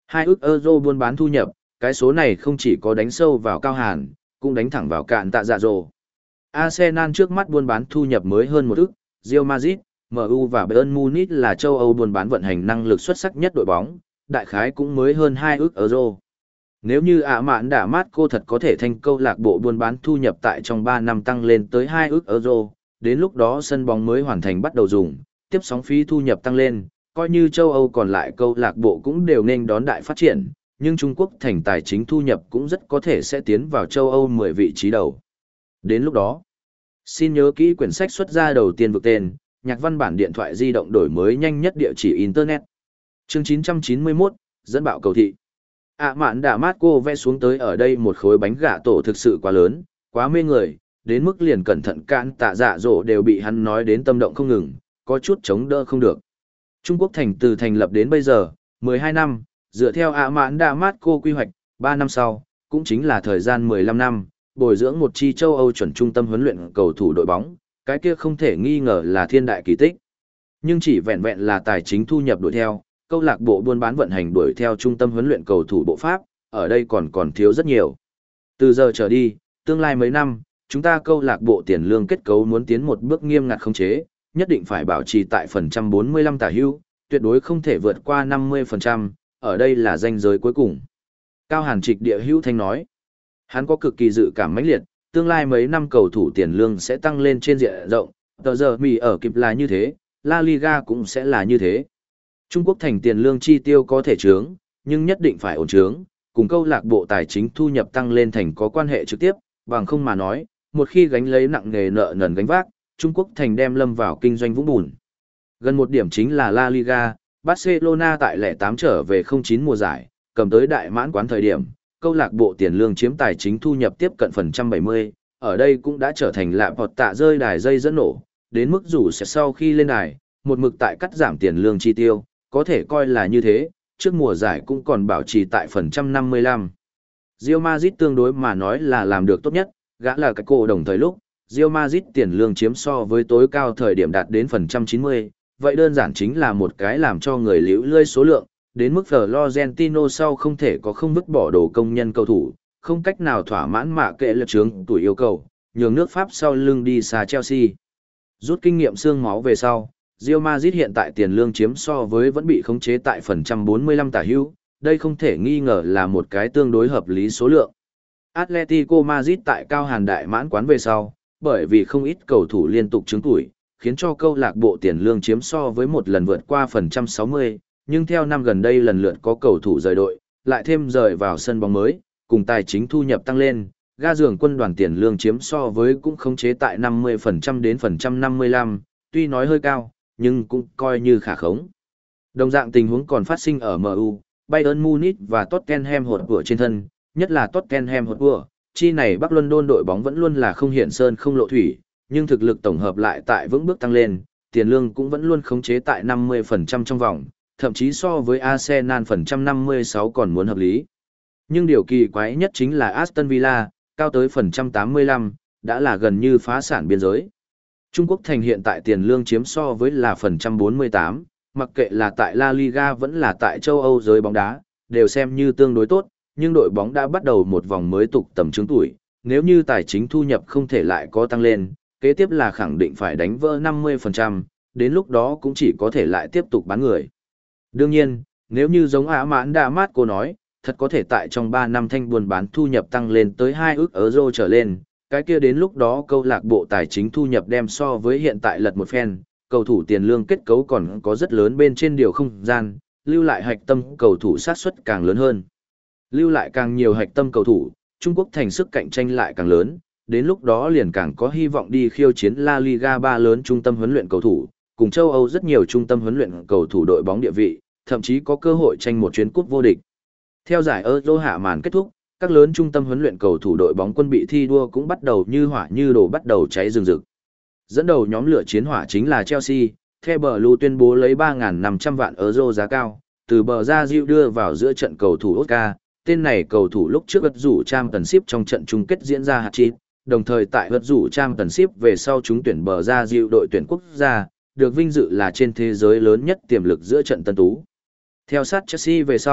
Hai ức euro buôn bán thu nhập, cái số này không chỉ có đánh sâu vào Cao Hàn, cũng đánh thẳng vào cạn tạ dạ dỗ. Arsenal trước mắt buôn bán thu nhập mới hơn một ức, Real Madrid, em u và Bayern Munich là châu Âu buôn bán vận hành năng lực xuất sắc nhất đội bóng, đại khái cũng mới hơn hai ức euro. Nếu như ạ mạn đả mát cô thật có thể thành câu lạc bộ buôn bán thu nhập tại trong ba năm tăng lên tới hai ức euro, đến lúc đó sân bóng mới hoàn thành bắt đầu dùng, tiếp sóng phí thu nhập tăng lên, coi như châu Âu còn lại câu lạc bộ cũng đều nên đón đại phát triển, nhưng Trung Quốc thành tài chính thu nhập cũng rất có thể sẽ tiến vào châu Âu mười vị trí đầu. Đến lúc đó, xin nhớ kỹ quyển sách xuất ra đầu tiên vực tên, nhạc văn bản điện thoại di động đổi mới nhanh nhất địa chỉ Internet. Chương chín trăm chín mươi mốt, dẫn bạo cầu thị. ạ mạn đả mát cô vẽ xuống tới ở đây một khối bánh gà tổ thực sự quá lớn, quá mê người, đến mức liền cẩn thận cạn tạ dạ dỗ đều bị hắn nói đến tâm động không ngừng, có chút chống đỡ không được. Trung Quốc thành từ thành lập đến bây giờ, mười hai năm, dựa theo ạ mạn đả mát cô quy hoạch, ba năm sau, cũng chính là thời gian mười lăm năm, bồi dưỡng một chi châu Âu chuẩn trung tâm huấn luyện cầu thủ đội bóng, cái kia không thể nghi ngờ là thiên đại kỳ tích. Nhưng chỉ vẹn vẹn là tài chính thu nhập đuổi theo, câu lạc bộ buôn bán vận hành đuổi theo trung tâm huấn luyện cầu thủ bộ pháp, ở đây còn còn thiếu rất nhiều. Từ giờ trở đi, tương lai mấy năm, chúng ta câu lạc bộ tiền lương kết cấu muốn tiến một bước nghiêm ngặt khống chế, nhất định phải bảo trì tại phần trăm bốn mươi lăm tả hữu, tuyệt đối không thể vượt qua năm mươi phần trăm, ở đây là ranh giới cuối cùng. Cao Hàn Trịch địa hữu thanh nói, hắn có cực kỳ dự cảm mãnh liệt, tương lai mấy năm cầu thủ tiền lương sẽ tăng lên trên diện rộng, tờ giờ mì ở kịp là như thế, La Liga cũng sẽ là như thế. Trung Quốc thành tiền lương chi tiêu có thể trướng, nhưng nhất định phải ổn trướng, cùng câu lạc bộ tài chính thu nhập tăng lên thành có quan hệ trực tiếp, bằng không mà nói, một khi gánh lấy nặng nghề nợ nần gánh vác, Trung Quốc thành đem lâm vào kinh doanh vũng bùn. Gần một điểm chính là La Liga, Barcelona tại lẻ tám trở về không chín mùa giải, cầm tới đại mãn quán thời điểm, câu lạc bộ tiền lương chiếm tài chính thu nhập tiếp cận phần trăm bảy mươi, ở đây cũng đã trở thành lạm vọt tạ rơi đài dây dẫn nổ, đến mức dù sẽ sau khi lên đài, một mực tại cắt giảm tiền lương chi tiêu, có thể coi là như thế, trước mùa giải cũng còn bảo trì tại phần trăm năm mươi lăm. Real Madrid tương đối mà nói là làm được tốt nhất, gã là cái cổ đồng thời lúc, Real Madrid tiền lương chiếm so với tối cao thời điểm đạt đến phần trăm chín mươi, vậy đơn giản chính là một cái làm cho người liễu lơi số lượng, đến mức Florentino sau không thể có không vứt bỏ đồ công nhân cầu thủ, không cách nào thỏa mãn mạ kệ lập trướng tuổi yêu cầu, nhường nước Pháp sau lưng đi xa Chelsea. Rút kinh nghiệm xương máu về sau, Real Madrid hiện tại tiền lương chiếm so với vẫn bị khống chế tại phần trăm bốn mươi lăm tả hữu, đây không thể nghi ngờ là một cái tương đối hợp lý số lượng. Atletico Madrid tại Cao Hàn đại mãn quán về sau, bởi vì không ít cầu thủ liên tục trứng tuổi, khiến cho câu lạc bộ tiền lương chiếm so với một lần vượt qua phần trăm sáu mươi, nhưng theo năm gần đây lần lượt có cầu thủ rời đội, lại thêm rời vào sân bóng mới, cùng tài chính thu nhập tăng lên, ga giường quân đoàn tiền lương chiếm so với cũng khống chế tại năm mươi phần trăm đến phần trăm năm mươi lăm, tuy nói hơi cao, nhưng cũng coi như khả khống. Đồng dạng tình huống còn phát sinh ở em u, Bayern Munich và Tottenham Hotspur trên thân, nhất là Tottenham Hotspur, chi này Bắc London đội bóng vẫn luôn là không hiện sơn không lộ thủy, nhưng thực lực tổng hợp lại tại vững bước tăng lên, tiền lương cũng vẫn luôn khống chế tại năm mươi phần trăm trong vòng, thậm chí so với Arsenal phần trăm năm mươi sáu còn muốn hợp lý. Nhưng điều kỳ quái nhất chính là Aston Villa, cao tới phần trăm tám mươi lăm, đã là gần như phá sản biên giới. Trung Quốc thành hiện tại tiền lương chiếm so với là phần trăm bốn mươi tám, mặc kệ là tại La Liga vẫn là tại châu Âu giới bóng đá, đều xem như tương đối tốt, nhưng đội bóng đã bắt đầu một vòng mới tục tầm trứng tuổi, nếu như tài chính thu nhập không thể lại có tăng lên, kế tiếp là khẳng định phải đánh vỡ năm mươi phần trăm, đến lúc đó cũng chỉ có thể lại tiếp tục bán người. Đương nhiên, nếu như giống Ả Mãn Đa Mát cô nói, thật có thể tại trong ba năm thanh buôn bán thu nhập tăng lên tới hai ức euro trở lên, cái kia đến lúc đó câu lạc bộ tài chính thu nhập đem so với hiện tại lật một phen, cầu thủ tiền lương kết cấu còn có rất lớn bên trên điều không gian, lưu lại hạch tâm cầu thủ sát suất càng lớn hơn. Lưu lại càng nhiều hạch tâm cầu thủ, Trung Quốc thành sức cạnh tranh lại càng lớn, đến lúc đó liền càng có hy vọng đi khiêu chiến La Liga ba lớn trung tâm huấn luyện cầu thủ, cùng châu Âu rất nhiều trung tâm huấn luyện cầu thủ đội bóng địa vị, thậm chí có cơ hội tranh một chuyến cúp vô địch. Theo giải Euro hạ màn kết thúc, các lớn trung tâm huấn luyện cầu thủ đội bóng quân bị thi đua cũng bắt đầu như hỏa như đồ bắt đầu cháy rừng rực. Dẫn đầu nhóm lửa chiến hỏa chính là Chelsea, The Blue tuyên bố lấy ba nghìn năm trăm vạn euro giá cao, từ bờ ra Diu đưa vào giữa trận cầu thủ Oscar, tên này cầu thủ lúc trước gật rủ Championship trong trận chung kết diễn ra hat-trick, đồng thời tại gật rủ Championship về sau chúng tuyển bờ ra Diu đội tuyển quốc gia, được vinh dự là trên thế giới lớn nhất tiềm lực giữa trận tân tú. Theo sát Chelsea về sau,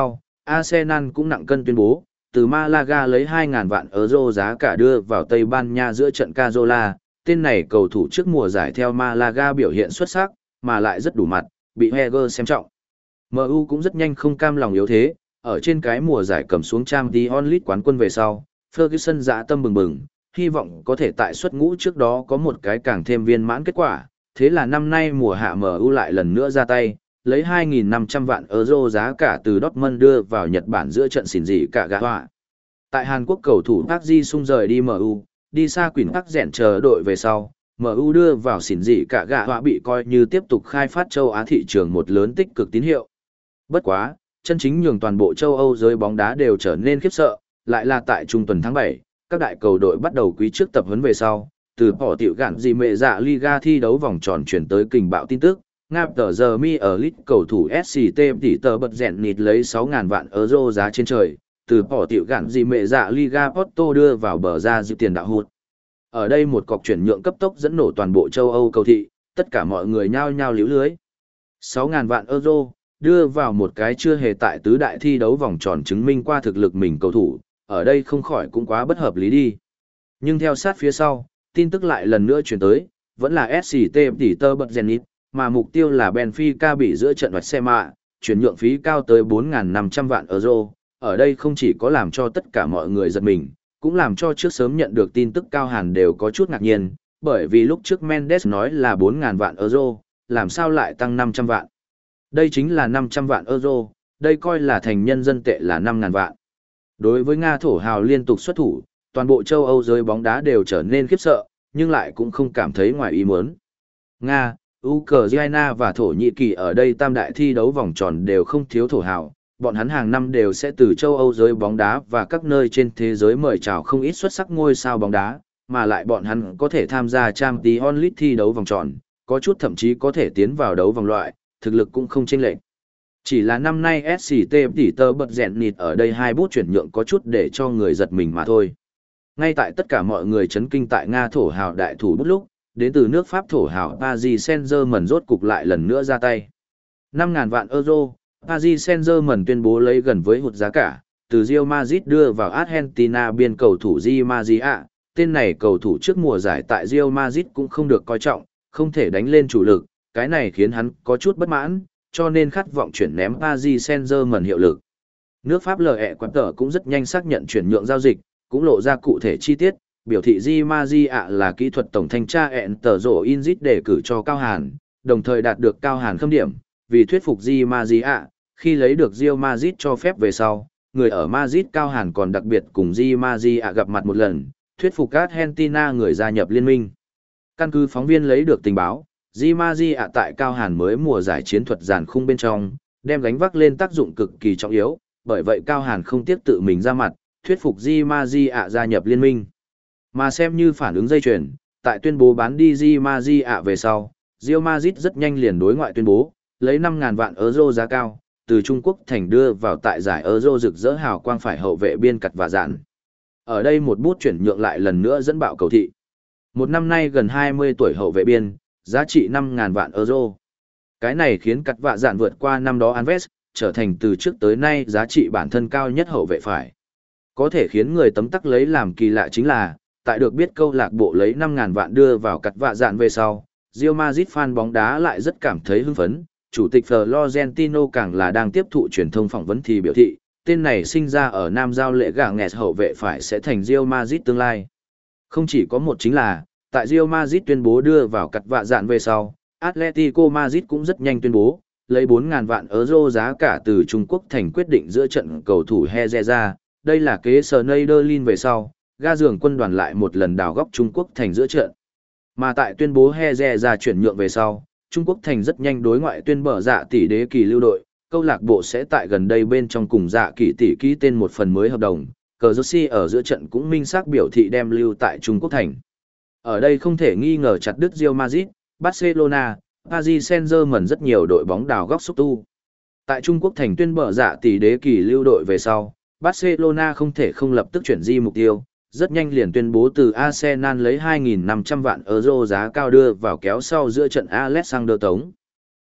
Arsenal cũng nặng cân tuyên bố, từ Malaga lấy hai nghìn vạn euro giá cả đưa vào Tây Ban Nha giữa trận Cazorla, tên này cầu thủ trước mùa giải theo Malaga biểu hiện xuất sắc, mà lại rất đủ mặt, bị Heger xem trọng. em u cũng rất nhanh không cam lòng yếu thế, ở trên cái mùa giải cầm xuống Champions League quán quân về sau, Ferguson dã tâm bừng bừng, hy vọng có thể tại suất ngũ trước đó có một cái càng thêm viên mãn kết quả, thế là năm nay mùa hạ em u lại lần nữa ra tay, lấy hai nghìn năm trăm vạn euro giá cả từ Dortmund đưa vào Nhật Bản giữa trận xỉn dị cả gã họa. Tại Hàn Quốc cầu thủ Park Ji-sung rời đi em u, đi xa Quỳnh Park rèn chờ đội về sau, em u đưa vào xỉn dị cả gã họa bị coi như tiếp tục khai phát châu Á thị trường một lớn tích cực tín hiệu. Bất quá, chân chính nhường toàn bộ châu Âu giới bóng đá đều trở nên khiếp sợ, lại là tại trung tuần tháng bảy, các đại cầu đội bắt đầu quý trước tập huấn về sau, từ bỏ tiểu gạn gì mẹ dạ Liga thi đấu vòng tròn chuyển tới kình bạo tin tức, ngáp tờ giờ mi ở lit cầu thủ ét xê tê tỷ tờ bật rèn nịt lấy sáu nghìn vạn euro giá trên trời, từ bỏ tiểu gạn gì mẹ dạ Liga Porto đưa vào bờ ra dự tiền đạo hụt. Ở đây một cọc chuyển nhượng cấp tốc dẫn nổ toàn bộ châu Âu cầu thị, tất cả mọi người nhao nhao liễu lưới. sáu nghìn vạn euro, đưa vào một cái chưa hề tại tứ đại thi đấu vòng tròn chứng minh qua thực lực mình cầu thủ, ở đây không khỏi cũng quá bất hợp lý đi. Nhưng theo sát phía sau, tin tức lại lần nữa chuyển tới, vẫn là ét xê tê tỷ tơ bật Zenit, mà mục tiêu là Benfica bị giữa trận vạch xe mạ, chuyển nhượng phí cao tới bốn nghìn năm trăm vạn euro. Ở đây không chỉ có làm cho tất cả mọi người giật mình, cũng làm cho trước sớm nhận được tin tức Cao Hàn đều có chút ngạc nhiên, bởi vì lúc trước Mendes nói là bốn nghìn vạn euro, làm sao lại tăng năm trăm vạn. Đây chính là năm trăm vạn euro, đây coi là thành nhân dân tệ là năm nghìn vạn. Đối với Nga thổ hào liên tục xuất thủ, toàn bộ châu Âu giới bóng đá đều trở nên khiếp sợ, nhưng lại cũng không cảm thấy ngoài ý muốn. Nga, Ukraine và Thổ Nhĩ Kỳ ở đây tam đại thi đấu vòng tròn đều không thiếu thổ hào, bọn hắn hàng năm đều sẽ từ châu Âu giới bóng đá và các nơi trên thế giới mời chào không ít xuất sắc ngôi sao bóng đá, mà lại bọn hắn có thể tham gia Champions League thi đấu vòng tròn, có chút thậm chí có thể tiến vào đấu vòng loại, thực lực cũng không chênh lệch. Chỉ là năm nay ét xê tê tỷ tơ bật rèn nịt ở đây hai bút chuyển nhượng có chút để cho người giật mình mà thôi. Ngay tại tất cả mọi người chấn kinh tại Nga thổ hào đại thủ bút lúc, đến từ nước Pháp thổ hào Paris Saint-Germain rốt cục lại lần nữa ra tay. năm nghìn vạn euro, Paris Saint-Germain tuyên bố lấy gần với hụt giá cả, từ Real Madrid đưa vào Argentina biên cầu thủ Di Maria. Tên này cầu thủ trước mùa giải tại Real Madrid cũng không được coi trọng, không thể đánh lên chủ lực, cái này khiến hắn có chút bất mãn, cho nên khát vọng chuyển ném Paris Saint-Germain hiệu lực. Nước Pháp lờ ẹ quán tờ cũng rất nhanh xác nhận chuyển nhượng giao dịch, cũng lộ ra cụ thể chi tiết, biểu thị Di Maria là kỹ thuật tổng thanh tra ẹn tờ rổ Inzit đề cử cho Cao Hàn, đồng thời đạt được Cao Hàn khâm điểm, vì thuyết phục Di Maria, khi lấy được Real Madrid cho phép về sau, người ở Madrid Cao Hàn còn đặc biệt cùng Di Maria gặp mặt một lần, thuyết phục Argentina người gia nhập liên minh. Căn cứ phóng viên lấy được tình báo, Di Maria tại Cao Hàn mới mùa giải chiến thuật giàn khung bên trong, đem gánh vác lên tác dụng cực kỳ trọng yếu, bởi vậy Cao Hàn không tiếc tự mình ra mặt, thuyết phục Di Maria gia nhập liên minh. Mà xem như phản ứng dây chuyền, tại tuyên bố bán đi Di Maria về sau, Real Madrid rất nhanh liền đối ngoại tuyên bố, lấy năm nghìn vạn euro giá cao, từ Trung Quốc thành đưa vào tại giải Euro rực rỡ hào quang phải hậu vệ biên cặt và dạn. Ở đây một bút chuyển nhượng lại lần nữa dẫn bạo cầu thị. Một năm nay gần hai mươi tuổi hậu vệ biên, giá trị năm nghìn vạn euro. Cái này khiến cặt vạ dạn vượt qua năm đó Alves, trở thành từ trước tới nay giá trị bản thân cao nhất hậu vệ phải. Có thể khiến người tấm tắc lấy làm kỳ lạ chính là, tại được biết câu lạc bộ lấy năm nghìn vạn đưa vào cặt vạ dạn về sau, Real Madrid fan bóng đá lại rất cảm thấy hưng phấn. Chủ tịch Florentino càng là đang tiếp thụ truyền thông phỏng vấn thì biểu thị, tên này sinh ra ở Nam Giao lệ gà nghẹt hậu vệ phải sẽ thành Real Madrid tương lai. Không chỉ có một chính là, tại Real Madrid tuyên bố đưa vào cặt vạ dạn về sau, Atletico Madrid cũng rất nhanh tuyên bố, lấy bốn nghìn vạn euro giá cả từ Trung Quốc thành quyết định giữa trận cầu thủ Herrera, đây là kế Schneiderlin về sau, ga giường quân đoàn lại một lần đào góc Trung Quốc thành giữa trận. Mà tại tuyên bố Herrera chuyển nhượng về sau, Trung Quốc thành rất nhanh đối ngoại tuyên bở dạ tỷ đế kỳ lưu đội, câu lạc bộ sẽ tại gần đây bên trong cùng dạ kỳ tỷ ký tên một phần mới hợp đồng, cờ Jersey ở giữa trận cũng minh xác biểu thị đem lưu tại Trung Quốc thành. Ở đây không thể nghi ngờ chặt đứt Real Madrid, Barcelona, Paris Saint-Germain rất nhiều đội bóng đào góc xúc tu. Tại Trung Quốc thành tuyên bở dạ tỷ đế kỳ lưu đội về sau, Barcelona không thể không lập tức chuyển di mục tiêu, rất nhanh liền tuyên bố từ Arsenal lấy hai nghìn năm trăm vạn euro giá cao đưa vào kéo sau giữa trận Alexander Tống.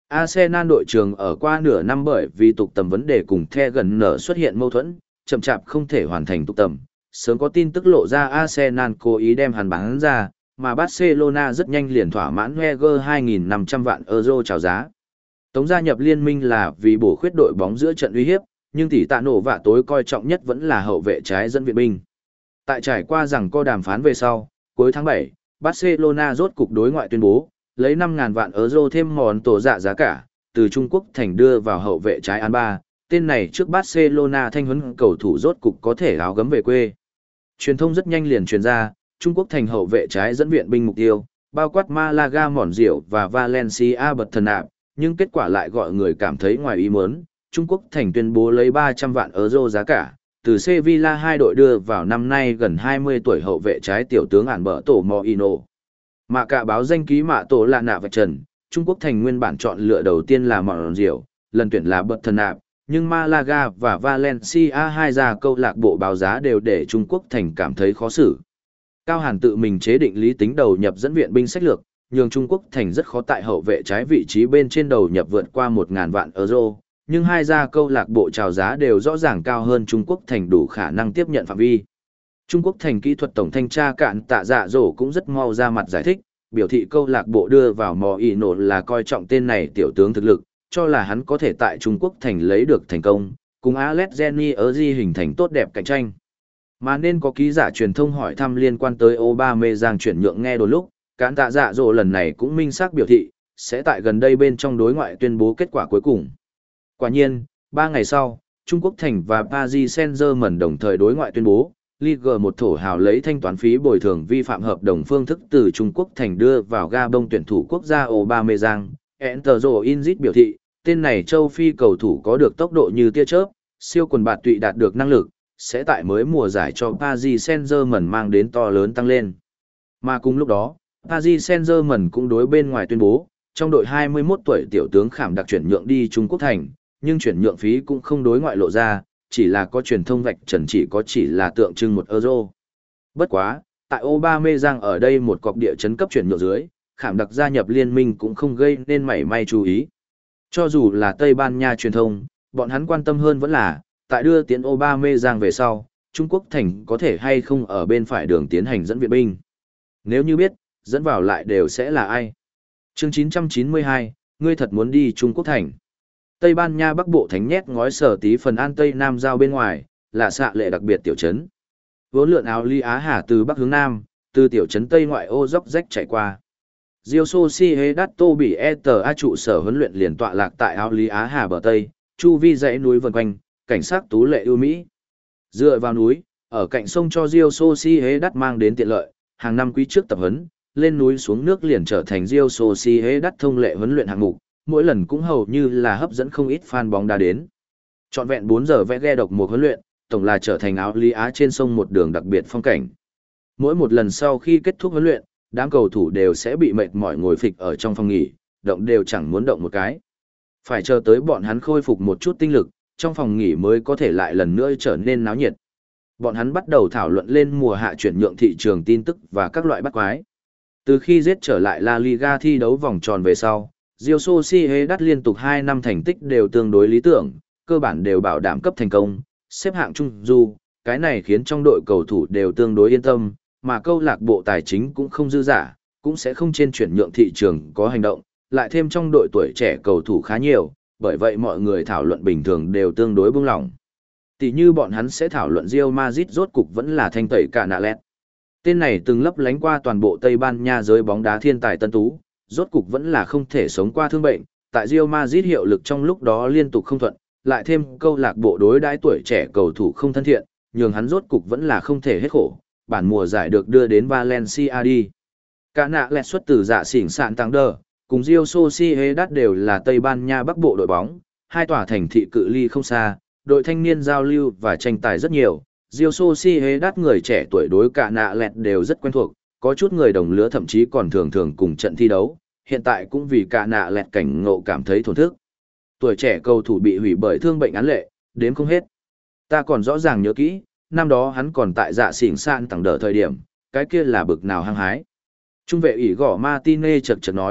Arsenal đội trưởng ở qua nửa năm bởi vì tục tầm vấn đề cùng The gần nở xuất hiện mâu thuẫn, chậm chạp không thể hoàn thành tục tầm. Sớm có tin tức lộ ra Arsenal cố ý đem hắn bán ra, mà Barcelona rất nhanh liền thỏa mãn Wenger hai nghìn năm trăm vạn euro chào giá. Tống gia nhập liên minh là vì bổ khuyết đội bóng giữa trận uy hiếp, nhưng tỷ tạ nổ vạ tối coi trọng nhất vẫn là hậu vệ trái dẫn viện binh. Tại trải qua rằng co đàm phán về sau, cuối tháng bảy, Barcelona rốt cục đối ngoại tuyên bố, lấy năm nghìn vạn euro thêm món tổ dạ giá cả, từ Trung Quốc thành đưa vào hậu vệ trái Alba, tên này trước Barcelona thanh huấn cầu thủ rốt cục có thể áo gấm về quê. Truyền thông rất nhanh liền truyền ra, Trung Quốc thành hậu vệ trái dẫn viện binh mục tiêu, bao quát Malaga Mòn Diệu và Valencia bật thần nạp, nhưng kết quả lại gọi người cảm thấy ngoài ý muốn. Trung Quốc thành tuyên bố lấy ba trăm vạn euro giá cả, từ Sevilla hai đội đưa vào năm nay gần hai mươi tuổi hậu vệ trái tiểu tướng ản bở tổ Moino. Mà cả báo danh ký mạ tổ là nạ vạch trần, Trung Quốc thành nguyên bản chọn lựa đầu tiên là Mòn Diệu, lần tuyển là bật thần nạp, nhưng Malaga và Valencia hai gia câu lạc bộ báo giá đều để Trung Quốc thành cảm thấy khó xử. Cao Hàn tự mình chế định lý tính đầu nhập dẫn viện binh sách lược, nhường Trung Quốc thành rất khó tại hậu vệ trái vị trí bên trên đầu nhập vượt qua một nghìn vạn euro, nhưng hai gia câu lạc bộ chào giá đều rõ ràng cao hơn Trung Quốc thành đủ khả năng tiếp nhận phạm vi. Trung Quốc thành kỹ thuật tổng thanh tra cạn tạ dạ dỗ cũng rất mau ra mặt giải thích, biểu thị câu lạc bộ đưa vào mò ỉ nổ là coi trọng tên này tiểu tướng thực lực, cho là hắn có thể tại Trung Quốc thành lấy được thành công, cùng Alexandri Erzi hình thành tốt đẹp cạnh tranh. Mà nên có ký giả truyền thông hỏi thăm liên quan tới Aubameyang chuyển nhượng nghe đôi lúc, cán tạ dạ dỗ lần này cũng minh xác biểu thị, sẽ tại gần đây bên trong đối ngoại tuyên bố kết quả cuối cùng. Quả nhiên, ba ngày sau, Trung Quốc thành và Paris Saint-Germain đồng thời đối ngoại tuyên bố, Ligue một thổ hào lấy thanh toán phí bồi thường vi phạm hợp đồng phương thức từ Trung Quốc thành đưa vào Gabon tuyển thủ quốc gia Aubameyang. Enterzo Inzit biểu thị, tên này châu Phi cầu thủ có được tốc độ như tia chớp, siêu quần bạt tụy đạt được năng lực, sẽ tại mới mùa giải cho Paris Saint-Germain mang đến to lớn tăng lên. Mà cùng lúc đó, Paris Saint-Germain cũng đối bên ngoài tuyên bố, trong đội hai mươi mốt tuổi tiểu tướng Khảm đặc chuyển nhượng đi Trung Quốc thành, nhưng chuyển nhượng phí cũng không đối ngoại lộ ra, chỉ là có truyền thông vạch trần chỉ có chỉ là tượng trưng một euro. Bất quá, tại Aubameyang ở đây một cọc địa chấn cấp chuyển nhượng dưới, Khảm đặc gia nhập liên minh cũng không gây nên mảy may chú ý. Cho dù là Tây Ban Nha truyền thông, bọn hắn quan tâm hơn vẫn là, tại đưa tiến Aubameyang về sau, Trung Quốc thành có thể hay không ở bên phải đường tiến hành dẫn viện binh. Nếu như biết, dẫn vào lại đều sẽ là ai? Chương chín trăm chín mươi hai, ngươi thật muốn đi Trung Quốc thành. Tây Ban Nha Bắc Bộ thánh nhét ngói sở tí phần an Tây Nam giao bên ngoài, là xạ lệ đặc biệt tiểu trấn. Vốn lượn áo ly Á Hà từ Bắc hướng Nam, từ tiểu trấn Tây ngoại ô dốc rách chạy qua. Rio Sociedad Tobi Eta trụ sở huấn luyện liền tọa lạc tại áo ly Á Hà bờ Tây, chu vi dãy núi vần quanh, cảnh sát tú lệ ưu mỹ. Dựa vào núi, ở cạnh sông cho Rio Sociedad mang đến tiện lợi, hàng năm quý trước tập huấn, lên núi xuống nước liền trở thành Rio Sociedad thông lệ huấn luyện hạng mục, mỗi lần cũng hầu như là hấp dẫn không ít fan bóng đá đến. Trọn vẹn bốn giờ vẽ ghe độc một huấn luyện, tổng là trở thành áo ly Á trên sông một đường đặc biệt phong cảnh. Mỗi một lần sau khi kết thúc huấn luyện, đám cầu thủ đều sẽ bị mệt mỏi ngồi phịch ở trong phòng nghỉ, động đều chẳng muốn động một cái. Phải chờ tới bọn hắn khôi phục một chút tinh lực, trong phòng nghỉ mới có thể lại lần nữa trở nên náo nhiệt. Bọn hắn bắt đầu thảo luận lên mùa hạ chuyển nhượng thị trường tin tức và các loại bắt quái. Từ khi giết trở lại La Liga thi đấu vòng tròn về sau, Real Sociedad liên tục hai năm thành tích đều tương đối lý tưởng, cơ bản đều bảo đảm cấp thành công, xếp hạng trung du, cái này khiến trong đội cầu thủ đều tương đối yên tâm, mà câu lạc bộ tài chính cũng không dư giả, cũng sẽ không trên chuyển nhượng thị trường có hành động, lại thêm trong đội tuổi trẻ cầu thủ khá nhiều, bởi vậy mọi người thảo luận bình thường đều tương đối buông lỏng. Tỷ như bọn hắn sẽ thảo luận Real Madrid rốt cục vẫn là thanh tẩy cả nạ lẹt. Tên này từng lấp lánh qua toàn bộ Tây Ban Nha giới bóng đá thiên tài tân tú, rốt cục vẫn là không thể sống qua thương bệnh, tại Real Madrid hiệu lực trong lúc đó liên tục không thuận, lại thêm câu lạc bộ đối đãi tuổi trẻ cầu thủ không thân thiện, nhường hắn rốt cục vẫn là không thể hết khổ, bản mùa giải được đưa đến Valencia đi. Cả nạ lẹt xuất từ dạ xỉn sạn tăng đờ, cùng Real Sociedad đều là Tây Ban Nha Bắc Bộ đội bóng, hai tòa thành thị cự ly không xa, đội thanh niên giao lưu và tranh tài rất nhiều. Real Sociedad người trẻ tuổi đối cả nạ lẹt đều rất quen thuộc, có chút người đồng lứa thậm chí còn thường thường cùng trận thi đấu, hiện tại cũng vì cả nạ lẹt cảnh ngộ cảm thấy thổn thức. Tuổi trẻ cầu thủ bị hủy bởi thương bệnh án lệ, đếm không hết. Ta còn rõ ràng nhớ kỹ, năm đó hắn còn tại dạ xỉn sạn tặng đỡ thời điểm, cái kia là bực nào hăng hái. Trung vệ ỷ gõ Martinez chật chật nói,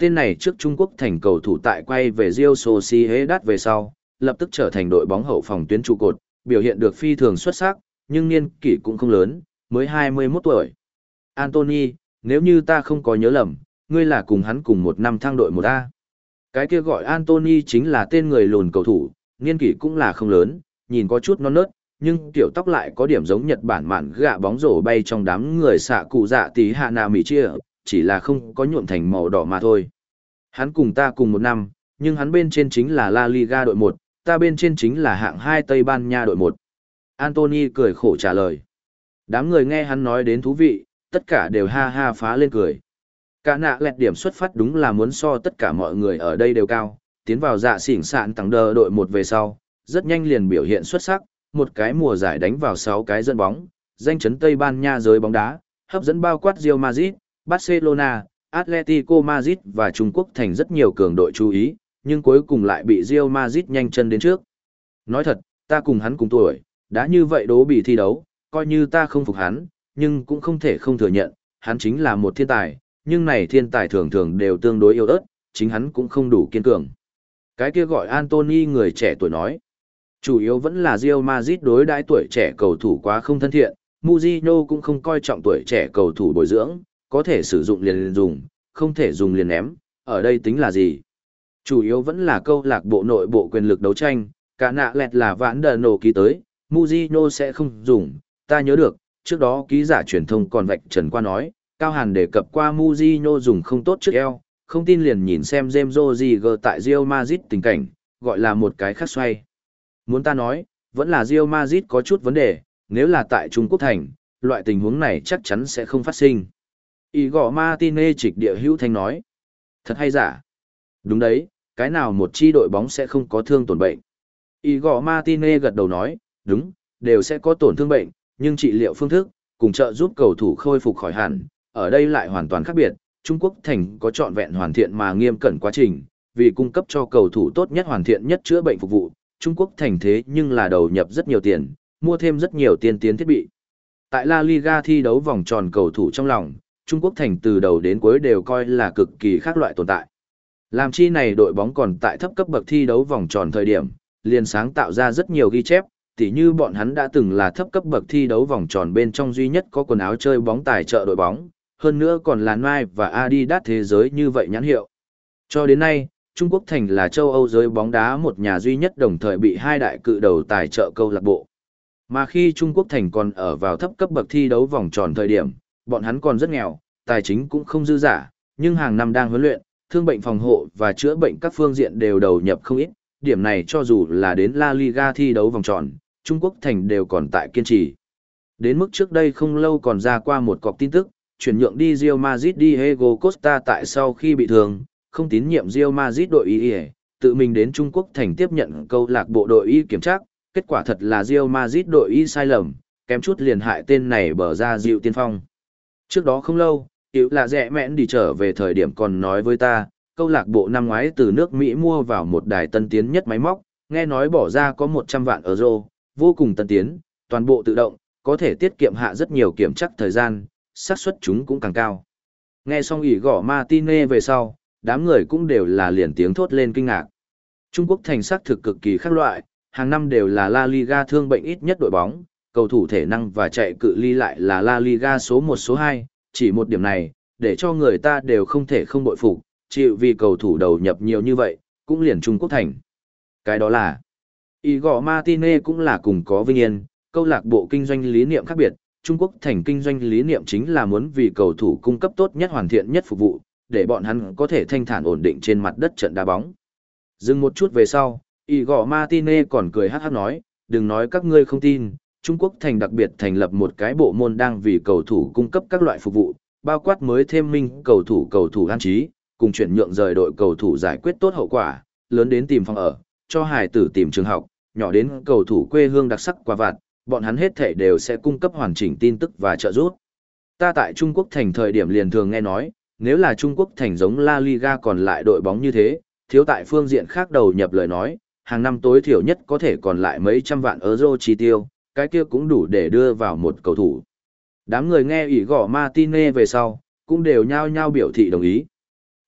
Tên này trước Trung Quốc thành cầu thủ tại quay về Real Sociedad về sau, lập tức trở thành đội bóng hậu phòng tuyến trụ cột, biểu hiện được phi thường xuất sắc, nhưng niên kỷ cũng không lớn, mới hai mươi mốt tuổi. Anthony, nếu như ta không có nhớ lầm, ngươi là cùng hắn cùng một năm thăng đội một A. Cái kia gọi Anthony chính là tên người lùn cầu thủ, niên kỷ cũng là không lớn, nhìn có chút non nớt, nhưng kiểu tóc lại có điểm giống Nhật Bản mạn gạ bóng rổ bay trong đám người xạ cụ dạ tí hạ nà mì chia, chỉ là không có nhuộm thành màu đỏ mà thôi. Hắn cùng ta cùng một năm, nhưng hắn bên trên chính là La Liga đội một, ta bên trên chính là hạng hai Tây Ban Nha đội một. Anthony cười khổ trả lời. Đám người nghe hắn nói đến thú vị, tất cả đều ha ha phá lên cười. Cả nạ lẹt điểm xuất phát đúng là muốn so tất cả mọi người ở đây đều cao, tiến vào dạ xỉn sạn tặng đờ đội một về sau, rất nhanh liền biểu hiện xuất sắc, một cái mùa giải đánh vào sáu cái dẫn bóng, danh chấn Tây Ban Nha giới bóng đá, hấp dẫn bao quát Real Madrid, Barcelona, Atletico Madrid và Trung Quốc thành rất nhiều cường đội chú ý, nhưng cuối cùng lại bị Real Madrid nhanh chân đến trước. Nói thật, ta cùng hắn cùng tuổi, đã như vậy đố bị thi đấu, coi như ta không phục hắn, nhưng cũng không thể không thừa nhận, hắn chính là một thiên tài, nhưng này thiên tài thường thường đều tương đối yếu ớt, chính hắn cũng không đủ kiên cường. Cái kia gọi Anthony người trẻ tuổi nói, chủ yếu vẫn là Real Madrid đối đãi tuổi trẻ cầu thủ quá không thân thiện, Mourinho cũng không coi trọng tuổi trẻ cầu thủ bồi dưỡng, có thể sử dụng liền, liền dùng, không thể dùng liền ném, ở đây tính là gì? Chủ yếu vẫn là câu lạc bộ nội bộ quyền lực đấu tranh, cả nạ lẹt là vãn đờ nổ ký tới, Mourinho sẽ không dùng, ta nhớ được, trước đó ký giả truyền thông còn vạch trần qua nói, Cao Hàn đề cập qua Mourinho dùng không tốt trước eo, không tin liền nhìn xem James Rodriguez tại Real Madrid tình cảnh, gọi là một cái khác xoay. Muốn ta nói, vẫn là Real Madrid có chút vấn đề, nếu là tại Trung Quốc thành, loại tình huống này chắc chắn sẽ không phát sinh. Igor Martinez trịch địa hữu thanh nói, thật hay giả? Đúng đấy, cái nào một chi đội bóng sẽ không có thương tổn bệnh? Igor Martinez gật đầu nói, đúng, đều sẽ có tổn thương bệnh, nhưng trị liệu phương thức, cùng trợ giúp cầu thủ khôi phục khỏi hẳn, ở đây lại hoàn toàn khác biệt. Trung Quốc thành có trọn vẹn hoàn thiện mà nghiêm cẩn quá trình, vì cung cấp cho cầu thủ tốt nhất hoàn thiện nhất chữa bệnh phục vụ, Trung Quốc thành thế nhưng là đầu nhập rất nhiều tiền, mua thêm rất nhiều tiên tiến thiết bị. Tại La Liga thi đấu vòng tròn cầu thủ trong lòng, Trung Quốc thành từ đầu đến cuối đều coi là cực kỳ khác loại tồn tại. Làm chi này đội bóng còn tại thấp cấp bậc thi đấu vòng tròn thời điểm, liền sáng tạo ra rất nhiều ghi chép, tỉ như bọn hắn đã từng là thấp cấp bậc thi đấu vòng tròn bên trong duy nhất có quần áo chơi bóng tài trợ đội bóng, hơn nữa còn là Nike và Adidas thế giới như vậy nhãn hiệu. Cho đến nay, Trung Quốc thành là châu Âu giới bóng đá một nhà duy nhất đồng thời bị hai đại cự đầu tài trợ câu lạc bộ. Mà khi Trung Quốc thành còn ở vào thấp cấp bậc thi đấu vòng tròn thời điểm, bọn hắn còn rất nghèo, tài chính cũng không dư giả, nhưng hàng năm đang huấn luyện, thương bệnh phòng hộ và chữa bệnh các phương diện đều đầu nhập không ít, điểm này cho dù là đến La Liga thi đấu vòng tròn, Trung Quốc thành đều còn tại kiên trì. Đến mức trước đây không lâu còn ra qua một cọc tin tức, chuyển nhượng đi Real Madrid Diego Costa tại sau khi bị thương, không tín nhiệm Real Madrid đội y, tự mình đến Trung Quốc thành tiếp nhận câu lạc bộ đội y kiểm tra, kết quả thật là Real Madrid đội y sai lầm, kém chút liền hại tên này bở ra dịu tiên phong. Trước đó không lâu, yếu là rẻ mẹn đi trở về thời điểm còn nói với ta, câu lạc bộ năm ngoái từ nước Mỹ mua vào một đài tân tiến nhất máy móc, nghe nói bỏ ra có một trăm vạn euro, vô cùng tân tiến, toàn bộ tự động, có thể tiết kiệm hạ rất nhiều kiểm chắc thời gian, xác suất chúng cũng càng cao. Nghe xong ỷ gõ Martinez về sau, đám người cũng đều là liền tiếng thốt lên kinh ngạc. Trung Quốc thành sắc thực cực kỳ khác loại, hàng năm đều là La Liga thương bệnh ít nhất đội bóng, cầu thủ thể năng và chạy cự ly lại là La Liga số một số hai, chỉ một điểm này, để cho người ta đều không thể không bội phục, chịu vì cầu thủ đầu nhập nhiều như vậy, cũng liền Trung Quốc thành. Cái đó là, Igor Martinez cũng là cùng có vinh yên, câu lạc bộ kinh doanh lý niệm khác biệt, Trung Quốc thành kinh doanh lý niệm chính là muốn vì cầu thủ cung cấp tốt nhất hoàn thiện nhất phục vụ, để bọn hắn có thể thanh thản ổn định trên mặt đất trận đá bóng. Dừng một chút về sau, Igor Martinez còn cười hát hát nói, đừng nói các ngươi không tin, Trung Quốc thành đặc biệt thành lập một cái bộ môn đang vì cầu thủ cung cấp các loại phục vụ, bao quát mới thêm minh cầu thủ cầu thủ an trí, cùng chuyển nhượng rời đội cầu thủ giải quyết tốt hậu quả, lớn đến tìm phòng ở, cho hài tử tìm trường học, nhỏ đến cầu thủ quê hương đặc sắc quà vặt, bọn hắn hết thể đều sẽ cung cấp hoàn chỉnh tin tức và trợ giúp. Ta tại Trung Quốc thành thời điểm liền thường nghe nói, nếu là Trung Quốc thành giống La Liga còn lại đội bóng như thế, thiếu tại phương diện khác đầu nhập lời nói, hàng năm tối thiểu nhất có thể còn lại mấy trăm vạn euro chi tiêu, cái kia cũng đủ để đưa vào một cầu thủ. Đám người nghe ỷ gõ Martinez về sau, cũng đều nhao nhao biểu thị đồng ý.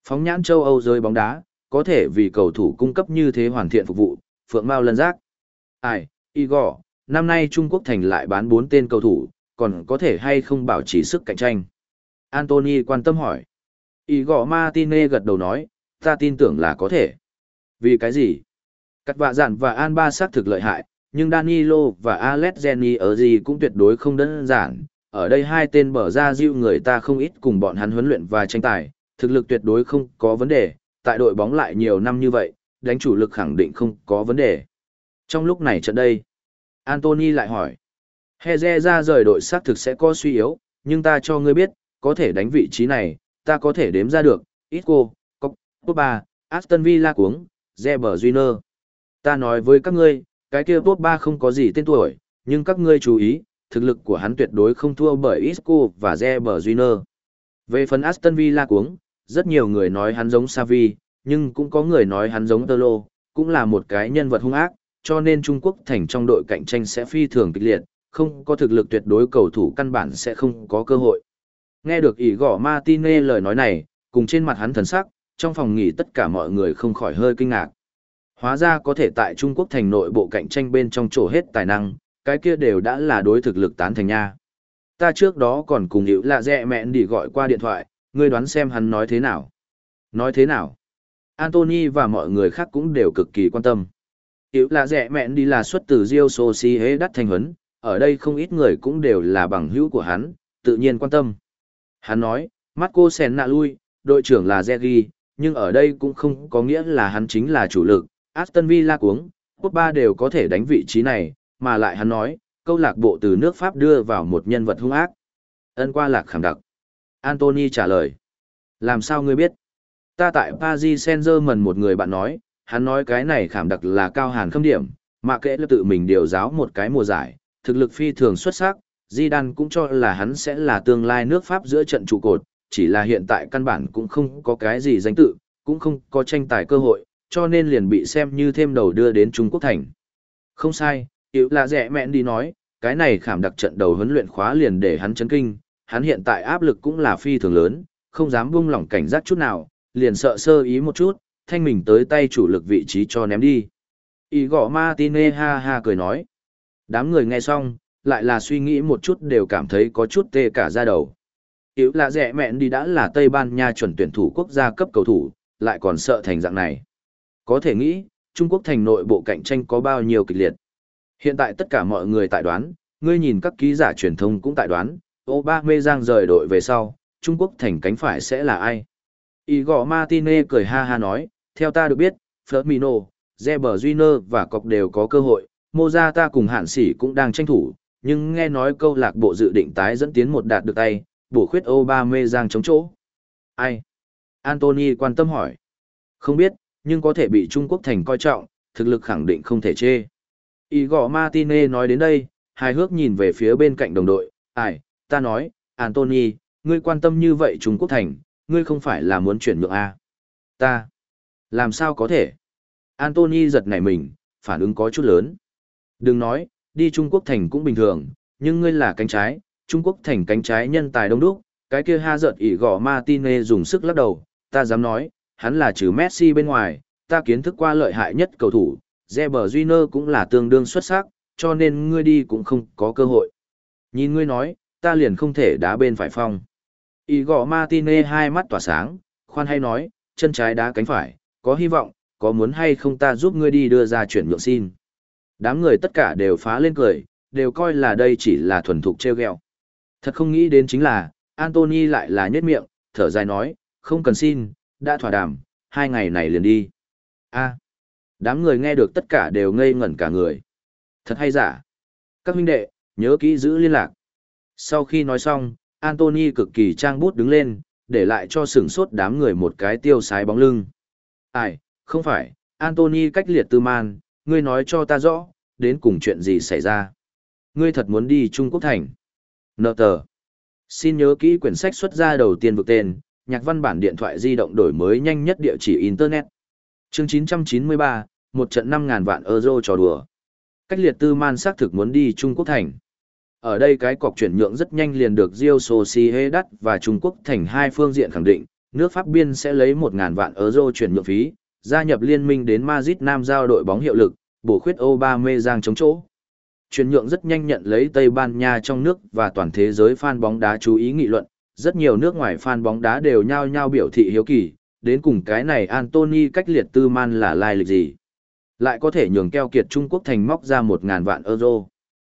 Phóng nhãn châu Âu giới bóng đá, có thể vì cầu thủ cung cấp như thế hoàn thiện phục vụ, phượng mao lân giác. Ai, Igor, năm nay Trung Quốc thành lại bán bốn tên cầu thủ, còn có thể hay không bảo trì sức cạnh tranh? Anthony quan tâm hỏi. Igor Martinez gật đầu nói, ta tin tưởng là có thể. Vì cái gì? Cắt vạ dạn và Alba xác thực lợi hại, nhưng Danilo và Alex Jenny ở gì cũng tuyệt đối không đơn giản. Ở đây hai tên bờ ra diệu người ta không ít cùng bọn hắn huấn luyện và tranh tài, thực lực tuyệt đối không có vấn đề, tại đội bóng lại nhiều năm như vậy, đánh chủ lực khẳng định không có vấn đề. Trong lúc này trận đây, Anthony lại hỏi, Heze ra rời đội xác thực sẽ có suy yếu, nhưng ta cho ngươi biết, có thể đánh vị trí này, ta có thể đếm ra được, Isco, Cop, Pogba, Aston Villa cuống, Reber Júnior. Ta nói với các ngươi, cái kia Pogba không có gì tên tuổi, nhưng các ngươi chú ý, thực lực của hắn tuyệt đối không thua bởi Isco và Reber Júnior. Về phần Aston Villa cuống, rất nhiều người nói hắn giống Xavi, nhưng cũng có người nói hắn giống Tolo, cũng là một cái nhân vật hung ác, cho nên Trung Quốc thành trong đội cạnh tranh sẽ phi thường kịch liệt, không có thực lực tuyệt đối cầu thủ căn bản sẽ không có cơ hội. Nghe được Igor Martinez lời nói này, cùng trên mặt hắn thần sắc, trong phòng nghỉ tất cả mọi người không khỏi hơi kinh ngạc. Hóa ra có thể tại Trung Quốc thành nội bộ cạnh tranh bên trong trổ hết tài năng, cái kia đều đã là đối thực lực tán thành nha. Ta trước đó còn cùng hiểu là dẹ mẹn đi gọi qua điện thoại, ngươi đoán xem hắn nói thế nào. Nói thế nào? Anthony và mọi người khác cũng đều cực kỳ quan tâm. Hiểu là dẹ mẹn đi là xuất từ Rio Sociedad thành huấn, ở đây không ít người cũng đều là bằng hữu của hắn, tự nhiên quan tâm. Hắn nói, Marco Senna lui, đội trưởng là Zergi, nhưng ở đây cũng không có nghĩa là hắn chính là chủ lực. Aston Villa cuống, Pogba đều có thể đánh vị trí này, mà lại hắn nói, câu lạc bộ từ nước Pháp đưa vào một nhân vật hung ác. Ân qua lạc khảm đặc. Anthony trả lời. Làm sao ngươi biết? Ta tại Paris Saint-Germain một người bạn nói, hắn nói cái này khảm đặc là cao hàn khâm điểm, mà kệ là tự mình điều giáo một cái mùa giải, thực lực phi thường xuất sắc, Zidane cũng cho là hắn sẽ là tương lai nước Pháp giữa trận trụ cột, chỉ là hiện tại căn bản cũng không có cái gì danh tự, cũng không có tranh tài cơ hội, cho nên liền bị xem như thêm đầu đưa đến Trung Quốc thành. Không sai, Yếu là rẻ mẹn đi nói, cái này khảm đặc trận đầu huấn luyện khóa liền để hắn chấn kinh, hắn hiện tại áp lực cũng là phi thường lớn, không dám buông lỏng cảnh giác chút nào, liền sợ sơ ý một chút, thanh mình tới tay chủ lực vị trí cho ném đi. Igor Martinez ha ha cười nói. Đám người nghe xong, lại là suy nghĩ một chút đều cảm thấy có chút tê cả da đầu. Yếu là rẻ mẹn đi đã là Tây Ban Nha chuẩn tuyển thủ quốc gia cấp cầu thủ, lại còn sợ thành dạng này. Có thể nghĩ, Trung Quốc thành nội bộ cạnh tranh có bao nhiêu kịch liệt. Hiện tại tất cả mọi người tại đoán, ngươi nhìn các ký giả truyền thông cũng tại đoán, Aubameyang rời đội về sau, Trung Quốc thành cánh phải sẽ là ai? Igor Martinez cười ha ha nói, theo ta được biết, Firmino, Reber Júnior và Cọc đều có cơ hội, Morata cùng Hạn Sỉ cũng đang tranh thủ, nhưng nghe nói câu lạc bộ dự định tái dẫn tiến một đạt được tay, bổ khuyết Aubameyang chống chỗ. Ai? Anthony quan tâm hỏi. Không biết, nhưng có thể bị Trung Quốc thành coi trọng, thực lực khẳng định không thể chê. Igor Martinez nói đến đây, hài hước nhìn về phía bên cạnh đồng đội, ai, ta nói, Anthony, ngươi quan tâm như vậy Trung Quốc thành, ngươi không phải là muốn chuyển nhượng à? Ta, làm sao có thể? Anthony giật nảy mình, phản ứng có chút lớn. Đừng nói, đi Trung Quốc thành cũng bình thường, nhưng ngươi là cánh trái, Trung Quốc thành cánh trái nhân tài đông đúc, cái kia ha giật Igor Martinez dùng sức lắc đầu, ta dám nói, hắn là trừ Messi bên ngoài, ta kiến thức qua lợi hại nhất cầu thủ, Reber Júnior cũng là tương đương xuất sắc, cho nên ngươi đi cũng không có cơ hội. Nhìn ngươi nói, ta liền không thể đá bên phải phong. Igor Martinez hai mắt tỏa sáng, khoan hay nói, chân trái đá cánh phải, có hy vọng, có muốn hay không ta giúp ngươi đi đưa ra chuyển nhượng xin. Đám người tất cả đều phá lên cười, đều coi là đây chỉ là thuần thục trêu ghẹo. Thật không nghĩ đến chính là, Anthony lại là nhếch miệng, thở dài nói, không cần xin, đã thỏa đàm, hai ngày này liền đi. A. Đám người nghe được tất cả đều ngây ngẩn cả người. Thật hay giả? Các huynh đệ, nhớ kỹ giữ liên lạc. Sau khi nói xong, Anthony cực kỳ trang bút đứng lên, để lại cho sửng sốt đám người một cái tiêu sái bóng lưng. Ai, không phải, Anthony cách liệt tư man, ngươi nói cho ta rõ, đến cùng chuyện gì xảy ra. Ngươi thật muốn đi Trung Quốc thành. Nợ tờ. Xin nhớ kỹ quyển sách xuất ra đầu tiên vực tên, nhạc văn bản điện thoại di động đổi mới nhanh nhất địa chỉ Internet. Chương chín trăm chín mươi ba, một trận năm ngàn vạn euro trò đùa. Cách liệt tư man xác thực muốn đi Trung Quốc thành. Ở đây cái cọc chuyển nhượng rất nhanh liền được Real Sociedad và Trung Quốc thành hai phương diện khẳng định, nước Pháp biên sẽ lấy một nghìn vạn euro chuyển nhượng phí, gia nhập liên minh đến Madrid Nam giao đội bóng hiệu lực, bổ khuyết Aubameyang chống chỗ. Chuyển nhượng rất nhanh nhận lấy Tây Ban Nha trong nước và toàn thế giới fan bóng đá chú ý nghị luận, rất nhiều nước ngoài fan bóng đá đều nhao nhao biểu thị hiếu kỳ, đến cùng cái này Anthony cách liệt tư man là lai lịch gì. Lại có thể nhường keo kiệt Trung Quốc thành móc ra một nghìn vạn euro.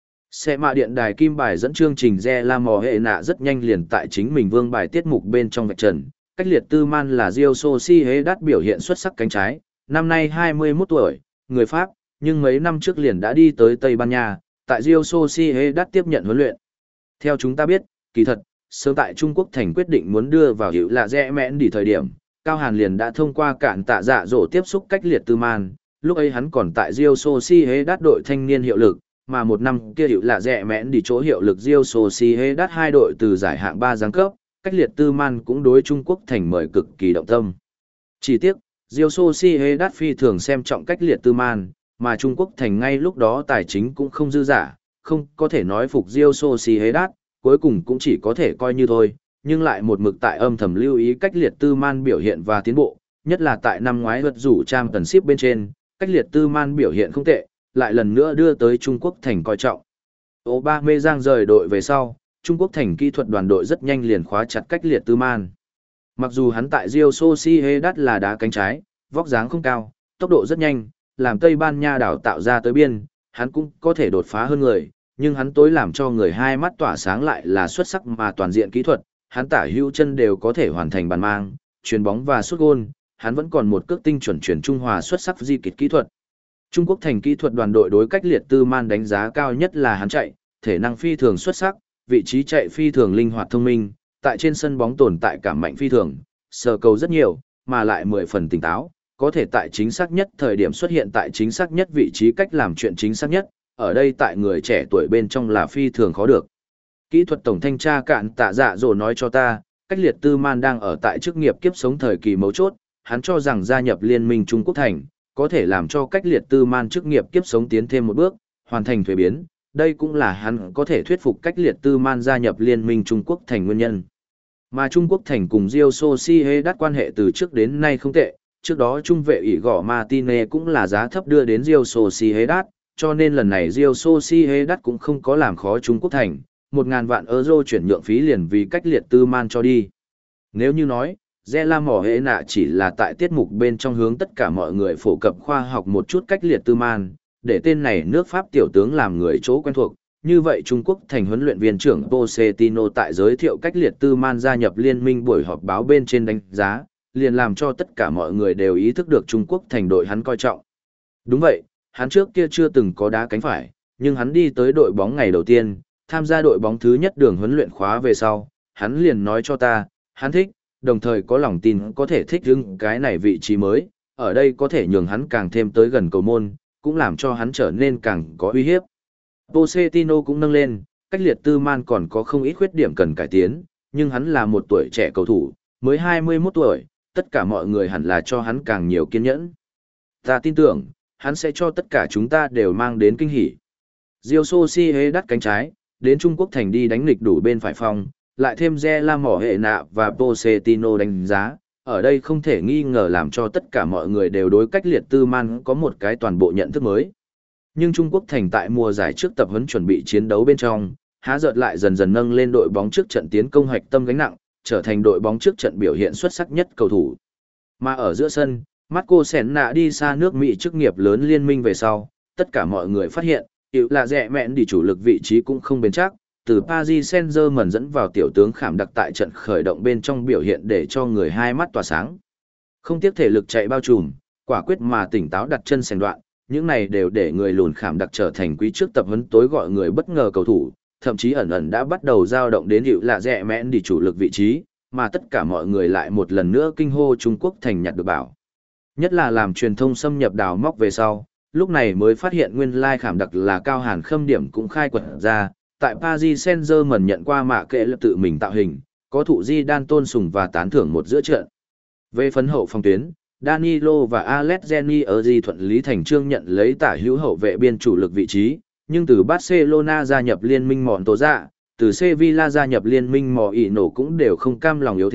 Xe mạ điện đài kim bài dẫn chương trình Re La Mò Hệ Nạ rất nhanh liền tại chính mình vương bài tiết mục bên trong vạch trần. Cách liệt tư man là Real Sociedad biểu hiện xuất sắc cánh trái, năm nay hai mươi mốt tuổi, người Pháp, nhưng mấy năm trước liền đã đi tới Tây Ban Nha, tại Real Sociedad tiếp nhận huấn luyện. Theo chúng ta biết, kỳ thật, sớm tại Trung Quốc thành quyết định muốn đưa vào hiệu là rẽ mẽn đi thời điểm, Cao Hàn liền đã thông qua cạn tạ dạ dỗ tiếp xúc cách liệt tư man, lúc ấy hắn còn tại Real Sociedad đội thanh niên hiệu lực, mà một năm kia hiệu là rẽ mẽn đi chỗ hiệu lực Real Sociedad hai đội từ giải hạng ba giáng cấp, cách liệt tư man cũng đối Trung Quốc thành mời cực kỳ động tâm. Chỉ tiếc, Real Sociedad phi thường xem trọng cách liệt tư man, mà Trung Quốc thành ngay lúc đó tài chính cũng không dư giả, không có thể nói phục Real Sociedad, cuối cùng cũng chỉ có thể coi như thôi, nhưng lại một mực tại âm thầm lưu ý cách liệt tư man biểu hiện và tiến bộ, nhất là tại năm ngoái vật rủ trang tần ship bên trên, cách liệt tư man biểu hiện không tệ, lại lần nữa đưa tới Trung Quốc thành coi trọng. Aubameyang rời đội về sau, Trung Quốc thành kỹ thuật đoàn đội rất nhanh liền khóa chặt cách liệt tư man. Mặc dù hắn tại Real Sociedad là đá cánh trái, vóc dáng không cao, tốc độ rất nhanh, làm Tây Ban Nha đào tạo ra tới biên, hắn cũng có thể đột phá hơn người, nhưng hắn tối làm cho người hai mắt tỏa sáng lại là xuất sắc mà toàn diện kỹ thuật, hắn tả hữu chân đều có thể hoàn thành bàn mang, chuyền bóng và sút gôn, hắn vẫn còn một cước tinh chuẩn chuyển trung hòa xuất sắc di kịch kỹ thuật. Trung Quốc thành kỹ thuật đoàn đội đối cách liệt tư man đánh giá cao nhất là hắn chạy, thể năng phi thường xuất sắc, vị trí chạy phi thường linh hoạt thông minh, tại trên sân bóng tồn tại cảm mạnh phi thường, sờ cầu rất nhiều, mà lại mười phần tỉnh táo, có thể tại chính xác nhất thời điểm xuất hiện tại chính xác nhất vị trí cách làm chuyện chính xác nhất, ở đây tại người trẻ tuổi bên trong là phi thường khó được. Kỹ thuật tổng thanh tra cạn tạ dạ dỗ nói cho ta, cách liệt tư man đang ở tại chức nghiệp kiếp sống thời kỳ mấu chốt, hắn cho rằng gia nhập liên minh Trung Quốc thành, có thể làm cho cách liệt tư man chức nghiệp kiếp sống tiến thêm một bước, hoàn thành thuế biến, đây cũng là hắn có thể thuyết phục cách liệt tư man gia nhập liên minh Trung Quốc thành nguyên nhân. Mà Trung Quốc thành cùng Real Sociedad quan hệ từ trước đến nay không tệ, trước đó trung vệ ỷ gõ Martinez cũng là giá thấp đưa đến Real Sociedad, cho nên lần này Real Sociedad cũng không có làm khó Trung Quốc thành, một ngàn vạn euro chuyển nhượng phí liền vì cách liệt tư man cho đi. Nếu như nói, Re La Mỏ Hệ Nạ chỉ là tại tiết mục bên trong hướng tất cả mọi người phổ cập khoa học một chút cách liệt tư man, để tên này nước Pháp tiểu tướng làm người chỗ quen thuộc, như vậy Trung Quốc thành huấn luyện viên trưởng Pochettino tại giới thiệu cách liệt tư man gia nhập liên minh buổi họp báo bên trên đánh giá, liền làm cho tất cả mọi người đều ý thức được Trung Quốc thành đội hắn coi trọng. Đúng vậy, hắn trước kia chưa từng có đá cánh phải, nhưng hắn đi tới đội bóng ngày đầu tiên, tham gia đội bóng thứ nhất đường huấn luyện khóa về sau, hắn liền nói cho ta, hắn thích, đồng thời có lòng tin có thể thích ứng cái này vị trí mới, ở đây có thể nhường hắn càng thêm tới gần cầu môn, cũng làm cho hắn trở nên càng có uy hiếp. Pochettino cũng nâng lên, cách liệt tư man còn có không ít khuyết điểm cần cải tiến, nhưng hắn là một tuổi trẻ cầu thủ, mới hai mươi mốt tuổi, tất cả mọi người hẳn là cho hắn càng nhiều kiên nhẫn. Ta tin tưởng, hắn sẽ cho tất cả chúng ta đều mang đến kinh hỉ. Real Sociedad cánh trái, đến Trung Quốc thành đi đánh nghịch đủ bên phải phòng, lại thêm Re La Mỏ Hệ Nạ và Pochettino đánh giá, ở đây không thể nghi ngờ làm cho tất cả mọi người đều đối cách liệt tư man có một cái toàn bộ nhận thức mới. Nhưng Trung Quốc thành tại mùa giải trước tập huấn chuẩn bị chiến đấu bên trong, há giật lại dần dần nâng lên đội bóng trước trận tiến công hoạch tâm gánh nặng, trở thành đội bóng trước trận biểu hiện xuất sắc nhất cầu thủ. Mà ở giữa sân, Marco Senna đi xa nước Mỹ chức nghiệp lớn liên minh về sau, tất cả mọi người phát hiện, hiệu là rẻ mẹn đi chủ lực vị trí cũng không bền chắc, từ Paris Saint-Germain dẫn vào tiểu tướng Khảm Đặc tại trận khởi động bên trong biểu hiện để cho người hai mắt tỏa sáng. Không tiếc thể lực chạy bao trùm, quả quyết mà tỉnh táo đặt chân sèn đoạn, những này đều để người lùn Khảm Đặc trở thành quý trước tập huấn tối gọi người bất ngờ cầu thủ, thậm chí ẩn ẩn đã bắt đầu dao động đến hiệu là rẻ mẹn đi chủ lực vị trí, mà tất cả mọi người lại một lần nữa kinh hô Trung Quốc thành nhặt được bảo. Nhất là làm truyền thông xâm nhập đào móc về sau, lúc này mới phát hiện nguyên lai Khảm Đặc là Cao Hàn Khâm điểm cũng khai quật ra, tại Paris Saint-Germain nhận qua mạ kệ lập tự mình tạo hình, có thụ di đan tôn sùng và tán thưởng một giữa trận. Về phấn hậu phòng tuyến, Danilo và Alex Zeni ở di thuận lý thành trương nhận lấy tả hữu hậu vệ biên chủ lực vị trí, nhưng từ Barcelona gia nhập liên minh Montoya, từ Sevilla gia nhập liên minh Mò Ỉ Nổ cũng đều không cam lòng yếu thế,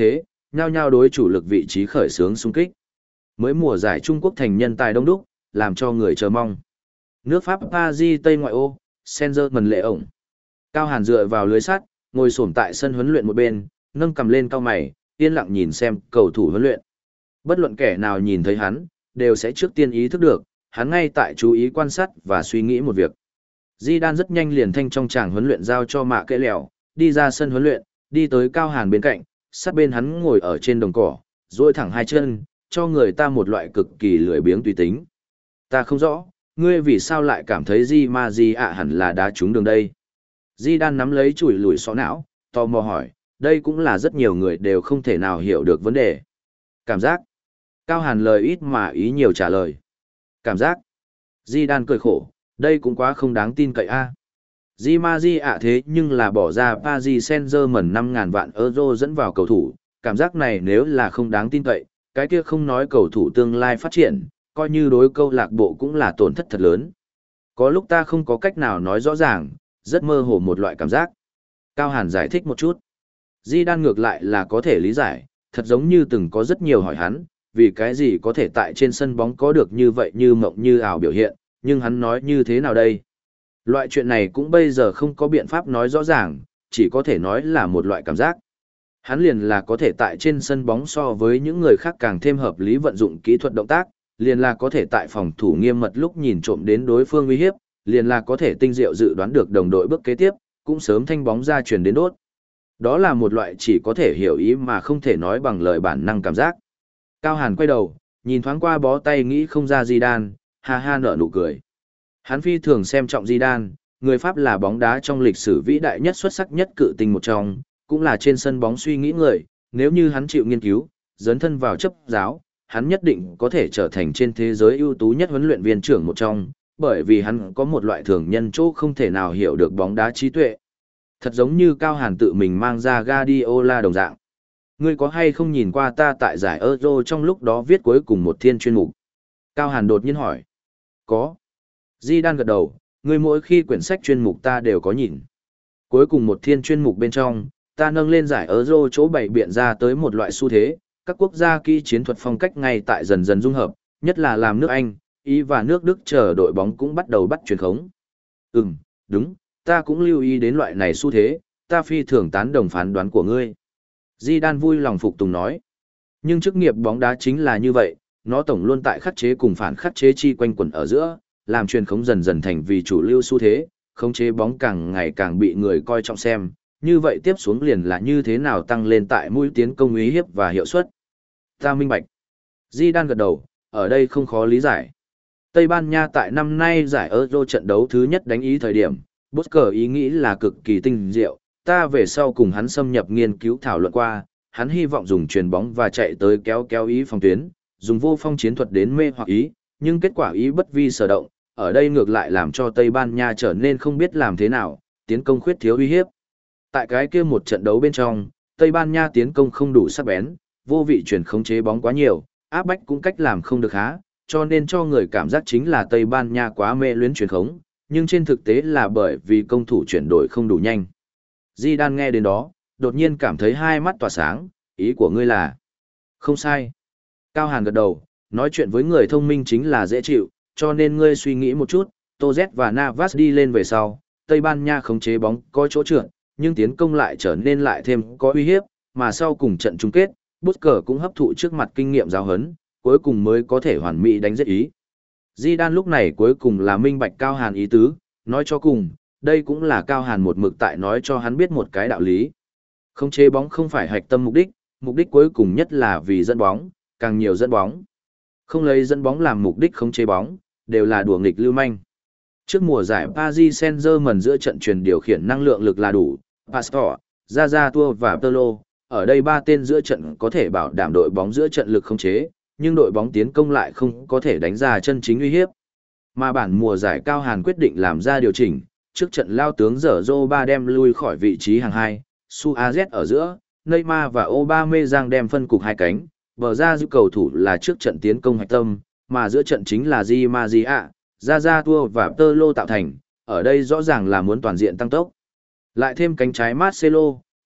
nhao nhao đối chủ lực vị trí khởi xướng xung kích. Mới mùa giải Trung Quốc thành nhân tài đông đúc, làm cho người chờ mong. Nước Pháp Paris Tây ngoại ô, Saint-Germain lệ ổng. Cao Hàn dựa vào lưới sắt, ngồi xổm tại sân huấn luyện một bên, nâng cầm lên cao mày, yên lặng nhìn xem cầu thủ huấn luyện. Bất luận kẻ nào nhìn thấy hắn, đều sẽ trước tiên ý thức được, hắn ngay tại chú ý quan sát và suy nghĩ một việc. Zidane rất nhanh liền thanh trong tràng huấn luyện giao cho Mạ Kệ Lèo, đi ra sân huấn luyện, đi tới Cao Hàn bên cạnh, sát bên hắn ngồi ở trên đồng cỏ, duỗi thẳng hai chân, cho người ta một loại cực kỳ lười biếng tùy tính. Ta không rõ, ngươi vì sao lại cảm thấy Di Ma Di ạ hẳn là đá trúng đường đây? Zidane nắm lấy chùi lùi xó não, tò mò hỏi, đây cũng là rất nhiều người đều không thể nào hiểu được vấn đề. Cảm giác. Cao Hàn lời ít mà ý nhiều trả lời. Cảm giác. Zidane cười khổ, đây cũng quá không đáng tin cậy a. Di Ma Di ạ thế nhưng là bỏ ra Paris Saint-Germain năm ngàn vạn euro dẫn vào cầu thủ, cảm giác này nếu là không đáng tin cậy, cái kia không nói cầu thủ tương lai phát triển, coi như đối câu lạc bộ cũng là tổn thất thật lớn. Có lúc ta không có cách nào nói rõ ràng, rất mơ hồ một loại cảm giác. Cao Hàn giải thích một chút. Zidane ngược lại là có thể lý giải, thật giống như từng có rất nhiều hỏi hắn, vì cái gì có thể tại trên sân bóng có được như vậy như mộng như ảo biểu hiện, nhưng hắn nói như thế nào đây? Loại chuyện này cũng bây giờ không có biện pháp nói rõ ràng, chỉ có thể nói là một loại cảm giác. Hắn liền là có thể tại trên sân bóng so với những người khác càng thêm hợp lý vận dụng kỹ thuật động tác, liền là có thể tại phòng thủ nghiêm mật lúc nhìn trộm đến đối phương uy hiếp, liền là có thể tinh diệu dự đoán được đồng đội bước kế tiếp, cũng sớm thanh bóng ra truyền đến đốt. Đó là một loại chỉ có thể hiểu ý mà không thể nói bằng lời bản năng cảm giác. Cao Hàn quay đầu, nhìn thoáng qua bó tay nghĩ không ra Zidane, ha ha nở nụ cười. Hắn phi thường xem trọng Zidane, người Pháp là bóng đá trong lịch sử vĩ đại nhất xuất sắc nhất cự tinh một trong, cũng là trên sân bóng suy nghĩ người, nếu như hắn chịu nghiên cứu, dấn thân vào chấp giáo, hắn nhất định có thể trở thành trên thế giới ưu tú nhất huấn luyện viên trưởng một trong, bởi vì hắn có một loại thường nhân chỗ không thể nào hiểu được bóng đá trí tuệ. Thật giống như Cao Hàn tự mình mang ra Guardiola đồng dạng. Ngươi có hay không nhìn qua ta tại giải Euro trong lúc đó viết cuối cùng một thiên chuyên mục? Cao Hàn đột nhiên hỏi. Có. Zidane gật đầu, ngươi mỗi khi quyển sách chuyên mục ta đều có nhìn. Cuối cùng một thiên chuyên mục bên trong, ta nâng lên giải Euro chỗ bày biện ra tới một loại xu thế, các quốc gia kỹ chiến thuật phong cách ngay tại dần dần dung hợp, nhất là làm nước Anh, Ý và nước Đức chờ đội bóng cũng bắt đầu bắt truyền khống. Ừm, đúng, ta cũng lưu ý đến loại này xu thế, ta phi thường tán đồng phán đoán của ngươi. Zidane vui lòng phục tùng nói. Nhưng chức nghiệp bóng đá chính là như vậy, nó tổng luôn tại khắc chế cùng phản khắc chế chi quanh quẩn ở giữa, làm truyền khống dần dần thành vì chủ lưu xu thế, khống chế bóng càng ngày càng bị người coi trọng xem, như vậy tiếp xuống liền là như thế nào tăng lên tại mũi tiến công uy hiếp và hiệu suất. Ta minh bạch. Zidane gật đầu, ở đây không khó lý giải. Tây Ban Nha tại năm nay giải Euro trận đấu thứ nhất đánh ý thời điểm, Busquets ý nghĩ là cực kỳ tinh diệu, ta về sau cùng hắn xâm nhập nghiên cứu thảo luận qua, hắn hy vọng dùng chuyền bóng và chạy tới kéo kéo ý phòng tuyến, dùng vô phong chiến thuật đến mê hoặc ý, nhưng kết quả ý bất vi sở động, ở đây ngược lại làm cho Tây Ban Nha trở nên không biết làm thế nào, tiến công khuyết thiếu uy hiếp. Tại cái kia một trận đấu bên trong, Tây Ban Nha tiến công không đủ sắc bén, vô vị chuyển khống chế bóng quá nhiều, áp bách cũng cách làm không được há, cho nên cho người cảm giác chính là Tây Ban Nha quá mê luyến chuyển khống, nhưng trên thực tế là bởi vì công thủ chuyển đổi không đủ nhanh. Zidane nghe đến đó, đột nhiên cảm thấy hai mắt tỏa sáng, ý của ngươi là không sai. Cao Hàn gật đầu, nói chuyện với người thông minh chính là dễ chịu, cho nên ngươi suy nghĩ một chút, Tô Z và Navas đi lên về sau, Tây Ban Nha khống chế bóng có chỗ trượt, nhưng tiến công lại trở nên lại thêm có uy hiếp, mà sau cùng trận chung kết, Busquets cũng hấp thụ trước mặt kinh nghiệm giáo huấn, cuối cùng mới có thể hoàn mỹ đánh giết ý. Zidane lúc này cuối cùng là minh bạch Cao Hàn ý tứ, nói cho cùng, đây cũng là Cao Hàn một mực tại nói cho hắn biết một cái đạo lý. Khống chế bóng không phải hạch tâm mục đích, mục đích cuối cùng nhất là vì dẫn bóng, càng nhiều dẫn bóng. Không lấy dẫn bóng làm mục đích khống chế bóng, đều là đùa nghịch lưu manh. Trước mùa giải Paris Saint-Germain giữa trận truyền điều khiển năng lượng lực là đủ, Pastor, Zaza Tour và Pirlo, ở đây ba tên giữa trận có thể bảo đảm đội bóng giữa trận lực khống chế, nhưng đội bóng tiến công lại không có thể đánh ra chân chính uy hiếp. Mà bản mùa giải Cao Hàn quyết định làm ra điều chỉnh, trước trận lao tướng dở ba đem lui khỏi vị trí hàng hai, Suarez ở giữa, Neymar và Aubameyang đem phân cục hai cánh, bờ ra giữ cầu thủ là trước trận tiến công hạch tâm, mà giữa trận chính là Di Maria, Zaza Tour và Pirlo tạo thành, ở đây rõ ràng là muốn toàn diện tăng tốc. Lại thêm cánh trái Marcelo,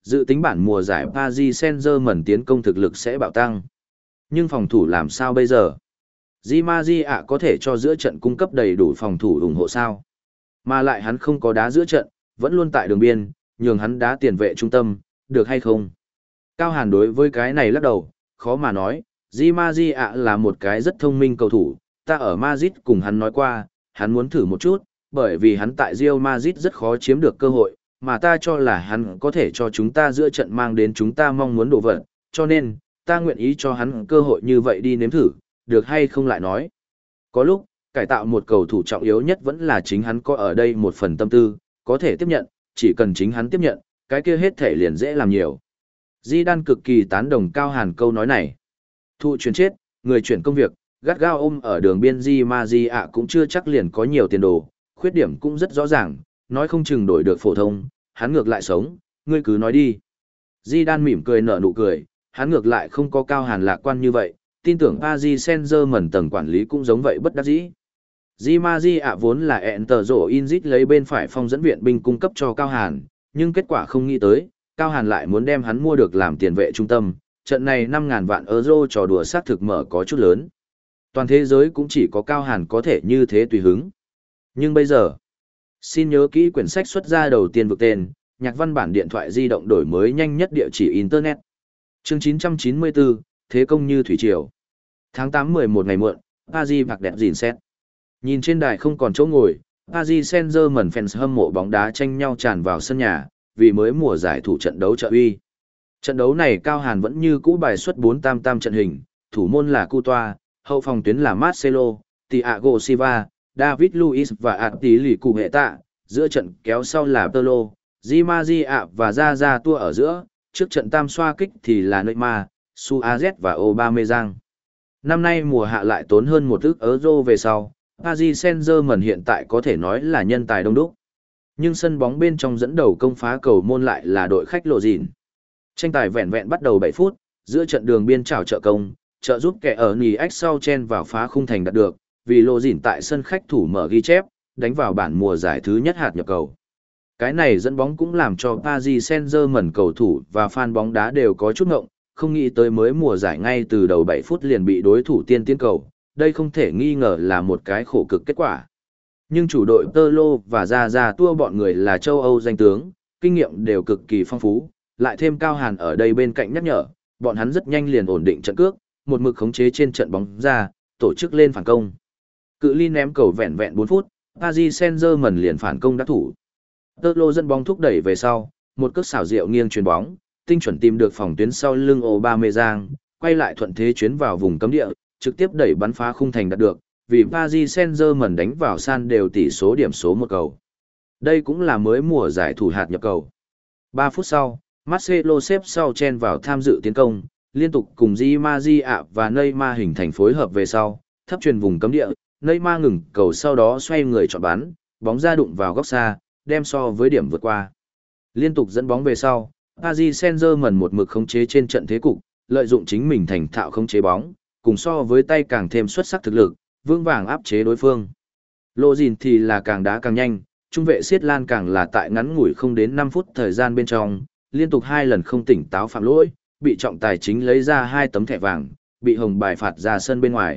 Dự tính bản mùa giải Paris Saint-Germain tiến công thực lực sẽ bạo tăng. Nhưng phòng thủ làm sao bây giờ? Di Maria có thể cho giữa trận cung cấp đầy đủ phòng thủ ủng hộ sao? Mà lại hắn không có đá giữa trận, vẫn luôn tại đường biên, nhường hắn đá tiền vệ trung tâm, được hay không? Cao Hàn đối với cái này lắc đầu, khó mà nói, Di Maria là một cái rất thông minh cầu thủ, ta ở Madrid cùng hắn nói qua, hắn muốn thử một chút, bởi vì hắn tại Real Madrid rất khó chiếm được cơ hội, mà ta cho là hắn có thể cho chúng ta giữa trận mang đến chúng ta mong muốn đồ vật, cho nên, ta nguyện ý cho hắn cơ hội như vậy đi nếm thử, được hay không lại nói. Có lúc, cải tạo một cầu thủ trọng yếu nhất vẫn là chính hắn có ở đây một phần tâm tư, có thể tiếp nhận, chỉ cần chính hắn tiếp nhận, cái kia hết thể liền dễ làm nhiều. Di Đan cực kỳ tán đồng Cao Hàn câu nói này. Thụ chuyển chết, người chuyển công việc, gắt gao ôm ở đường biên Di Maria cũng chưa chắc liền có nhiều tiền đồ, khuyết điểm cũng rất rõ ràng, nói không chừng đổi được phổ thông, hắn ngược lại sống, ngươi cứ nói đi. Di Đan mỉm cười nở nụ cười, hắn ngược lại không có Cao Hàn lạc quan như vậy, tin tưởng Paris Saint-Germain tầng quản lý cũng giống vậy bất đắc dĩ. Di Maria vốn là Enter rổ Inzit lấy bên phải phong dẫn viện binh cung cấp cho Cao Hàn, nhưng kết quả không nghĩ tới, Cao Hàn lại muốn đem hắn mua được làm tiền vệ trung tâm, trận này năm ngàn vạn euro trò đùa sát thực mở có chút lớn. Toàn thế giới cũng chỉ có Cao Hàn có thể như thế tùy hứng. Nhưng bây giờ, xin nhớ kỹ quyển sách xuất ra đầu tiên vực tên, nhạc văn bản điện thoại di động đổi mới nhanh nhất địa chỉ Internet. Chương chín trăm chín mươi bốn, Thế công như thủy triều. Tháng tám mười một ngày muộn, Paris bạc đẹp dìn xét. Nhìn trên đài không còn chỗ ngồi, Paris Saint-Germain fans hâm mộ bóng đá tranh nhau tràn vào sân nhà, vì mới mùa giải thủ trận đấu trợ uy. Trận đấu này Cao Hàn vẫn như cũ bài xuất bốn tam tam trận hình, thủ môn là Courtois, hậu phòng tuyến là Marcelo, Thiago Silva, David Luiz và Attili Cụ-hệ-tạ, giữa trận kéo sau là Pirlo, Di Maria và Zaza tua ở giữa, trước trận tam xoa kích thì là Neymar, Suarez và Aubameyang. Năm nay mùa hạ lại tốn hơn một ức euro về sau, Paris Saint-Germain hiện tại có thể nói là nhân tài đông đúc. Nhưng sân bóng bên trong dẫn đầu công phá cầu môn lại là đội khách Lộ Dìn. Tranh tài vẹn vẹn bắt đầu bảy phút, giữa trận đường biên trảo trợ công, trợ giúp kẻ ở nhì ách sau chen vào phá khung thành đạt được, vì Lộ Dìn tại sân khách thủ mở ghi chép, đánh vào bản mùa giải thứ nhất hạt nhập cầu. Cái này dẫn bóng cũng làm cho Paris Saint-Germain cầu thủ và fan bóng đá đều có chút ngộng, không nghĩ tới mới mùa giải ngay từ đầu bảy phút liền bị đối thủ tiên tiến cầu, đây không thể nghi ngờ là một cái khổ cực kết quả. Nhưng chủ đội Pirlo và Zaza tua bọn người là châu Âu danh tướng, kinh nghiệm đều cực kỳ phong phú, lại thêm Cao Hàn ở đây bên cạnh nhắc nhở, bọn hắn rất nhanh liền ổn định trận cước, một mực khống chế trên trận bóng ra, tổ chức lên phản công. Cự ly ném cầu vẹn vẹn bốn phút, Paris Saint-Germain liền phản công đắc thủ. Pirlo dẫn bóng thúc đẩy về sau, một cước xảo diệu nghiêng chuyền bóng, tinh chuẩn tìm được phòng tuyến sau lưng Aubameyang, quay lại thuận thế chuyến vào vùng cấm địa, trực tiếp đẩy bắn phá khung thành đạt được, vì Paris Saint-Germain đánh vào san đều tỷ số điểm số một cầu. Đây cũng là mới mùa giải thủ hạt nhập cầu. ba phút sau, Marcelo xếp sau chen vào tham dự tiến công, liên tục cùng Di Maria và Neymar hình thành phối hợp về sau, thấp truyền vùng cấm địa, Neymar ngừng cầu sau đó xoay người chọn bắn, bóng ra đụng vào góc xa, đem so với điểm vượt qua. Liên tục dẫn bóng về sau, Paris Saint-Germain một mực khống chế trên trận thế cục, lợi dụng chính mình thành thạo khống chế bóng, cùng so với tay càng thêm xuất sắc thực lực, vững vàng áp chế đối phương. Lộ Dìn thì là càng đá càng nhanh, trung vệ Siết Lan càng là tại ngắn ngủi không đến năm phút thời gian bên trong, liên tục hai lần không tỉnh táo phạm lỗi, bị trọng tài chính lấy ra hai tấm thẻ vàng, bị hồng bài phạt ra sân bên ngoài.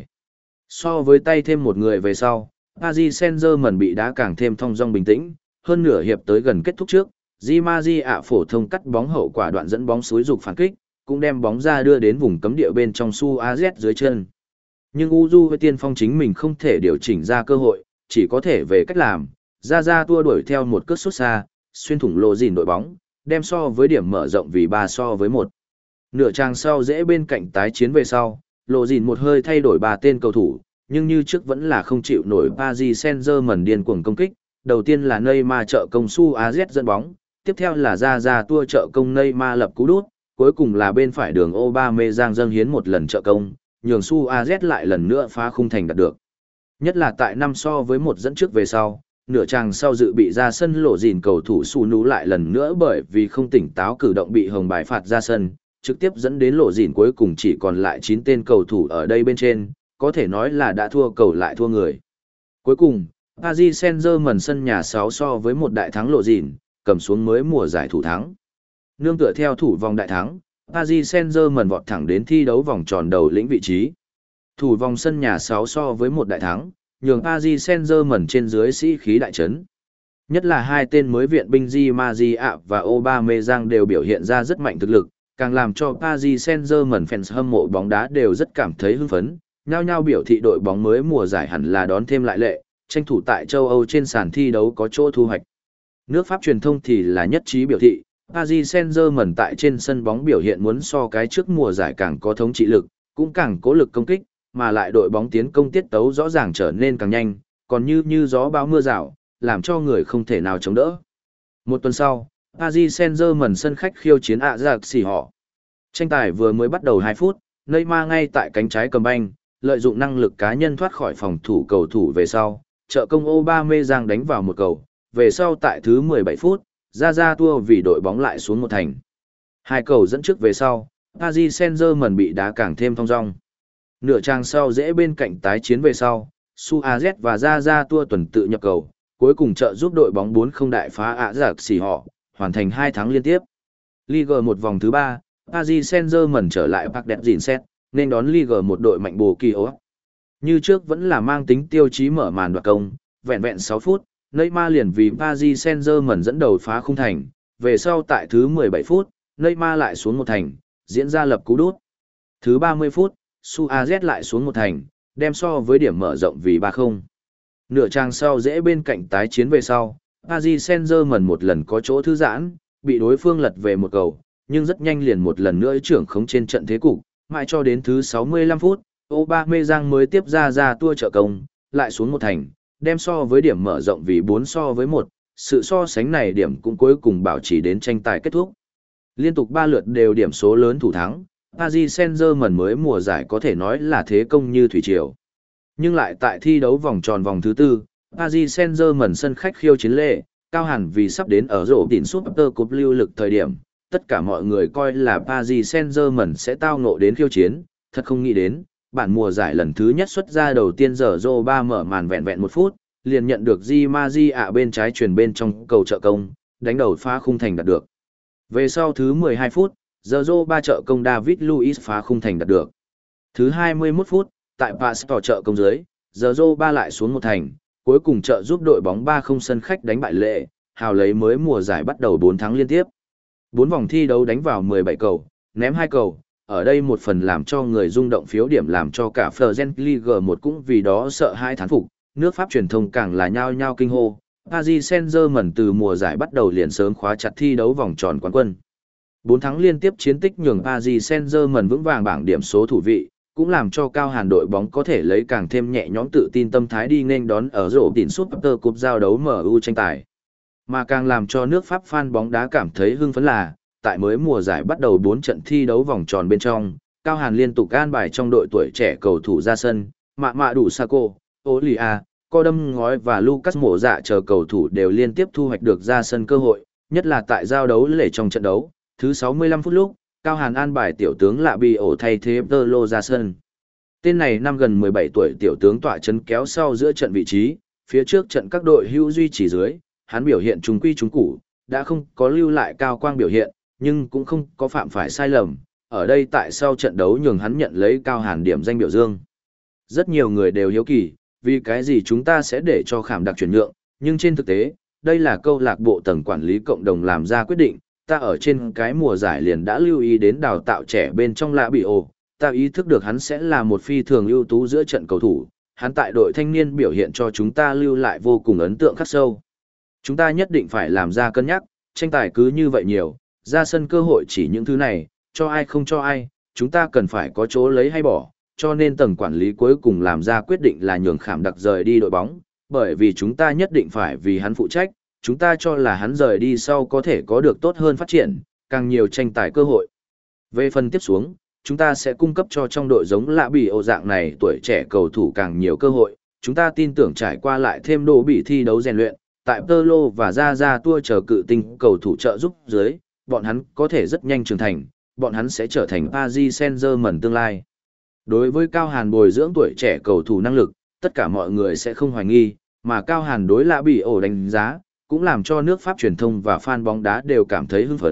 So với tay thêm một người về sau, Paris Saint-Germain bị đá càng thêm thong dong bình tĩnh, hơn nửa hiệp tới gần kết thúc trước, Di Maria phổ thông cắt bóng hậu quả đoạn dẫn bóng xúi dục phản kích, cũng đem bóng ra đưa đến vùng cấm địa bên trong Suarez dưới chân. Nhưng Uju với tiên phong chính mình không thể điều chỉnh ra cơ hội, chỉ có thể về cách làm, ra ra tua đuổi theo một cước sút xa, xuyên thủng Lộ Dìn đội bóng, đem so với điểm mở rộng vì ba so với một. Nửa trang sau dễ bên cạnh tái chiến về sau, Lộ Dìn một hơi thay đổi ba tên cầu thủ, nhưng như trước vẫn là không chịu nổi Paris Saint-Germain điên cuồng công kích. Đầu tiên là Neymar trợ công Suarez dẫn bóng, tiếp theo là ra ra tua trợ công Neymar lập cú đút, cuối cùng là bên phải đường Aubameyang dâng hiến một lần trợ công, nhường Suarez lại lần nữa phá khung thành đạt được. Nhất là tại năm so với một dẫn trước về sau, nửa chàng sau dự bị ra sân Lộ Dìn cầu thủ Su Nú lại lần nữa bởi vì không tỉnh táo cử động bị hồng bài phạt ra sân, trực tiếp dẫn đến Lộ Dìn cuối cùng chỉ còn lại chín tên cầu thủ ở đây bên trên, có thể nói là đã thua cầu lại thua người. Cuối cùng, Paris Saint-Germain sân nhà sáu so với một đại thắng Lộ Dìn, cầm xuống mới mùa giải thủ thắng. Nương tựa theo thủ vòng đại thắng, Paris Saint-Germain vọt thẳng đến thi đấu vòng tròn đầu lĩnh vị trí. Thủ vòng sân nhà sáu so với một đại thắng, nhường Paris Saint-Germain trên dưới sĩ khí đại trấn. Nhất là hai tên mới viện binh Di Maria và Aubameyang đều biểu hiện ra rất mạnh thực lực, càng làm cho Paris Saint-Germain fans hâm mộ bóng đá đều rất cảm thấy hưng phấn, nhao nhao biểu thị đội bóng mới mùa giải hẳn là đón thêm lại lệ, tranh thủ tại châu Âu trên sàn thi đấu có chỗ thu hoạch. Nước Pháp truyền thông thì là nhất trí biểu thị, Paris Saint-Germain tại trên sân bóng biểu hiện muốn so cái trước mùa giải càng có thống trị lực, cũng càng cố lực công kích, mà lại đội bóng tiến công tiết tấu rõ ràng trở nên càng nhanh, còn như như gió bão mưa rào, làm cho người không thể nào chống đỡ. Một tuần sau, Paris Saint-Germain sân khách khiêu chiến Ajax họ. Tranh tài vừa mới bắt đầu hai phút, Neymar ngay tại cánh trái cầm banh, lợi dụng năng lực cá nhân thoát khỏi phòng thủ cầu thủ về sau, trợ công Aubameyang đánh vào một cầu, về sau tại thứ mười bảy phút, ra ra tua vì đội bóng lại xuống một thành. Hai cầu dẫn trước về sau, Paris Saint-Germain bị đá càng thêm thong dong. Nửa trang sau dễ bên cạnh tái chiến về sau, Suarez và ra ra tua tuần tự nhập cầu, cuối cùng trợ giúp đội bóng bốn không đại phá Ajax họ, hoàn thành hai thắng liên tiếp. Ligue một vòng thứ ba, Paris Saint-Germain trở lại Parc des Princes, nên đón Ligue một đội mạnh bồ kỳ ố. Như trước vẫn là mang tính tiêu chí mở màn đoạt công, vẹn vẹn sáu phút, Neymar liền vì Paris Saint-Germain dẫn đầu phá khung thành, về sau tại thứ mười bảy phút, Neymar lại xuống một thành, diễn ra lập cú đút. Thứ ba mươi phút, Suarez lại xuống một thành, đem so với điểm mở rộng vì ba không. Nửa trang sau dễ bên cạnh tái chiến về sau, Paris Saint-Germain một lần có chỗ thư giãn, bị đối phương lật về một cầu, nhưng rất nhanh liền một lần nữa trưởng khống trên trận thế cục, mãi cho đến thứ sáu mươi lăm phút, Aubameyang mới tiếp ra ra tua trợ công, lại xuống một thành, đem so với điểm mở rộng vì bốn so với một, sự so sánh này điểm cũng cuối cùng bảo trì đến tranh tài kết thúc. Liên tục ba lượt đều điểm số lớn thủ thắng, Paris Saint-Germain mới mùa giải có thể nói là thế công như thủy triều. Nhưng lại tại thi đấu vòng tròn vòng thứ tư, Paris Saint-Germain sân khách khiêu chiến lệ, cao hẳn vì sắp đến ở rổ đỉnh Super Cup lưu lực thời điểm, tất cả mọi người coi là Paris Saint-Germain sẽ tao ngộ đến khiêu chiến, thật không nghĩ đến, bản mùa giải lần thứ nhất xuất ra đầu tiên giờ rô ba mở màn vẹn vẹn một phút, liền nhận được Di Maria bên trái truyền bên trong cầu trợ công, đánh đầu phá khung thành đạt được. Về sau thứ mười hai phút, giờ rô ba trợ công David Luiz phá khung thành đạt được. Thứ hai mươi mốt phút, tại Pastor trợ công dưới, giờ rô ba lại xuống một thành, cuối cùng trợ giúp đội bóng ba không sân khách đánh bại lệ, hào lấy mới mùa giải bắt đầu bốn thắng liên tiếp. bốn vòng thi đấu đánh vào mười bảy cầu, ném hai cầu, ở đây một phần làm cho người rung động phiếu điểm làm cho cả Fluent Ligue một cũng vì đó sợ hai thán phục, nước Pháp truyền thông càng là nhao nhao kinh hô. Paris Saint-Germain từ mùa giải bắt đầu liền sớm khóa chặt thi đấu vòng tròn quán quân. bốn thắng liên tiếp chiến tích nhường Paris Saint-Germain vững vàng bảng điểm số thủ vị, cũng làm cho cao hàn đội bóng có thể lấy càng thêm nhẹ nhõm tự tin tâm thái đi nên đón ở rổ đỉnh Super Cup giao đấu em u tranh tài. Mà càng làm cho nước Pháp fan bóng đá cảm thấy hưng phấn là, tại mới mùa giải bắt đầu bốn trận thi đấu vòng tròn bên trong, Cao Hàn liên tục an bài trong đội tuổi trẻ cầu thủ ra sân, Mạ Mạ Đủ Saco, Olia, Co Đâm Ngói và Lucas Mộ Dạ chờ cầu thủ đều liên tiếp thu hoạch được ra sân cơ hội, nhất là tại giao đấu lễ trong trận đấu, thứ sáu mươi lăm phút lúc, Cao Hàn an bài tiểu tướng Lạ Bi ổ thay thế Tơ Lô ra sân. Tên này năm gần mười bảy tuổi tiểu tướng tọa chấn kéo sau giữa trận vị trí, phía trước trận các đội hữu duy trì dưới, hắn biểu hiện trung quy trung củ, đã không có lưu lại cao quang biểu hiện, nhưng cũng không có phạm phải sai lầm, ở đây tại sau trận đấu nhường hắn nhận lấy Cao Hàn điểm danh biểu dương. Rất nhiều người đều hiếu kỳ, vì cái gì chúng ta sẽ để cho Khảm Đặc chuyển nhượng, nhưng trên thực tế, đây là câu lạc bộ tầng quản lý cộng đồng làm ra quyết định, ta ở trên cái mùa giải liền đã lưu ý đến đào tạo trẻ bên trong Lạ Bị ổ, ta ý thức được hắn sẽ là một phi thường ưu tú giữa trận cầu thủ, hắn tại đội thanh niên biểu hiện cho chúng ta lưu lại vô cùng ấn tượng khắc sâu. Chúng ta nhất định phải làm ra cân nhắc, tranh tài cứ như vậy nhiều, ra sân cơ hội chỉ những thứ này, cho ai không cho ai, chúng ta cần phải có chỗ lấy hay bỏ, cho nên tầng quản lý cuối cùng làm ra quyết định là nhường Khảm Đặc rời đi đội bóng, bởi vì chúng ta nhất định phải vì hắn phụ trách, chúng ta cho là hắn rời đi sau có thể có được tốt hơn phát triển, càng nhiều tranh tài cơ hội. Về phần tiếp xuống, chúng ta sẽ cung cấp cho trong đội giống Lạ Bị ổ dạng này tuổi trẻ cầu thủ càng nhiều cơ hội, chúng ta tin tưởng trải qua lại thêm đồ bị thi đấu rèn luyện, tại Tơ Lô và Ra Ra Tua chờ cự tinh cầu thủ trợ giúp dưới, bọn hắn có thể rất nhanh trưởng thành, bọn hắn sẽ trở thành Paris Saint-Germain tương lai. Đối với Cao Hàn bồi dưỡng tuổi trẻ cầu thủ năng lực, tất cả mọi người sẽ không hoài nghi, mà Cao Hàn đối Lạ Bị ổ đánh giá, cũng làm cho nước Pháp truyền thông và fan bóng đá đều cảm thấy hưng phấn,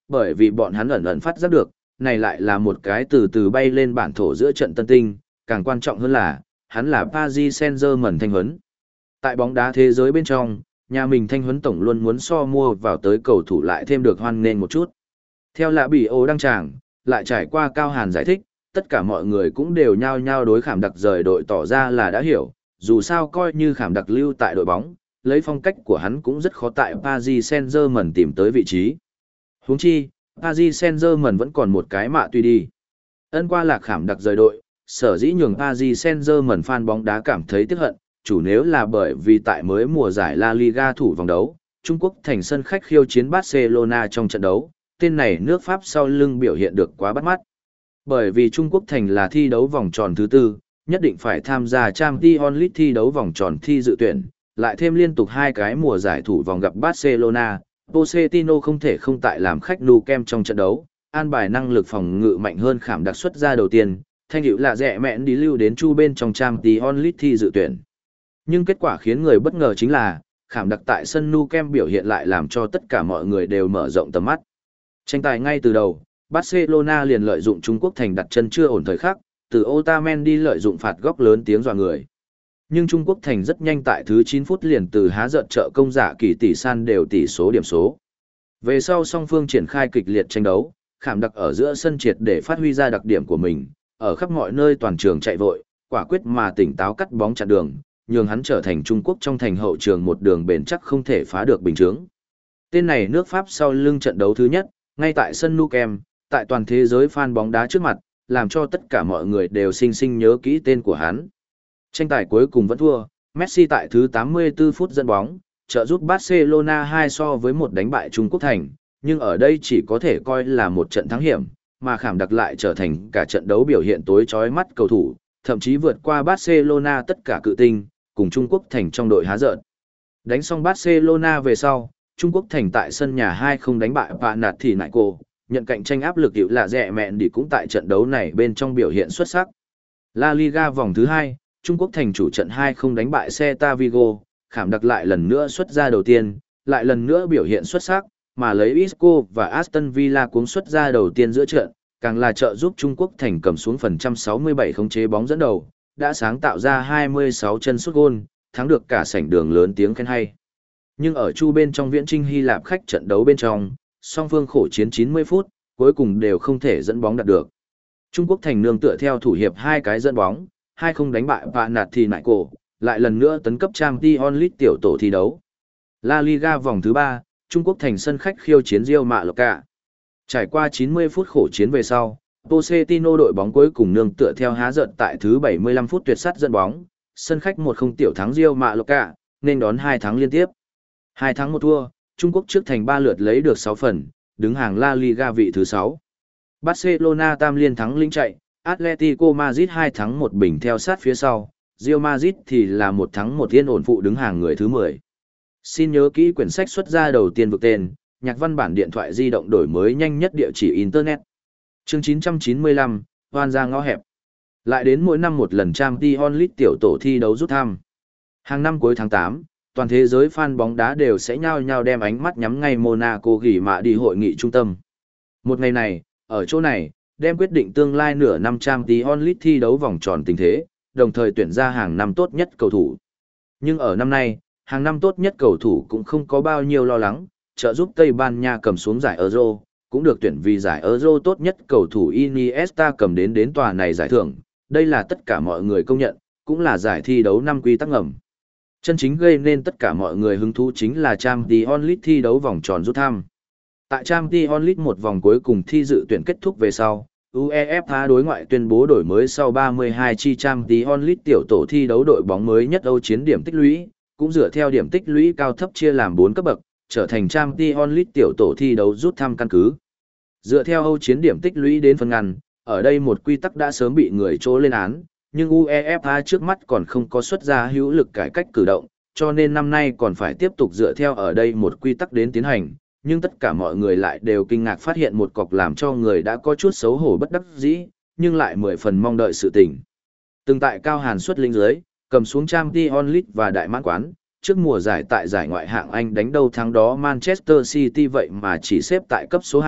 bởi vì bọn hắn ẩn ẩn phát giác được, này lại là một cái từ từ bay lên bản thổ giữa trận tân tinh, càng quan trọng hơn là, hắn là Paris Saint-Germain thanh huấn. Tại bóng đá thế giới bên trong, nhà mình thanh huấn tổng luôn muốn so mua vào tới cầu thủ lại thêm được hoan nghênh một chút. Theo lạ bị ô đăng tràng, lại trải qua Cao Hàn giải thích, tất cả mọi người cũng đều nhao nhao đối Khảm Đặc rời đội tỏ ra là đã hiểu, dù sao coi như Khảm Đặc lưu tại đội bóng, lấy phong cách của hắn cũng rất khó tại Paris Saint-Germain tìm tới vị trí. Huống chi, Paris Saint-Germain vẫn còn một cái mạ tuy đi. Ân qua lạc Khảm Đặc rời đội, sở dĩ nhường Paris Saint-Germain fan bóng đá cảm thấy tiếc hận, chủ nếu là bởi vì tại mới mùa giải La Liga thủ vòng đấu, Trung Quốc thành sân khách khiêu chiến Barcelona trong trận đấu, tên này nước Pháp sau lưng biểu hiện được quá bắt mắt. Bởi vì Trung Quốc thành là thi đấu vòng tròn thứ tư, nhất định phải tham gia Champions League thi đấu vòng tròn thi dự tuyển, lại thêm liên tục hai cái mùa giải thủ vòng gặp Barcelona, Pochettino không thể không tại làm khách Nou Camp trong trận đấu, an bài năng lực phòng ngự mạnh hơn Khảm Đặc xuất ra đầu tiên, thanh hữu là rẻ mẹn đi lưu đến chu bên trong Champions League thi dự tuyển. Nhưng kết quả khiến người bất ngờ chính là, Khảm Đặc tại sân Nou Camp biểu hiện lại làm cho tất cả mọi người đều mở rộng tầm mắt. Tranh tài ngay từ đầu, Barcelona liền lợi dụng Trung Quốc thành đặt chân chưa ổn thời khắc, từ Otamendi lợi dụng phạt góc lớn tiếng dọa người. Nhưng Trung Quốc thành rất nhanh tại thứ chín phút liền từ há giận trợ công giả kỳ tỷ san đều tỷ số điểm số. Về sau song phương triển khai kịch liệt tranh đấu, Khảm Đặc ở giữa sân triệt để phát huy ra đặc điểm của mình, ở khắp mọi nơi toàn trường chạy vội, quả quyết mà tỉnh táo cắt bóng chặn đường, nhường hắn trở thành Trung Quốc trong thành hậu trường một đường bền chắc không thể phá được bình chướng. Tên này nước Pháp sau lưng trận đấu thứ nhất, ngay tại sân Nou Camp, tại toàn thế giới fan bóng đá trước mặt, làm cho tất cả mọi người đều sinh sinh nhớ kỹ tên của hắn. Tranh tài cuối cùng vẫn thua, Messi tại thứ tám mươi tư phút dẫn bóng, trợ giúp Barcelona hai so với một đánh bại Trung Quốc thành, nhưng ở đây chỉ có thể coi là một trận thắng hiểm, mà Khảm Đặc lại trở thành cả trận đấu biểu hiện tối chói mắt cầu thủ, thậm chí vượt qua Barcelona tất cả cự tinh, cùng Trung Quốc thành trong đội há giận. Đánh xong Barcelona về sau, Trung Quốc thành tại sân nhà hai không đánh bại Vạn Nạt thì nại cô, nhận cạnh tranh áp lực hiệu là rẻ mẹn đi cũng tại trận đấu này bên trong biểu hiện xuất sắc. La Liga vòng thứ hai, Trung Quốc thành chủ trận hai không đánh bại Celta Vigo, Khảm Đặc lại lần nữa xuất ra đầu tiên, lại lần nữa biểu hiện xuất sắc, mà lấy Isco và Aston Villa cuống xuất ra đầu tiên giữa trận, càng là trợ giúp Trung Quốc thành cầm xuống phần trăm sáu mươi bảy khống chế bóng dẫn đầu, đã sáng tạo ra hai mươi sáu chân sút gôn, thắng được cả sảnh đường lớn tiếng khen hay. Nhưng ở chu bên trong viễn trinh Hy Lạp khách trận đấu bên trong, song phương khổ chiến chín mươi phút, cuối cùng đều không thể dẫn bóng đạt được. Trung Quốc thành nương tựa theo thủ hiệp hai cái dẫn bóng, hai không đánh bại Vạn Nạt thì nại cổ, lại lần nữa tấn cấp Champions League tiểu tổ thi đấu. La Liga vòng thứ ba, Trung Quốc thành sân khách khiêu chiến Real Mallorca. Trải qua chín mươi phút khổ chiến về sau, Pochettino đội bóng cuối cùng nương tựa theo há giận tại thứ bảy mươi lăm phút tuyệt sắt dẫn bóng, sân khách một không tiểu thắng Real Mallorca, nên đón hai thắng liên tiếp. Hai thắng một thua, Trung Quốc trước thành ba lượt lấy được sáu phần, đứng hàng La Liga vị thứ sáu. Barcelona tam liên thắng lĩnh chạy, Atletico Madrid hai thắng một bình theo sát phía sau, Real Madrid thì là một thắng một yên ổn phụ đứng hàng người thứ mười. Xin nhớ kỹ quyển sách xuất ra đầu tiên vực tên, nhạc văn bản điện thoại di động đổi mới nhanh nhất địa chỉ Internet. Chương chín trăm chín mươi lăm, hoan ra ngõ hẹp. Lại đến mỗi năm một lần Champions League tiểu tổ thi đấu rút thăm. Hàng năm cuối tháng tám, toàn thế giới fan bóng đá đều sẽ nhao nhao đem ánh mắt nhắm ngay Monaco gỉ mạ đi hội nghị trung tâm. Một ngày này, ở chỗ này, đem quyết định tương lai nửa năm Champions League thi đấu vòng tròn tình thế, đồng thời tuyển ra hàng năm tốt nhất cầu thủ. Nhưng ở năm nay, hàng năm tốt nhất cầu thủ cũng không có bao nhiêu lo lắng, trợ giúp Tây Ban Nha cầm xuống giải Euro, cũng được tuyển vì giải Euro tốt nhất cầu thủ Iniesta cầm đến đến tòa này giải thưởng. Đây là tất cả mọi người công nhận, cũng là giải thi đấu năm quy tắc ngầm. Chân chính gây nên tất cả mọi người hứng thú chính là Champions League thi đấu vòng tròn rút thăm. Tại Champions League một vòng cuối cùng thi dự tuyển kết thúc về sau, UEFA đối ngoại tuyên bố đổi mới sau ba mươi hai chi Champions League tiểu tổ thi đấu đội bóng mới nhất Âu chiến điểm tích lũy, cũng dựa theo điểm tích lũy cao thấp chia làm bốn cấp bậc, trở thành Champions League tiểu tổ thi đấu rút thăm căn cứ. Dựa theo Âu chiến điểm tích lũy đến phân ngăn, ở đây một quy tắc đã sớm bị người trố lên án, nhưng UEFA trước mắt còn không có xuất ra hữu lực cải cách cử động, cho nên năm nay còn phải tiếp tục dựa theo ở đây một quy tắc đến tiến hành, nhưng tất cả mọi người lại đều kinh ngạc phát hiện một cọc làm cho người đã có chút xấu hổ bất đắc dĩ, nhưng lại mười phần mong đợi sự tình. Từng tại Cao Hàn xuất lĩnh dưới, cầm xuống Champions League và đại mãn quán, trước mùa giải tại giải ngoại hạng Anh đánh đầu thắng đó Manchester City vậy mà chỉ xếp tại cấp số hai,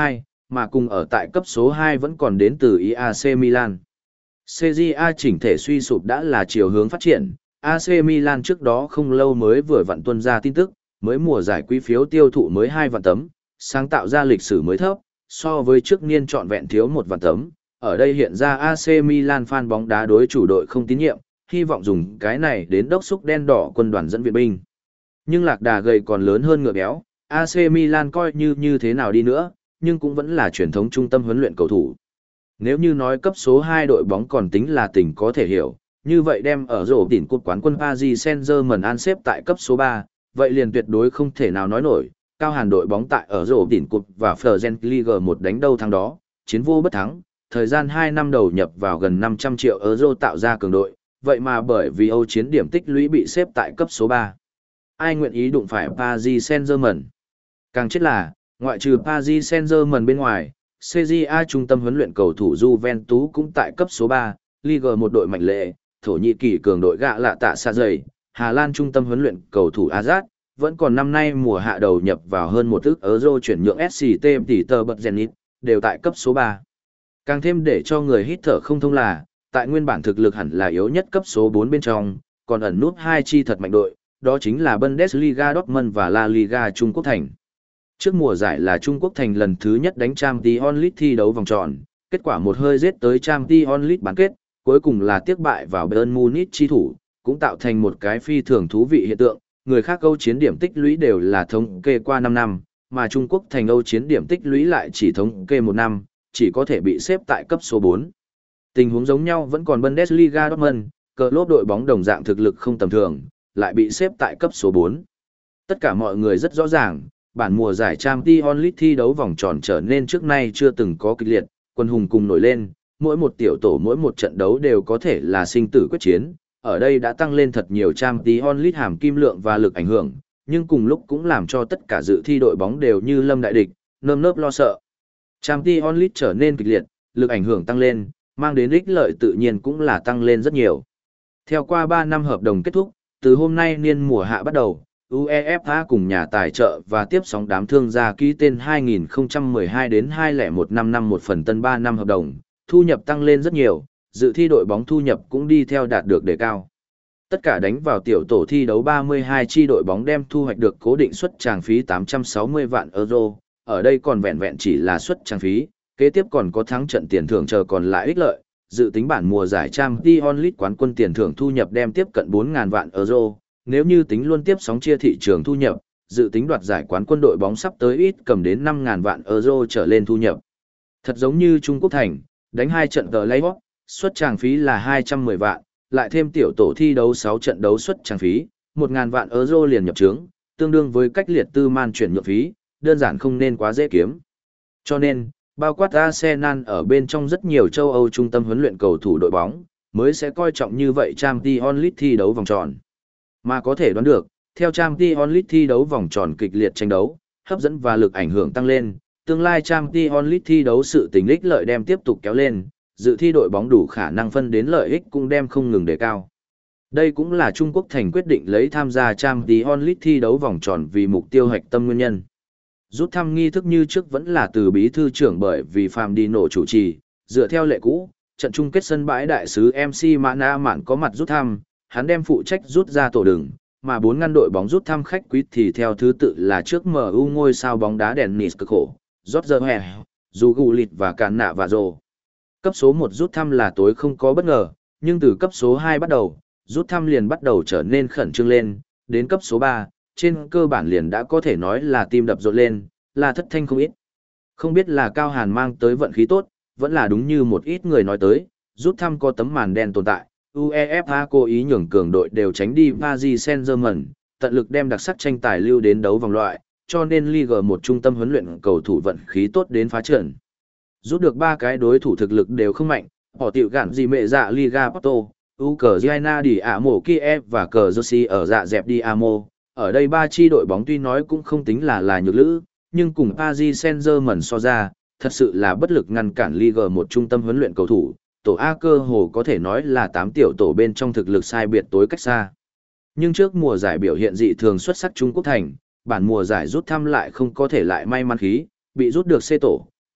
mà cùng ở tại cấp số hai vẫn còn đến từ i a xê Milan. xê giê a chỉnh thể suy sụp đã là chiều hướng phát triển, a xê Milan trước đó không lâu mới vừa vặn tuân ra tin tức, mới mùa giải quý phiếu tiêu thụ mới hai vạn tấm, sáng tạo ra lịch sử mới thấp, so với trước niên trọn vẹn thiếu một vạn tấm. Ở đây hiện ra a xê Milan fan bóng đá đối chủ đội không tín nhiệm, hy vọng dùng cái này đến đốc thúc đen đỏ quân đoàn dẫn viện binh. Nhưng lạc đà gầy còn lớn hơn ngựa béo, a xê Milan coi như như thế nào đi nữa, nhưng cũng vẫn là truyền thống trung tâm huấn luyện cầu thủ. Nếu như nói cấp số hai đội bóng còn tính là tỉnh có thể hiểu, như vậy đem ở rổ đỉnh cúp quán quân Paris Saint-Germain an xếp tại cấp số ba, vậy liền tuyệt đối không thể nào nói nổi. Cao Hàn đội bóng tại ở rổ đỉnh cúp và Fergen League một đánh đâu thắng đó, chiến vô bất thắng, thời gian hai năm đầu nhập vào gần năm trăm triệu euro tạo ra cường đội, vậy mà bởi vì Âu chiến điểm tích lũy bị xếp tại cấp số ba. Ai nguyện ý đụng phải Paris Saint-Germain? Càng chết là, ngoại trừ Paris Saint-Germain bên ngoài, xê giê a trung tâm huấn luyện cầu thủ Juventus cũng tại cấp số ba, Ligue một đội mạnh lệ, Thổ Nhĩ Kỳ cường đội gạ lạ tạ xa dày, Hà Lan trung tâm huấn luyện cầu thủ Azat, vẫn còn năm nay mùa hạ đầu nhập vào hơn một ức euro chuyển nhượng ét xê tê tỷ tờ bật Zenit, đều tại cấp số ba. Càng thêm để cho người hít thở không thông là, tại nguyên bản thực lực hẳn là yếu nhất cấp số bốn bên trong, còn ẩn nút hai chi thật mạnh đội, đó chính là Bundesliga Dortmund và La Liga Trung Quốc Thành. Trước mùa giải là Trung Quốc Thành lần thứ nhất đánh Champions League thi đấu vòng tròn, kết quả một hơi giết tới Champions League bán kết, cuối cùng là tiếc bại vào Bayern Munich chi thủ, cũng tạo thành một cái phi thường thú vị hiện tượng, người khác Âu chiến điểm tích lũy đều là thống kê qua năm năm, mà Trung Quốc Thành Âu chiến điểm tích lũy lại chỉ thống kê một năm, chỉ có thể bị xếp tại cấp số bốn. Tình huống giống nhau vẫn còn Bundesliga Dortmund, cờ lốp đội bóng đồng dạng thực lực không tầm thường, lại bị xếp tại cấp số bốn. Tất cả mọi người rất rõ ràng, bản mùa giải Champions League thi đấu vòng tròn trở nên trước nay chưa từng có kịch liệt, quân hùng cùng nổi lên, mỗi một tiểu tổ mỗi một trận đấu đều có thể là sinh tử quyết chiến. Ở đây đã tăng lên thật nhiều Champions League hàm kim lượng và lực ảnh hưởng, nhưng cùng lúc cũng làm cho tất cả dự thi đội bóng đều như lâm đại địch, nơm nớp lo sợ. Champions League trở nên kịch liệt, lực ảnh hưởng tăng lên, mang đến ích lợi tự nhiên cũng là tăng lên rất nhiều. Theo qua ba năm hợp đồng kết thúc, từ hôm nay niên mùa hạ bắt đầu, UEFA cùng nhà tài trợ và tiếp sóng đám thương gia ký tên hai nghìn không trăm mười hai đến hai nghìn không trăm lẻ một năm năm một phần tân ba năm hợp đồng, thu nhập tăng lên rất nhiều, dự thi đội bóng thu nhập cũng đi theo đạt được đề cao. Tất cả đánh vào tiểu tổ thi đấu ba mươi hai chi đội bóng đem thu hoạch được cố định suất tràng phí tám trăm sáu mươi vạn euro, ở đây còn vẹn vẹn chỉ là suất tràng phí, kế tiếp còn có thắng trận tiền thưởng chờ còn lại ích lợi, dự tính bản mùa giải Champions League quán quân tiền thưởng thu nhập đem tiếp cận bốn nghìn vạn euro, nếu như tính luôn tiếp sóng chia thị trường thu nhập, dự tính đoạt giải quán quân đội bóng sắp tới ít cầm đến năm nghìn vạn euro trở lên thu nhập. Thật giống như Trung Quốc Thành, đánh hai trận tờ lấy suất tràng phí là hai trăm mười vạn, lại thêm tiểu tổ thi đấu sáu trận đấu suất tràng phí, một nghìn vạn euro liền nhập trướng, tương đương với cách liệt tư man chuyển nhượng phí, đơn giản không nên quá dễ kiếm. Cho nên, bao quát Arsenal ở bên trong rất nhiều châu Âu trung tâm huấn luyện cầu thủ đội bóng, mới sẽ coi trọng như vậy Champions League thi đấu vòng tròn. Mà có thể đoán được, theo Champions League thi đấu vòng tròn kịch liệt tranh đấu, hấp dẫn và lực ảnh hưởng tăng lên, tương lai Champions League thi đấu sự tình ích lợi đem tiếp tục kéo lên, dự thi đội bóng đủ khả năng phân đến lợi ích cũng đem không ngừng đề cao. Đây cũng là Trung Quốc Thành quyết định lấy tham gia Champions League thi đấu vòng tròn vì mục tiêu hạch tâm nguyên nhân. Rút thăm nghi thức như trước vẫn là từ bí thư trưởng bởi vì Phạm Đi Nổ chủ trì, dựa theo lệ cũ, trận chung kết sân bãi đại sứ em xê Mã Na Mạn có mặt rút thăm, hắn đem phụ trách rút ra tổ đường, mà bốn ngăn đội bóng rút thăm khách quý thì theo thứ tự là trước em u ngôi sao bóng đá Dennis cực khổ, Roger Hè, Dù Gù Lịt và Càn Nạ và Rồ. Cấp số một rút thăm là tối không có bất ngờ, nhưng từ cấp số hai bắt đầu, rút thăm liền bắt đầu trở nên khẩn trương lên, đến cấp số ba, trên cơ bản liền đã có thể nói là tim đập rộn lên, là thất thanh không ít. Không biết là Cao Hàn mang tới vận khí tốt, vẫn là đúng như một ít người nói tới, rút thăm có tấm màn đen tồn tại, UEFA cố ý nhường cường đội đều tránh đi Paris Saint-Germain, tận lực đem đặc sắc tranh tài lưu đến đấu vòng loại, cho nên Ligue một trung tâm huấn luyện cầu thủ vận khí tốt đến phá trận. Rút được ba cái đối thủ thực lực đều không mạnh, họ tiểu gạn gì mẹ dạ Liga Porto, Ukraine đi Amo Kiev và cờ Jersey ở dạ dẹp đi Amo. Ở đây ba chi đội bóng tuy nói cũng không tính là là nhược lữ, nhưng cùng Paris Saint-Germain so ra, thật sự là bất lực ngăn cản Ligue một trung tâm huấn luyện cầu thủ. Tổ A cơ hồ có thể nói là tám tiểu tổ bên trong thực lực sai biệt tối cách xa. Nhưng trước mùa giải biểu hiện dị thường xuất sắc Trung Quốc Thành, bản mùa giải rút thăm lại không có thể lại may mắn khí, bị rút được C tổ,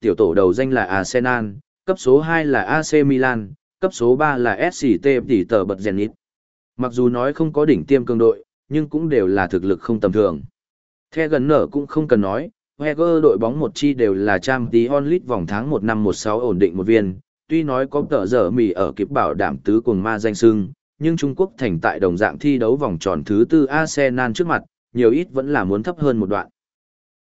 tiểu tổ đầu danh là Arsenal, cấp số hai là a xê Milan, cấp số ba là ét xê tê tỷ tờ bật Zenit. Mặc dù nói không có đỉnh tiêm cường đội, nhưng cũng đều là thực lực không tầm thường. The gần nở cũng không cần nói, Wenger đội bóng một chi đều là Champions League vòng tháng một năm một sáu ổn định một viên, tuy nói có tờ giờ mì ở kịp bảo đảm tứ cuồng ma danh sưng, nhưng Trung Quốc thành tại đồng dạng thi đấu vòng tròn thứ tư Arsenal trước mặt, nhiều ít vẫn là muốn thấp hơn một đoạn.